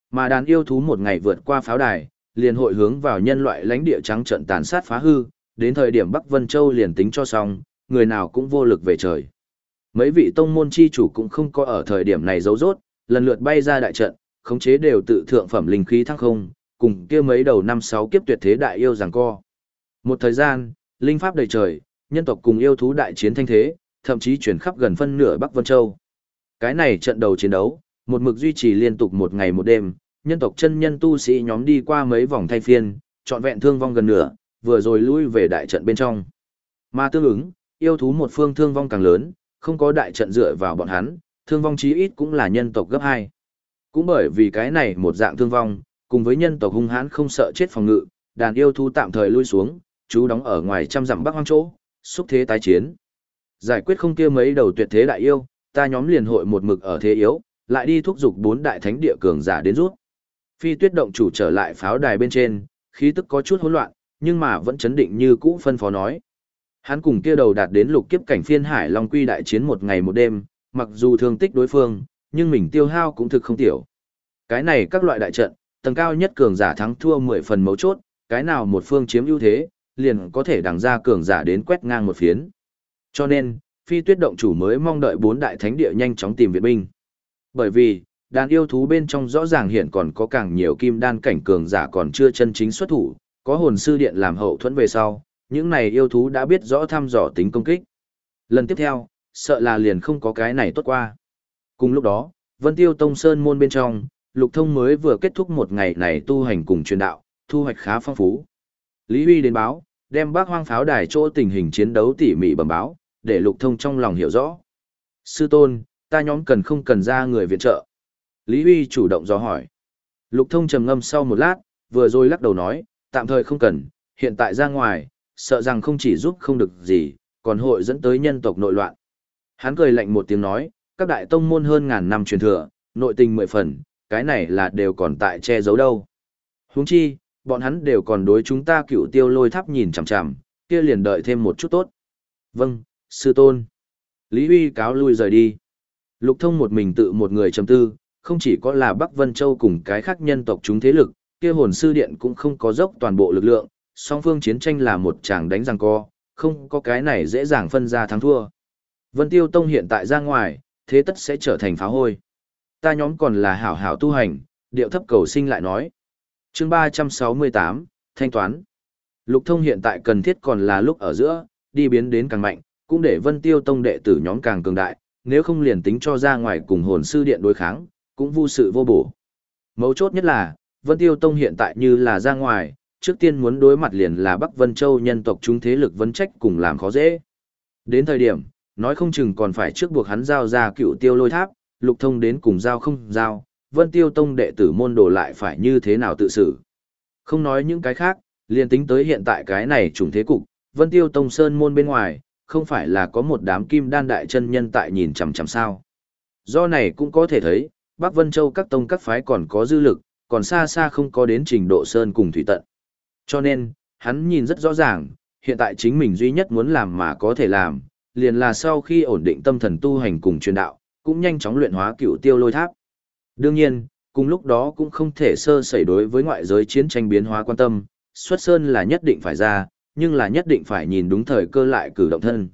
Speaker 1: Mà đàn yêu thú một ngày vượt qua pháo đài, liền hội hướng vào nhân loại lãnh địa trắng trận tàn sát phá hư, đến thời điểm Bắc Vân Châu liền tính cho xong, người nào cũng vô lực về trời. Mấy vị tông môn chi chủ cũng không có ở thời điểm này giấu rốt, lần lượt bay ra đại trận, khống chế đều tự thượng phẩm linh khí thăng không, cùng kia mấy đầu năm sáu kiếp tuyệt thế đại yêu giằng co. Một thời gian, linh pháp đầy trời, nhân tộc cùng yêu thú đại chiến thanh thế, thậm chí chuyển khắp gần phân nửa Bắc Vân Châu. Cái này trận đầu chiến đấu, một mực duy trì liên tục một ngày một đêm, nhân tộc chân nhân tu sĩ nhóm đi qua mấy vòng thay phiên, trọn vẹn thương vong gần nửa, vừa rồi lui về đại trận bên trong. Mà tương ứng, yêu thú một phương thương vong càng lớn, không có đại trận dựa vào bọn hắn, thương vong chí ít cũng là nhân tộc gấp hai. Cũng bởi vì cái này một dạng thương vong, cùng với nhân tộc hung hãn không sợ chết phòng ngự, đàn yêu thú tạm thời lui xuống, chú đóng ở ngoài trăm dặm bắc hoang chỗ, xúc thế tái chiến. Giải quyết không kia mấy đầu tuyệt thế đại yêu, ta nhóm liền hội một mực ở thế yếu, lại đi thúc giục bốn đại thánh địa cường giả đến rút. Phi Tuyết động chủ trở lại pháo đài bên trên, khí tức có chút hỗn loạn, nhưng mà vẫn chấn định như cũ phân phó nói. Hắn cùng kia đầu đạt đến lục kiếp cảnh phiên hải long quy đại chiến một ngày một đêm, mặc dù thương tích đối phương, nhưng mình tiêu hao cũng thực không tiểu. Cái này các loại đại trận, tầng cao nhất cường giả thắng thua mười phần mấu chốt, cái nào một phương chiếm ưu thế, liền có thể đằng ra cường giả đến quét ngang một phiến. Cho nên, Phi Tuyết động chủ mới mong đợi bốn đại thánh địa nhanh chóng tìm viện binh. Bởi vì, đàn yêu thú bên trong rõ ràng hiện còn có càng nhiều kim đan cảnh cường giả còn chưa chân chính xuất thủ, có hồn sư điện làm hậu thuẫn về sau, những này yêu thú đã biết rõ thăm dò tính công kích. Lần tiếp theo, sợ là liền không có cái này tốt qua. Cùng lúc đó, Vân Tiêu Tông Sơn môn bên trong, Lục Thông mới vừa kết thúc một ngày này tu hành cùng truyền đạo, thu hoạch khá phong phú. Lý Huy đến báo, đem Bác Hoang pháo đài chỗ tình hình chiến đấu tỉ mỉ bẩm báo, để Lục Thông trong lòng hiểu rõ. Sư tôn, ta nhóm cần không cần ra người viện trợ? Lý Huy chủ động dò hỏi. Lục Thông trầm ngâm sau một lát, vừa rồi lắc đầu nói, tạm thời không cần, hiện tại ra ngoài, sợ rằng không chỉ giúp không được gì, còn hội dẫn tới nhân tộc nội loạn. Hắn cười lạnh một tiếng nói, các đại tông môn hơn ngàn năm truyền thừa, nội tình mười phần, cái này là đều còn tại che giấu đâu. Huống chi, bọn hắn đều còn đối chúng ta cựu tiêu lôi tháp nhìn chằm chằm, kia liền đợi thêm một chút tốt. Vâng, sư tôn. Lý Huy cáo lui rời đi. Lục Thông một mình tự một người trầm tư, không chỉ có là Bắc Vân Châu cùng cái khác nhân tộc chúng thế lực, kia hồn sư điện cũng không có dốc toàn bộ lực lượng, song phương chiến tranh là một tràng đánh giằng co, không có cái này dễ dàng phân ra thắng thua. Vân Tiêu Tông hiện tại ra ngoài, thế tất sẽ trở thành phá hôi. Ta nhóm còn là hảo hảo tu hành, điệu thấp cầu sinh lại nói. Chương ba trăm sáu mươi tám, thanh toán. Lục Thông hiện tại cần thiết còn là lúc ở giữa, đi biến đến càng mạnh, cũng để Vân Tiêu Tông đệ tử nhóm càng cường đại, nếu không liền tính cho ra ngoài cùng hồn sư điện đối kháng, cũng vô sự vô bổ. Mấu chốt nhất là, Vân Tiêu Tông hiện tại như là ra ngoài, trước tiên muốn đối mặt liền là Bắc Vân Châu nhân tộc chúng thế lực vấn trách cùng làm khó dễ. Đến thời điểm, nói không chừng còn phải trước buộc hắn giao ra cựu tiêu lôi tháp, Lục Thông đến cùng giao không giao, Vân Tiêu Tông đệ tử môn đồ lại phải như thế nào tự xử. Không nói những cái khác, liền tính tới hiện tại cái này trùng thế cục, Vân Tiêu Tông Sơn môn bên ngoài, không phải là có một đám kim đan đại chân nhân tại nhìn chằm chằm sao. Do này cũng có thể thấy, Bắc Vân Châu các tông các phái còn có dư lực, còn xa xa không có đến trình độ sơn cùng thủy tận. Cho nên, hắn nhìn rất rõ ràng, hiện tại chính mình duy nhất muốn làm mà có thể làm, liền là sau khi ổn định tâm thần tu hành cùng truyền đạo, cũng nhanh chóng luyện hóa cựu tiêu lôi tháp. Đương nhiên, cùng lúc đó cũng không thể sơ sẩy đối với ngoại giới chiến tranh biến hóa quan tâm, xuất sơn là nhất định phải ra, nhưng là nhất định phải nhìn đúng thời cơ lại cử động thân.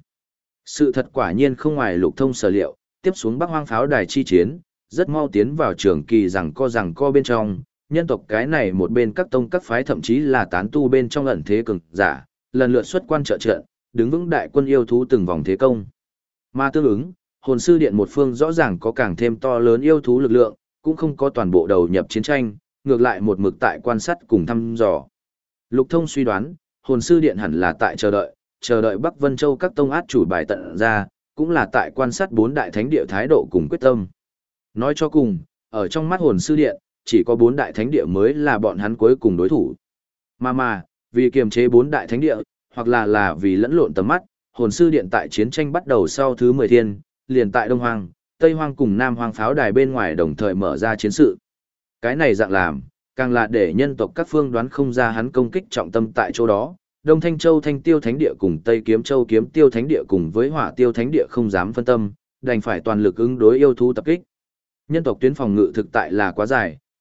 Speaker 1: Sự thật quả nhiên không ngoài Lục Thông sở liệu, tiếp xuống Bắc Hoang pháo đài chi chiến, rất mau tiến vào trường kỳ rằng co rằng co bên trong, nhân tộc cái này một bên các tông các phái thậm chí là tán tu bên trong ẩn thế cường giả, lần lượt xuất quan trợ trận, đứng vững đại quân yêu thú từng vòng thế công. Mà tương ứng, hồn sư điện một phương rõ ràng có càng thêm to lớn yêu thú lực lượng, cũng không có toàn bộ đầu nhập chiến tranh, ngược lại một mực tại quan sát cùng thăm dò. Lục Thông suy đoán, hồn sư điện hẳn là tại chờ đợi, chờ đợi Bắc Vân Châu các tông át chủ bài tận ra, cũng là tại quan sát bốn đại thánh địa thái độ cùng quyết tâm. Nói cho cùng, ở trong mắt hồn sư điện, chỉ có bốn đại thánh địa mới là bọn hắn cuối cùng đối thủ. Mà mà, vì kiềm chế bốn đại thánh địa, hoặc là là vì lẫn lộn tầm mắt, hồn sư điện tại chiến tranh bắt đầu sau thứ mười thiên, liền tại Đông Hoang, Tây Hoang cùng Nam Hoang pháo đài bên ngoài đồng thời mở ra chiến sự. Cái này dạng làm, càng là để nhân tộc các phương đoán không ra hắn công kích trọng tâm tại chỗ đó. Đông Thanh Châu Thanh Tiêu Thánh Địa cùng Tây Kiếm Châu Kiếm Tiêu Thánh Địa cùng với Hỏa Tiêu Thánh Địa không dám phân tâm, đành phải toàn lực ứng đối yêu thú tập kích. Nhân tộc tuyến phòng ngự thực tại là quá dài,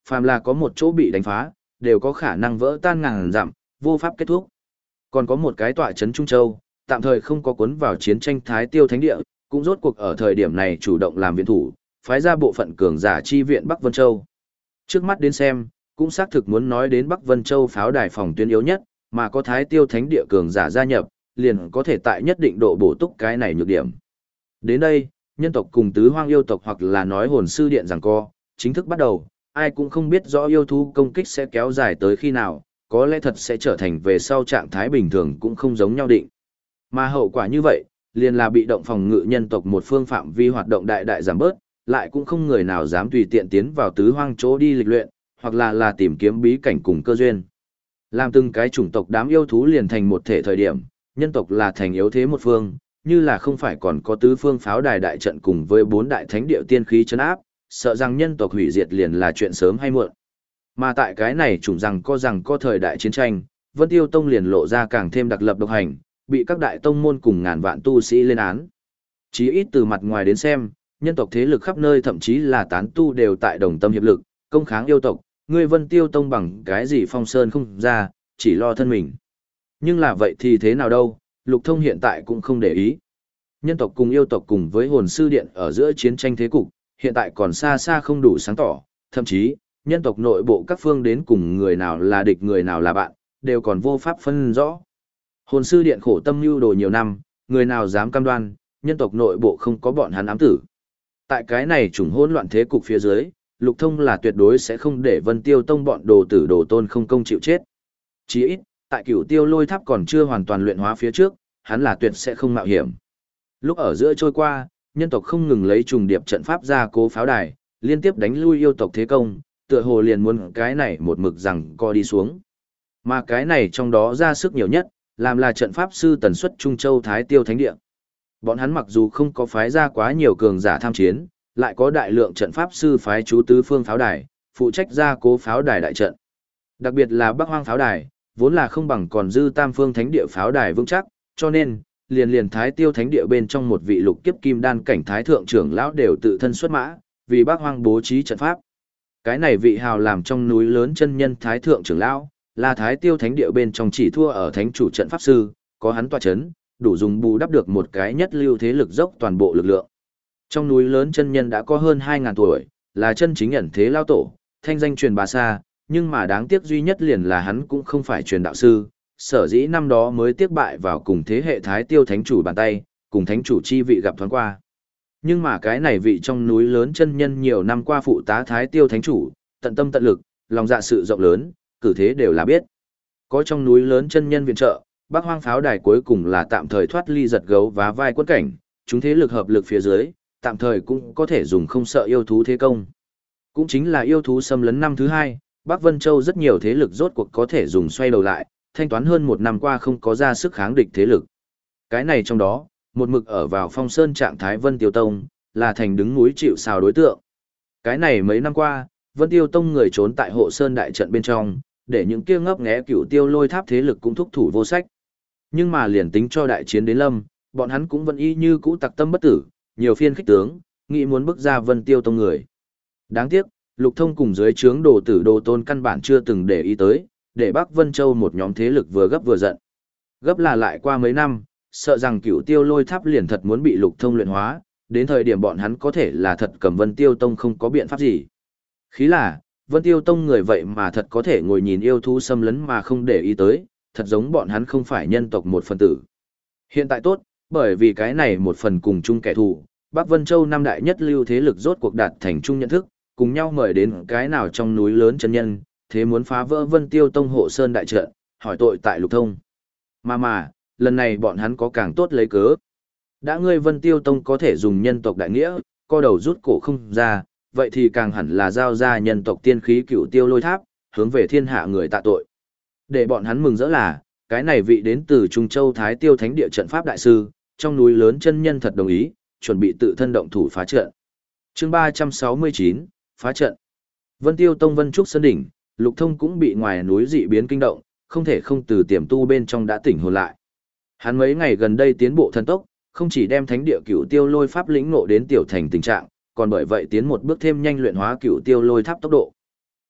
Speaker 1: phàm là có một chỗ bị đánh phá, đều có khả năng vỡ tan ngàn dặm, vô pháp kết thúc. Còn có một cái tọa trấn Trung Châu, tạm thời không có cuốn vào chiến tranh Thái Tiêu Thánh Địa, cũng rốt cuộc ở thời điểm này chủ động làm viện thủ, phái ra bộ phận cường giả chi viện Bắc Vân Châu. Trước mắt đến xem, cũng xác thực muốn nói đến Bắc Vân Châu pháo đài phòng tuyến yếu nhất, mà có Thái Tiêu Thánh Địa cường giả gia nhập, liền có thể tại nhất định độ bổ túc cái này nhược điểm. Đến đây, nhân tộc cùng tứ hoang yêu tộc hoặc là nói hồn sư điện giằng co, chính thức bắt đầu, ai cũng không biết rõ yêu thú công kích sẽ kéo dài tới khi nào, có lẽ thật sẽ trở thành về sau trạng thái bình thường cũng không giống nhau định. Mà hậu quả như vậy, liền là bị động phòng ngự nhân tộc một phương phạm vi hoạt động đại đại giảm bớt, lại cũng không người nào dám tùy tiện tiến vào tứ hoang chỗ đi lịch luyện, hoặc là là tìm kiếm bí cảnh cùng cơ duyên. Làm từng cái chủng tộc đám yêu thú liền thành một thể thời điểm, nhân tộc là thành yếu thế một phương, như là không phải còn có tứ phương pháo đài đại trận cùng với bốn đại thánh địa tiên khí chấn áp, sợ rằng nhân tộc hủy diệt liền là chuyện sớm hay muộn. Mà tại cái này chủng rằng có rằng có thời đại chiến tranh, Vân Tiêu Tông liền lộ ra càng thêm đặc lập độc hành, bị các đại tông môn cùng ngàn vạn tu sĩ lên án. Chí ít từ mặt ngoài đến xem, nhân tộc thế lực khắp nơi thậm chí là tán tu đều tại đồng tâm hiệp lực, công kháng yêu tộc, ngươi Vân Tiêu Tông bằng cái gì phong sơn không ra, chỉ lo thân mình. Nhưng là vậy thì thế nào đâu, Lục Thông hiện tại cũng không để ý. Nhân tộc cùng yêu tộc cùng với hồn sư điện ở giữa chiến tranh thế cục, hiện tại còn xa xa không đủ sáng tỏ, thậm chí, nhân tộc nội bộ các phương đến cùng người nào là địch người nào là bạn, đều còn vô pháp phân rõ. Hồn sư điện khổ tâm lưu đồ nhiều năm, người nào dám cam đoan, nhân tộc nội bộ không có bọn hắn ám tử. Tại cái này trùng hỗn loạn thế cục phía dưới, Lục Thông là tuyệt đối sẽ không để Vân Tiêu Tông bọn đồ tử đồ tôn không công chịu chết. Chỉ ít, tại Cửu Tiêu Lôi Tháp còn chưa hoàn toàn luyện hóa phía trước, hắn là tuyệt sẽ không mạo hiểm. Lúc ở giữa trôi qua, nhân tộc không ngừng lấy trùng điệp trận pháp ra cố pháo đài, liên tiếp đánh lui yêu tộc thế công, tựa hồ liền muốn cái này một mực rằng co đi xuống. Mà cái này trong đó ra sức nhiều nhất, làm là trận pháp sư tần suất Trung Châu Thái Tiêu Thánh Địa. Bọn hắn mặc dù không có phái ra quá nhiều cường giả tham chiến, lại có đại lượng trận pháp sư phái chú tứ phương pháo đài, phụ trách gia cố pháo đài đại trận. Đặc biệt là Bắc Hoang pháo đài, vốn là không bằng còn dư tam phương thánh địa pháo đài vững chắc, cho nên, liền liền Thái Tiêu Thánh Địa bên trong một vị lục kiếp kim đan cảnh thái thượng trưởng lão đều tự thân xuất mã, vì Bắc Hoang bố trí trận pháp. Cái này vị hào làm trong núi lớn chân nhân thái thượng trưởng lão, là Thái Tiêu Thánh Địa bên trong chỉ thua ở thánh chủ trận pháp sư, có hắn tọa chấn, đủ dùng bù đắp được một cái nhất lưu thế lực dốc toàn bộ lực lượng. Trong núi lớn chân nhân đã có hơn hai ngàn tuổi, là chân chính ẩn thế lao tổ, thanh danh truyền bá xa, nhưng mà đáng tiếc duy nhất liền là hắn cũng không phải truyền đạo sư, sở dĩ năm đó mới tiếc bại vào cùng thế hệ Thái Tiêu Thánh chủ bàn tay, cùng thánh chủ chi vị gặp thoáng qua. Nhưng mà cái này vị trong núi lớn chân nhân nhiều năm qua phụ tá Thái Tiêu Thánh chủ, tận tâm tận lực, lòng dạ sự rộng lớn, cử thế đều là biết. Có trong núi lớn chân nhân viện trợ, Bắc Hoang pháo đài cuối cùng là tạm thời thoát ly giật gấu và vai quân cảnh, chúng thế lực hợp lực phía dưới, tạm thời cũng có thể dùng không sợ yêu thú thế công. Cũng chính là yêu thú xâm lấn năm thứ hai, Bắc Vân Châu rất nhiều thế lực rốt cuộc có thể dùng xoay đầu lại, thanh toán hơn một năm qua không có ra sức kháng địch thế lực. Cái này trong đó, một mực ở vào phong sơn trạng thái Vân Tiêu Tông, là thành đứng núi chịu sào đối tượng. Cái này mấy năm qua, Vân Tiêu Tông người trốn tại hộ sơn đại trận bên trong, để những kia ngấp nghé Cửu Tiêu Lôi Tháp thế lực cũng thúc thủ vô sách. Nhưng mà liền tính cho đại chiến đến lâm, bọn hắn cũng vẫn y như cũ tặc tâm bất tử, nhiều phiên khích tướng, nghĩ muốn bức ra Vân Tiêu Tông người. Đáng tiếc, Lục Thông cùng dưới trướng đồ tử đồ tôn căn bản chưa từng để ý tới, để Bắc Vân Châu một nhóm thế lực vừa gấp vừa giận. Gấp là lại qua mấy năm, sợ rằng Cửu Tiêu Lôi Tháp liền thật muốn bị Lục Thông luyện hóa, đến thời điểm bọn hắn có thể là thật cầm Vân Tiêu Tông không có biện pháp gì. Khí là, Vân Tiêu Tông người vậy mà thật có thể ngồi nhìn yêu thú xâm lấn mà không để ý tới, thật giống bọn hắn không phải nhân tộc một phần tử. Hiện tại tốt, bởi vì cái này một phần cùng chung kẻ thù, Bắc Vân Châu năm đại nhất lưu thế lực rốt cuộc đạt thành chung nhận thức, cùng nhau mời đến cái nào trong núi lớn chân nhân, thế muốn phá vỡ Vân Tiêu Tông hộ sơn đại trận, hỏi tội tại Lục Thông. Mà mà, lần này bọn hắn có càng tốt lấy cớ. Đã ngươi Vân Tiêu Tông có thể dùng nhân tộc đại nghĩa, co đầu rút cổ không ra, vậy thì càng hẳn là giao ra nhân tộc tiên khí Cửu Tiêu Lôi Tháp, hướng về thiên hạ người tạ tội. Để bọn hắn mừng rỡ là, cái này vị đến từ Trung Châu Thái Tiêu Thánh Địa trận pháp đại sư, trong núi lớn chân nhân thật đồng ý, chuẩn bị tự thân động thủ phá trận. Chương ba trăm sáu mươi chín, phá trận. Vân Tiêu Tông Vân Trúc Sơn đỉnh, Lục Thông cũng bị ngoài núi dị biến kinh động, không thể không từ tiềm tu bên trong đã tỉnh hồn lại. Hắn mấy ngày gần đây tiến bộ thần tốc, không chỉ đem Thánh Địa Cửu Tiêu Lôi Pháp lĩnh ngộ đến tiểu thành tình trạng, còn bởi vậy tiến một bước thêm nhanh luyện hóa Cửu Tiêu Lôi Tháp tốc độ.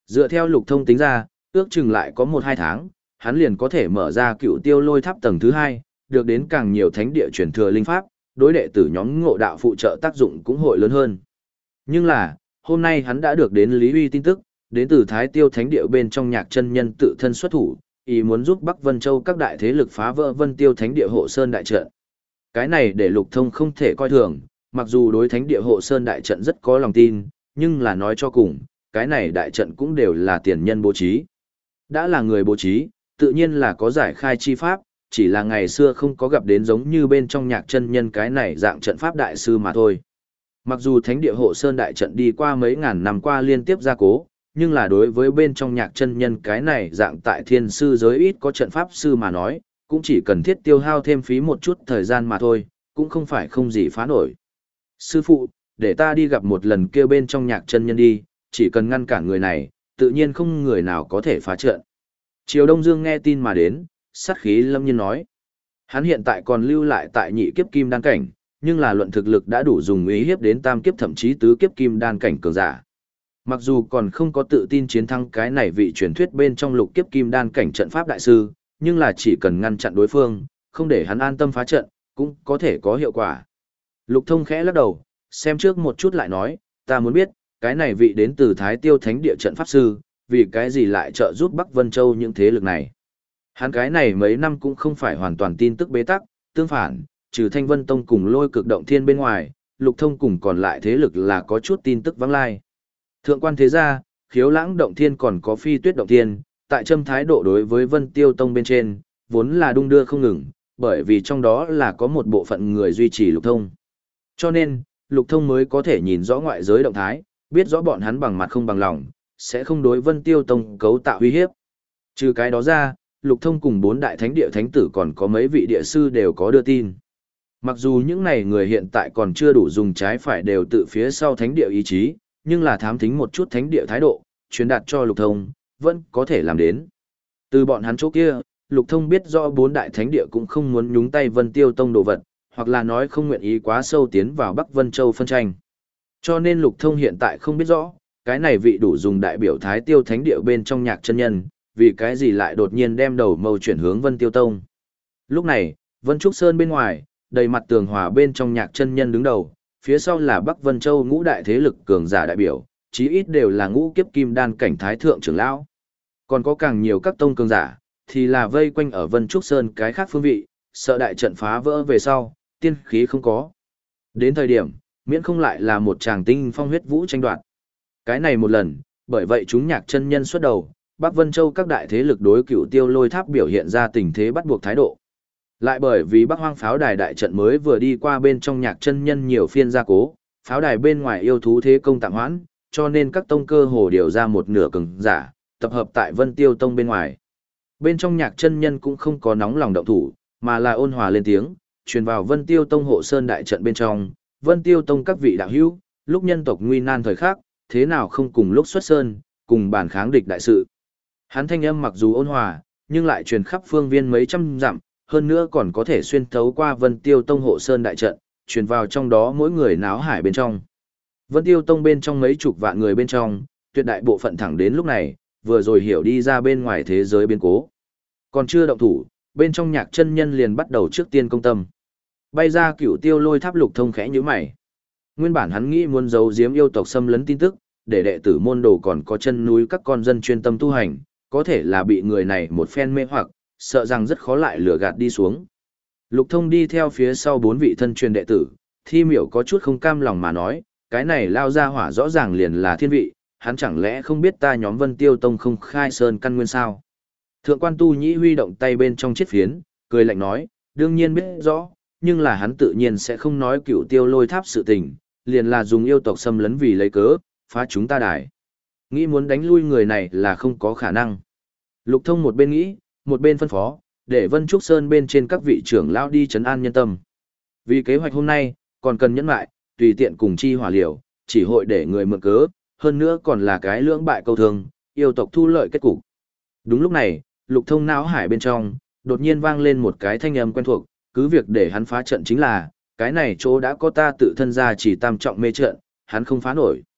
Speaker 1: Dựa theo Lục Thông tính ra, ước chừng lại có một hai tháng, hắn liền có thể mở ra Cựu Tiêu Lôi Tháp tầng thứ hai, được đến càng nhiều thánh địa truyền thừa linh pháp, đối đệ tử nhóm ngộ đạo phụ trợ tác dụng cũng hội lớn hơn. Nhưng là, hôm nay hắn đã được đến Lý Uy tin tức, đến từ Thái Tiêu Thánh địa bên trong Nhạc chân nhân tự thân xuất thủ, ý muốn giúp Bắc Vân Châu các đại thế lực phá vỡ Vân Tiêu Thánh địa hộ sơn đại trận. Cái này để Lục Thông không thể coi thường, mặc dù đối Thánh địa hộ sơn đại trận rất có lòng tin, nhưng là nói cho cùng, cái này đại trận cũng đều là tiền nhân bố trí. Đã là người bố trí, tự nhiên là có giải khai chi pháp, chỉ là ngày xưa không có gặp đến giống như bên trong Nhạc chân nhân cái này dạng trận pháp đại sư mà thôi. Mặc dù Thánh địa hộ sơn đại trận đi qua mấy ngàn năm qua liên tiếp gia cố, nhưng là đối với bên trong Nhạc chân nhân cái này dạng tại thiên sư giới ít có trận pháp sư mà nói, cũng chỉ cần thiết tiêu hao thêm phí một chút thời gian mà thôi, cũng không phải không gì phá nổi. Sư phụ, để ta đi gặp một lần kêu bên trong Nhạc chân nhân đi, chỉ cần ngăn cản người này, tự nhiên không người nào có thể phá trận. Triều Đông Dương nghe tin mà đến, sát khí lâm nhiên nói. Hắn hiện tại còn lưu lại tại nhị kiếp kim đan cảnh, nhưng là luận thực lực đã đủ dùng ý hiếp đến tam kiếp thậm chí tứ kiếp kim đan cảnh cường giả. Mặc dù còn không có tự tin chiến thắng cái này vị truyền thuyết bên trong lục kiếp kim đan cảnh trận pháp đại sư, nhưng là chỉ cần ngăn chặn đối phương, không để hắn an tâm phá trận, cũng có thể có hiệu quả. Lục Thông khẽ lắc đầu, xem trước một chút lại nói, ta muốn biết, cái này vị đến từ Thái Tiêu Thánh địa trận pháp sư, vì cái gì lại trợ giúp Bắc Vân Châu những thế lực này. Hắn cái này mấy năm cũng không phải hoàn toàn tin tức bế tắc, tương phản, trừ Thanh Vân Tông cùng Lôi Cực Động Thiên bên ngoài, Lục Thông cùng còn lại thế lực là có chút tin tức vắng lai. Thượng quan thế gia, Khiếu Lãng Động Thiên còn có Phi Tuyết Động Thiên, tại châm thái độ đối với Vân Tiêu Tông bên trên, vốn là đung đưa không ngừng, bởi vì trong đó là có một bộ phận người duy trì Lục Thông. Cho nên, Lục Thông mới có thể nhìn rõ ngoại giới động thái, biết rõ bọn hắn bằng mặt không bằng lòng, sẽ không đối Vân Tiêu Tông cấu tạo uy hiếp. Trừ cái đó ra, Lục Thông cùng bốn đại thánh địa thánh tử còn có mấy vị địa sư đều có đưa tin. Mặc dù những này người hiện tại còn chưa đủ dùng trái phải đều tự phía sau thánh địa ý chí, nhưng là thám thính một chút thánh địa thái độ, truyền đạt cho Lục Thông, vẫn có thể làm đến. Từ bọn hắn chỗ kia, Lục Thông biết rõ bốn đại thánh địa cũng không muốn nhúng tay Vân Tiêu Tông đồ vật, hoặc là nói không nguyện ý quá sâu tiến vào Bắc Vân Châu phân tranh. Cho nên Lục Thông hiện tại không biết rõ, cái này vị đủ dùng đại biểu Thái Tiêu Thánh địa bên trong Nhạc chân nhân, vì cái gì lại đột nhiên đem đầu mâu chuyển hướng Vân Tiêu Tông. Lúc này, Vân Trúc Sơn bên ngoài, đầy mặt tường hòa bên trong Nhạc chân nhân đứng đầu, phía sau là Bắc Vân Châu ngũ đại thế lực cường giả đại biểu, chí ít đều là ngũ kiếp kim đan cảnh thái thượng trưởng lão. Còn có càng nhiều các tông cường giả, thì là vây quanh ở Vân Trúc Sơn cái khác phương vị, sợ đại trận phá vỡ về sau, tiên khí không có. Đến thời điểm, miễn không lại là một tràng tinh phong huyết vũ tranh đoạt. Cái này một lần, bởi vậy chúng Nhạc chân nhân xuất đầu, Bắc Vân Châu các đại thế lực đối Cựu Tiêu Lôi Tháp biểu hiện ra tình thế bắt buộc thái độ. Lại bởi vì Bắc Hoang pháo đài đại trận mới vừa đi qua bên trong Nhạc chân nhân nhiều phiên gia cố, pháo đài bên ngoài yêu thú thế công tạm hoãn, cho nên các tông cơ hồ điều ra một nửa cường giả, tập hợp tại Vân Tiêu Tông bên ngoài. Bên trong Nhạc chân nhân cũng không có nóng lòng động thủ, mà là ôn hòa lên tiếng, truyền vào Vân Tiêu Tông hộ sơn đại trận bên trong, Vân Tiêu Tông các vị đạo hữu, lúc nhân tộc nguy nan thời khắc, thế nào không cùng lúc xuất sơn, cùng bàn kháng địch đại sự. Hắn thanh âm mặc dù ôn hòa, nhưng lại truyền khắp phương viên mấy trăm dặm, hơn nữa còn có thể xuyên thấu qua Vân Tiêu Tông hộ sơn đại trận, truyền vào trong đó mỗi người náo hải bên trong. Vân Tiêu Tông bên trong mấy chục vạn người bên trong, tuyệt đại bộ phận thẳng đến lúc này, vừa rồi hiểu đi ra bên ngoài thế giới biến cố. Còn chưa động thủ, bên trong Nhạc chân nhân liền bắt đầu trước tiên công tâm. Bay ra Cựu Tiêu Lôi Tháp. Lục Thông khẽ nhíu mày. Nguyên bản hắn nghĩ muốn giấu giếm yêu tộc xâm lấn tin tức, để đệ tử môn đồ còn có chân núi các con dân chuyên tâm tu hành, có thể là bị người này một phen mê hoặc, sợ rằng rất khó lại lừa gạt đi xuống. Lục Thông đi theo phía sau bốn vị thân truyền đệ tử, Thi Miểu có chút không cam lòng mà nói, cái này lao ra hỏa rõ ràng liền là thiên vị, hắn chẳng lẽ không biết ta nhóm Vân Tiêu Tông không khai sơn căn nguyên sao? Thượng quan Tu Nhĩ huy động tay bên trong chiếc phiến, cười lạnh nói, đương nhiên biết rõ, nhưng là hắn tự nhiên sẽ không nói Cựu Tiêu Lôi Tháp sự tình, liền là dùng yêu tộc xâm lấn vì lấy cớ, phá chúng ta đài. Nghĩ muốn đánh lui người này là không có khả năng. Lục Thông một bên nghĩ, một bên phân phó, để Vân Trúc Sơn bên trên các vị trưởng lão đi trấn an nhân tâm. Vì kế hoạch hôm nay, còn cần nhẫn lại, tùy tiện cùng chi hỏa liều, chỉ hội để người mượn cớ, hơn nữa còn là cái lưỡng bại câu thương, yêu tộc thu lợi kết cục. Đúng lúc này, Lục Thông não hải bên trong, đột nhiên vang lên một cái thanh âm quen thuộc, cứ việc để hắn phá trận chính là, cái này chỗ đã có ta tự thân ra chỉ tam trọng mê trận, hắn không phá nổi.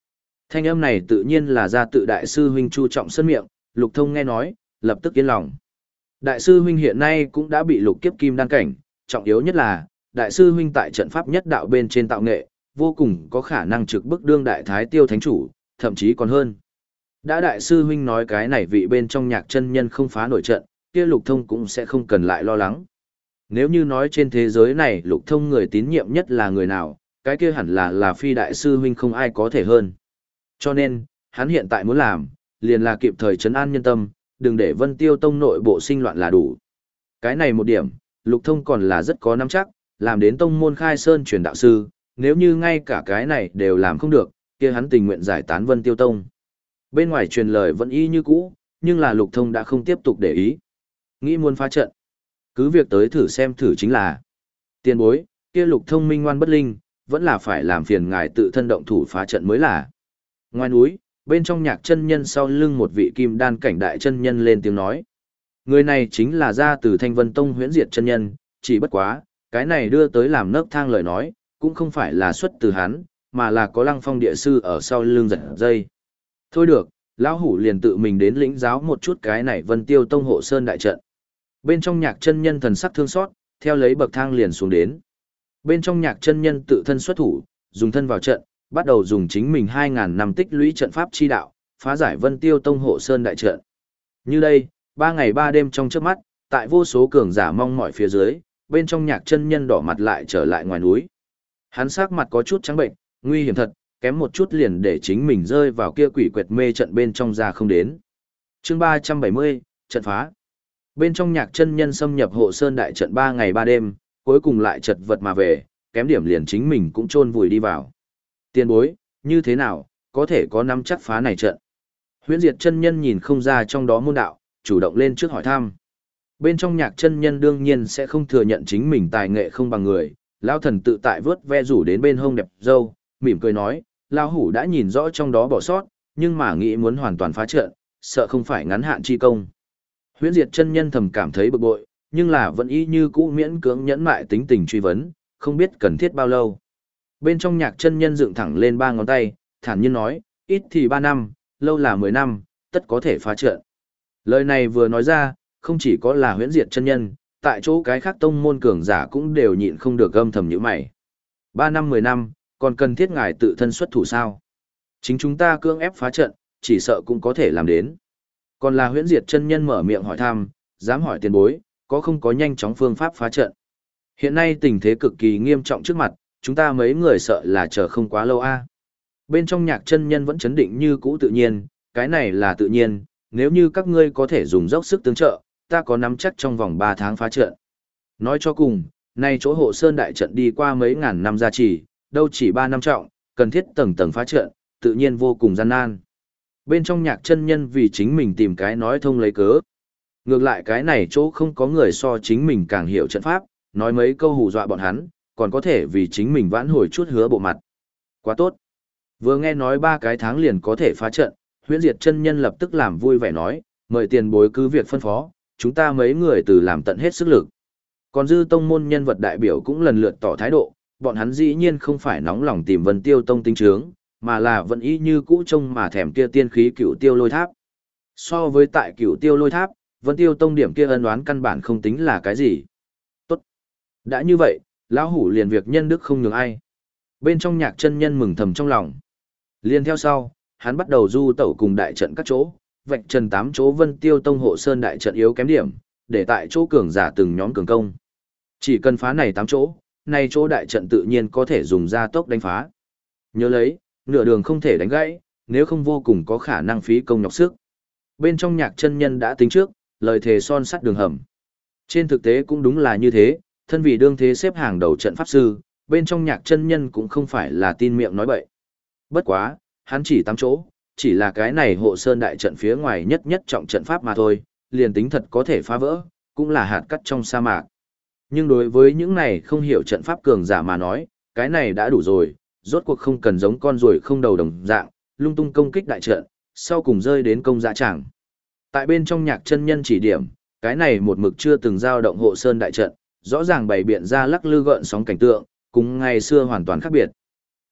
Speaker 1: Thanh âm này tự nhiên là ra tự đại sư huynh Chu Trọng Sơn miệng, Lục Thông nghe nói, lập tức yên lòng. Đại sư huynh hiện nay cũng đã bị lục kiếp kim đan cảnh, trọng yếu nhất là, đại sư huynh tại trận pháp nhất đạo bên trên tạo nghệ, vô cùng có khả năng trực bức đương đại thái tiêu thánh chủ, thậm chí còn hơn. Đã đại sư huynh nói cái này vị bên trong nhạc chân nhân không phá nổi trận, kia Lục Thông cũng sẽ không cần lại lo lắng. Nếu như nói trên thế giới này Lục Thông người tín nhiệm nhất là người nào, cái kia hẳn là là phi đại sư huynh không ai có thể hơn. Cho nên, hắn hiện tại muốn làm, liền là kịp thời trấn an nhân tâm, đừng để Vân Tiêu Tông nội bộ sinh loạn là đủ. Cái này một điểm, Lục Thông còn là rất có nắm chắc, làm đến tông môn khai sơn truyền đạo sư, nếu như ngay cả cái này đều làm không được, kia hắn tình nguyện giải tán Vân Tiêu Tông. Bên ngoài truyền lời vẫn y như cũ, nhưng là Lục Thông đã không tiếp tục để ý. Nghĩ muốn phá trận, cứ việc tới thử xem thử chính là. Tiền bối, kia Lục Thông minh ngoan bất linh, vẫn là phải làm phiền ngài tự thân động thủ phá trận mới là. Ngoài núi, bên trong nhạc chân nhân sau lưng một vị kim đan cảnh đại chân nhân lên tiếng nói. Người này chính là ra từ Thanh Vân Tông Huyễn Diệt chân nhân, chỉ bất quá, cái này đưa tới làm nấc thang lời nói, cũng không phải là xuất từ hắn, mà là có Lăng Phong địa sư ở sau lưng giật dây. Thôi được, lão hủ liền tự mình đến lĩnh giáo một chút cái này Vân Tiêu Tông hộ sơn đại trận. Bên trong nhạc chân nhân thần sắc thương xót, theo lấy bậc thang liền xuống đến. Bên trong nhạc chân nhân tự thân xuất thủ, dùng thân vào trận, bắt đầu dùng chính mình hai ngàn năm tích lũy trận pháp chi đạo, phá giải Vân Tiêu Tông hộ sơn đại trận. Như đây, ba ngày ba đêm trong trước mắt, tại vô số cường giả mong mỏi phía dưới, bên trong nhạc chân nhân đỏ mặt lại trở lại ngoài núi. Hắn sắc mặt có chút trắng bệnh, nguy hiểm thật, kém một chút liền để chính mình rơi vào kia quỷ quyệt mê trận bên trong ra không đến. Chương ba trăm bảy mươi, trận phá. Bên trong nhạc chân nhân xâm nhập hộ sơn đại trận ba ngày ba đêm, cuối cùng lại chật vật mà về, kém điểm liền chính mình cũng chôn vùi đi vào. Tiền bối, như thế nào, có thể có nắm chắc phá này trận. Huyễn Diệt chân nhân nhìn không ra trong đó môn đạo, chủ động lên trước hỏi thăm. Bên trong nhạc chân nhân đương nhiên sẽ không thừa nhận chính mình tài nghệ không bằng người, lão thần tự tại vớt ve rủ đến bên hông đẹp dâu, mỉm cười nói, lão hủ đã nhìn rõ trong đó bỏ sót, nhưng mà nghĩ muốn hoàn toàn phá trận, sợ không phải ngắn hạn chi công. Huyễn Diệt chân nhân thầm cảm thấy bực bội, nhưng là vẫn y như cũ miễn cưỡng nhẫn mại tính tình truy vấn, không biết cần thiết bao lâu. Bên trong nhạc chân nhân dựng thẳng lên ba ngón tay, thản nhiên nói, ít thì ba năm, lâu là mười năm, tất có thể phá trận. Lời này vừa nói ra, không chỉ có là Huyễn Diệt chân nhân, tại chỗ cái khác tông môn cường giả cũng đều nhịn không được âm thầm như mày. Ba năm mười năm, còn cần thiết ngài tự thân xuất thủ sao? Chính chúng ta cưỡng ép phá trận, chỉ sợ cũng có thể làm đến. Còn là Huyễn Diệt chân nhân mở miệng hỏi thăm, dám hỏi tiền bối, có không có nhanh chóng phương pháp phá trận? Hiện nay tình thế cực kỳ nghiêm trọng trước mặt, chúng ta mấy người sợ là chờ không quá lâu a. Bên trong nhạc chân nhân vẫn chấn định như cũ tự nhiên, cái này là tự nhiên, nếu như các ngươi có thể dùng dốc sức tương trợ, ta có nắm chắc trong vòng ba tháng phá trận. Nói cho cùng, nay chỗ hộ sơn đại trận đi qua mấy ngàn năm gia trì, đâu chỉ ba năm trọng, cần thiết tầng tầng phá trận, tự nhiên vô cùng gian nan. Bên trong nhạc chân nhân vì chính mình tìm cái nói thông lấy cớ. Ngược lại cái này chỗ không có người so chính mình càng hiểu trận pháp, nói mấy câu hù dọa bọn hắn, còn có thể vì chính mình vãn hồi chút hứa bộ mặt. Quá tốt. Vừa nghe nói ba cái tháng liền có thể phá trận, Huyễn Diệt chân nhân lập tức làm vui vẻ nói, mời tiền bối cứ việc phân phó, chúng ta mấy người từ làm tận hết sức lực. Còn dư tông môn nhân vật đại biểu cũng lần lượt tỏ thái độ, bọn hắn dĩ nhiên không phải nóng lòng tìm Vân Tiêu Tông tinh trướng, mà là vẫn y như cũ trông mà thèm kia tiên khí Cửu Tiêu Lôi Tháp. So với tại Cửu Tiêu Lôi Tháp, Vân Tiêu Tông điểm kia ân oán căn bản không tính là cái gì. Tốt. Đã như vậy, lão hủ liền việc nhân đức không nhường ai. Bên trong nhạc chân nhân mừng thầm trong lòng. Liên theo sau, hắn bắt đầu du tẩu cùng đại trận các chỗ, vạch trần tám chỗ Vân Tiêu Tông hộ sơn đại trận yếu kém điểm, để tại chỗ cường giả từng nhóm cường công. Chỉ cần phá này tám chỗ, này chỗ đại trận tự nhiên có thể dùng gia tốc đánh phá. Nhớ lấy, nửa đường không thể đánh gãy, nếu không vô cùng có khả năng phí công nhọc sức. Bên trong nhạc chân nhân đã tính trước, lời thề son sắt đường hầm. Trên thực tế cũng đúng là như thế, thân vì đương thế xếp hàng đầu trận pháp sư, bên trong nhạc chân nhân cũng không phải là tin miệng nói bậy. Bất quá, hắn chỉ tám chỗ, chỉ là cái này hộ sơn đại trận phía ngoài nhất nhất trọng trận pháp mà thôi, liền tính thật có thể phá vỡ, cũng là hạt cát trong sa mạc. Nhưng đối với những này không hiểu trận pháp cường giả mà nói, cái này đã đủ rồi, rốt cuộc không cần giống con ruồi không đầu đồng dạng, lung tung công kích đại trận, sau cùng rơi đến công dã tràng. Tại bên trong nhạc chân nhân chỉ điểm, cái này một mực chưa từng giao động hộ sơn đại trận, rõ ràng bày biện ra lắc lư gợn sóng cảnh tượng, cùng ngày xưa hoàn toàn khác biệt.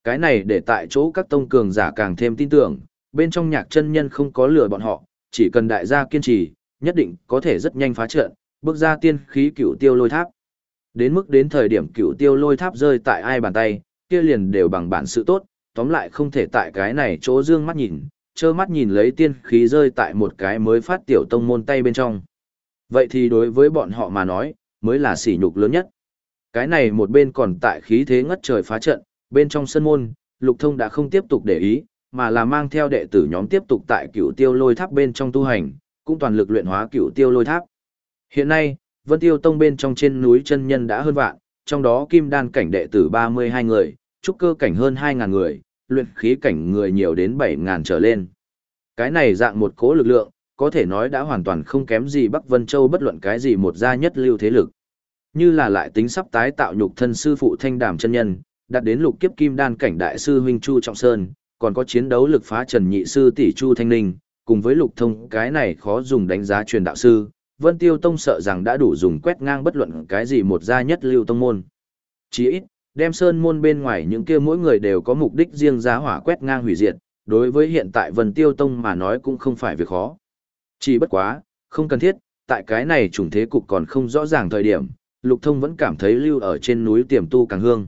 Speaker 1: Cái này để tại chỗ các tông cường giả càng thêm tin tưởng, bên trong nhạc chân nhân không có lừa bọn họ, chỉ cần đại gia kiên trì, nhất định có thể rất nhanh phá trận, bước ra tiên khí cửu tiêu lôi tháp. Đến mức đến thời điểm cửu tiêu lôi tháp rơi tại ai bàn tay, kia liền đều bằng bản sự tốt, tóm lại không thể tại cái này chỗ dương mắt nhìn, trơ mắt nhìn lấy tiên khí rơi tại một cái mới phát tiểu tông môn tay bên trong. Vậy thì đối với bọn họ mà nói, mới là sỉ nhục lớn nhất. Cái này một bên còn tại khí thế ngất trời phá trận, bên trong sân môn, Lục Thông đã không tiếp tục để ý, mà là mang theo đệ tử nhóm tiếp tục tại cửu tiêu lôi tháp bên trong tu hành, cũng toàn lực luyện hóa cửu tiêu lôi tháp. Hiện nay, Vân Tiêu Tông bên trong trên núi chân nhân đã hơn vạn, trong đó kim đan cảnh đệ tử ba mươi hai người, trúc cơ cảnh hơn hai nghìn người, luyện khí cảnh người nhiều đến bảy nghìn trở lên. Cái này dạng một cỗ lực lượng, có thể nói đã hoàn toàn không kém gì Bắc Vân Châu bất luận cái gì một gia nhất lưu thế lực. Như là lại tính sắp tái tạo nhục thân sư phụ Thanh Đàm chân nhân, đạt đến lục kiếp kim đan cảnh đại sư huynh Chu Trọng Sơn, còn có chiến đấu lực phá trần nhị sư tỷ Chu Thanh Ninh, cùng với Lục Thông cái này khó dùng đánh giá truyền đạo sư, Vân Tiêu Tông sợ rằng đã đủ dùng quét ngang bất luận cái gì một gia nhất lưu tông môn. Chỉ ít, đem sơn môn bên ngoài những kia mỗi người đều có mục đích riêng giá hỏa quét ngang hủy diệt, đối với hiện tại Vân Tiêu Tông mà nói cũng không phải việc khó. Chỉ bất quá, không cần thiết, tại cái này chủng thế cục còn không rõ ràng thời điểm, Lục Thông vẫn cảm thấy lưu ở trên núi tiềm tu càng hương.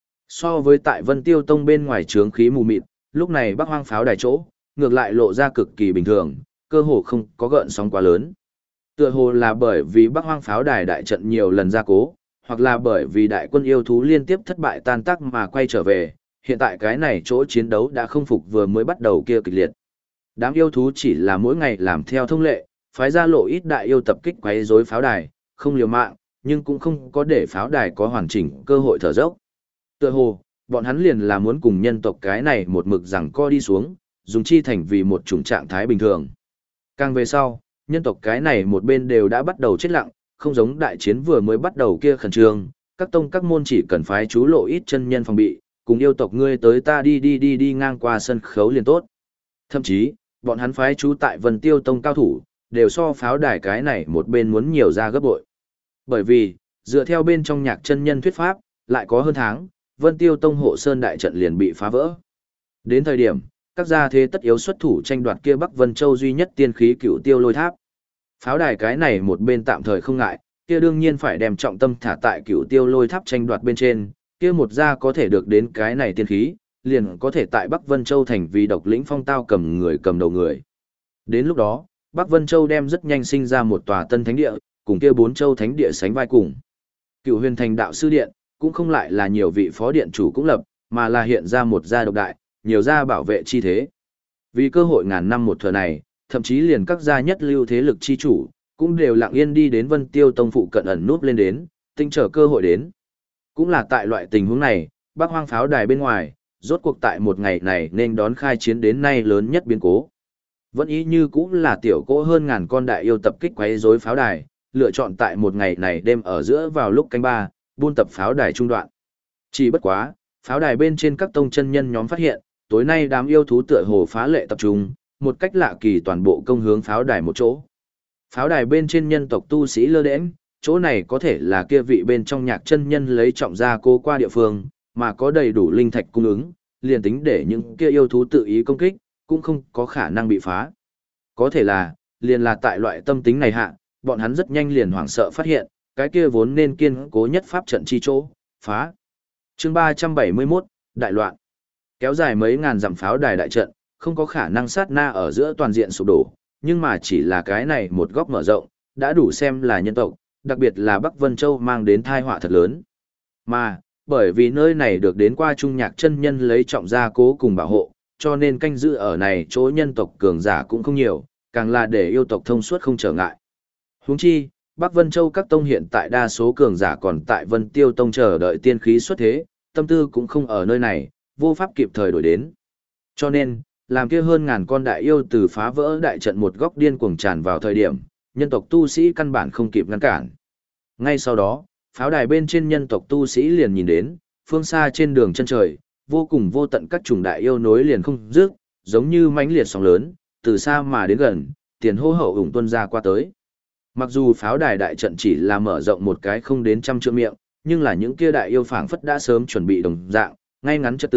Speaker 1: So với tại Vân Tiêu Tông bên ngoài trướng khí mù mịt, lúc này Bắc Hoang pháo đài chỗ, ngược lại lộ ra cực kỳ bình thường, cơ hồ không có gợn sóng quá lớn. Tựa hồ là bởi vì Bắc Hoang pháo đài đại trận nhiều lần gia cố, hoặc là bởi vì đại quân yêu thú liên tiếp thất bại tan tác mà quay trở về, hiện tại cái này chỗ chiến đấu đã không phục vừa mới bắt đầu kia kịch liệt. Đám yêu thú chỉ là mỗi ngày làm theo thông lệ, phái ra lộ ít đại yêu tập kích quấy rối pháo đài, không liều mạng, nhưng cũng không có để pháo đài có hoàn chỉnh cơ hội thở dốc. Tựa hồ, bọn hắn liền là muốn cùng nhân tộc cái này một mực rằng co đi xuống, dùng chi thành vì một chủng trạng thái bình thường. Càng về sau, nhân tộc cái này một bên đều đã bắt đầu chết lặng, không giống đại chiến vừa mới bắt đầu kia khẩn trương, các tông các môn chỉ cần phái chú lộ ít chân nhân phòng bị, cùng yêu tộc ngươi tới ta đi đi đi đi ngang qua sân khấu liền tốt. Thậm chí, bọn hắn phái chú tại Vân Tiêu Tông cao thủ, đều so pháo đài cái này một bên muốn nhiều ra gấp bội. Bởi vì, dựa theo bên trong nhạc chân nhân thuyết pháp, lại có hơn tháng, Vân Tiêu Tông hộ sơn đại trận liền bị phá vỡ. Đến thời điểm, các gia thế tất yếu xuất thủ tranh đoạt kia Bắc Vân Châu duy nhất tiên khí cửu tiêu lôi tháp. Pháo đài cái này một bên tạm thời không ngại, kia đương nhiên phải đem trọng tâm thả tại cửu tiêu lôi tháp tranh đoạt bên trên, kia một gia có thể được đến cái này tiên khí, liền có thể tại Bắc Vân Châu thành vì độc lĩnh phong tao cầm người cầm đầu người. Đến lúc đó, Bắc Vân Châu đem rất nhanh sinh ra một tòa tân thánh địa, cùng kia bốn châu thánh địa sánh vai cùng. Cửu Huyền Thành đạo sư điện, cũng không lại là nhiều vị phó điện chủ cũng lập, mà là hiện ra một gia độc đại, nhiều gia bảo vệ chi thế. Vì cơ hội ngàn năm một thừa này, thậm chí liền các gia nhất lưu thế lực chi chủ, cũng đều lặng yên đi đến Vân Tiêu Tông phụ cận ẩn núp lên đến, tinh trở cơ hội đến. Cũng là tại loại tình huống này, Bắc Hoang pháo đài bên ngoài, rốt cuộc tại một ngày này nên đón khai chiến đến nay lớn nhất biến cố. Vẫn ý như cũng là tiểu cỗ hơn ngàn con đại yêu tập kích quấy rối pháo đài, lựa chọn tại một ngày này đêm ở giữa vào lúc canh ba, buôn tập pháo đài trung đoạn. Chỉ bất quá, pháo đài bên trên các tông chân nhân nhóm phát hiện, tối nay đám yêu thú tựa hồ phá lệ tập trung, một cách lạ kỳ toàn bộ công hướng pháo đài một chỗ. Pháo đài bên trên nhân tộc tu sĩ lơ đễnh, chỗ này có thể là kia vị bên trong nhạc chân nhân lấy trọng gia cố qua địa phương, mà có đầy đủ linh thạch cung ứng, liền tính để những kia yêu thú tự ý công kích, cũng không có khả năng bị phá. Có thể là, liền là tại loại tâm tính này hạ, bọn hắn rất nhanh liền hoảng sợ phát hiện, cái kia vốn nên kiên cố nhất pháp trận chi chỗ, phá. Chương ba trăm bảy mươi mốt, Đại loạn. Kéo dài mấy ngàn dặm pháo đài đại trận, không có khả năng sát na ở giữa toàn diện sụp đổ, nhưng mà chỉ là cái này một góc mở rộng, đã đủ xem là nhân tộc, đặc biệt là Bắc Vân Châu mang đến tai họa thật lớn. Mà, bởi vì nơi này được đến qua trung nhạc chân nhân lấy trọng gia cố cùng bảo hộ, cho nên canh giữ ở này chỗ nhân tộc cường giả cũng không nhiều, càng là để yêu tộc thông suốt không trở ngại. Huống chi, Bắc Vân Châu các tông hiện tại đa số cường giả còn tại Vân Tiêu Tông chờ đợi tiên khí xuất thế, tâm tư cũng không ở nơi này, vô pháp kịp thời đổi đến. Cho nên, làm kia hơn ngàn con đại yêu từ phá vỡ đại trận một góc điên cuồng tràn vào thời điểm, nhân tộc tu sĩ căn bản không kịp ngăn cản. Ngay sau đó, pháo đài bên trên nhân tộc tu sĩ liền nhìn đến, phương xa trên đường chân trời, vô cùng vô tận các chủng đại yêu nối liền không dứt, giống như mãnh liệt sóng lớn, từ xa mà đến gần, tiền hô hậu ủng tuân ra qua tới. Mặc dù pháo đài đại trận chỉ là mở rộng một cái không đến trăm trượng miệng, nhưng là những kia đại yêu phảng phất đã sớm chuẩn bị đồng dạng, ngay ngắn trật tự,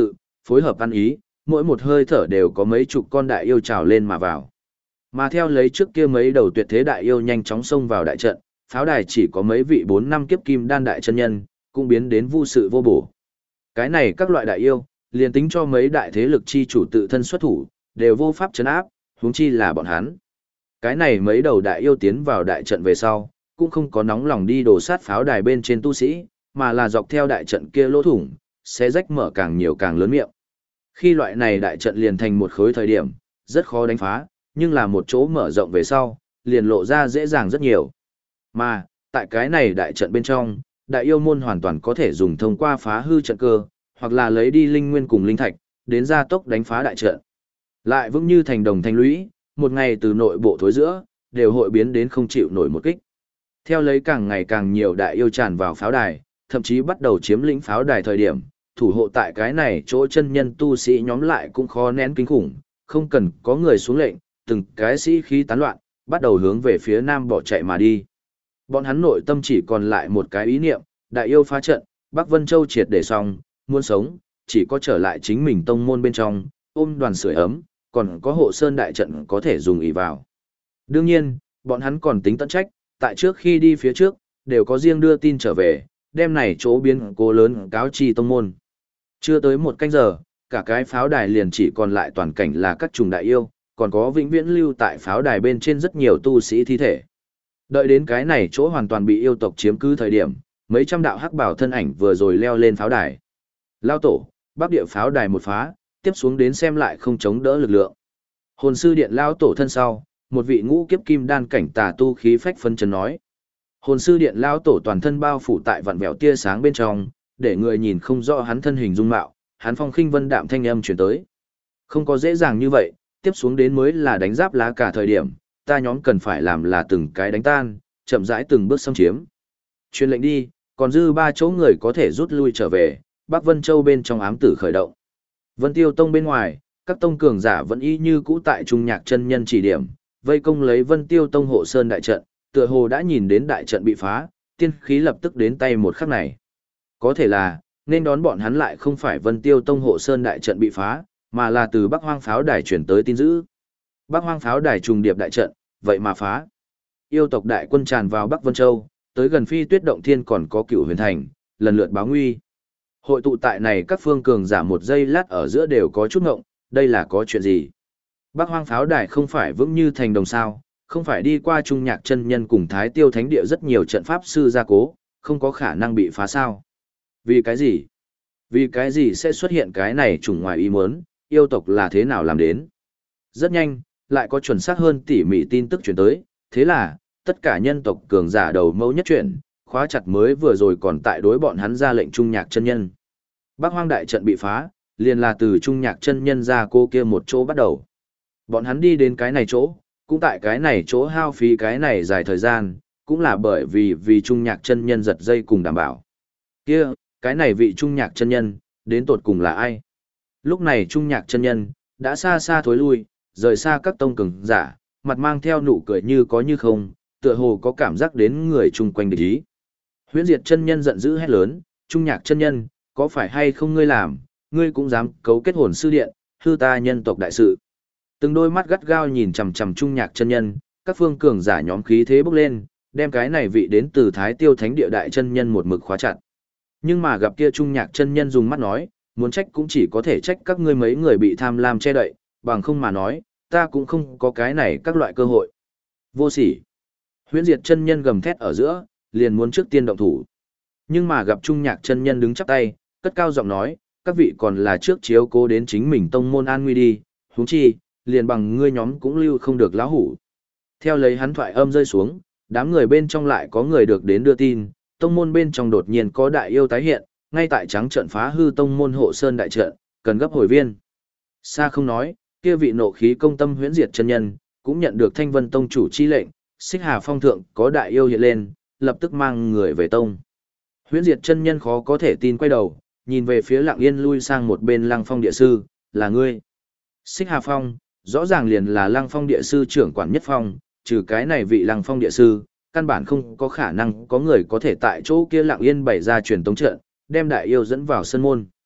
Speaker 1: phối hợp ăn ý, mỗi một hơi thở đều có mấy chục con đại yêu trào lên mà vào. Mà theo lấy trước kia mấy đầu tuyệt thế đại yêu nhanh chóng xông vào đại trận, pháo đài chỉ có mấy vị bốn năm kiếp kim đan đại chân nhân, cũng biến đến vô sự vô bổ. Cái này các loại đại yêu, liền tính cho mấy đại thế lực chi chủ tự thân xuất thủ, đều vô pháp chấn áp, huống chi là bọn hắn. Cái này mấy đầu đại yêu tiến vào đại trận về sau, cũng không có nóng lòng đi đổ sát pháo đài bên trên tu sĩ, mà là dọc theo đại trận kia lỗ thủng, sẽ rách mở càng nhiều càng lớn miệng. Khi loại này đại trận liền thành một khối thời điểm, rất khó đánh phá, nhưng là một chỗ mở rộng về sau, liền lộ ra dễ dàng rất nhiều. Mà, tại cái này đại trận bên trong, đại yêu môn hoàn toàn có thể dùng thông qua phá hư trận cơ, hoặc là lấy đi linh nguyên cùng linh thạch, đến gia tốc đánh phá đại trận. Lại vững như thành đồng thành lũy, một ngày từ nội bộ thối giữa, đều hội biến đến không chịu nổi một kích. Theo lấy càng ngày càng nhiều đại yêu tràn vào pháo đài, thậm chí bắt đầu chiếm lĩnh pháo đài thời điểm, thủ hộ tại cái này chỗ chân nhân tu sĩ nhóm lại cũng khó nén kinh khủng, không cần có người xuống lệnh, từng cái sĩ khí tán loạn, bắt đầu hướng về phía nam bỏ chạy mà đi. Bọn hắn nội tâm chỉ còn lại một cái ý niệm, đại yêu phá trận, Bắc Vân Châu triệt để xong, muốn sống, chỉ có trở lại chính mình tông môn bên trong, ôm đoàn sưởi ấm, còn có hộ sơn đại trận có thể dùng ý vào. Đương nhiên, bọn hắn còn tính tận trách, tại trước khi đi phía trước, đều có riêng đưa tin trở về, đêm này chỗ biến cố lớn cáo chi tông môn. Chưa tới một canh giờ, cả cái pháo đài liền chỉ còn lại toàn cảnh là các trùng đại yêu, còn có vĩnh viễn lưu tại pháo đài bên trên rất nhiều tu sĩ thi thể. Đợi đến cái này chỗ hoàn toàn bị yêu tộc chiếm cứ thời điểm, mấy trăm đạo hắc bảo thân ảnh vừa rồi leo lên pháo đài. Lao tổ, bắc địa pháo đài một phá, tiếp xuống đến xem lại không chống đỡ lực lượng. Hồn sư điện lao tổ thân sau, một vị ngũ kiếp kim đan cảnh tà tu khí phách phân chấn nói. Hồn sư điện lao tổ toàn thân bao phủ tại vạn vẹo tia sáng bên trong, để người nhìn không rõ hắn thân hình dung mạo, hắn phong khinh vân đạm thanh âm truyền tới. Không có dễ dàng như vậy, tiếp xuống đến mới là đánh giáp lá cả thời điểm, ta nhóm cần phải làm là từng cái đánh tan, chậm rãi từng bước xâm chiếm. Truyền lệnh đi, còn dư ba chỗ người có thể rút lui trở về, Bắc Vân Châu bên trong ám tử khởi động. Vân Tiêu Tông bên ngoài, các tông cường giả vẫn y như cũ tại trung nhạc chân nhân chỉ điểm, vây công lấy Vân Tiêu Tông hộ sơn đại trận, tựa hồ đã nhìn đến đại trận bị phá, tiên khí lập tức đến tay một khắc này. Có thể là, nên đón bọn hắn lại không phải Vân Tiêu Tông hộ sơn đại trận bị phá, mà là từ Bắc Hoang pháo đài chuyển tới tin dữ. Bắc Hoang pháo đài trùng điệp đại trận, vậy mà phá. Yêu tộc đại quân tràn vào Bắc Vân Châu, tới gần Phi Tuyết động thiên còn có Cửu Huyền thành, lần lượt báo nguy. Hội tụ tại này các phương cường giả một giây lát ở giữa đều có chút ngộng, đây là có chuyện gì? Bắc Hoang pháo đài không phải vững như thành đồng sao, không phải đi qua trung nhạc chân nhân cùng Thái Tiêu Thánh địa rất nhiều trận pháp sư gia cố, không có khả năng bị phá sao? Vì cái gì? Vì cái gì sẽ xuất hiện cái này trùng ngoài ý muốn, yêu tộc là thế nào làm đến? Rất nhanh, lại có chuẩn xác hơn tỉ mỉ tin tức chuyển tới, thế là, tất cả nhân tộc cường giả đầu mâu nhất chuyển, khóa chặt mới vừa rồi còn tại đối bọn hắn ra lệnh trung nhạc chân nhân. Bắc Hoang đại trận bị phá, liền là từ trung nhạc chân nhân ra cô kia một chỗ bắt đầu. Bọn hắn đi đến cái này chỗ, cũng tại cái này chỗ hao phí cái này dài thời gian, cũng là bởi vì vì trung nhạc chân nhân giật dây cùng đảm bảo. Kia, cái này vị trung nhạc chân nhân, đến tột cùng là ai? Lúc này trung nhạc chân nhân, đã xa xa thối lui, rời xa các tông cường giả, mặt mang theo nụ cười như có như không, tựa hồ có cảm giác đến người chung quanh địch ý. Huyễn Diệt chân nhân giận dữ hét lớn, trung nhạc chân nhân, có phải hay không ngươi làm, ngươi cũng dám cấu kết hồn sư điện, hư ta nhân tộc đại sự. Từng đôi mắt gắt gao nhìn chằm chằm trung nhạc chân nhân, các phương cường giả nhóm khí thế bốc lên, đem cái này vị đến từ Thái Tiêu Thánh địa đại chân nhân một mực khóa chặt. Nhưng mà gặp kia trung nhạc chân nhân dùng mắt nói, muốn trách cũng chỉ có thể trách các ngươi mấy người bị tham lam che đậy, bằng không mà nói, ta cũng không có cái này các loại cơ hội. Vô sỉ. Huyễn Diệt chân nhân gầm thét ở giữa, liền muốn trước tiên động thủ. Nhưng mà gặp trung nhạc chân nhân đứng chắp tay, cất cao giọng nói, các vị còn là trước chiếu cố đến chính mình tông môn an nguy đi, huống chi, liền bằng ngươi nhóm cũng lưu không được lão hủ. Theo lấy hắn thoại âm rơi xuống, đám người bên trong lại có người được đến đưa tin, tông môn bên trong đột nhiên có đại yêu tái hiện, ngay tại trắng trận phá hư tông môn hộ sơn đại trận, cần gấp hồi viên. Xa không nói, kia vị nộ khí công tâm huyễn diệt chân nhân, cũng nhận được Thanh Vân tông chủ chi lệnh, Xích Hà phong thượng có đại yêu hiện lên, lập tức mang người về tông. Huyễn diệt chân nhân khó có thể tin quay đầu, nhìn về phía Lặng Yên lui sang một bên Lăng Phong địa sư, là ngươi. Xích Hà phong, rõ ràng liền là Lăng Phong địa sư trưởng quản nhất phong, trừ cái này vị Lăng Phong địa sư, căn bản không có khả năng có người có thể tại chỗ kia Lặng Yên bày ra truyền tống trận, đem đại yêu dẫn vào sân môn.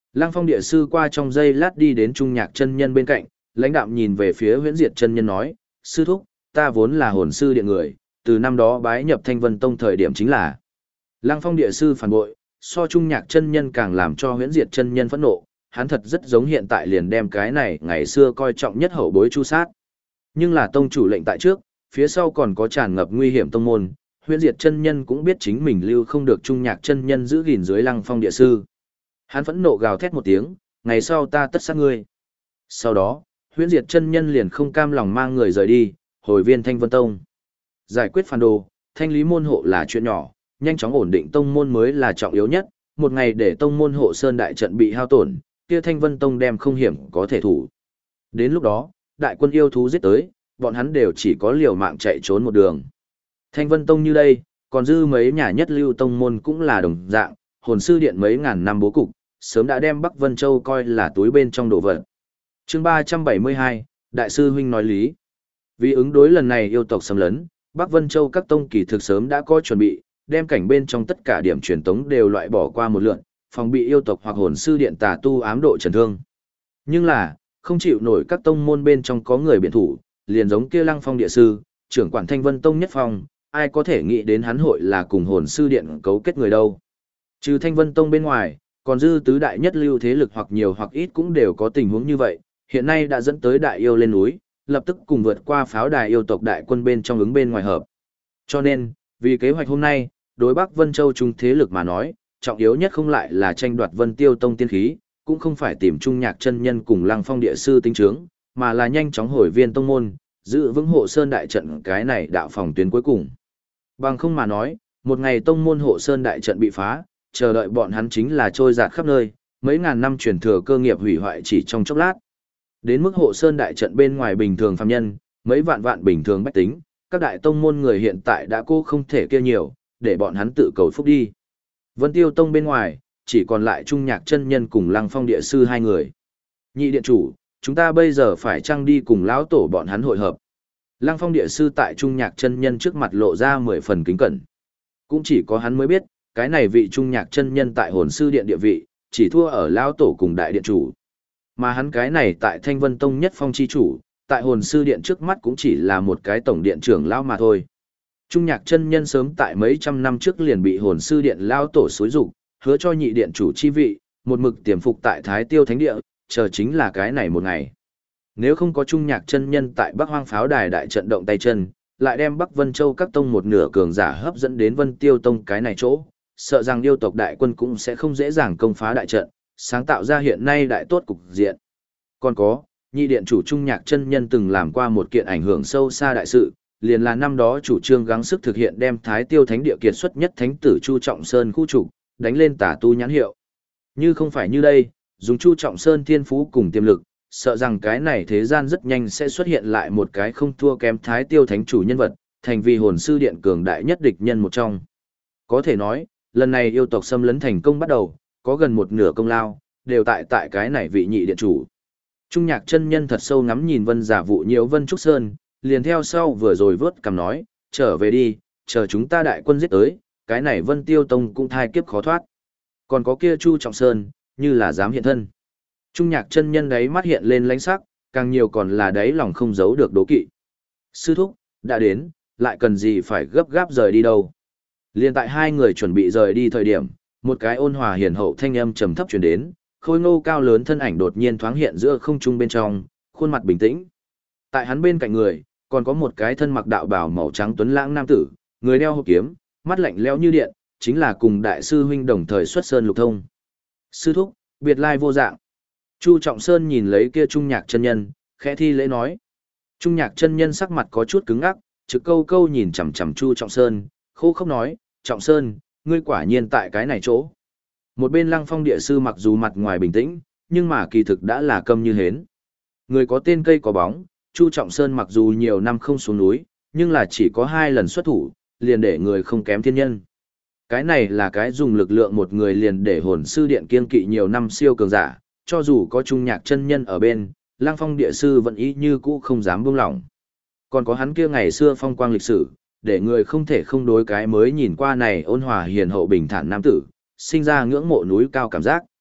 Speaker 1: Lăng Phong địa sư qua trong giây lát đi đến Trung Nhạc chân nhân bên cạnh, lãnh đạm nhìn về phía Huyễn Diệt chân nhân nói, sư thúc, ta vốn là hồn sư điện người, từ năm đó bái nhập Thanh Vân Tông thời điểm chính là. Lăng Phong địa sư phản bội, so Trung Nhạc chân nhân càng làm cho Huyễn Diệt chân nhân phẫn nộ, hắn thật rất giống hiện tại liền đem cái này ngày xưa coi trọng nhất hậu bối chu sát. Nhưng là tông chủ lệnh tại trước, phía sau còn có tràn ngập nguy hiểm tông môn, Huyễn Diệt chân nhân cũng biết chính mình lưu không được Trung Nhạc chân nhân giữ gìn dưới Lăng Phong địa sư. Hắn phẫn nộ gào thét một tiếng, ngày sau ta tất sát ngươi. Sau đó, Huyễn Diệt chân nhân liền không cam lòng mang người rời đi, hồi viên Thanh Vân Tông. Giải quyết phản đồ, thanh lý môn hộ là chuyện nhỏ, nhanh chóng ổn định tông môn mới là trọng yếu nhất. Một ngày để tông môn hộ sơn đại trận bị hao tổn, kia Thanh Vân Tông đem không hiểm có thể thủ. Đến lúc đó, đại quân yêu thú giết tới, bọn hắn đều chỉ có liều mạng chạy trốn một đường. Thanh Vân Tông như đây, còn dư mấy nhà nhất lưu tông môn cũng là đồng dạng, hồn sư điện mấy ngàn năm bố cục, sớm đã đem Bắc Vân Châu coi là túi bên trong đồ vật. Chương ba trăm bảy mươi hai, Đại sư huynh nói lý. Vì ứng đối lần này yêu tộc xâm lấn, Bắc Vân Châu các tông kỳ thực sớm đã có chuẩn bị, đem cảnh bên trong tất cả điểm truyền tống đều loại bỏ qua một lượt, phòng bị yêu tộc hoặc hồn sư điện tà tu ám độ trần thương. Nhưng là, không chịu nổi các tông môn bên trong có người biện thủ, liền giống kia Lăng Phong địa sư, trưởng quản Thanh Vân Tông nhất phong, ai có thể nghĩ đến hắn hội là cùng hồn sư điện cấu kết người đâu. Trừ Thanh Vân Tông bên ngoài, còn dư tứ đại nhất lưu thế lực hoặc nhiều hoặc ít cũng đều có tình huống như vậy, hiện nay đã dẫn tới đại yêu lên núi, lập tức cùng vượt qua pháo đài yêu tộc đại quân bên trong ứng bên ngoài hợp. Cho nên, vì kế hoạch hôm nay, đối Bắc Vân Châu trung thế lực mà nói, trọng yếu nhất không lại là tranh đoạt Vân Tiêu Tông tiên khí, cũng không phải tìm Trung Nhạc chân nhân cùng Lăng Phong địa sư tinh trướng, mà là nhanh chóng hồi viên tông môn, giữ vững hộ sơn đại trận cái này đạo phòng tuyến cuối cùng. Bằng không mà nói, một ngày tông môn hộ sơn đại trận bị phá, chờ đợi bọn hắn chính là trôi dạt khắp nơi, mấy ngàn năm truyền thừa cơ nghiệp hủy hoại chỉ trong chốc lát. Đến mức hộ sơn đại trận bên ngoài bình thường phàm nhân, mấy vạn vạn bình thường bách tính, các đại tông môn người hiện tại đã cô không thể kia nhiều, để bọn hắn tự cầu phúc đi. Vân Tiêu Tông bên ngoài, chỉ còn lại Trung Nhạc chân nhân cùng Lăng Phong địa sư hai người. Nhị điện chủ, chúng ta bây giờ phải chăng đi cùng lão tổ bọn hắn hội hợp. Lăng Phong địa sư tại Trung Nhạc chân nhân trước mặt lộ ra mười phần kính cẩn. Cũng chỉ có hắn mới biết, cái này vị Trung Nhạc chân nhân tại hồn sư điện địa vị, chỉ thua ở lão tổ cùng đại điện chủ. Mà hắn cái này tại Thanh Vân Tông nhất phong chi chủ, tại hồn sư điện trước mắt cũng chỉ là một cái tổng điện trưởng lão mà thôi. Trung Nhạc chân nhân sớm tại mấy trăm năm trước liền bị hồn sư điện lão tổ xúi dục, hứa cho nhị điện chủ chi vị, một mực tiềm phục tại Thái Tiêu Thánh Địa, chờ chính là cái này một ngày. Nếu không có Trung Nhạc chân nhân tại Bắc Hoang Pháo Đài đại trận động tay chân, lại đem Bắc Vân Châu các tông một nửa cường giả hấp dẫn đến Vân Tiêu Tông cái này chỗ, sợ rằng yêu tộc đại quân cũng sẽ không dễ dàng công phá đại trận, sáng tạo ra hiện nay đại tốt cục diện. Còn có, nhị điện chủ Trung Nhạc chân nhân từng làm qua một kiện ảnh hưởng sâu xa đại sự, liền là năm đó chủ trương gắng sức thực hiện đem Thái Tiêu Thánh Địa kiệt xuất nhất thánh tử Chu Trọng Sơn khu trục, đánh lên tả tu nhãn hiệu. Như không phải như đây, dùng Chu Trọng Sơn thiên phú cùng tiềm lực, sợ rằng cái này thế gian rất nhanh sẽ xuất hiện lại một cái không thua kém Thái Tiêu Thánh chủ nhân vật, thành vì hồn sư điện cường đại nhất địch nhân một trong. Có thể nói, lần này yêu tộc xâm lấn thành công bắt đầu, có gần một nửa công lao, đều tại tại cái này vị nhị điện chủ. Trung Nhạc chân nhân thật sâu ngắm nhìn Vân Giả Vụ Nhiễu Vân Trúc Sơn, liền theo sau vừa rồi vớt cằm nói, trở về đi, chờ chúng ta đại quân giết tới, cái này Vân Tiêu Tông cũng thai kiếp khó thoát. Còn có kia Chu Trọng Sơn, như là dám hiện thân. Trung Nhạc chân nhân đấy mắt hiện lên lãnh sắc, càng nhiều còn là đáy lòng không giấu được đố kỵ. Sư thúc, đã đến, lại cần gì phải gấp gáp rời đi đâu. Liên tại hai người chuẩn bị rời đi thời điểm, một cái ôn hòa hiền hậu thanh âm trầm thấp truyền đến, khôi ngô cao lớn thân ảnh đột nhiên thoáng hiện giữa không trung bên trong, khuôn mặt bình tĩnh. Tại hắn bên cạnh người, còn có một cái thân mặc đạo bào màu trắng tuấn lãng nam tử, người đeo hộp kiếm, mắt lạnh lẽo như điện, chính là cùng đại sư huynh đồng thời xuất sơn Lục Thông. Sư thúc, biệt lai vô dạng. Chu Trọng Sơn nhìn lấy kia Trung Nhạc chân nhân, khẽ thi lễ nói. Trung Nhạc chân nhân sắc mặt có chút cứng ngắc, trực câu câu nhìn chằm chằm Chu Trọng Sơn, khô khốc nói, Trọng Sơn, ngươi quả nhiên tại cái này chỗ. Một bên Lăng Phong địa sư mặc dù mặt ngoài bình tĩnh, nhưng mà kỳ thực đã là câm như hến. Người có tên cây có bóng, Chu Trọng Sơn mặc dù nhiều năm không xuống núi, nhưng là chỉ có hai lần xuất thủ, liền để người không kém thiên nhân. Cái này là cái dùng lực lượng một người liền để hồn sư điện kiên kỵ nhiều năm siêu cường giả, cho dù có Trung Nhạc chân nhân ở bên, Lăng Phong địa sư vẫn ý như cũ không dám buông lỏng. Còn có hắn kia ngày xưa phong quang lịch sử, để người không thể không đối cái mới nhìn qua này ôn hòa hiền hậu bình thản nam tử, sinh ra ngưỡng mộ núi cao cảm giác.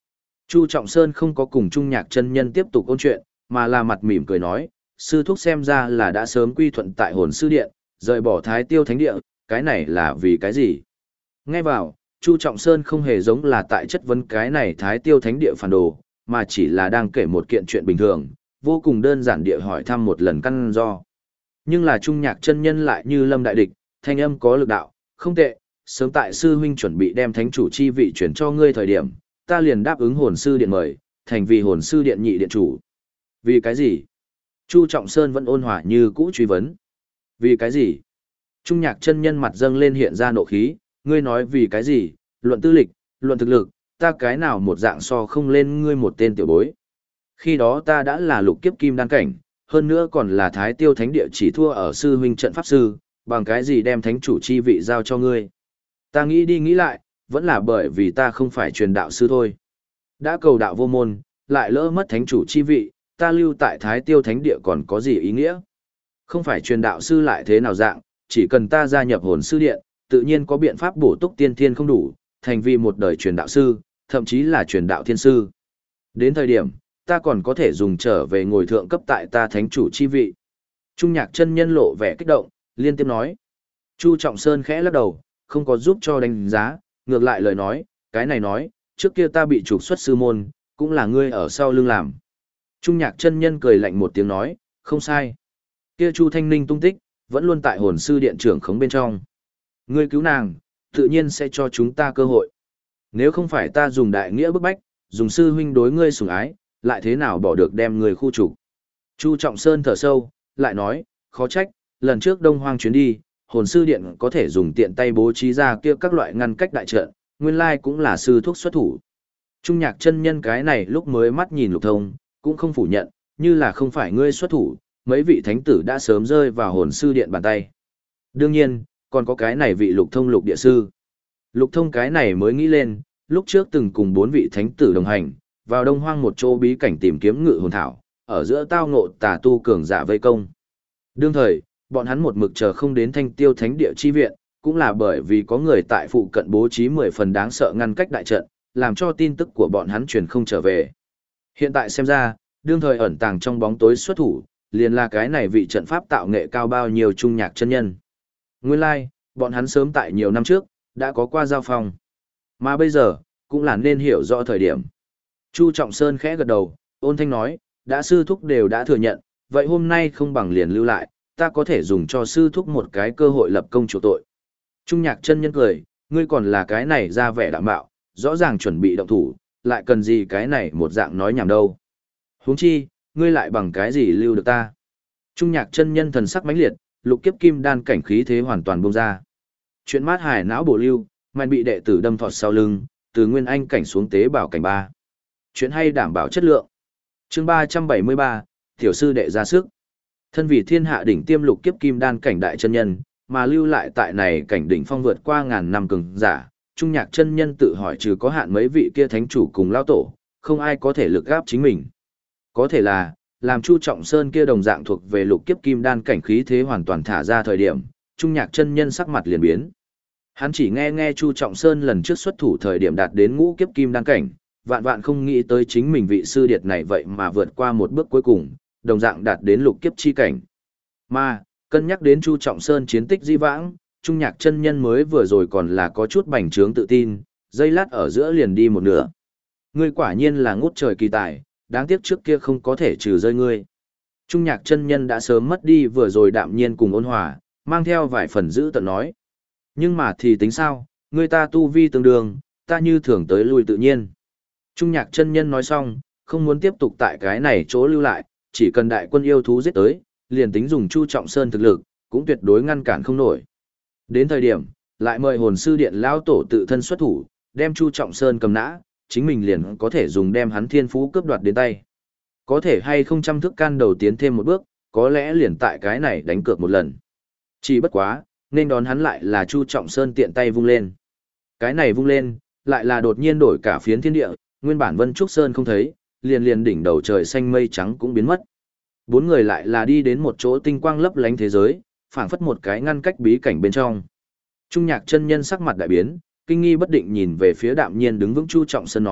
Speaker 1: Chu Trọng Sơn không có cùng Trung Nhạc chân nhân tiếp tục ôn chuyện, mà là mặt mỉm cười nói, sư thúc xem ra là đã sớm quy thuận tại hồn sư điện, rời bỏ Thái Tiêu Thánh Địa, cái này là vì cái gì? Nghe vào, Chu Trọng Sơn không hề giống là tại chất vấn cái này Thái Tiêu Thánh Địa phản đồ, mà chỉ là đang kể một kiện chuyện bình thường, vô cùng đơn giản địa hỏi thăm một lần căn do. Nhưng là Trung Nhạc chân nhân lại như lâm đại địch, thanh âm có lực đạo, không tệ, sớm tại sư huynh chuẩn bị đem thánh chủ chi vị chuyển cho ngươi thời điểm, ta liền đáp ứng hồn sư điện mời, thành vì hồn sư điện nhị điện chủ. Vì cái gì? Chu Trọng Sơn vẫn ôn hòa như cũ truy vấn. Vì cái gì? Trung Nhạc chân nhân mặt dâng lên hiện ra nộ khí, ngươi nói vì cái gì? Luận tư lịch, luận thực lực, ta cái nào một dạng so không lên ngươi một tên tiểu bối. Khi đó ta đã là lục kiếp kim đan cảnh, hơn nữa còn là Thái Tiêu Thánh Địa chỉ thua ở sư huynh trận pháp sư, bằng cái gì đem thánh chủ chi vị giao cho ngươi. Ta nghĩ đi nghĩ lại, vẫn là bởi vì ta không phải truyền đạo sư thôi. Đã cầu đạo vô môn, lại lỡ mất thánh chủ chi vị, ta lưu tại Thái Tiêu Thánh Địa còn có gì ý nghĩa? Không phải truyền đạo sư lại thế nào dạng, chỉ cần ta gia nhập hồn sư điện, tự nhiên có biện pháp bổ túc tiên thiên không đủ, thành vì một đời truyền đạo sư, thậm chí là truyền đạo thiên sư. Đến thời điểm, ta còn có thể dùng trở về ngồi thượng cấp tại ta thánh chủ chi vị. Trung Nhạc chân nhân lộ vẻ kích động, liên tiếp nói. Chu Trọng Sơn khẽ lắc đầu, không có giúp cho đánh giá, ngược lại lời nói, cái này nói, trước kia ta bị trục xuất sư môn, cũng là ngươi ở sau lưng làm. Trung Nhạc chân nhân cười lạnh một tiếng nói, không sai. Kia Chu Thanh Ninh tung tích, vẫn luôn tại hồn sư điện trưởng khống bên trong. Ngươi cứu nàng, tự nhiên sẽ cho chúng ta cơ hội. Nếu không phải ta dùng đại nghĩa bức bách, dùng sư huynh đối ngươi sủng ái, lại thế nào bỏ được đem người khu trục. Chu Trọng Sơn thở sâu, lại nói, khó trách, lần trước Đông Hoang chuyến đi, hồn sư điện có thể dùng tiện tay bố trí ra kia các loại ngăn cách đại trận, nguyên lai cũng là sư thuốc xuất thủ. Trung Nhạc chân nhân cái này lúc mới mắt nhìn Lục Thông, cũng không phủ nhận, như là không phải ngươi xuất thủ, mấy vị thánh tử đã sớm rơi vào hồn sư điện bàn tay. Đương nhiên, còn có cái này vị Lục Thông lục địa sư. Lục Thông cái này mới nghĩ lên, lúc trước từng cùng bốn vị thánh tử đồng hành, vào Đông Hoang một chỗ bí cảnh tìm kiếm ngự hồn thảo, ở giữa tao ngộ tà tu cường giả vây công. Đương thời, bọn hắn một mực chờ không đến Thanh Tiêu Thánh Địa chi viện, cũng là bởi vì có người tại phụ cận bố trí mười phần đáng sợ ngăn cách đại trận, làm cho tin tức của bọn hắn truyền không trở về. Hiện tại xem ra, đương thời ẩn tàng trong bóng tối xuất thủ, liền là cái này vị trận pháp tạo nghệ cao bao nhiêu Trung Nhạc chân nhân. Nguyên lai, like, bọn hắn sớm tại nhiều năm trước, đã có qua giao phong. Mà bây giờ, cũng là nên hiểu rõ thời điểm. Chu Trọng Sơn khẽ gật đầu, ôn thanh nói, đã sư thúc đều đã thừa nhận, vậy hôm nay không bằng liền lưu lại, ta có thể dùng cho sư thúc một cái cơ hội lập công chủ tội. Trung Nhạc chân nhân cười, ngươi còn là cái này ra vẻ đạm bạo, rõ ràng chuẩn bị động thủ, lại cần gì cái này một dạng nói nhảm đâu. Huống chi, ngươi lại bằng cái gì lưu được ta. Trung Nhạc chân nhân thần sắc mãnh liệt, lục kiếp kim đan cảnh khí thế hoàn toàn bung ra. Chuyện mát hải não bổ lưu, mạnh bị đệ tử đâm thọt sau lưng, từ nguyên anh cảnh xuống tế bảo cảnh ba. Chuyện hay đảm bảo chất lượng. Chương ba trăm bảy mươi ba, tiểu sư đệ ra sức. Thân vì thiên hạ đỉnh tiêm lục kiếp kim đan cảnh đại chân nhân, mà lưu lại tại này cảnh đỉnh phong vượt qua ngàn năm cường giả, Trung Nhạc chân nhân tự hỏi trừ có hạn mấy vị kia thánh chủ cùng lao tổ, không ai có thể lực gáp chính mình. Có thể là, làm Chu Trọng Sơn kia đồng dạng thuộc về lục kiếp kim đan cảnh khí thế hoàn toàn thả ra thời điểm, Trung Nhạc chân nhân sắc mặt liền biến. Hắn chỉ nghe nghe Chu Trọng Sơn lần trước xuất thủ thời điểm đạt đến ngũ kiếp kim đan cảnh, vạn vạn không nghĩ tới chính mình vị sư điệt này vậy mà vượt qua một bước cuối cùng, đồng dạng đạt đến lục kiếp chi cảnh. Mà, cân nhắc đến Chu Trọng Sơn chiến tích di vãng, Trung Nhạc chân nhân mới vừa rồi còn là có chút bành trướng tự tin, dây lát ở giữa liền đi một nửa. Ngươi quả nhiên là ngút trời kỳ tài, đáng tiếc trước kia không có thể trừ rơi ngươi. Trung Nhạc chân nhân đã sớm mất đi vừa rồi đạm nhiên cùng ôn hòa, mang theo vài phần giữ tận nói. Nhưng mà thì tính sao, ngươi ta tu vi tương đương, ta như thường tới lui tự nhiên. Trung Nhạc chân nhân nói xong, không muốn tiếp tục tại cái này chỗ lưu lại, chỉ cần đại quân yêu thú giết tới, liền tính dùng Chu Trọng Sơn thực lực, cũng tuyệt đối ngăn cản không nổi. Đến thời điểm, lại mời hồn sư điện lão tổ tự thân xuất thủ, đem Chu Trọng Sơn cầm nã, chính mình liền có thể dùng đem hắn thiên phú cướp đoạt đến tay. Có thể hay không trăm thức can đầu tiến thêm một bước, có lẽ liền tại cái này đánh cược một lần. Chỉ bất quá, nên đón hắn lại là Chu Trọng Sơn tiện tay vung lên. Cái này vung lên, lại là đột nhiên đổi cả phiến thiên địa, nguyên bản Vân Trúc Sơn không thấy, liền liền đỉnh đầu trời xanh mây trắng cũng biến mất. Bốn người lại là đi đến một chỗ tinh quang lấp lánh thế giới, phảng phất một cái ngăn cách bí cảnh bên trong. Trung Nhạc chân nhân sắc mặt đại biến, kinh nghi bất định nhìn về phía đạm nhiên đứng vững Chu Trọng Sơn nói,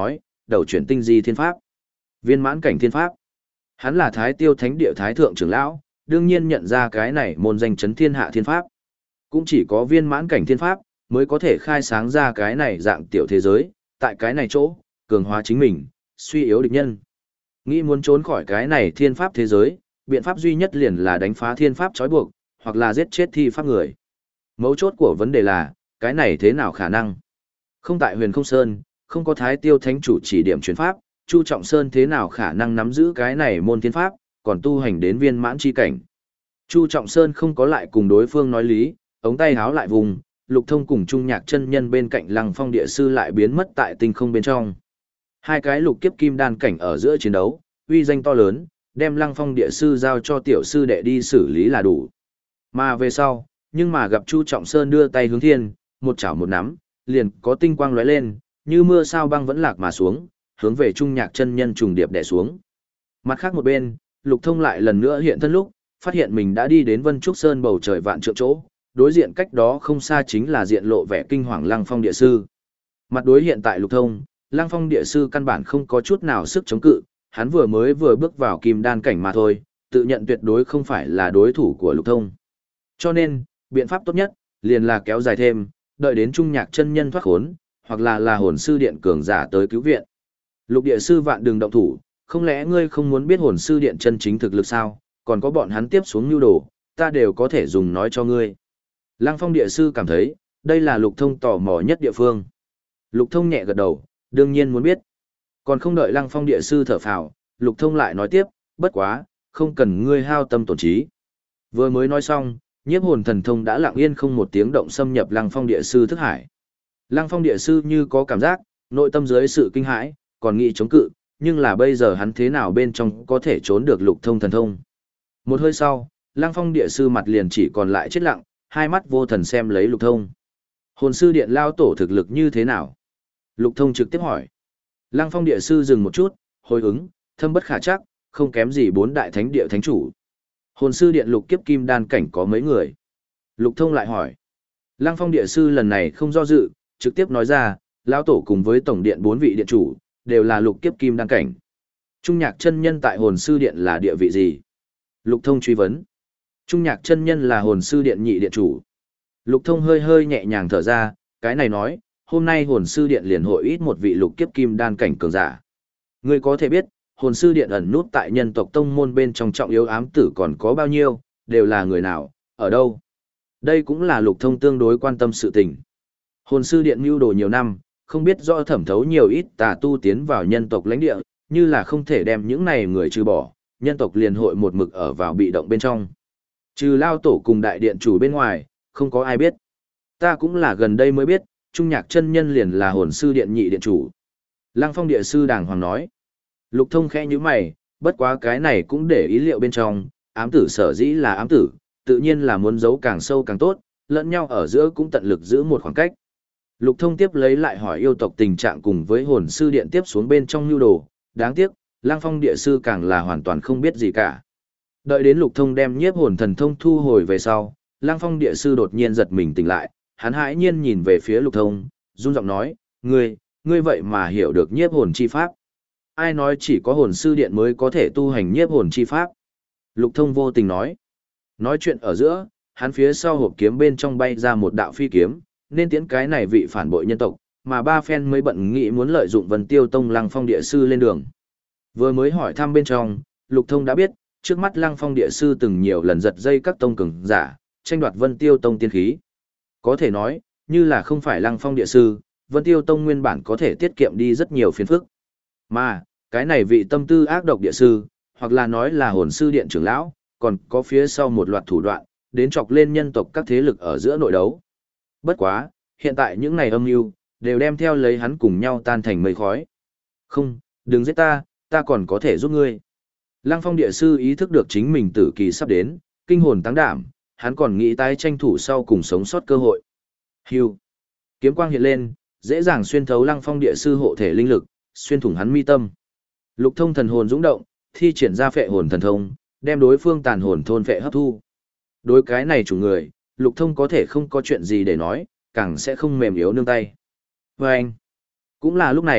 Speaker 1: đầu chuyển tinh di thiên pháp. Viên mãn cảnh thiên pháp. Hắn là Thái Tiêu Thánh Địa Thái Thượng trưởng lão, đương nhiên nhận ra cái này môn danh chấn thiên hạ thiên pháp. Cũng chỉ có viên mãn cảnh thiên pháp, mới có thể khai sáng ra cái này dạng tiểu thế giới, tại cái này chỗ, cường hóa chính mình, suy yếu địch nhân. Nghĩ muốn trốn khỏi cái này thiên pháp thế giới, biện pháp duy nhất liền là đánh phá thiên pháp trói buộc, hoặc là giết chết thi pháp người. Mấu chốt của vấn đề là, cái này thế nào khả năng? Không tại Huyền Không Sơn, không có Thái Tiêu Thánh chủ chỉ điểm truyền pháp, Chu Trọng Sơn thế nào khả năng nắm giữ cái này môn thiên pháp, còn tu hành đến viên mãn chi cảnh. Chu Trọng Sơn không có lại cùng đối phương nói lý, ống tay háo lại vùng, Lục Thông cùng Trung Nhạc chân nhân bên cạnh Lăng Phong địa sư lại biến mất tại tinh không bên trong. Hai cái lục kiếp kim đan cảnh ở giữa chiến đấu, uy danh to lớn, đem Lăng Phong địa sư giao cho tiểu sư đệ đi xử lý là đủ. Mà về sau, nhưng mà gặp Chu Trọng Sơn đưa tay hướng thiên, một chảo một nắm, liền có tinh quang lóe lên, như mưa sao băng vẫn lạc mà xuống, hướng về Trung Nhạc chân nhân trùng điệp đè xuống. Mặt khác một bên, Lục Thông lại lần nữa hiện thân lúc, phát hiện mình đã đi đến Vân Trúc Sơn bầu trời vạn trượng chỗ, đối diện cách đó không xa chính là diện lộ vẻ kinh hoàng Lăng Phong địa sư. Mặt đối hiện tại Lục Thông, Lăng Phong địa sư căn bản không có chút nào sức chống cự, hắn vừa mới vừa bước vào kim đan cảnh mà thôi, tự nhận tuyệt đối không phải là đối thủ của Lục Thông. Cho nên, biện pháp tốt nhất, liền là kéo dài thêm, đợi đến Trung Nhạc chân nhân thoát khốn, hoặc là là hồn sư điện cường giả tới cứu viện. Lục địa sư vạn đường động thủ, không lẽ ngươi không muốn biết hồn sư điện chân chính thực lực sao, còn có bọn hắn tiếp xuống nhu đồ, ta đều có thể dùng nói cho ngươi. Lăng Phong địa sư cảm thấy, đây là Lục Thông tò mò nhất địa phương. Lục Thông nhẹ gật đầu, đương nhiên muốn biết. Còn không đợi Lăng Phong địa sư thở phào, Lục Thông lại nói tiếp, bất quá, không cần ngươi hao tâm tổn trí. Vừa mới nói xong, nhiếp hồn thần thông đã lặng yên không một tiếng động xâm nhập Lăng Phong địa sư thức hải. Lăng Phong địa sư như có cảm giác, nội tâm dưới sự kinh hãi, còn nghĩ chống cự, nhưng là bây giờ hắn thế nào bên trong có thể trốn được Lục Thông thần thông. Một hơi sau, Lăng Phong địa sư mặt liền chỉ còn lại chết lặng, hai mắt vô thần xem lấy Lục Thông. Hồn sư điện lao tổ thực lực như thế nào? Lục Thông trực tiếp hỏi. Lăng Phong địa sư dừng một chút, hồi ứng, thâm bất khả chắc, không kém gì bốn đại thánh địa thánh chủ. Hồn sư điện lục kiếp kim đan cảnh có mấy người? Lục Thông lại hỏi. Lăng Phong địa sư lần này không do dự, trực tiếp nói ra, lão tổ cùng với tổng điện bốn vị điện chủ, đều là lục kiếp kim đan cảnh. Trung Nhạc chân nhân tại hồn sư điện là địa vị gì? Lục Thông truy vấn. Trung Nhạc chân nhân là hồn sư điện nhị điện chủ. Lục Thông hơi hơi nhẹ nhàng thở ra, cái này nói, hôm nay hồn sư điện liền hội ít một vị lục kiếp kim đan cảnh cường giả. Ngươi có thể biết, hồn sư điện ẩn nút tại nhân tộc tông môn bên trong trọng yếu ám tử còn có bao nhiêu, đều là người nào, ở đâu? Đây cũng là Lục Thông tương đối quan tâm sự tình. Hồn sư điện mưu đồ nhiều năm, không biết rõ thẩm thấu nhiều ít tà tu tiến vào nhân tộc lãnh địa, như là không thể đem những này người trừ bỏ, nhân tộc liền hội một mực ở vào bị động bên trong. Trừ lao tổ cùng đại điện chủ bên ngoài, không có ai biết. Ta cũng là gần đây mới biết, Trung Nhạc chân nhân liền là hồn sư điện nhị điện chủ. Lăng Phong địa sư đàng hoàng nói. Lục Thông khẽ như mày, bất quá cái này cũng để ý liệu bên trong, ám tử sở dĩ là ám tử, tự nhiên là muốn giấu càng sâu càng tốt, lẫn nhau ở giữa cũng tận lực giữ một khoảng cách. Lục Thông tiếp lấy lại hỏi yêu tộc tình trạng cùng với hồn sư điện tiếp xuống bên trong nhu đồ, đáng tiếc, Lăng Phong địa sư càng là hoàn toàn không biết gì cả. Đợi đến Lục Thông đem nhiếp hồn thần thông thu hồi về sau, Lăng Phong địa sư đột nhiên giật mình tỉnh lại, hắn hãi nhiên nhìn về phía Lục Thông, run giọng nói, ngươi, ngươi vậy mà hiểu được nhiếp hồn chi pháp. Ai nói chỉ có hồn sư điện mới có thể tu hành nhiếp hồn chi pháp? Lục Thông vô tình nói. Nói chuyện ở giữa, hắn phía sau hộp kiếm bên trong bay ra một đạo phi kiếm, nên tiến cái này vị phản bội nhân tộc, mà ba phen mới bận nghĩ muốn lợi dụng Vân Tiêu Tông Lăng Phong địa sư lên đường. Vừa mới hỏi thăm bên trong, Lục Thông đã biết, trước mắt Lăng Phong địa sư từng nhiều lần giật dây các tông cường giả, tranh đoạt Vân Tiêu Tông tiên khí. Có thể nói, như là không phải Lăng Phong địa sư, Vân Tiêu Tông nguyên bản có thể tiết kiệm đi rất nhiều phiền phức. Mà, cái này vị tâm tư ác độc địa sư, hoặc là nói là hồn sư điện trưởng lão, còn có phía sau một loạt thủ đoạn, đến chọc lên nhân tộc các thế lực ở giữa nội đấu. Bất quá, hiện tại những này âm mưu đều đem theo lấy hắn cùng nhau tan thành mây khói. Không, đừng giết ta, ta còn có thể giúp ngươi. Lăng Phong địa sư ý thức được chính mình tử kỳ sắp đến, kinh hồn táng đảm, hắn còn nghĩ tái tranh thủ sau cùng sống sót cơ hội. Hưu. Kiếm quang hiện lên, dễ dàng xuyên thấu Lăng Phong địa sư hộ thể linh lực, xuyên thủng hắn mi tâm. Lục Thông thần hồn dũng động, thi triển ra phệ hồn thần thông, đem đối phương tàn hồn thôn phệ hấp thu. Đối cái này chủ người, Lục Thông có thể không có chuyện gì để nói, càng sẽ không mềm yếu nương tay. Và anh, cũng là lúc này,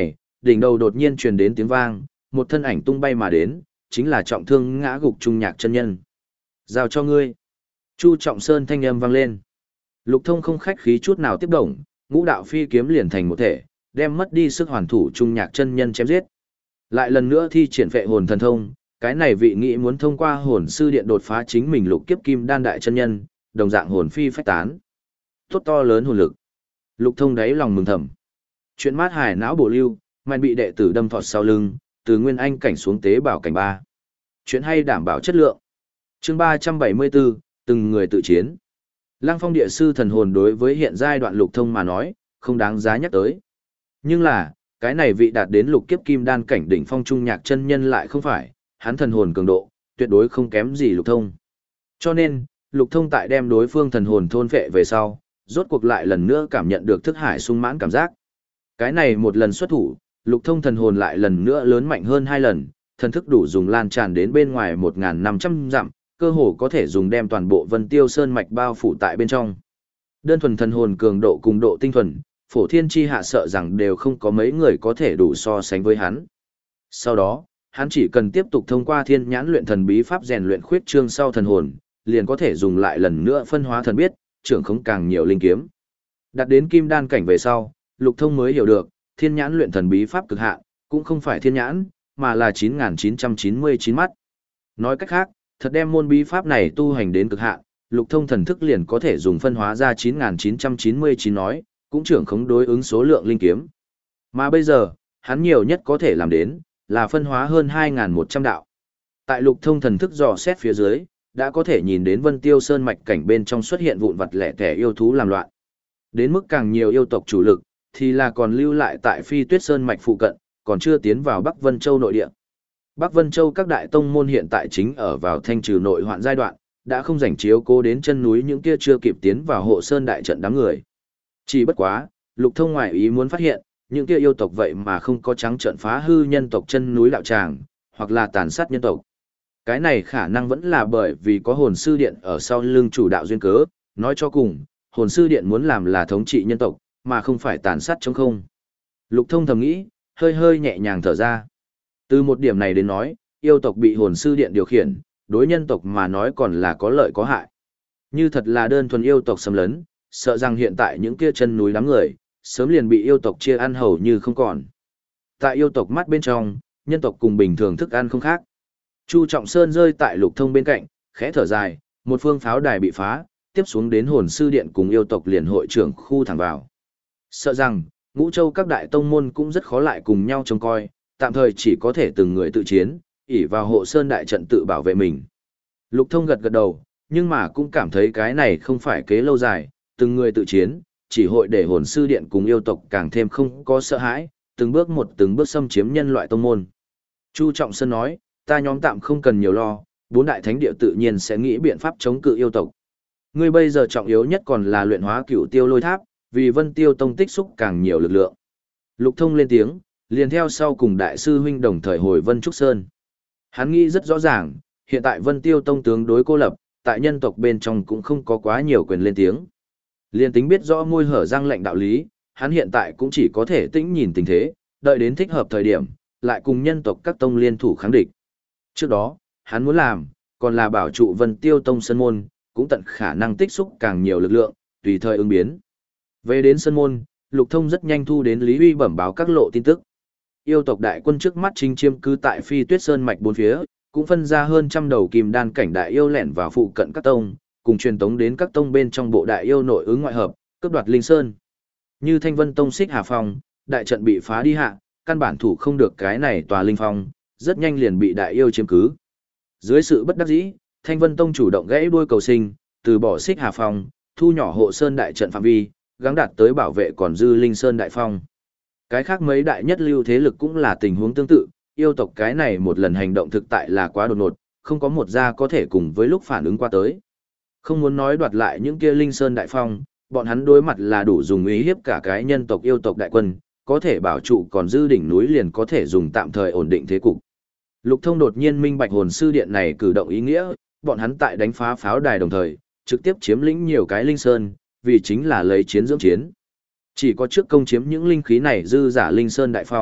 Speaker 1: đỉnh đầu đột nhiên truyền đến tiếng vang, một thân ảnh tung bay mà đến, chính là trọng thương ngã gục Trung Nhạc chân nhân. Giao cho ngươi. Chu Trọng Sơn thanh âm vang lên. Lục Thông không khách khí chút nào tiếp động, ngũ đạo phi kiếm liền thành một thể, đem mất đi sức hoàn thủ Trung Nhạc chân nhân chém giết. Lại lần nữa thi triển phệ hồn thần thông, cái này vị nghĩ muốn thông qua hồn sư điện đột phá chính mình lục kiếp kim đan đại chân nhân, đồng dạng hồn phi phách tán. Tốt to lớn hồn lực. Lục Thông đáy lòng mừng thầm. Chuyện mát hải não bổ lưu, mạnh bị đệ tử đâm thọt sau lưng, từ nguyên anh cảnh xuống tế bảo cảnh ba. Chuyện hay đảm bảo chất lượng. Chương ba trăm bảy mươi bốn, từng người tự chiến. Lăng Phong địa sư thần hồn đối với hiện giai đoạn Lục Thông mà nói, không đáng giá nhắc tới. Nhưng là, cái này vị đạt đến lục kiếp kim đan cảnh đỉnh phong Trung Nhạc chân nhân lại không phải, hắn thần hồn cường độ, tuyệt đối không kém gì Lục Thông. Cho nên, Lục Thông tại đem đối phương thần hồn thôn phệ về sau, rốt cuộc lại lần nữa cảm nhận được thức hải sung mãn cảm giác. Cái này một lần xuất thủ, Lục Thông thần hồn lại lần nữa lớn mạnh hơn hai lần, thần thức đủ dùng lan tràn đến bên ngoài một nghìn năm trăm dặm, cơ hồ có thể dùng đem toàn bộ Vân Tiêu Sơn mạch bao phủ tại bên trong. Đơn thuần thần hồn cường độ cùng độ tinh thuần, phổ thiên chi hạ sợ rằng đều không có mấy người có thể đủ so sánh với hắn. Sau đó, hắn chỉ cần tiếp tục thông qua thiên nhãn luyện thần bí pháp rèn luyện khuyết trương sau thần hồn, liền có thể dùng lại lần nữa phân hóa thần biết, trưởng khống càng nhiều linh kiếm. Đạt đến kim đan cảnh về sau, Lục Thông mới hiểu được, thiên nhãn luyện thần bí pháp cực hạn, cũng không phải thiên nhãn, mà là chín nghìn chín trăm chín mươi chín mắt. Nói cách khác, thật đem môn bí pháp này tu hành đến cực hạn, Lục Thông thần thức liền có thể dùng phân hóa ra chín nghìn chín trăm chín mươi chín nói, cũng trưởng khống đối ứng số lượng linh kiếm. Mà bây giờ, hắn nhiều nhất có thể làm đến, là phân hóa hơn hai nghìn một trăm đạo. Tại Lục Thông thần thức dò xét phía dưới, đã có thể nhìn đến Vân Tiêu Sơn mạch cảnh bên trong xuất hiện vụn vặt lẻ tẻ yêu thú làm loạn. Đến mức càng nhiều yêu tộc chủ lực, thì là còn lưu lại tại Phi Tuyết Sơn mạch phụ cận, còn chưa tiến vào Bắc Vân Châu nội địa. Bắc Vân Châu các đại tông môn hiện tại chính ở vào thanh trừ nội hoạn giai đoạn, đã không rảnh chiếu cố đến chân núi những kia chưa kịp tiến vào hộ sơn đại trận đám người. Chỉ bất quá, Lục Thông ngoại ý muốn phát hiện, những kia yêu tộc vậy mà không có trắng trợn phá hư nhân tộc chân núi đạo tràng, hoặc là tàn sát nhân tộc. Cái này khả năng vẫn là bởi vì có hồn sư điện ở sau lưng chủ đạo duyên cớ, nói cho cùng, hồn sư điện muốn làm là thống trị nhân tộc, mà không phải tàn sát trống không. Lục Thông thầm nghĩ, hơi hơi nhẹ nhàng thở ra. Từ một điểm này đến nói, yêu tộc bị hồn sư điện điều khiển, đối nhân tộc mà nói còn là có lợi có hại. Như thật là đơn thuần yêu tộc xâm lấn, sợ rằng hiện tại những kia chân núi đám người, sớm liền bị yêu tộc chia ăn hầu như không còn. Tại yêu tộc mắt bên trong, nhân tộc cùng bình thường thức ăn không khác. Chu Trọng Sơn rơi tại Lục Thông bên cạnh, khẽ thở dài, một phương pháo đài bị phá, tiếp xuống đến hồn sư điện cùng yêu tộc liền hội trưởng khu thẳng vào. Sợ rằng, Ngũ Châu các đại tông môn cũng rất khó lại cùng nhau trông coi, tạm thời chỉ có thể từng người tự chiến, ỷ vào hộ sơn đại trận tự bảo vệ mình. Lục Thông gật gật đầu, nhưng mà cũng cảm thấy cái này không phải kế lâu dài, từng người tự chiến, chỉ hội để hồn sư điện cùng yêu tộc càng thêm không có sợ hãi, từng bước một từng bước xâm chiếm nhân loại tông môn. Chu Trọng Sơn nói, ta nhóm tạm không cần nhiều lo, bốn đại thánh địa tự nhiên sẽ nghĩ biện pháp chống cự yêu tộc. Ngươi bây giờ trọng yếu nhất còn là luyện hóa Cửu Tiêu Lôi Tháp, vì Vân Tiêu Tông tích xúc càng nhiều lực lượng. Lục Thông lên tiếng, liền theo sau cùng đại sư huynh đồng thời hồi Vân Trúc Sơn. Hắn nghĩ rất rõ ràng, hiện tại Vân Tiêu Tông tướng đối cô lập, tại nhân tộc bên trong cũng không có quá nhiều quyền lên tiếng. Liên tính biết rõ môi hở răng lệnh đạo lý, hắn hiện tại cũng chỉ có thể tĩnh nhìn tình thế, đợi đến thích hợp thời điểm, lại cùng nhân tộc các tông liên thủ kháng địch. Trước đó, hắn muốn làm, còn là bảo trụ Vân Tiêu Tông sân môn, cũng tận khả năng tích xúc càng nhiều lực lượng, tùy thời ứng biến. Về đến sân môn, Lục Thông rất nhanh thu đến Lý Uy bẩm báo các lộ tin tức. Yêu tộc đại quân trước mắt chính chiếm cứ tại Phi Tuyết Sơn mạch bốn phía, cũng phân ra hơn trăm đầu kim đan cảnh đại yêu lẻn vào phụ cận các tông, cùng truyền tống đến các tông bên trong bộ đại yêu nội ứng ngoại hợp, cướp đoạt linh sơn. Như Thanh Vân Tông Xích Hà Phong, đại trận bị phá đi hạ, căn bản thủ không được cái này tòa linh phong, rất nhanh liền bị đại yêu chiếm cứ. Dưới sự bất đắc dĩ, Thanh Vân Tông chủ động gãy đuôi cầu sinh, từ bỏ Xích Hà Phong, thu nhỏ hộ sơn đại trận phạm vi, gắng đạt tới bảo vệ còn dư linh sơn đại phong. Cái khác mấy đại nhất lưu thế lực cũng là tình huống tương tự, yêu tộc cái này một lần hành động thực tại là quá đột ngột, không có một gia có thể cùng với lúc phản ứng qua tới. Không muốn nói đoạt lại những kia linh sơn đại phong, bọn hắn đối mặt là đủ dùng ý hiếp cả cái nhân tộc yêu tộc đại quân, có thể bảo trụ còn dư đỉnh núi liền có thể dùng tạm thời ổn định thế cục. Lục Thông đột nhiên minh bạch hồn sư điện này cử động ý nghĩa, bọn hắn tại đánh phá pháo đài đồng thời, trực tiếp chiếm lĩnh nhiều cái linh sơn, vì chính là lấy chiến dưỡng chiến. Chỉ có trước công chiếm những linh khí này dư giả linh sơn đại phong,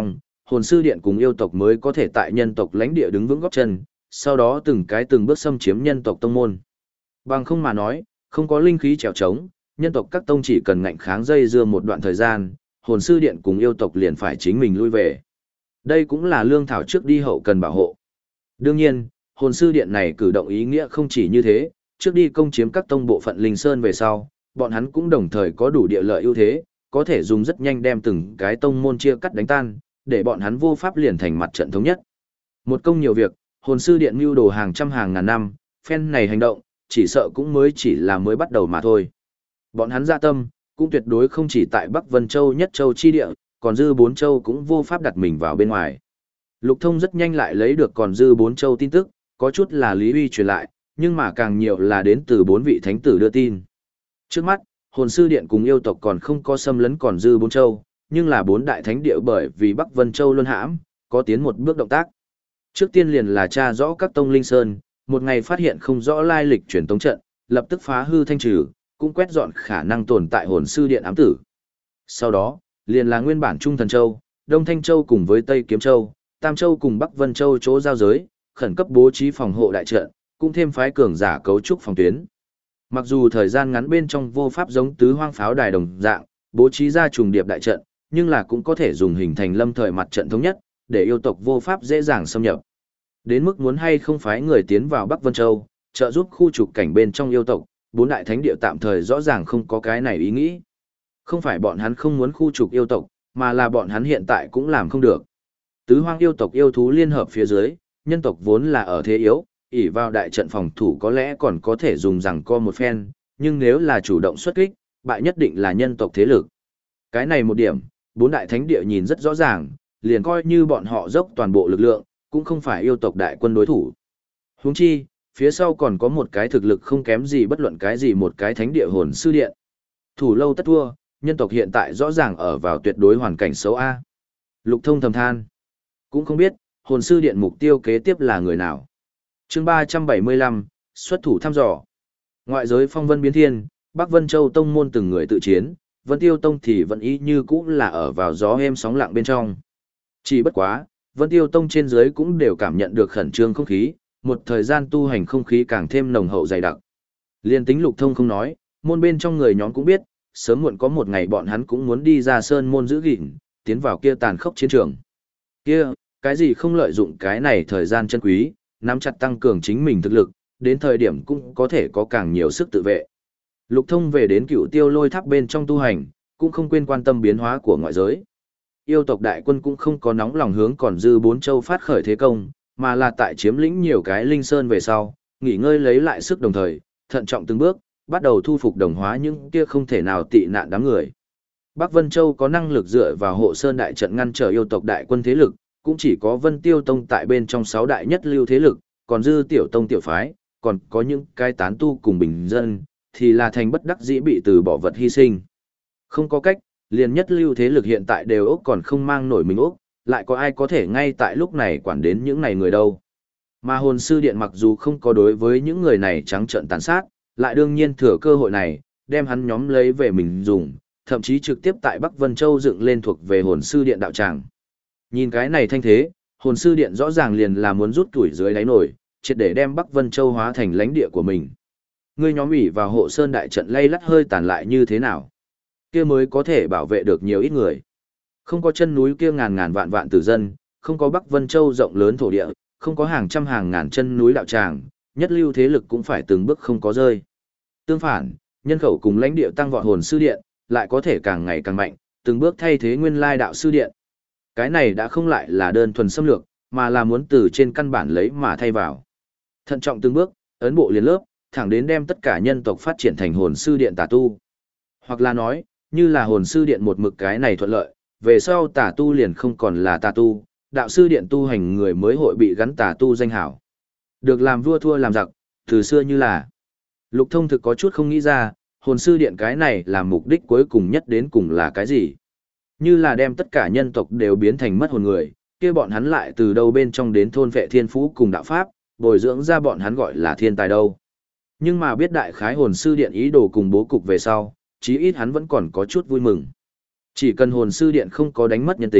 Speaker 1: hồn sư điện cùng yêu tộc mới có thể tại nhân tộc lãnh địa đứng vững gót chân, sau đó từng cái từng bước xâm chiếm nhân tộc tông môn. Bằng không mà nói, không có linh khí trèo trống, nhân tộc các tông chỉ cần ngạnh kháng dây dưa một đoạn thời gian, hồn sư điện cùng yêu tộc liền phải chính mình lui về. Đây cũng là lương thảo trước đi hậu cần bảo hộ. Đương nhiên, hồn sư điện này cử động ý nghĩa không chỉ như thế, trước đi công chiếm các tông bộ phận linh sơn về sau, bọn hắn cũng đồng thời có đủ địa lợi ưu thế, có thể dùng rất nhanh đem từng cái tông môn chia cắt đánh tan, để bọn hắn vô pháp liền thành mặt trận thống nhất. Một công nhiều việc, hồn sư điện mưu đồ hàng trăm hàng ngàn năm, phen này hành động, chỉ sợ cũng mới chỉ là mới bắt đầu mà thôi. Bọn hắn dạ tâm, cũng tuyệt đối không chỉ tại Bắc Vân Châu nhất châu chi địa, còn dư bốn châu cũng vô pháp đặt mình vào bên ngoài. Lục Thông rất nhanh lại lấy được còn dư bốn châu tin tức, có chút là Lý Huy truyền lại, nhưng mà càng nhiều là đến từ bốn vị thánh tử đưa tin. Trước mắt, hồn sư điện cùng yêu tộc còn không có xâm lấn còn dư bốn châu, nhưng là bốn đại thánh địa bởi vì Bắc Vân Châu luân hãm, có tiến một bước động tác. Trước tiên liền là tra rõ các tông linh sơn, một ngày phát hiện không rõ lai lịch truyền tống trận, lập tức phá hư thanh trừ, cũng quét dọn khả năng tồn tại hồn sư điện ám tử. Sau đó, liền là nguyên bản Trung Thần Châu, Đông Thanh Châu cùng với Tây Kiếm Châu, Tam Châu cùng Bắc Vân Châu chỗ giao giới, khẩn cấp bố trí phòng hộ đại trận, cũng thêm phái cường giả cấu trúc phòng tuyến. Mặc dù thời gian ngắn bên trong vô pháp giống tứ hoang pháo đài đồng dạng, bố trí ra trùng điệp đại trận, nhưng là cũng có thể dùng hình thành lâm thời mặt trận thống nhất, để yêu tộc vô pháp dễ dàng xâm nhập. Đến mức muốn hay không phái người tiến vào Bắc Vân Châu, trợ giúp khu trục cảnh bên trong yêu tộc, bốn đại thánh địa tạm thời rõ ràng không có cái này ý nghĩ. Không phải bọn hắn không muốn khu trục yêu tộc, mà là bọn hắn hiện tại cũng làm không được. Tứ hoang yêu tộc yêu thú liên hợp phía dưới, nhân tộc vốn là ở thế yếu, ỷ vào đại trận phòng thủ có lẽ còn có thể dùng rằng co một phen, nhưng nếu là chủ động xuất kích, bại nhất định là nhân tộc thế lực. Cái này một điểm, bốn đại thánh địa nhìn rất rõ ràng, liền coi như bọn họ dốc toàn bộ lực lượng, cũng không phải yêu tộc đại quân đối thủ. Huống chi, phía sau còn có một cái thực lực không kém gì bất luận cái gì một cái thánh địa hồn sư điện. Thủ lâu tất thua, nhân tộc hiện tại rõ ràng ở vào tuyệt đối hoàn cảnh xấu A. Lục Thông thầm than. Cũng không biết, hồn sư điện mục tiêu kế tiếp là người nào. Chương ba trăm bảy mươi lăm, xuất thủ thăm dò. Ngoại giới phong vân biến thiên, Bắc Vân Châu tông môn từng người tự chiến, Vân Tiêu Tông thì vẫn ý như cũ là ở vào gió êm sóng lặng bên trong. Chỉ bất quá, Vân Tiêu Tông trên dưới cũng đều cảm nhận được khẩn trương không khí, một thời gian tu hành không khí càng thêm nồng hậu dày đặc. Liên tính Lục Thông không nói, môn bên trong người nhóm cũng biết, sớm muộn có một ngày bọn hắn cũng muốn đi ra sơn môn giữ gìn, tiến vào kia tàn khốc chiến trường. Kia, cái gì không lợi dụng cái này thời gian chân quý, nắm chặt tăng cường chính mình thực lực, đến thời điểm cũng có thể có càng nhiều sức tự vệ. Lục Thông về đến Cựu Tiêu Lôi Tháp bên trong tu hành, cũng không quên quan tâm biến hóa của ngoại giới. Yêu tộc đại quân cũng không có nóng lòng hướng còn dư bốn châu phát khởi thế công, mà là tại chiếm lĩnh nhiều cái linh sơn về sau, nghỉ ngơi lấy lại sức đồng thời, thận trọng từng bước, bắt đầu thu phục đồng hóa những kia không thể nào tị nạn đám người. Bắc Vân Châu có năng lực dựa vào hộ sơn đại trận ngăn trở yêu tộc đại quân thế lực, cũng chỉ có Vân Tiêu Tông tại bên trong sáu đại nhất lưu thế lực, còn dư tiểu tông tiểu phái, còn có những cái tán tu cùng bình dân, thì là thành bất đắc dĩ bị từ bỏ vật hy sinh. Không có cách, liền nhất lưu thế lực hiện tại đều ốc còn không mang nổi mình ốc, lại có ai có thể ngay tại lúc này quản đến những này người đâu. Mà hồn sư điện mặc dù không có đối với những người này trắng trợn tàn sát, lại đương nhiên thừa cơ hội này, đem hắn nhóm lấy về mình dùng, thậm chí trực tiếp tại Bắc Vân Châu dựng lên thuộc về hồn sư điện đạo tràng. Nhìn cái này thanh thế, hồn sư điện rõ ràng liền là muốn rút tuổi dưới đáy nổi, triệt để đem Bắc Vân Châu hóa thành lãnh địa của mình. Ngươi nhóm ủy vào hộ sơn đại trận lay lắt hơi tàn lại như thế nào? Kia mới có thể bảo vệ được nhiều ít người. Không có chân núi kia ngàn ngàn vạn vạn tử dân, không có Bắc Vân Châu rộng lớn thổ địa, không có hàng trăm hàng ngàn chân núi đạo tràng, nhất lưu thế lực cũng phải từng bước không có rơi. Tương phản, nhân khẩu cùng lãnh địa tăng vọt hồn sư điện, lại có thể càng ngày càng mạnh, từng bước thay thế nguyên lai đạo sư điện. Cái này đã không lại là đơn thuần xâm lược, mà là muốn từ trên căn bản lấy mà thay vào. Thận trọng từng bước, ấn bộ liền lớp, thẳng đến đem tất cả nhân tộc phát triển thành hồn sư điện tà tu. Hoặc là nói, như là hồn sư điện một mực cái này thuận lợi, về sau tà tu liền không còn là tà tu, đạo sư điện tu hành người mới hội bị gắn tà tu danh hảo. Được làm vua thua làm giặc, từ xưa như là. Lục Thông thực có chút không nghĩ ra, hồn sư điện cái này là mục đích cuối cùng nhất đến cùng là cái gì? Như là đem tất cả nhân tộc đều biến thành mất hồn người, kia bọn hắn lại từ đâu bên trong đến thôn vệ thiên phú cùng đạo pháp, bồi dưỡng ra bọn hắn gọi là thiên tài đâu. Nhưng mà biết đại khái hồn sư điện ý đồ cùng bố cục về sau, chí ít hắn vẫn còn có chút vui mừng. Chỉ cần hồn sư điện không có đánh mất nhân tính,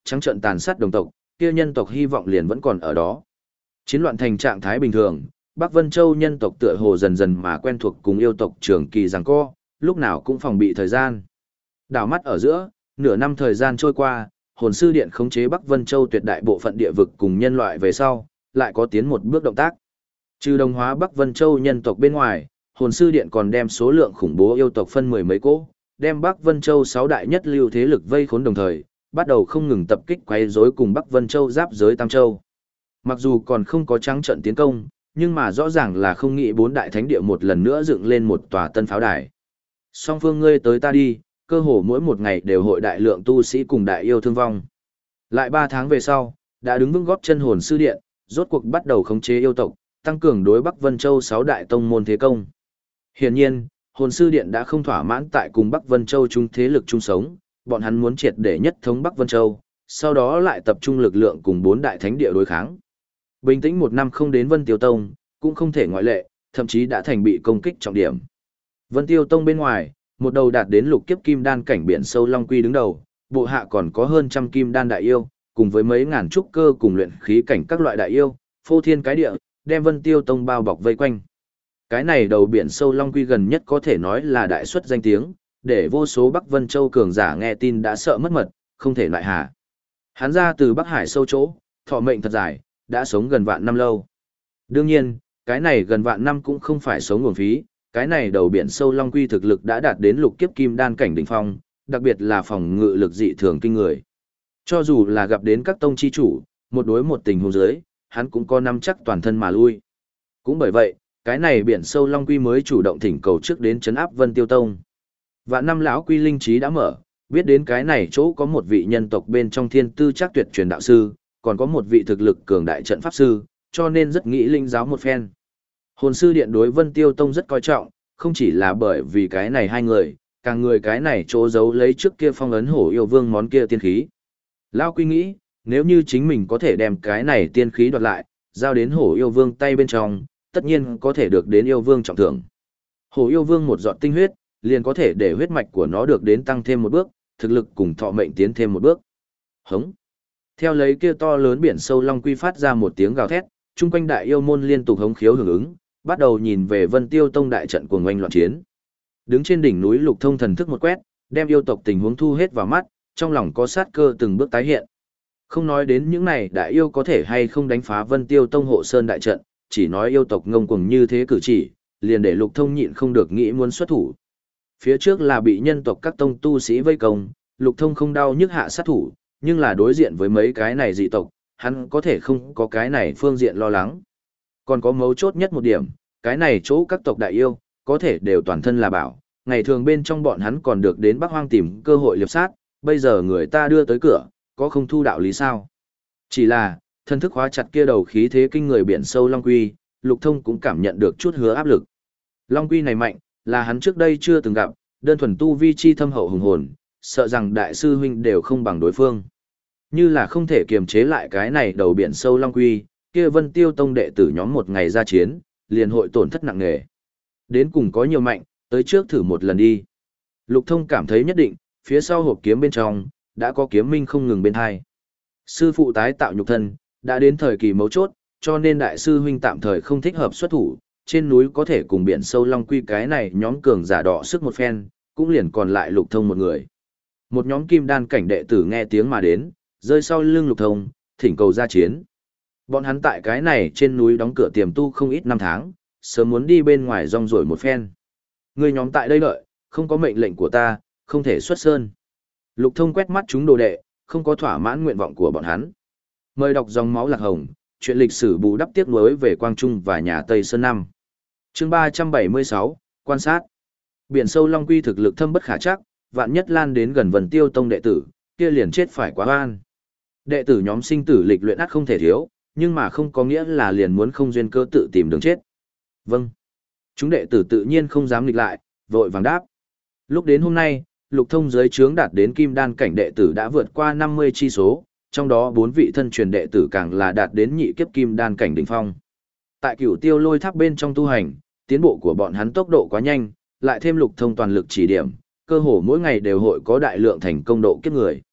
Speaker 1: trắng trợn tàn sát đồng tộc, kia nhân tộc hy vọng liền vẫn còn ở đó. Chiến loạn thành trạng thái bình thường, Bắc Vân Châu nhân tộc tựa hồ dần dần mà quen thuộc cùng yêu tộc trường kỳ giằng co, lúc nào cũng phòng bị thời gian. Đảo mắt ở giữa, nửa năm thời gian trôi qua, hồn sư điện khống chế Bắc Vân Châu tuyệt đại bộ phận địa vực cùng nhân loại về sau, lại có tiến một bước động tác. Trừ đồng hóa Bắc Vân Châu nhân tộc bên ngoài, hồn sư điện còn đem số lượng khủng bố yêu tộc phân mười mấy cỗ, đem Bắc Vân Châu sáu đại nhất lưu thế lực vây khốn đồng thời, bắt đầu không ngừng tập kích quấy rối cùng Bắc Vân Châu giáp giới Tam Châu. Mặc dù còn không có trắng trận tiến công, nhưng mà rõ ràng là không nghĩ bốn đại thánh địa một lần nữa dựng lên một tòa tân pháo đài. Song phương ngươi tới ta đi, cơ hồ mỗi một ngày đều hội đại lượng tu sĩ cùng đại yêu thương vong. Lại ba tháng về sau, đã đứng vững góp chân hồn sư điện, rốt cuộc bắt đầu khống chế yêu tộc, tăng cường đối Bắc Vân Châu sáu đại tông môn thế công. Hiển nhiên, hồn sư điện đã không thỏa mãn tại cùng Bắc Vân Châu chung thế lực chung sống, bọn hắn muốn triệt để nhất thống Bắc Vân Châu, sau đó lại tập trung lực lượng cùng bốn đại thánh địa đối kháng. Bình tĩnh một năm không đến Vân Tiêu Tông, cũng không thể ngoại lệ, thậm chí đã thành bị công kích trọng điểm. Vân Tiêu Tông bên ngoài, một đầu đạt đến lục kiếp kim đan cảnh biển sâu long quy đứng đầu, bộ hạ còn có hơn trăm kim đan đại yêu, cùng với mấy ngàn trúc cơ cùng luyện khí cảnh các loại đại yêu, phô thiên cái địa, đem Vân Tiêu Tông bao bọc vây quanh. Cái này đầu biển sâu long quy gần nhất có thể nói là đại xuất danh tiếng, để vô số Bắc Vân Châu cường giả nghe tin đã sợ mất mật, không thể lại hà. Hắn ra từ Bắc Hải sâu chỗ, thọ mệnh thật dài, đã sống gần vạn năm lâu. Đương nhiên, cái này gần vạn năm cũng không phải sống nguồn phí, cái này đầu biển sâu long quy thực lực đã đạt đến lục kiếp kim đan cảnh đỉnh phong, đặc biệt là phòng ngự lực dị thường kinh người. Cho dù là gặp đến các tông chi chủ, một đối một tình huống dưới, hắn cũng có nắm chắc toàn thân mà lui. Cũng bởi vậy, cái này biển sâu long quy mới chủ động thỉnh cầu trước đến trấn áp Vân Tiêu Tông. Vạn năm lão quy linh trí đã mở, biết đến cái này chỗ có một vị nhân tộc bên trong thiên tư chắc tuyệt truyền đạo sư, còn có một vị thực lực cường đại trận pháp sư, cho nên rất nghĩ linh giáo một phen. Hồn sư điện đối Vân Tiêu Tông rất coi trọng, không chỉ là bởi vì cái này hai người, càng người cái này chỗ giấu lấy trước kia phong ấn hổ yêu vương món kia tiên khí. Lão quy nghĩ, nếu như chính mình có thể đem cái này tiên khí đoạt lại, giao đến hổ yêu vương tay bên trong, tất nhiên có thể được đến yêu vương trọng thưởng. Hổ yêu vương một giọt tinh huyết, liền có thể để huyết mạch của nó được đến tăng thêm một bước, thực lực cùng thọ mệnh tiến thêm một bước. Hống. Theo lấy kia to lớn biển sâu long quy phát ra một tiếng gào thét, chung quanh đại yêu môn liên tục hống khiếu hưởng ứng, bắt đầu nhìn về Vân Tiêu Tông đại trận cuồng oanh loạn chiến. Đứng trên đỉnh núi Lục Thông thần thức một quét, đem yêu tộc tình huống thu hết vào mắt, trong lòng có sát cơ từng bước tái hiện. Không nói đến những này đại yêu có thể hay không đánh phá Vân Tiêu Tông hộ sơn đại trận, chỉ nói yêu tộc ngông cuồng như thế cử chỉ, liền để Lục Thông nhịn không được nghĩ muốn xuất thủ. Phía trước là bị nhân tộc các tông tu sĩ vây công, Lục Thông không đau nhức hạ sát thủ, nhưng là đối diện với mấy cái này dị tộc, hắn có thể không có cái này phương diện lo lắng. Còn có mấu chốt nhất một điểm, cái này chỗ các tộc đại yêu, có thể đều toàn thân là bảo, ngày thường bên trong bọn hắn còn được đến Bắc Hoang tìm cơ hội liệp sát, bây giờ người ta đưa tới cửa, có không thu đạo lý sao? Chỉ là, thân thức hóa chặt kia đầu khí thế kinh người biển sâu Long Quy, Lục Thông cũng cảm nhận được chút hứa áp lực. Long Quy này mạnh, là hắn trước đây chưa từng gặp, đơn thuần tu vi chi thâm hậu hùng hồn, sợ rằng đại sư huynh đều không bằng đối phương. Như là không thể kiềm chế lại cái này đầu biển sâu Long Quy, kia Vân Tiêu Tông đệ tử nhóm một ngày ra chiến, liền hội tổn thất nặng nề. Đến cùng có nhiều mạnh, tới trước thử một lần đi. Lục Thông cảm thấy nhất định, phía sau hộp kiếm bên trong, đã có kiếm minh không ngừng bên hai. Sư phụ tái tạo nhục thân, đã đến thời kỳ mấu chốt, cho nên đại sư huynh tạm thời không thích hợp xuất thủ, trên núi có thể cùng biển sâu Long Quy cái này nhóm cường giả đỏ sức một phen, cũng liền còn lại Lục Thông một người. Một nhóm kim đan cảnh đệ tử nghe tiếng mà đến, rơi sau lưng Lục Thông, thỉnh cầu ra chiến. Bọn hắn tại cái này trên núi đóng cửa tiềm tu không ít năm tháng, sớm muốn đi bên ngoài rong ruổi một phen. Người nhóm tại đây đợi, không có mệnh lệnh của ta, không thể xuất sơn. Lục Thông quét mắt chúng đồ đệ, không có thỏa mãn nguyện vọng của bọn hắn. Mời đọc dòng máu lạc hồng, chuyện lịch sử bù đắp tiếc nuối về Quang Trung và nhà Tây Sơn năm. Chương ba trăm bảy mươi sáu, quan sát. Biển sâu Long Quy thực lực thâm bất khả trắc, vạn nhất lan đến gần Vân Tiêu Tông đệ tử, kia liền chết phải quá oan. Đệ tử nhóm sinh tử lịch luyện ắt không thể thiếu, nhưng mà không có nghĩa là liền muốn không duyên cơ tự tìm đường chết. Vâng. Chúng đệ tử tự nhiên không dám nghịch lại, vội vàng đáp. Lúc đến hôm nay, Lục Thông giới trướng đạt đến kim đan cảnh đệ tử đã vượt qua năm mươi chi số, trong đó bốn vị thân truyền đệ tử càng là đạt đến nhị kiếp kim đan cảnh đỉnh phong. Tại Cửu Tiêu Lôi Tháp bên trong tu hành, tiến bộ của bọn hắn tốc độ quá nhanh, lại thêm Lục Thông toàn lực chỉ điểm, cơ hồ mỗi ngày đều hội có đại lượng thành công độ kiếp người.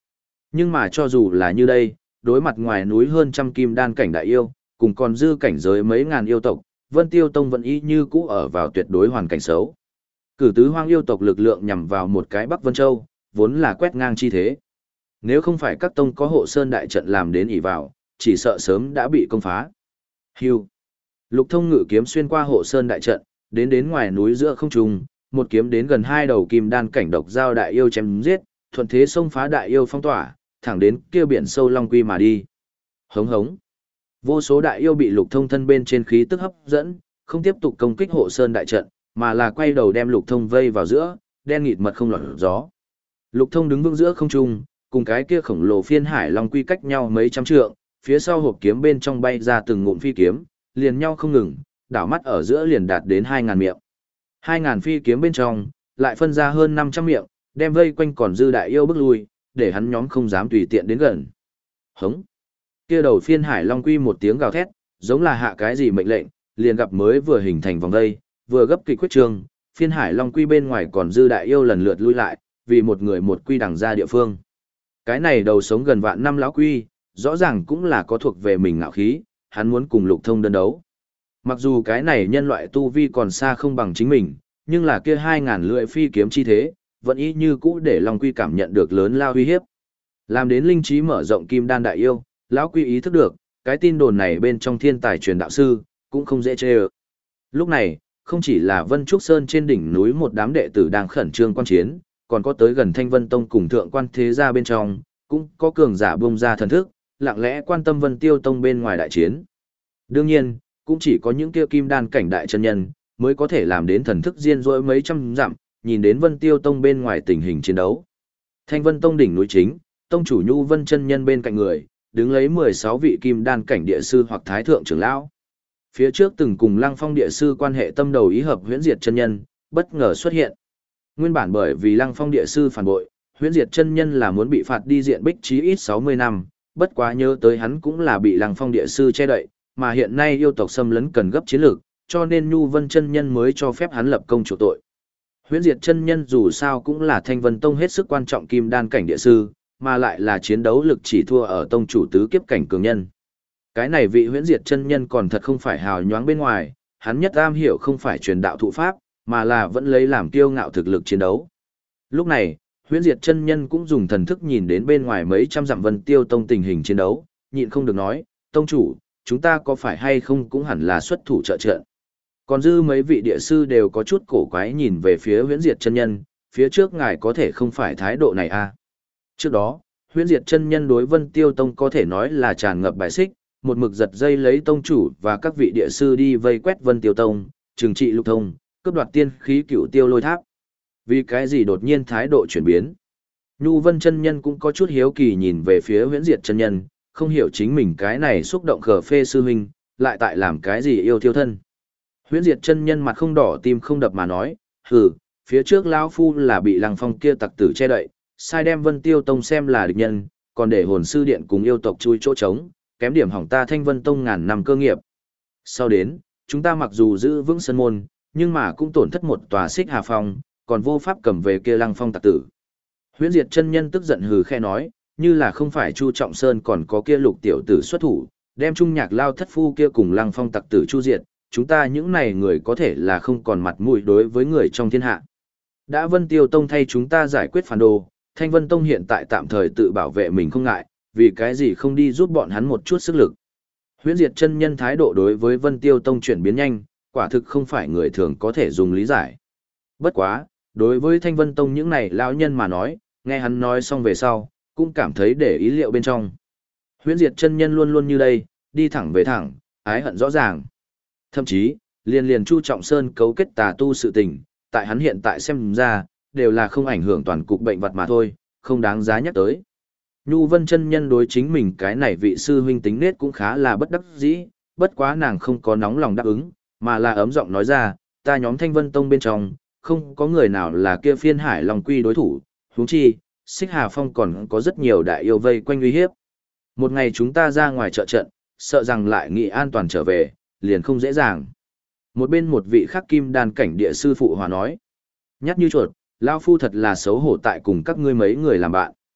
Speaker 1: Nhưng mà cho dù là như đây, đối mặt ngoài núi hơn trăm kim đan cảnh đại yêu, cùng còn dư cảnh giới mấy ngàn yêu tộc, Vân Tiêu Tông vẫn y như cũ ở vào tuyệt đối hoàn cảnh xấu. Cử tứ hoang yêu tộc lực lượng nhằm vào một cái Bắc Vân Châu, vốn là quét ngang chi thế. Nếu không phải các tông có hộ sơn đại trận làm đến ỷ vào, chỉ sợ sớm đã bị công phá. Hưu. Lục Thông ngự kiếm xuyên qua hộ sơn đại trận, đến đến ngoài núi giữa không trung, một kiếm đến gần hai đầu kim đan cảnh độc giao đại yêu chém giết, thuận thế xông phá đại yêu phong tỏa, thẳng đến kia biển sâu long quy mà đi. Hống hống. Vô số đại yêu bị Lục Thông thân bên trên khí tức hấp dẫn, không tiếp tục công kích hộ sơn đại trận, mà là quay đầu đem Lục Thông vây vào giữa, đen nghịt mật không lọt gió. Lục Thông đứng vững giữa không trung, cùng cái kia khổng lồ phiên hải long quy cách nhau mấy trăm trượng, phía sau hộp kiếm bên trong bay ra từng ngụm phi kiếm, liền nhau không ngừng, đảo mắt ở giữa liền đạt đến hai ngàn miệng. Hai ngàn phi kiếm bên trong, lại phân ra hơn năm trăm miệng, đem vây quanh còn dư đại yêu bước lui, để hắn nhóm không dám tùy tiện đến gần. Hống. Kia đầu phiên hải long quy một tiếng gào thét, giống là hạ cái gì mệnh lệnh, liền gặp mới vừa hình thành vòng vây, vừa gấp kịch quyết trường, phiên hải long quy bên ngoài còn dư đại yêu lần lượt lui lại, vì một người một quy đằng ra địa phương. Cái này đầu sống gần vạn năm lão quy, rõ ràng cũng là có thuộc về mình ngạo khí, hắn muốn cùng Lục Thông đơn đấu. Mặc dù cái này nhân loại tu vi còn xa không bằng chính mình, nhưng là kia hai ngàn lưỡi phi kiếm chi thế, vẫn y như cũ để Long Quy cảm nhận được lớn lao uy hiếp. Làm đến linh trí mở rộng kim đan đại yêu, lão Quy ý thức được, cái tin đồn này bên trong thiên tài truyền đạo sư, cũng không dễ chê ơ. Lúc này, không chỉ là Vân Trúc Sơn trên đỉnh núi một đám đệ tử đang khẩn trương quan chiến, còn có tới gần Thanh Vân Tông cùng thượng quan thế gia bên trong, cũng có cường giả bông ra thần thức, lặng lẽ quan tâm Vân Tiêu Tông bên ngoài đại chiến. Đương nhiên, cũng chỉ có những kia kim đan cảnh đại chân nhân, mới có thể làm đến thần thức diên rỗi mấy trăm dặm, nhìn đến Vân Tiêu Tông bên ngoài tình hình chiến đấu. Thanh Vân Tông đỉnh núi chính, tông chủ Nhu Vân chân nhân bên cạnh người, đứng lấy mười sáu vị kim đan cảnh địa sư hoặc thái thượng trưởng lão. Phía trước từng cùng Lăng Phong địa sư quan hệ tâm đầu ý hợp Huyễn Diệt chân nhân, bất ngờ xuất hiện. Nguyên bản bởi vì Lăng Phong địa sư phản bội, Huyễn Diệt chân nhân là muốn bị phạt đi diện bích chí ít sáu mươi năm, bất quá nhớ tới hắn cũng là bị Lăng Phong địa sư che đậy, mà hiện nay yêu tộc xâm lấn cần gấp chiến lược, cho nên Nhu Vân chân nhân mới cho phép hắn lập công chủ tội. Huyễn Diệt chân nhân dù sao cũng là Thanh Vân Tông hết sức quan trọng kim đan cảnh địa sư, mà lại là chiến đấu lực chỉ thua ở tông chủ tứ kiếp cảnh cường nhân. Cái này vị Huyễn Diệt chân nhân còn thật không phải hào nhoáng bên ngoài, hắn nhất am hiểu không phải truyền đạo thụ pháp, mà là vẫn lấy làm kiêu ngạo thực lực chiến đấu. Lúc này, Huyễn Diệt chân nhân cũng dùng thần thức nhìn đến bên ngoài mấy trăm dặm Vân Tiêu Tông tình hình chiến đấu, nhịn không được nói, tông chủ, chúng ta có phải hay không cũng hẳn là xuất thủ trợ trận. Còn dư mấy vị địa sư đều có chút cổ quái nhìn về phía Huyễn Diệt chân nhân, phía trước ngài có thể không phải thái độ này à. Trước đó, Huyễn Diệt chân nhân đối Vân Tiêu Tông có thể nói là tràn ngập bài xích, một mực giật dây lấy tông chủ và các vị địa sư đi vây quét Vân Tiêu Tông, trừng trị Lục Thông, cướp đoạt tiên khí cựu tiêu lôi tháp. Vì cái gì đột nhiên thái độ chuyển biến? Nhu Vân chân nhân cũng có chút hiếu kỳ nhìn về phía Huyễn Diệt chân nhân, không hiểu chính mình cái này xúc động khờ phê sư huynh, lại tại làm cái gì yêu thiêu thân. Huyễn Diệt chân nhân mặt không đỏ tim không đập mà nói, hừ, phía trước lão phu là bị Lăng Phong kia tặc tử che đậy, sai đem Vân Tiêu Tông xem là địch nhân, còn để hồn sư điện cùng yêu tộc chui chỗ trống, kém điểm hỏng ta Thanh Vân Tông ngàn năm cơ nghiệp. Sau đến, chúng ta mặc dù giữ vững sân môn, nhưng mà cũng tổn thất một tòa Xích Hà Phong, còn vô pháp cầm về kia Lăng Phong tặc tử. Huyễn Diệt chân nhân tức giận hừ khe nói, như là không phải Chu Trọng Sơn còn có kia Lục tiểu tử xuất thủ, đem Trung Nhạc Lao thất phu kia cùng Lăng Phong tặc tử chu diệt, chúng ta những này người có thể là không còn mặt mũi đối với người trong thiên hạ. Đã Vân Tiêu Tông thay chúng ta giải quyết phản đồ, Thanh Vân Tông hiện tại tạm thời tự bảo vệ mình không ngại, vì cái gì không đi giúp bọn hắn một chút sức lực. Huyễn Diệt chân nhân thái độ đối với Vân Tiêu Tông chuyển biến nhanh, quả thực không phải người thường có thể dùng lý giải. Bất quá, đối với Thanh Vân Tông những này lão nhân mà nói, nghe hắn nói xong về sau, cũng cảm thấy để ý liệu bên trong. Huyễn Diệt chân nhân luôn luôn như đây, đi thẳng về thẳng, ái hận rõ ràng. Thậm chí, liền liền Chu Trọng Sơn cấu kết tà tu sự tình, tại hắn hiện tại xem ra, đều là không ảnh hưởng toàn cục bệnh vật mà thôi, không đáng giá nhắc tới. Nhu Vân chân nhân đối chính mình cái này vị sư huynh tính nết cũng khá là bất đắc dĩ, bất quá nàng không có nóng lòng đáp ứng, mà là ấm giọng nói ra, ta nhóm Thanh Vân Tông bên trong, không có người nào là kia phiên hải long quy đối thủ, huống chi, Xích Hà Phong còn có rất nhiều đại yêu vây quanh uy hiếp. Một ngày chúng ta ra ngoài trợ trận, sợ rằng lại nghị an toàn trở về, liền không dễ dàng. Một bên một vị khắc kim đan cảnh địa sư phụ hòa nói, nhát như chuột, lão phu thật là xấu hổ tại cùng các ngươi mấy người làm bạn.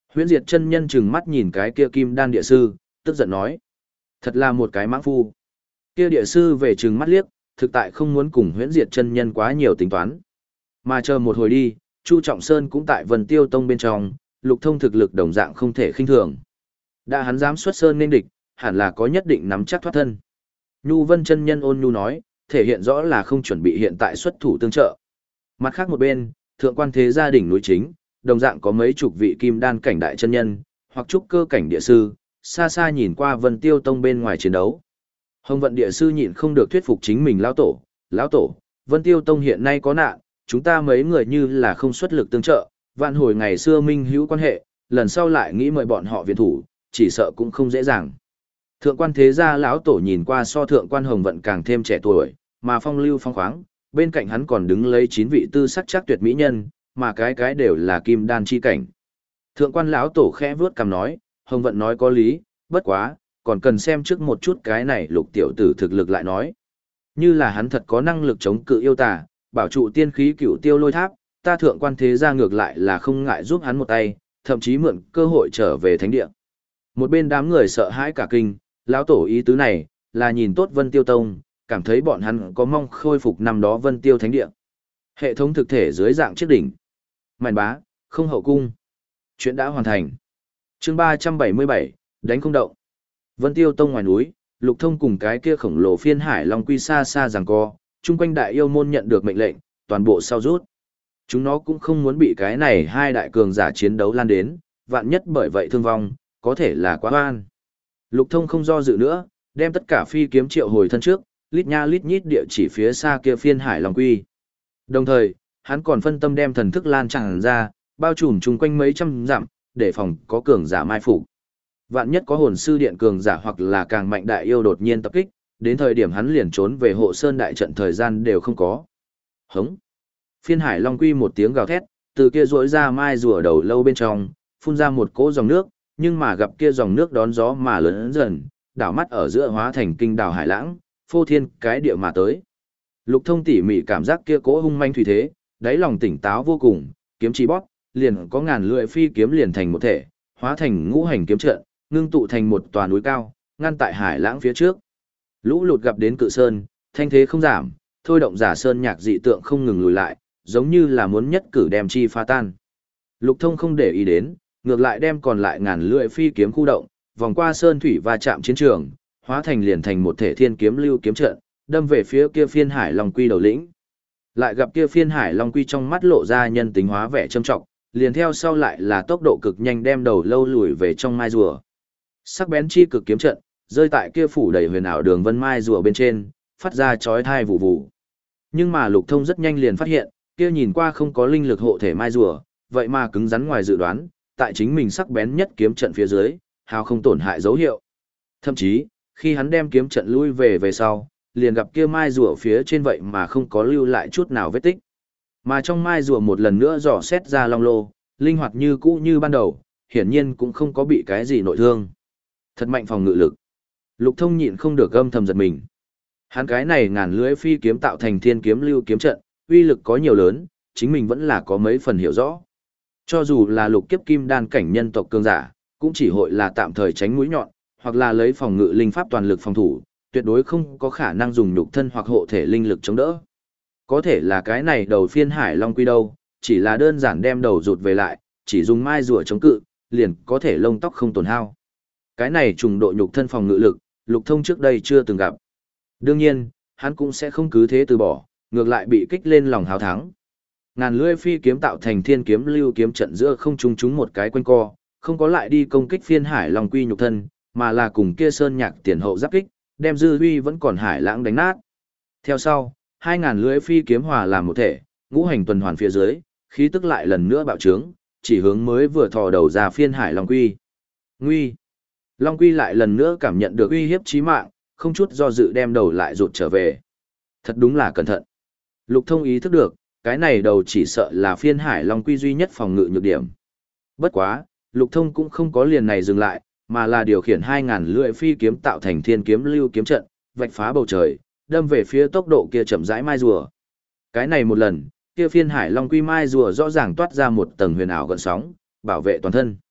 Speaker 1: Huyễn Diệt chân nhân trừng mắt nhìn cái kia kim đan địa sư, tức giận nói. Thật là một cái mãng phu. Kia địa sư về trừng mắt liếc, thực tại không muốn cùng Huyễn Diệt chân nhân quá nhiều tính toán. Mà chờ một hồi đi, Chu Trọng Sơn cũng tại Vân Tiêu Tông bên trong, Lục Thông thực lực đồng dạng không thể khinh thường. Đã hắn dám xuất sơn nên địch, hẳn là có nhất định nắm chắc thoát thân. Nhu Vân chân nhân ôn nhu nói, thể hiện rõ là không chuẩn bị hiện tại xuất thủ tương trợ. Mặt khác một bên, thượng quan thế gia đỉnh núi chính, đồng dạng có mấy chục vị kim đan cảnh đại chân nhân, hoặc trúc cơ cảnh địa sư, xa xa nhìn qua Vân Tiêu Tông bên ngoài chiến đấu. Hồng Vận địa sư nhịn không được thuyết phục chính mình lão tổ, lão tổ, Vân Tiêu Tông hiện nay có nạn, chúng ta mấy người như là không xuất lực tương trợ, vạn hồi ngày xưa minh hữu quan hệ, lần sau lại nghĩ mời bọn họ viện thủ, chỉ sợ cũng không dễ dàng. Thượng quan thế gia lão tổ nhìn qua so thượng quan Hồng Vận càng thêm trẻ tuổi, mà phong lưu phong khoáng, bên cạnh hắn còn đứng lấy chín vị tư sắc chắc tuyệt mỹ nhân, mà cái cái đều là kim đan chi cảnh. Thượng quan lão tổ khẽ vuốt cằm nói, Hồng Vận nói có lý, bất quá, còn cần xem trước một chút cái này Lục tiểu tử thực lực lại nói. Như là hắn thật có năng lực chống cự yêu tà, bảo trụ tiên khí cửu tiêu lôi tháp, ta thượng quan thế gia ngược lại là không ngại giúp hắn một tay, thậm chí mượn cơ hội trở về thánh địa. Một bên đám người sợ hãi cả kinh, lão tổ ý tứ này, là nhìn tốt Vân Tiêu Tông, cảm thấy bọn hắn có mong khôi phục năm đó Vân Tiêu Thánh Địa. Hệ thống thực thể dưới dạng chiếc đỉnh. Mạn bá, không hậu cung. Chuyện đã hoàn thành. Chương ba trăm bảy mươi bảy, đánh không động. Vân Tiêu Tông ngoài núi, Lục Thông cùng cái kia khổng lồ phiên hải long quy xa xa giằng co, chung quanh đại yêu môn nhận được mệnh lệnh, toàn bộ sau rút. Chúng nó cũng không muốn bị cái này hai đại cường giả chiến đấu lan đến, vạn nhất bởi vậy thương vong, có thể là quá oan. Lục Thông không do dự nữa, đem tất cả phi kiếm triệu hồi thân trước, lít nha lít nhít địa chỉ phía xa kia phiên hải long quy. Đồng thời, hắn còn phân tâm đem thần thức lan tràn ra, bao trùm chung quanh mấy trăm dặm, để phòng có cường giả mai phục. Vạn nhất có hồn sư điện cường giả hoặc là càng mạnh đại yêu đột nhiên tập kích, đến thời điểm hắn liền trốn về hộ sơn đại trận thời gian đều không có. Hống. Phiên hải long quy một tiếng gào thét, từ kia rỗi ra mai rùa đầu lâu bên trong, phun ra một cỗ dòng nước, nhưng mà gặp kia dòng nước đón gió mà lớn dần, đảo mắt ở giữa hóa thành kinh đảo hải lãng, phô thiên cái địa mà tới. Lục Thông tỉ mỉ cảm giác kia cỗ hung manh thủy thế, đáy lòng tỉnh táo vô cùng, kiếm chỉ bóp, liền có ngàn lưỡi phi kiếm liền thành một thể, hóa thành ngũ hành kiếm trận, ngưng tụ thành một tòa núi cao, ngăn tại hải lãng phía trước. Lũ lụt gặp đến cự sơn, thanh thế không giảm, thôi động giả sơn nhạc dị tượng không ngừng lùi lại, giống như là muốn nhất cử đem chi phá tan. Lục Thông không để ý đến, ngược lại đem còn lại ngàn lưỡi phi kiếm khu động, vòng qua sơn thủy và chạm chiến trường, hóa thành liền thành một thể thiên kiếm lưu kiếm trận, đâm về phía kia phiên hải long quy đầu lĩnh. Lại gặp kia phiên hải long quy trong mắt lộ ra nhân tính hóa vẻ trâm trọng, liền theo sau lại là tốc độ cực nhanh đem đầu lâu lùi về trong mai rùa. Sắc bén chi cực kiếm trận, rơi tại kia phủ đầy huyền ảo đường vân mai rùa bên trên, phát ra chói tai vụ vụ. Nhưng mà Lục Thông rất nhanh liền phát hiện, kia nhìn qua không có linh lực hộ thể mai rùa, vậy mà cứng rắn ngoài dự đoán, tại chính mình sắc bén nhất kiếm trận phía dưới, hào không tổn hại dấu hiệu. Thậm chí, khi hắn đem kiếm trận lui về về sau, liền gặp kia mai rùa phía trên vậy mà không có lưu lại chút nào vết tích. Mà trong mai rùa một lần nữa dò xét ra long lô, linh hoạt như cũ như ban đầu, hiển nhiên cũng không có bị cái gì nội thương. Thật mạnh phòng ngự lực. Lục Thông nhịn không được âm thầm giật mình. Hắn cái này ngàn lưỡi phi kiếm tạo thành thiên kiếm lưu kiếm trận, uy lực có nhiều lớn, chính mình vẫn là có mấy phần hiểu rõ. Cho dù là lục kiếp kim đan cảnh nhân tộc cường giả, cũng chỉ hội là tạm thời tránh mũi nhọn, hoặc là lấy phòng ngự linh pháp toàn lực phòng thủ, tuyệt đối không có khả năng dùng nhục thân hoặc hộ thể linh lực chống đỡ. Có thể là cái này đầu phiên hải long quy đâu, chỉ là đơn giản đem đầu rụt về lại, chỉ dùng mai rùa chống cự, liền có thể lông tóc không tổn hao. Cái này trùng độ nhục thân phòng ngự lực, Lục Thông trước đây chưa từng gặp. Đương nhiên, hắn cũng sẽ không cứ thế từ bỏ, ngược lại bị kích lên lòng hào thắng. Ngàn lưỡi phi kiếm tạo thành thiên kiếm lưu kiếm trận giữa không trung chúng một cái quanh co, không có lại đi công kích phiên hải long quy nhục thân, mà là cùng kia sơn nhạc tiền hậu giáp kích, đem dư huy vẫn còn hải lãng đánh nát. Theo sau, hai ngàn lưỡi phi kiếm hòa làm một thể, ngũ hành tuần hoàn phía dưới, khí tức lại lần nữa bạo trướng, chỉ hướng mới vừa thò đầu ra phiên hải long quy. Nguy. Long quy lại lần nữa cảm nhận được uy hiếp chí mạng, không chút do dự đem đầu lại rụt trở về. Thật đúng là cẩn thận. Lục Thông ý thức được, cái này đầu chỉ sợ là phiên hải long quy duy nhất phòng ngự nhược điểm. Bất quá, Lục Thông cũng không có liền này dừng lại, mà là điều khiển hai ngàn lưỡi phi kiếm tạo thành thiên kiếm lưu kiếm trận, vạch phá bầu trời, đâm về phía tốc độ kia chậm rãi mai rùa. Cái này một lần, kia phiên hải long quy mai rùa rõ ràng toát ra một tầng huyền ảo gợn sóng, bảo vệ toàn thân.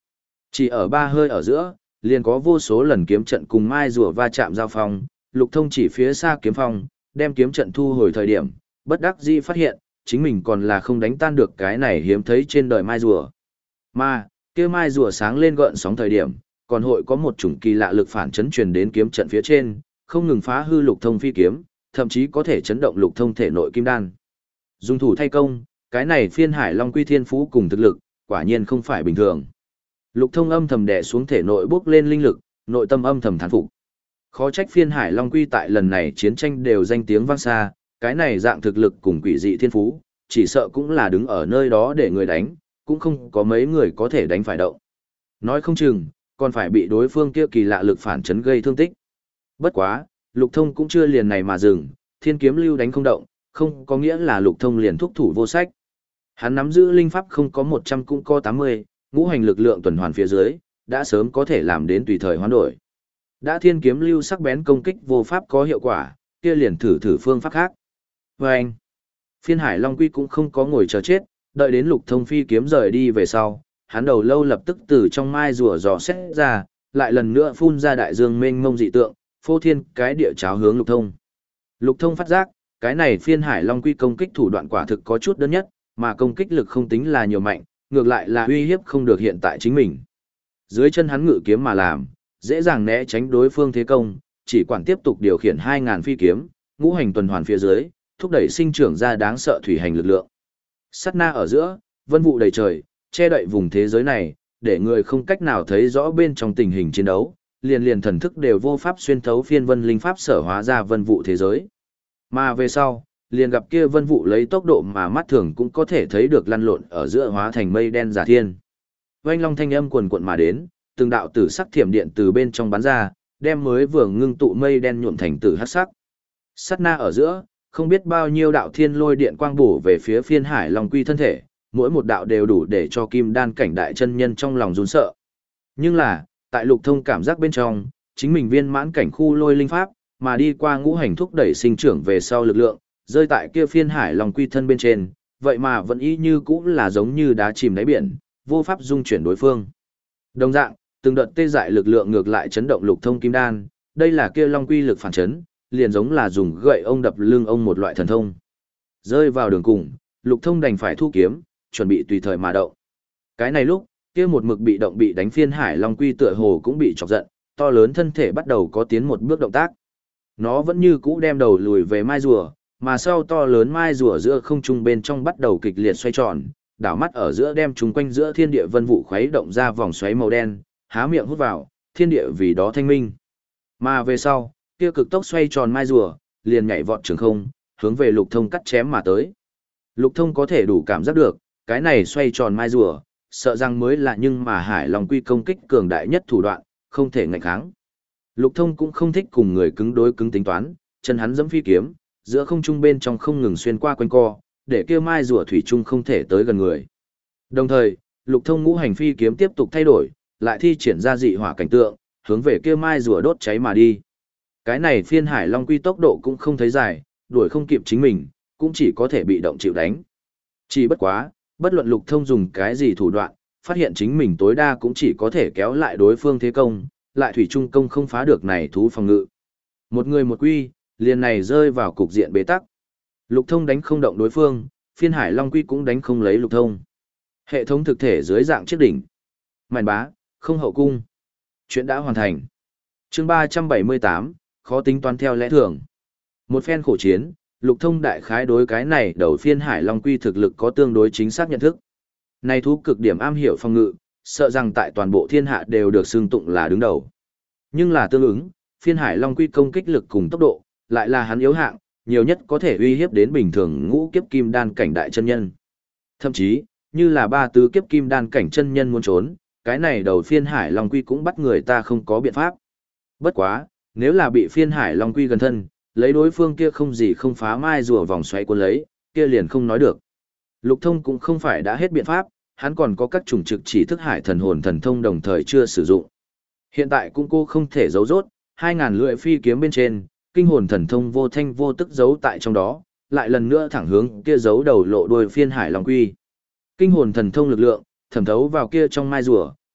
Speaker 1: Chỉ ở ba hơi ở giữa, liền có vô số lần kiếm trận cùng mai rùa va chạm giao phong, Lục Thông chỉ phía xa kiếm phong, đem kiếm trận thu hồi thời điểm, bất đắc dĩ phát hiện, chính mình còn là không đánh tan được cái này hiếm thấy trên đời mai rùa. Mà, kia mai rùa sáng lên gợn sóng thời điểm, còn hội có một chủng kỳ lạ lực phản chấn truyền đến kiếm trận phía trên, không ngừng phá hư Lục Thông phi kiếm, thậm chí có thể chấn động Lục Thông thể nội kim đan. Dùng thủ thay công, cái này phiên hải long quy thiên phú cùng thực lực, quả nhiên không phải bình thường. Lục Thông âm thầm đè xuống thể nội bốc lên linh lực, nội tâm âm thầm thán phục. Khó trách phiên hải long quy tại lần này chiến tranh đều danh tiếng vang xa, cái này dạng thực lực cùng quỷ dị thiên phú, chỉ sợ cũng là đứng ở nơi đó để người đánh, cũng không có mấy người có thể đánh phải động. Nói không chừng, còn phải bị đối phương kia kỳ lạ lực phản chấn gây thương tích. Bất quá, Lục Thông cũng chưa liền này mà dừng, thiên kiếm lưu đánh không động, không có nghĩa là Lục Thông liền thúc thủ vô sách. Hắn nắm giữ linh pháp không có một trăm cũng có tám mươi, ngũ hành lực lượng tuần hoàn phía dưới, đã sớm có thể làm đến tùy thời hoán đổi. Đã thiên kiếm lưu sắc bén công kích vô pháp có hiệu quả, kia liền thử thử phương pháp khác. Và anh, phiên hải long quy cũng không có ngồi chờ chết, đợi đến Lục Thông phi kiếm rời đi về sau, hắn đầu lâu lập tức từ trong mai rùa dò xét ra, lại lần nữa phun ra đại dương mênh mông dị tượng, phô thiên cái địa cháo hướng Lục Thông. Lục Thông phát giác, cái này phiên hải long quy công kích thủ đoạn quả thực có chút đơn nhất, mà công kích lực không tính là nhiều mạnh, ngược lại là uy hiếp không được hiện tại chính mình. Dưới chân hắn ngự kiếm mà làm, dễ dàng né tránh đối phương thế công, chỉ quản tiếp tục điều khiển hai ngàn phi kiếm, ngũ hành tuần hoàn phía dưới, thúc đẩy sinh trưởng ra đáng sợ thủy hành lực lượng. Sát na ở giữa, vân vụ đầy trời, che đậy vùng thế giới này, để người không cách nào thấy rõ bên trong tình hình chiến đấu, liền liền thần thức đều vô pháp xuyên thấu phiên vân linh pháp sở hóa ra vân vụ thế giới. Mà về sau, liền gặp kia vân vụ lấy tốc độ mà mắt thường cũng có thể thấy được lăn lộn ở giữa hóa thành mây đen giả thiên. Oanh long thanh âm quần quận mà đến, từng đạo tử sắc thiểm điện từ bên trong bắn ra, đem mới vừa ngưng tụ mây đen nhuộm thành tử hắc sắc. Sát na ở giữa, không biết bao nhiêu đạo thiên lôi điện quang bổ về phía phiên hải long quy thân thể, mỗi một đạo đều đủ để cho kim đan cảnh đại chân nhân trong lòng run sợ. Nhưng là, tại Lục Thông cảm giác bên trong, chính mình viên mãn cảnh khu lôi linh pháp, mà đi qua ngũ hành thúc đẩy sinh trưởng về sau lực lượng, rơi tại kia phiên hải long quy thân bên trên, vậy mà vẫn y như cũng là giống như đá chìm đáy biển, vô pháp dung chuyển đối phương. Đồng dạng, từng đợt tê dại lực lượng ngược lại chấn động Lục Thông kim đan, đây là kia long quy lực phản chấn, liền giống là dùng gậy ông đập lưng ông một loại thần thông. Rơi vào đường cùng, Lục Thông đành phải thu kiếm, chuẩn bị tùy thời mà động. Cái này lúc, kia một mực bị động bị đánh phiên hải long quy tựa hồ cũng bị chọc giận, to lớn thân thể bắt đầu có tiến một bước động tác. Nó vẫn như cũ đem đầu lùi về mai rùa, mà sau to lớn mai rùa giữa không trung bên trong bắt đầu kịch liệt xoay tròn, đảo mắt ở giữa đem chúng quanh giữa thiên địa vân vụ khuấy động ra vòng xoáy màu đen, há miệng hút vào, thiên địa vì đó thanh minh. Mà về sau, kia cực tốc xoay tròn mai rùa, liền nhảy vọt trường không, hướng về Lục Thông cắt chém mà tới. Lục Thông có thể đủ cảm giác được, cái này xoay tròn mai rùa, sợ rằng mới là nhưng mà hải long quy công kích cường đại nhất thủ đoạn, không thể ngạnh kháng. Lục Thông cũng không thích cùng người cứng đối cứng tính toán, chân hắn giẫm phi kiếm, giữa không trung bên trong không ngừng xuyên qua quanh co, để kia mai rùa thủy chung không thể tới gần người. Đồng thời, Lục Thông ngũ hành phi kiếm tiếp tục thay đổi, lại thi triển ra dị hỏa cảnh tượng, hướng về kia mai rùa đốt cháy mà đi. Cái này phiên hải long quy tốc độ cũng không thấy dài, đuổi không kịp chính mình, cũng chỉ có thể bị động chịu đánh. Chỉ bất quá, bất luận Lục Thông dùng cái gì thủ đoạn, phát hiện chính mình tối đa cũng chỉ có thể kéo lại đối phương thế công, lại thủy trung công không phá được này thú phòng ngự. Một người một quy, liền này rơi vào cục diện bế tắc. Lục Thông đánh không động đối phương, phiên hải long quy cũng đánh không lấy Lục Thông. Hệ thống thực thể dưới dạng chiếc đỉnh. Mạn bá, không hậu cung. Chuyện đã hoàn thành. Chương ba trăm bảy mươi tám, khó tính toán theo lẽ thường. Một phen khổ chiến, Lục Thông đại khái đối cái này đầu phiên hải long quy thực lực có tương đối chính xác nhận thức. Này thú cực điểm am hiểu phòng ngự, sợ rằng tại toàn bộ thiên hạ đều được xưng tụng là đứng đầu. Nhưng là tương ứng, phiên hải long quy công kích lực cùng tốc độ, lại là hắn yếu hạng, nhiều nhất có thể uy hiếp đến bình thường ngũ kiếp kim đan cảnh đại chân nhân. Thậm chí, như là ba tứ kiếp kim đan cảnh chân nhân muốn trốn, cái này đầu phiên hải long quy cũng bắt người ta không có biện pháp. Bất quá, nếu là bị phiên hải long quy gần thân, lấy đối phương kia không gì không phá mai rùa vòng xoáy cuốn lấy, kia liền không nói được. Lục Thông cũng không phải đã hết biện pháp, hắn còn có các chủng trực chỉ thức hải thần hồn thần thông đồng thời chưa sử dụng. Hiện tại cũng cô không thể giấu rốt, hai ngàn lưỡi phi kiếm bên trên, kinh hồn thần thông vô thanh vô tức giấu tại trong đó, lại lần nữa thẳng hướng kia giấu đầu lộ đuôi phiên hải long quy. Kinh hồn thần thông lực lượng, thẩm thấu vào kia trong mai rùa,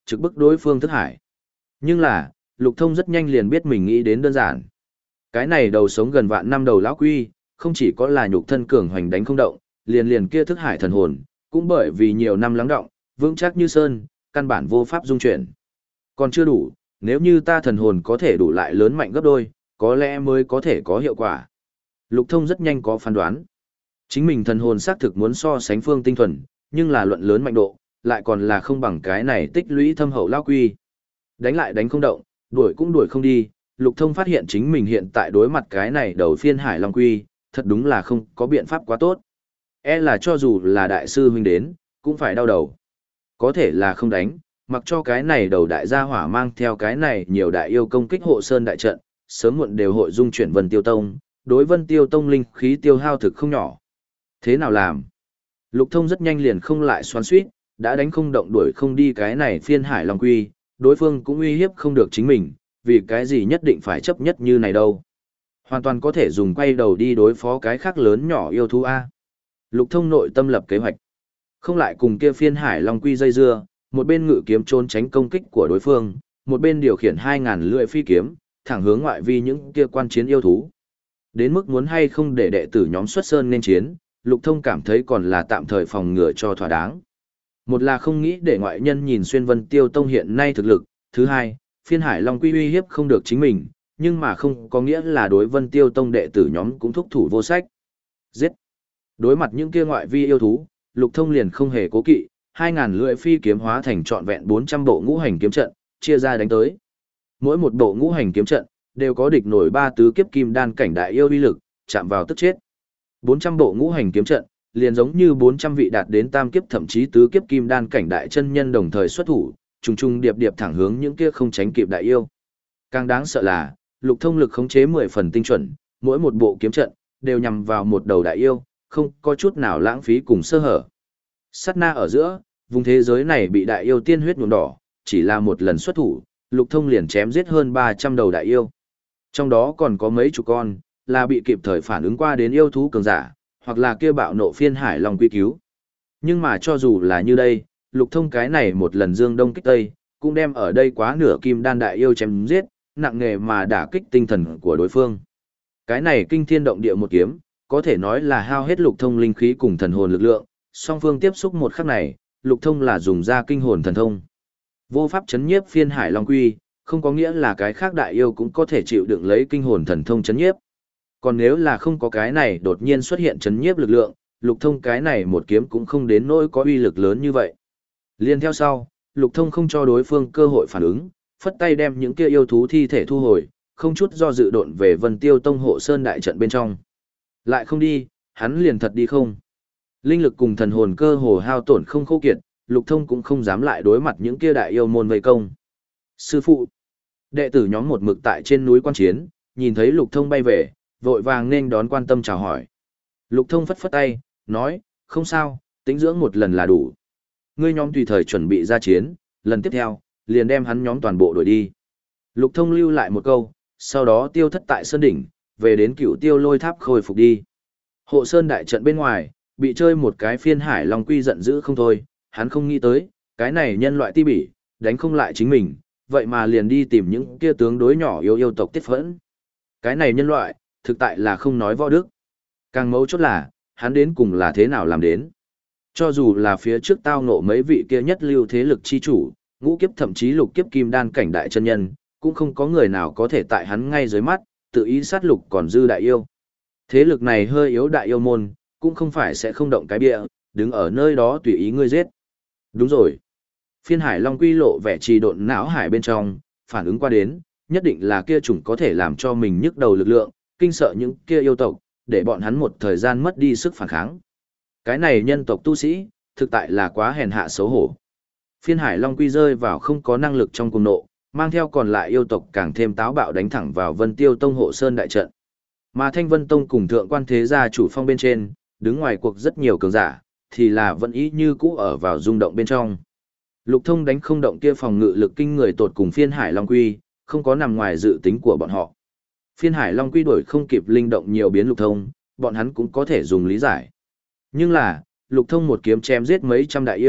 Speaker 1: trực bức đối phương thức hải. Nhưng là, Lục Thông rất nhanh liền biết mình nghĩ đến đơn giản. Cái này đầu sống gần vạn năm đầu lão quy, không chỉ có là nhục thân cường hoành đánh không động, liền liền kia thức hải thần hồn, cũng bởi vì nhiều năm lắng động, vững chắc như sơn, căn bản vô pháp dung chuyển. Còn chưa đủ, nếu như ta thần hồn có thể đủ lại lớn mạnh gấp đôi, có lẽ mới có thể có hiệu quả. Lục Thông rất nhanh có phán đoán. Chính mình thần hồn xác thực muốn so sánh Phương Tinh Thuần, nhưng là luận lớn mạnh độ, lại còn là không bằng cái này tích lũy thâm hậu lão quy. Đánh lại đánh không động, đuổi cũng đuổi không đi, Lục Thông phát hiện chính mình hiện tại đối mặt cái này đầu phiên hải long quy, thật đúng là không có biện pháp quá tốt. E là cho dù là đại sư huynh đến, cũng phải đau đầu. Có thể là không đánh, mặc cho cái này đầu đại gia hỏa mang theo cái này nhiều đại yêu công kích hộ sơn đại trận, sớm muộn đều hội dung chuyển Vân Tiêu Tông, đối Vân Tiêu Tông linh khí tiêu hao thực không nhỏ. Thế nào làm? Lục Thông rất nhanh liền không lại xoắn xuýt, đã đánh không động đuổi không đi cái này phiên hải long quy, đối phương cũng uy hiếp không được chính mình, vì cái gì nhất định phải chấp nhất như này đâu. Hoàn toàn có thể dùng quay đầu đi đối phó cái khác lớn nhỏ yêu thú A. Lục Thông nội tâm lập kế hoạch. Không lại cùng kia phiên hải long quy dây dưa, một bên ngự kiếm trốn tránh công kích của đối phương, một bên điều khiển hai ngàn lưỡi phi kiếm, thẳng hướng ngoại vi những kia quan chiến yêu thú. Đến mức muốn hay không để đệ tử nhóm xuất sơn nên chiến, Lục Thông cảm thấy còn là tạm thời phòng ngừa cho thỏa đáng. Một là không nghĩ để ngoại nhân nhìn xuyên Vân Tiêu Tông hiện nay thực lực, thứ hai, phiên hải long quy uy hiếp không được chính mình, nhưng mà không có nghĩa là đối Vân Tiêu Tông đệ tử nhóm cũng thúc thủ vô sách. Giết! Đối mặt những kia ngoại vi yêu thú, Lục Thông liền không hề cố kỵ, hai ngàn lưỡi phi kiếm hóa thành trọn vẹn bốn trăm bộ ngũ hành kiếm trận, chia ra đánh tới. Mỗi một bộ ngũ hành kiếm trận đều có địch nổi ba tứ kiếp kim đan cảnh đại yêu uy lực, chạm vào tức chết. bốn trăm bộ ngũ hành kiếm trận, liền giống như bốn trăm vị đạt đến tam kiếp thậm chí tứ kiếp kim đan cảnh đại chân nhân đồng thời xuất thủ, trùng trùng điệp điệp thẳng hướng những kia không tránh kịp đại yêu. Càng đáng sợ là, Lục Thông lực khống chế mười phần tinh chuẩn, mỗi một bộ kiếm trận đều nhằm vào một đầu đại yêu, không có chút nào lãng phí cùng sơ hở. Sát na ở giữa, vùng thế giới này bị đại yêu tiên huyết nhuộm đỏ, chỉ là một lần xuất thủ, Lục Thông liền chém giết hơn ba trăm đầu đại yêu. Trong đó còn có mấy chục con, là bị kịp thời phản ứng qua đến yêu thú cường giả, hoặc là kia bạo nộ phiên hải long quy cứu. Nhưng mà cho dù là như đây, Lục Thông cái này một lần dương đông kích tây, cũng đem ở đây quá nửa kim đan đại yêu chém giết, nặng nghề mà đả kích tinh thần của đối phương. Cái này kinh thiên động địa một kiếm, có thể nói là hao hết Lục Thông linh khí cùng thần hồn lực lượng, song phương tiếp xúc một khắc này, Lục Thông là dùng ra kinh hồn thần thông. Vô pháp chấn nhiếp phiên hải long quy, không có nghĩa là cái khác đại yêu cũng có thể chịu đựng lấy kinh hồn thần thông chấn nhiếp. Còn nếu là không có cái này đột nhiên xuất hiện chấn nhiếp lực lượng, Lục Thông cái này một kiếm cũng không đến nỗi có uy lực lớn như vậy. Liên theo sau, Lục Thông không cho đối phương cơ hội phản ứng, phất tay đem những kia yêu thú thi thể thu hồi, không chút do dự độn về Vân Tiêu Tông hộ sơn đại trận bên trong. Lại không đi, hắn liền thật đi không. Linh lực cùng thần hồn cơ hồ hao tổn không khô kiệt, Lục Thông cũng không dám lại đối mặt những kia đại yêu môn vây công. Sư phụ, đệ tử nhóm một mực tại trên núi quan chiến, nhìn thấy Lục Thông bay về, vội vàng nên đón quan tâm chào hỏi. Lục Thông phất phất tay, nói, không sao, tĩnh dưỡng một lần là đủ. Ngươi nhóm tùy thời chuẩn bị ra chiến, lần tiếp theo, liền đem hắn nhóm toàn bộ đuổi đi. Lục Thông lưu lại một câu, sau đó tiêu thất tại sơn đỉnh, về đến Cửu Tiêu Lôi Tháp khôi phục đi. Hộ sơn đại trận bên ngoài, bị chơi một cái phiên hải long quy giận dữ không thôi, hắn không nghĩ tới, cái này nhân loại ti bỉ, đánh không lại chính mình, vậy mà liền đi tìm những kia tướng đối nhỏ yêu yêu tộc tiết phẫn. Cái này nhân loại, thực tại là không nói võ đức. Càng mấu chốt là, hắn đến cùng là thế nào làm đến. Cho dù là phía trước tao ngộ mấy vị kia nhất lưu thế lực chi chủ, ngũ kiếp thậm chí lục kiếp kim đan cảnh đại chân nhân, cũng không có người nào có thể tại hắn ngay dưới mắt, tự ý sát lục còn dư đại yêu. Thế lực này hơi yếu đại yêu môn, cũng không phải sẽ không động cái bịa, đứng ở nơi đó tùy ý ngươi giết. Đúng rồi. Phiên hải long quy lộ vẻ trì độn não hải bên trong, phản ứng qua đến, nhất định là kia chủng có thể làm cho mình nhức đầu lực lượng, kinh sợ những kia yêu tộc, để bọn hắn một thời gian mất đi sức phản kháng. Cái này nhân tộc tu sĩ, thực tại là quá hèn hạ xấu hổ. Phiên hải long quy rơi vào không có năng lực trong cùng nộ, mang theo còn lại yêu tộc càng thêm táo bạo đánh thẳng vào Vân Tiêu Tông hộ sơn đại trận. Mà Thanh Vân Tông cùng thượng quan thế gia chủ phong bên trên, đứng ngoài cuộc rất nhiều cường giả, thì là vẫn ý như cũ ở vào rung động bên trong. Lục Thông đánh không động kia phòng ngự lực kinh người tột cùng phiên hải long quy, không có nằm ngoài dự tính của bọn họ. Phiên hải long quy đổi không kịp linh động nhiều biến Lục Thông, bọn hắn cũng có thể dùng lý giải. Nhưng là, Lục Thông một kiếm chém giết mấy trăm đại yêu,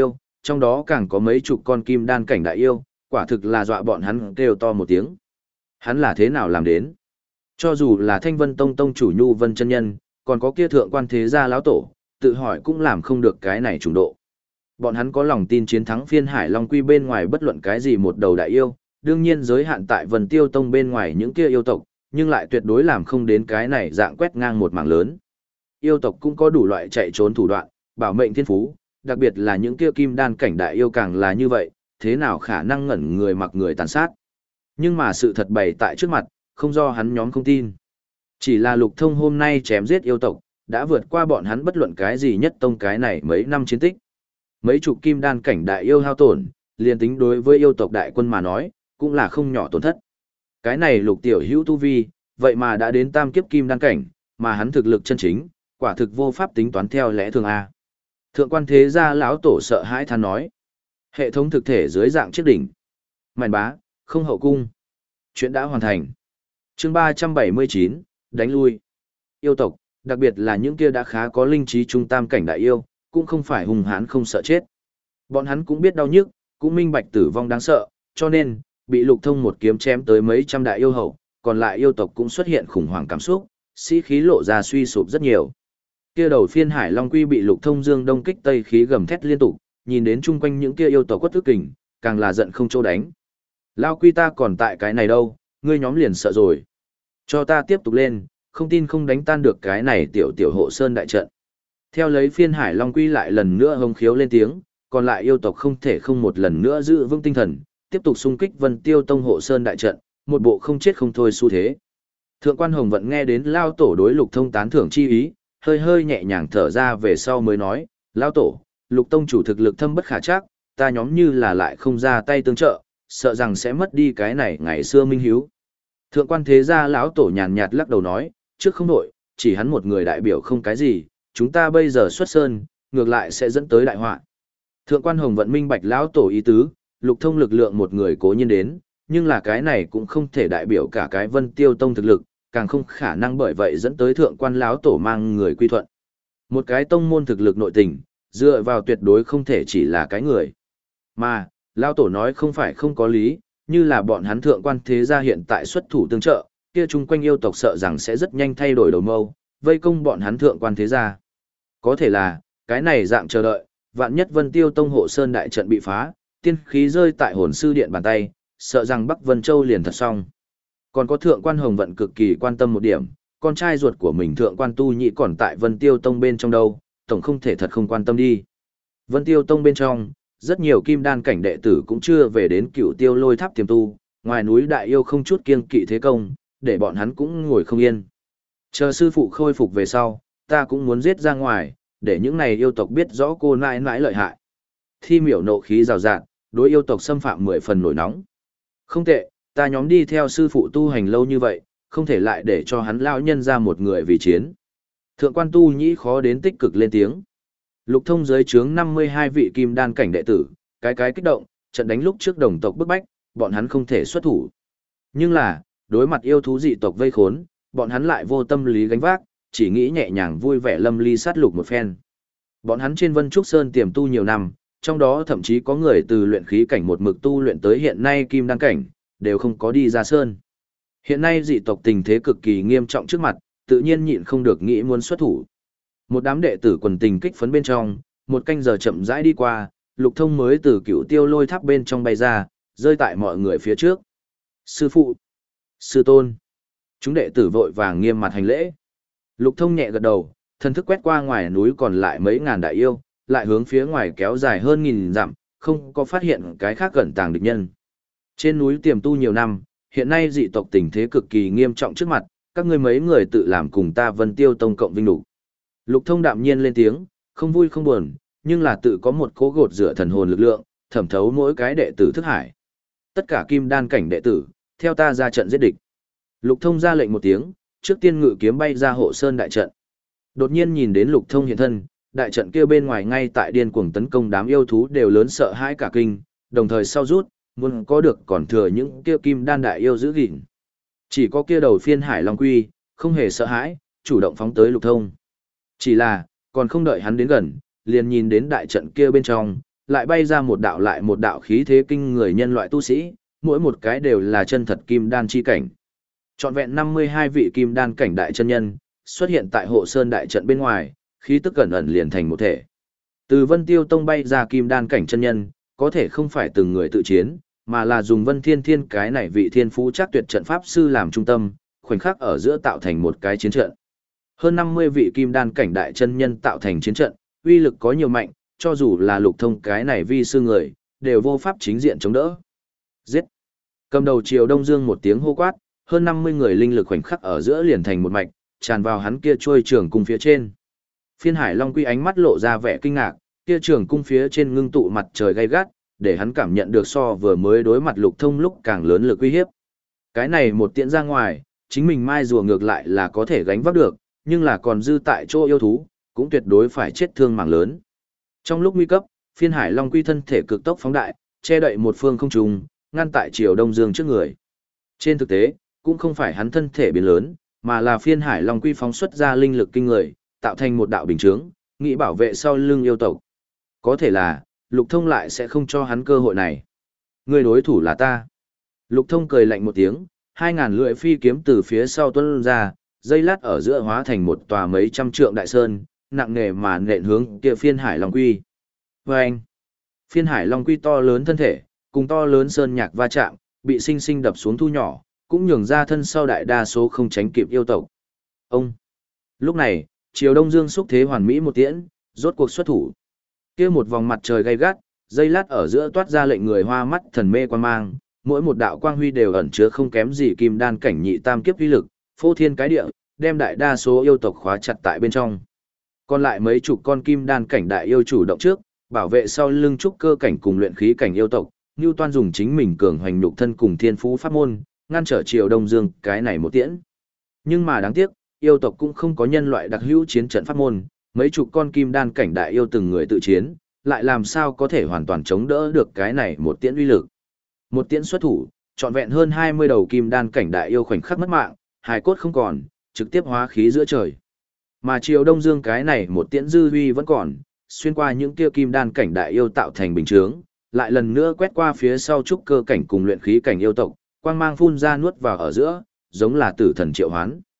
Speaker 1: trong đó càng có mấy chục con kim đan cảnh đại yêu, quả thực là dọa bọn hắn kêu to một tiếng. Hắn là thế nào làm đến? Cho dù là Thanh Vân Tông tông chủ Nhu Vân chân nhân, còn có kia thượng quan thế gia lão tổ, tự hỏi cũng làm không được cái này trùng độ. Bọn hắn có lòng tin chiến thắng Phiên Hải Long Quy bên ngoài bất luận cái gì một đầu đại yêu, đương nhiên giới hạn tại Vân Tiêu Tông bên ngoài những kia yêu tộc, nhưng lại tuyệt đối làm không đến cái này dạng quét ngang một mảng lớn. Yêu tộc cũng có đủ loại chạy trốn thủ đoạn, bảo mệnh thiên phú, đặc biệt là những kia kim đan cảnh đại yêu càng là như vậy, thế nào khả năng ngẩn người mặc người tàn sát. Nhưng mà sự thật bày tại trước mặt, không do hắn nhóm không tin. Chỉ là Lục Thông hôm nay chém giết yêu tộc, đã vượt qua bọn hắn bất luận cái gì nhất tông cái này mấy năm chiến tích. Mấy chục kim đan cảnh đại yêu hao tổn, liền tính đối với yêu tộc đại quân mà nói, cũng là không nhỏ tổn thất. Cái này Lục tiểu hữu tu vi, vậy mà đã đến tam kiếp kim đan cảnh, mà hắn thực lực chân chính, quả thực vô pháp tính toán theo lẽ thường a. Thượng quan thế gia lão tổ sợ hãi than nói, hệ thống thực thể dưới dạng chiếc đỉnh. Mạn bá, không hậu cung. Chuyện đã hoàn thành. Chương ba trăm bảy mươi chín, đánh lui. Yêu tộc, đặc biệt là những kia đã khá có linh trí trung tam cảnh đại yêu, cũng không phải hung hãn không sợ chết. Bọn hắn cũng biết đau nhức, cũng minh bạch tử vong đáng sợ, cho nên, bị Lục Thông một kiếm chém tới mấy trăm đại yêu hậu, còn lại yêu tộc cũng xuất hiện khủng hoảng cảm xúc, sĩ khí lộ ra suy sụp rất nhiều. Kia đầu Phiên Hải Long Quy bị Lục Thông dương đông kích tây khí gầm thét liên tục, nhìn đến chung quanh những kia yêu tộc quất tức kình, càng là giận không chỗ đánh. Lao Quy ta còn tại cái này đâu, ngươi nhóm liền sợ rồi. Cho ta tiếp tục lên, không tin không đánh tan được cái này tiểu tiểu hộ sơn đại trận. Theo lấy Phiên Hải Long Quy lại lần nữa hông khiếu lên tiếng, còn lại yêu tộc không thể không một lần nữa giữ vững tinh thần, tiếp tục xung kích Vân Tiêu Tông hộ sơn đại trận, một bộ không chết không thôi xu thế. Thượng quan Hồng Vận nghe đến Lao Tổ đối Lục Thông tán thưởng chi ý, hơi hơi nhẹ nhàng thở ra về sau mới nói, Lao Tổ, Lục Tông chủ thực lực thâm bất khả trắc, ta nhóm như là lại không ra tay tương trợ, sợ rằng sẽ mất đi cái này ngày xưa minh hiếu. Thượng quan thế gia lão tổ nhàn nhạt lắc đầu nói, trước không đổi, chỉ hắn một người đại biểu không cái gì, chúng ta bây giờ xuất sơn, ngược lại sẽ dẫn tới đại họa. Thượng quan Hồng Vận minh bạch lão tổ ý tứ, Lục Thông lực lượng một người cố nhiên đến, nhưng là cái này cũng không thể đại biểu cả cái Vân Tiêu Tông thực lực, càng không khả năng bởi vậy dẫn tới thượng quan lão tổ mang người quy thuận. Một cái tông môn thực lực nội tình, dựa vào tuyệt đối không thể chỉ là cái người. Mà, lão tổ nói không phải không có lý, như là bọn hắn thượng quan thế gia hiện tại xuất thủ tương trợ, kia chung quanh yêu tộc sợ rằng sẽ rất nhanh thay đổi đầu mâu, vây công bọn hắn thượng quan thế gia. Có thể là, cái này dạng chờ đợi, vạn nhất Vân Tiêu Tông hộ sơn đại trận bị phá, tiên khí rơi tại hồn sư điện bàn tay, sợ rằng Bắc Vân Châu liền thật xong. Còn có thượng quan Hồng Vận cực kỳ quan tâm một điểm, con trai ruột của mình thượng quan Tu Nhị còn tại Vân Tiêu Tông bên trong đâu, tổng không thể thật không quan tâm đi. Vân Tiêu Tông bên trong, rất nhiều kim đan cảnh đệ tử cũng chưa về đến Cựu Tiêu Lôi Tháp tiềm tu, ngoài núi đại yêu không chút kiêng kỵ thế công, để bọn hắn cũng ngồi không yên. Chờ sư phụ khôi phục về sau, ta cũng muốn giết ra ngoài, để những này yêu tộc biết rõ cô nãi nãi lợi hại. Thi Miểu nộ khí rào rạt, đối yêu tộc xâm phạm mười phần nổi nóng. Không tệ, ta nhóm đi theo sư phụ tu hành lâu như vậy, không thể lại để cho hắn lão nhân ra một người vì chiến. Thượng quan Tu Nhĩ khó đến tích cực lên tiếng. Lục Thông dưới trướng năm mươi hai vị kim đan cảnh đệ tử, cái cái kích động, trận đánh lúc trước đồng tộc bức bách, bọn hắn không thể xuất thủ. Nhưng là, đối mặt yêu thú dị tộc vây khốn, bọn hắn lại vô tâm lý gánh vác, chỉ nghĩ nhẹ nhàng vui vẻ lâm ly sát lục một phen. Bọn hắn trên Vân Trúc Sơn tiềm tu nhiều năm, trong đó thậm chí có người từ luyện khí cảnh một mực tu luyện tới hiện nay kim đan cảnh, đều không có đi ra sơn. Hiện nay dị tộc tình thế cực kỳ nghiêm trọng trước mặt, tự nhiên nhịn không được nghĩ muốn xuất thủ. Một đám đệ tử quần tình kích phấn bên trong, một canh giờ chậm rãi đi qua, Lục Thông mới từ Cựu Tiêu Lôi Tháp bên trong bay ra, rơi tại mọi người phía trước. Sư phụ, sư tôn. Chúng đệ tử vội vàng nghiêm mặt hành lễ. Lục Thông nhẹ gật đầu, thần thức quét qua ngoài núi còn lại mấy ngàn đại yêu, lại hướng phía ngoài kéo dài hơn nghìn dặm, không có phát hiện cái khác gần tàng địch nhân. Trên núi tiềm tu nhiều năm, hiện nay dị tộc tình thế cực kỳ nghiêm trọng trước mặt, các ngươi mấy người tự làm cùng ta Vân Tiêu Tông cộng vinh đủ. Lục Thông đạm nhiên lên tiếng, không vui không buồn, nhưng là tự có một cố gột rửa thần hồn lực lượng, thẩm thấu mỗi cái đệ tử thức hải. Tất cả kim đan cảnh đệ tử, theo ta ra trận giết địch. Lục Thông ra lệnh một tiếng, trước tiên ngự kiếm bay ra hộ sơn đại trận. Đột nhiên nhìn đến Lục Thông hiện thân, đại trận kia bên ngoài ngay tại điên cuồng tấn công đám yêu thú đều lớn sợ hãi cả kinh, đồng thời sau rút, muốn có được còn thừa những kia kim đan đại yêu giữ gìn. Chỉ có kia đầu Phiên Hải Long Quy, không hề sợ hãi, chủ động phóng tới Lục Thông. Chỉ là, còn không đợi hắn đến gần, liền nhìn đến đại trận kia bên trong, lại bay ra một đạo lại một đạo khí thế kinh người nhân loại tu sĩ, mỗi một cái đều là chân thật kim đan chi cảnh. Trọn vẹn năm mươi hai vị kim đan cảnh đại chân nhân, xuất hiện tại hộ sơn đại trận bên ngoài, khí tức ẩn ẩn liền thành một thể. Từ Vân Tiêu Tông bay ra kim đan cảnh chân nhân, có thể không phải từng người tự chiến, mà là dùng Vân Thiên Thiên cái này vị thiên phú chắc tuyệt trận pháp sư làm trung tâm, khoảnh khắc ở giữa tạo thành một cái chiến trận. Hơn năm mươi vị kim đan cảnh đại chân nhân tạo thành chiến trận, uy lực có nhiều mạnh, cho dù là Lục Thông cái này vi sư người, đều vô pháp chính diện chống đỡ. Giết! Cầm đầu Triều Đông Dương một tiếng hô quát, hơn năm mươi người linh lực khoảnh khắc ở giữa liền thành một mạch, tràn vào hắn kia trôi trường cung phía trên. Phiên Hải Long Quy ánh mắt lộ ra vẻ kinh ngạc, kia trường cung phía trên ngưng tụ mặt trời gay gắt, để hắn cảm nhận được so vừa mới đối mặt Lục Thông lúc càng lớn lực uy hiếp. Cái này một tiện ra ngoài, chính mình mai rùa ngược lại là có thể gánh vác được, nhưng là còn dư tại chỗ yêu thú, cũng tuyệt đối phải chết thương mạng lớn. Trong lúc nguy cấp, Phiên Hải Long Quy thân thể cực tốc phóng đại, che đậy một phương không trung, ngăn tại Triều Đông Dương trước người. Trên thực tế, cũng không phải hắn thân thể biến lớn, mà là Phiên Hải Long Quy phóng xuất ra linh lực kinh người, tạo thành một đạo bình chướng, nghĩ bảo vệ sau lưng yêu tộc. Có thể là, Lục Thông lại sẽ không cho hắn cơ hội này. Người đối thủ là ta. Lục Thông cười lạnh một tiếng, hai ngàn lưỡi phi kiếm từ phía sau tuôn ra, dây lát ở giữa hóa thành một tòa mấy trăm trượng đại sơn, nặng nề mà nện hướng kia Phiên Hải Long Quy. Vâng! Phiên Hải Long Quy to lớn thân thể, cùng to lớn sơn nhạc va chạm, bị sinh sinh đập xuống thu nhỏ, cũng nhường ra thân sau đại đa số không tránh kịp yêu tộc. Ông! Lúc này, Triều Đông Dương xúc thế hoàn mỹ một tiễn, rốt cuộc xuất thủ. Kia một vòng mặt trời gay gắt, dây lát ở giữa toát ra lệnh người hoa mắt thần mê quan mang, mỗi một đạo quang huy đều ẩn chứa không kém gì kim đan cảnh nhị tam kiếp uy lực, phô thiên cái địa, đem đại đa số yêu tộc khóa chặt tại bên trong. Còn lại mấy chục con kim đan cảnh đại yêu chủ động trước, bảo vệ sau lưng trúc cơ cảnh cùng luyện khí cảnh yêu tộc, Nưu Toan dùng chính mình cường hoành nhục thân cùng thiên phú pháp môn, ngăn trở Triều Đông Dương cái này một tiễn. Nhưng mà đáng tiếc, yêu tộc cũng không có nhân loại đặc hữu chiến trận pháp môn, mấy chục con kim đan cảnh đại yêu từng người tự chiến, lại làm sao có thể hoàn toàn chống đỡ được cái này một tiễn uy lực. Một tiễn xuất thủ, trọn vẹn hơn hai mươi đầu kim đan cảnh đại yêu khoảnh khắc mất mạng, hài cốt không còn, trực tiếp hóa khí giữa trời. Mà Triều Đông Dương cái này một tiễn dư huy vẫn còn, xuyên qua những kia kim đan cảnh đại yêu tạo thành bình chướng, lại lần nữa quét qua phía sau trúc cơ cảnh cùng luyện khí cảnh yêu tộc, quang mang phun ra nuốt vào ở giữa, giống là tử thần triệu hoán.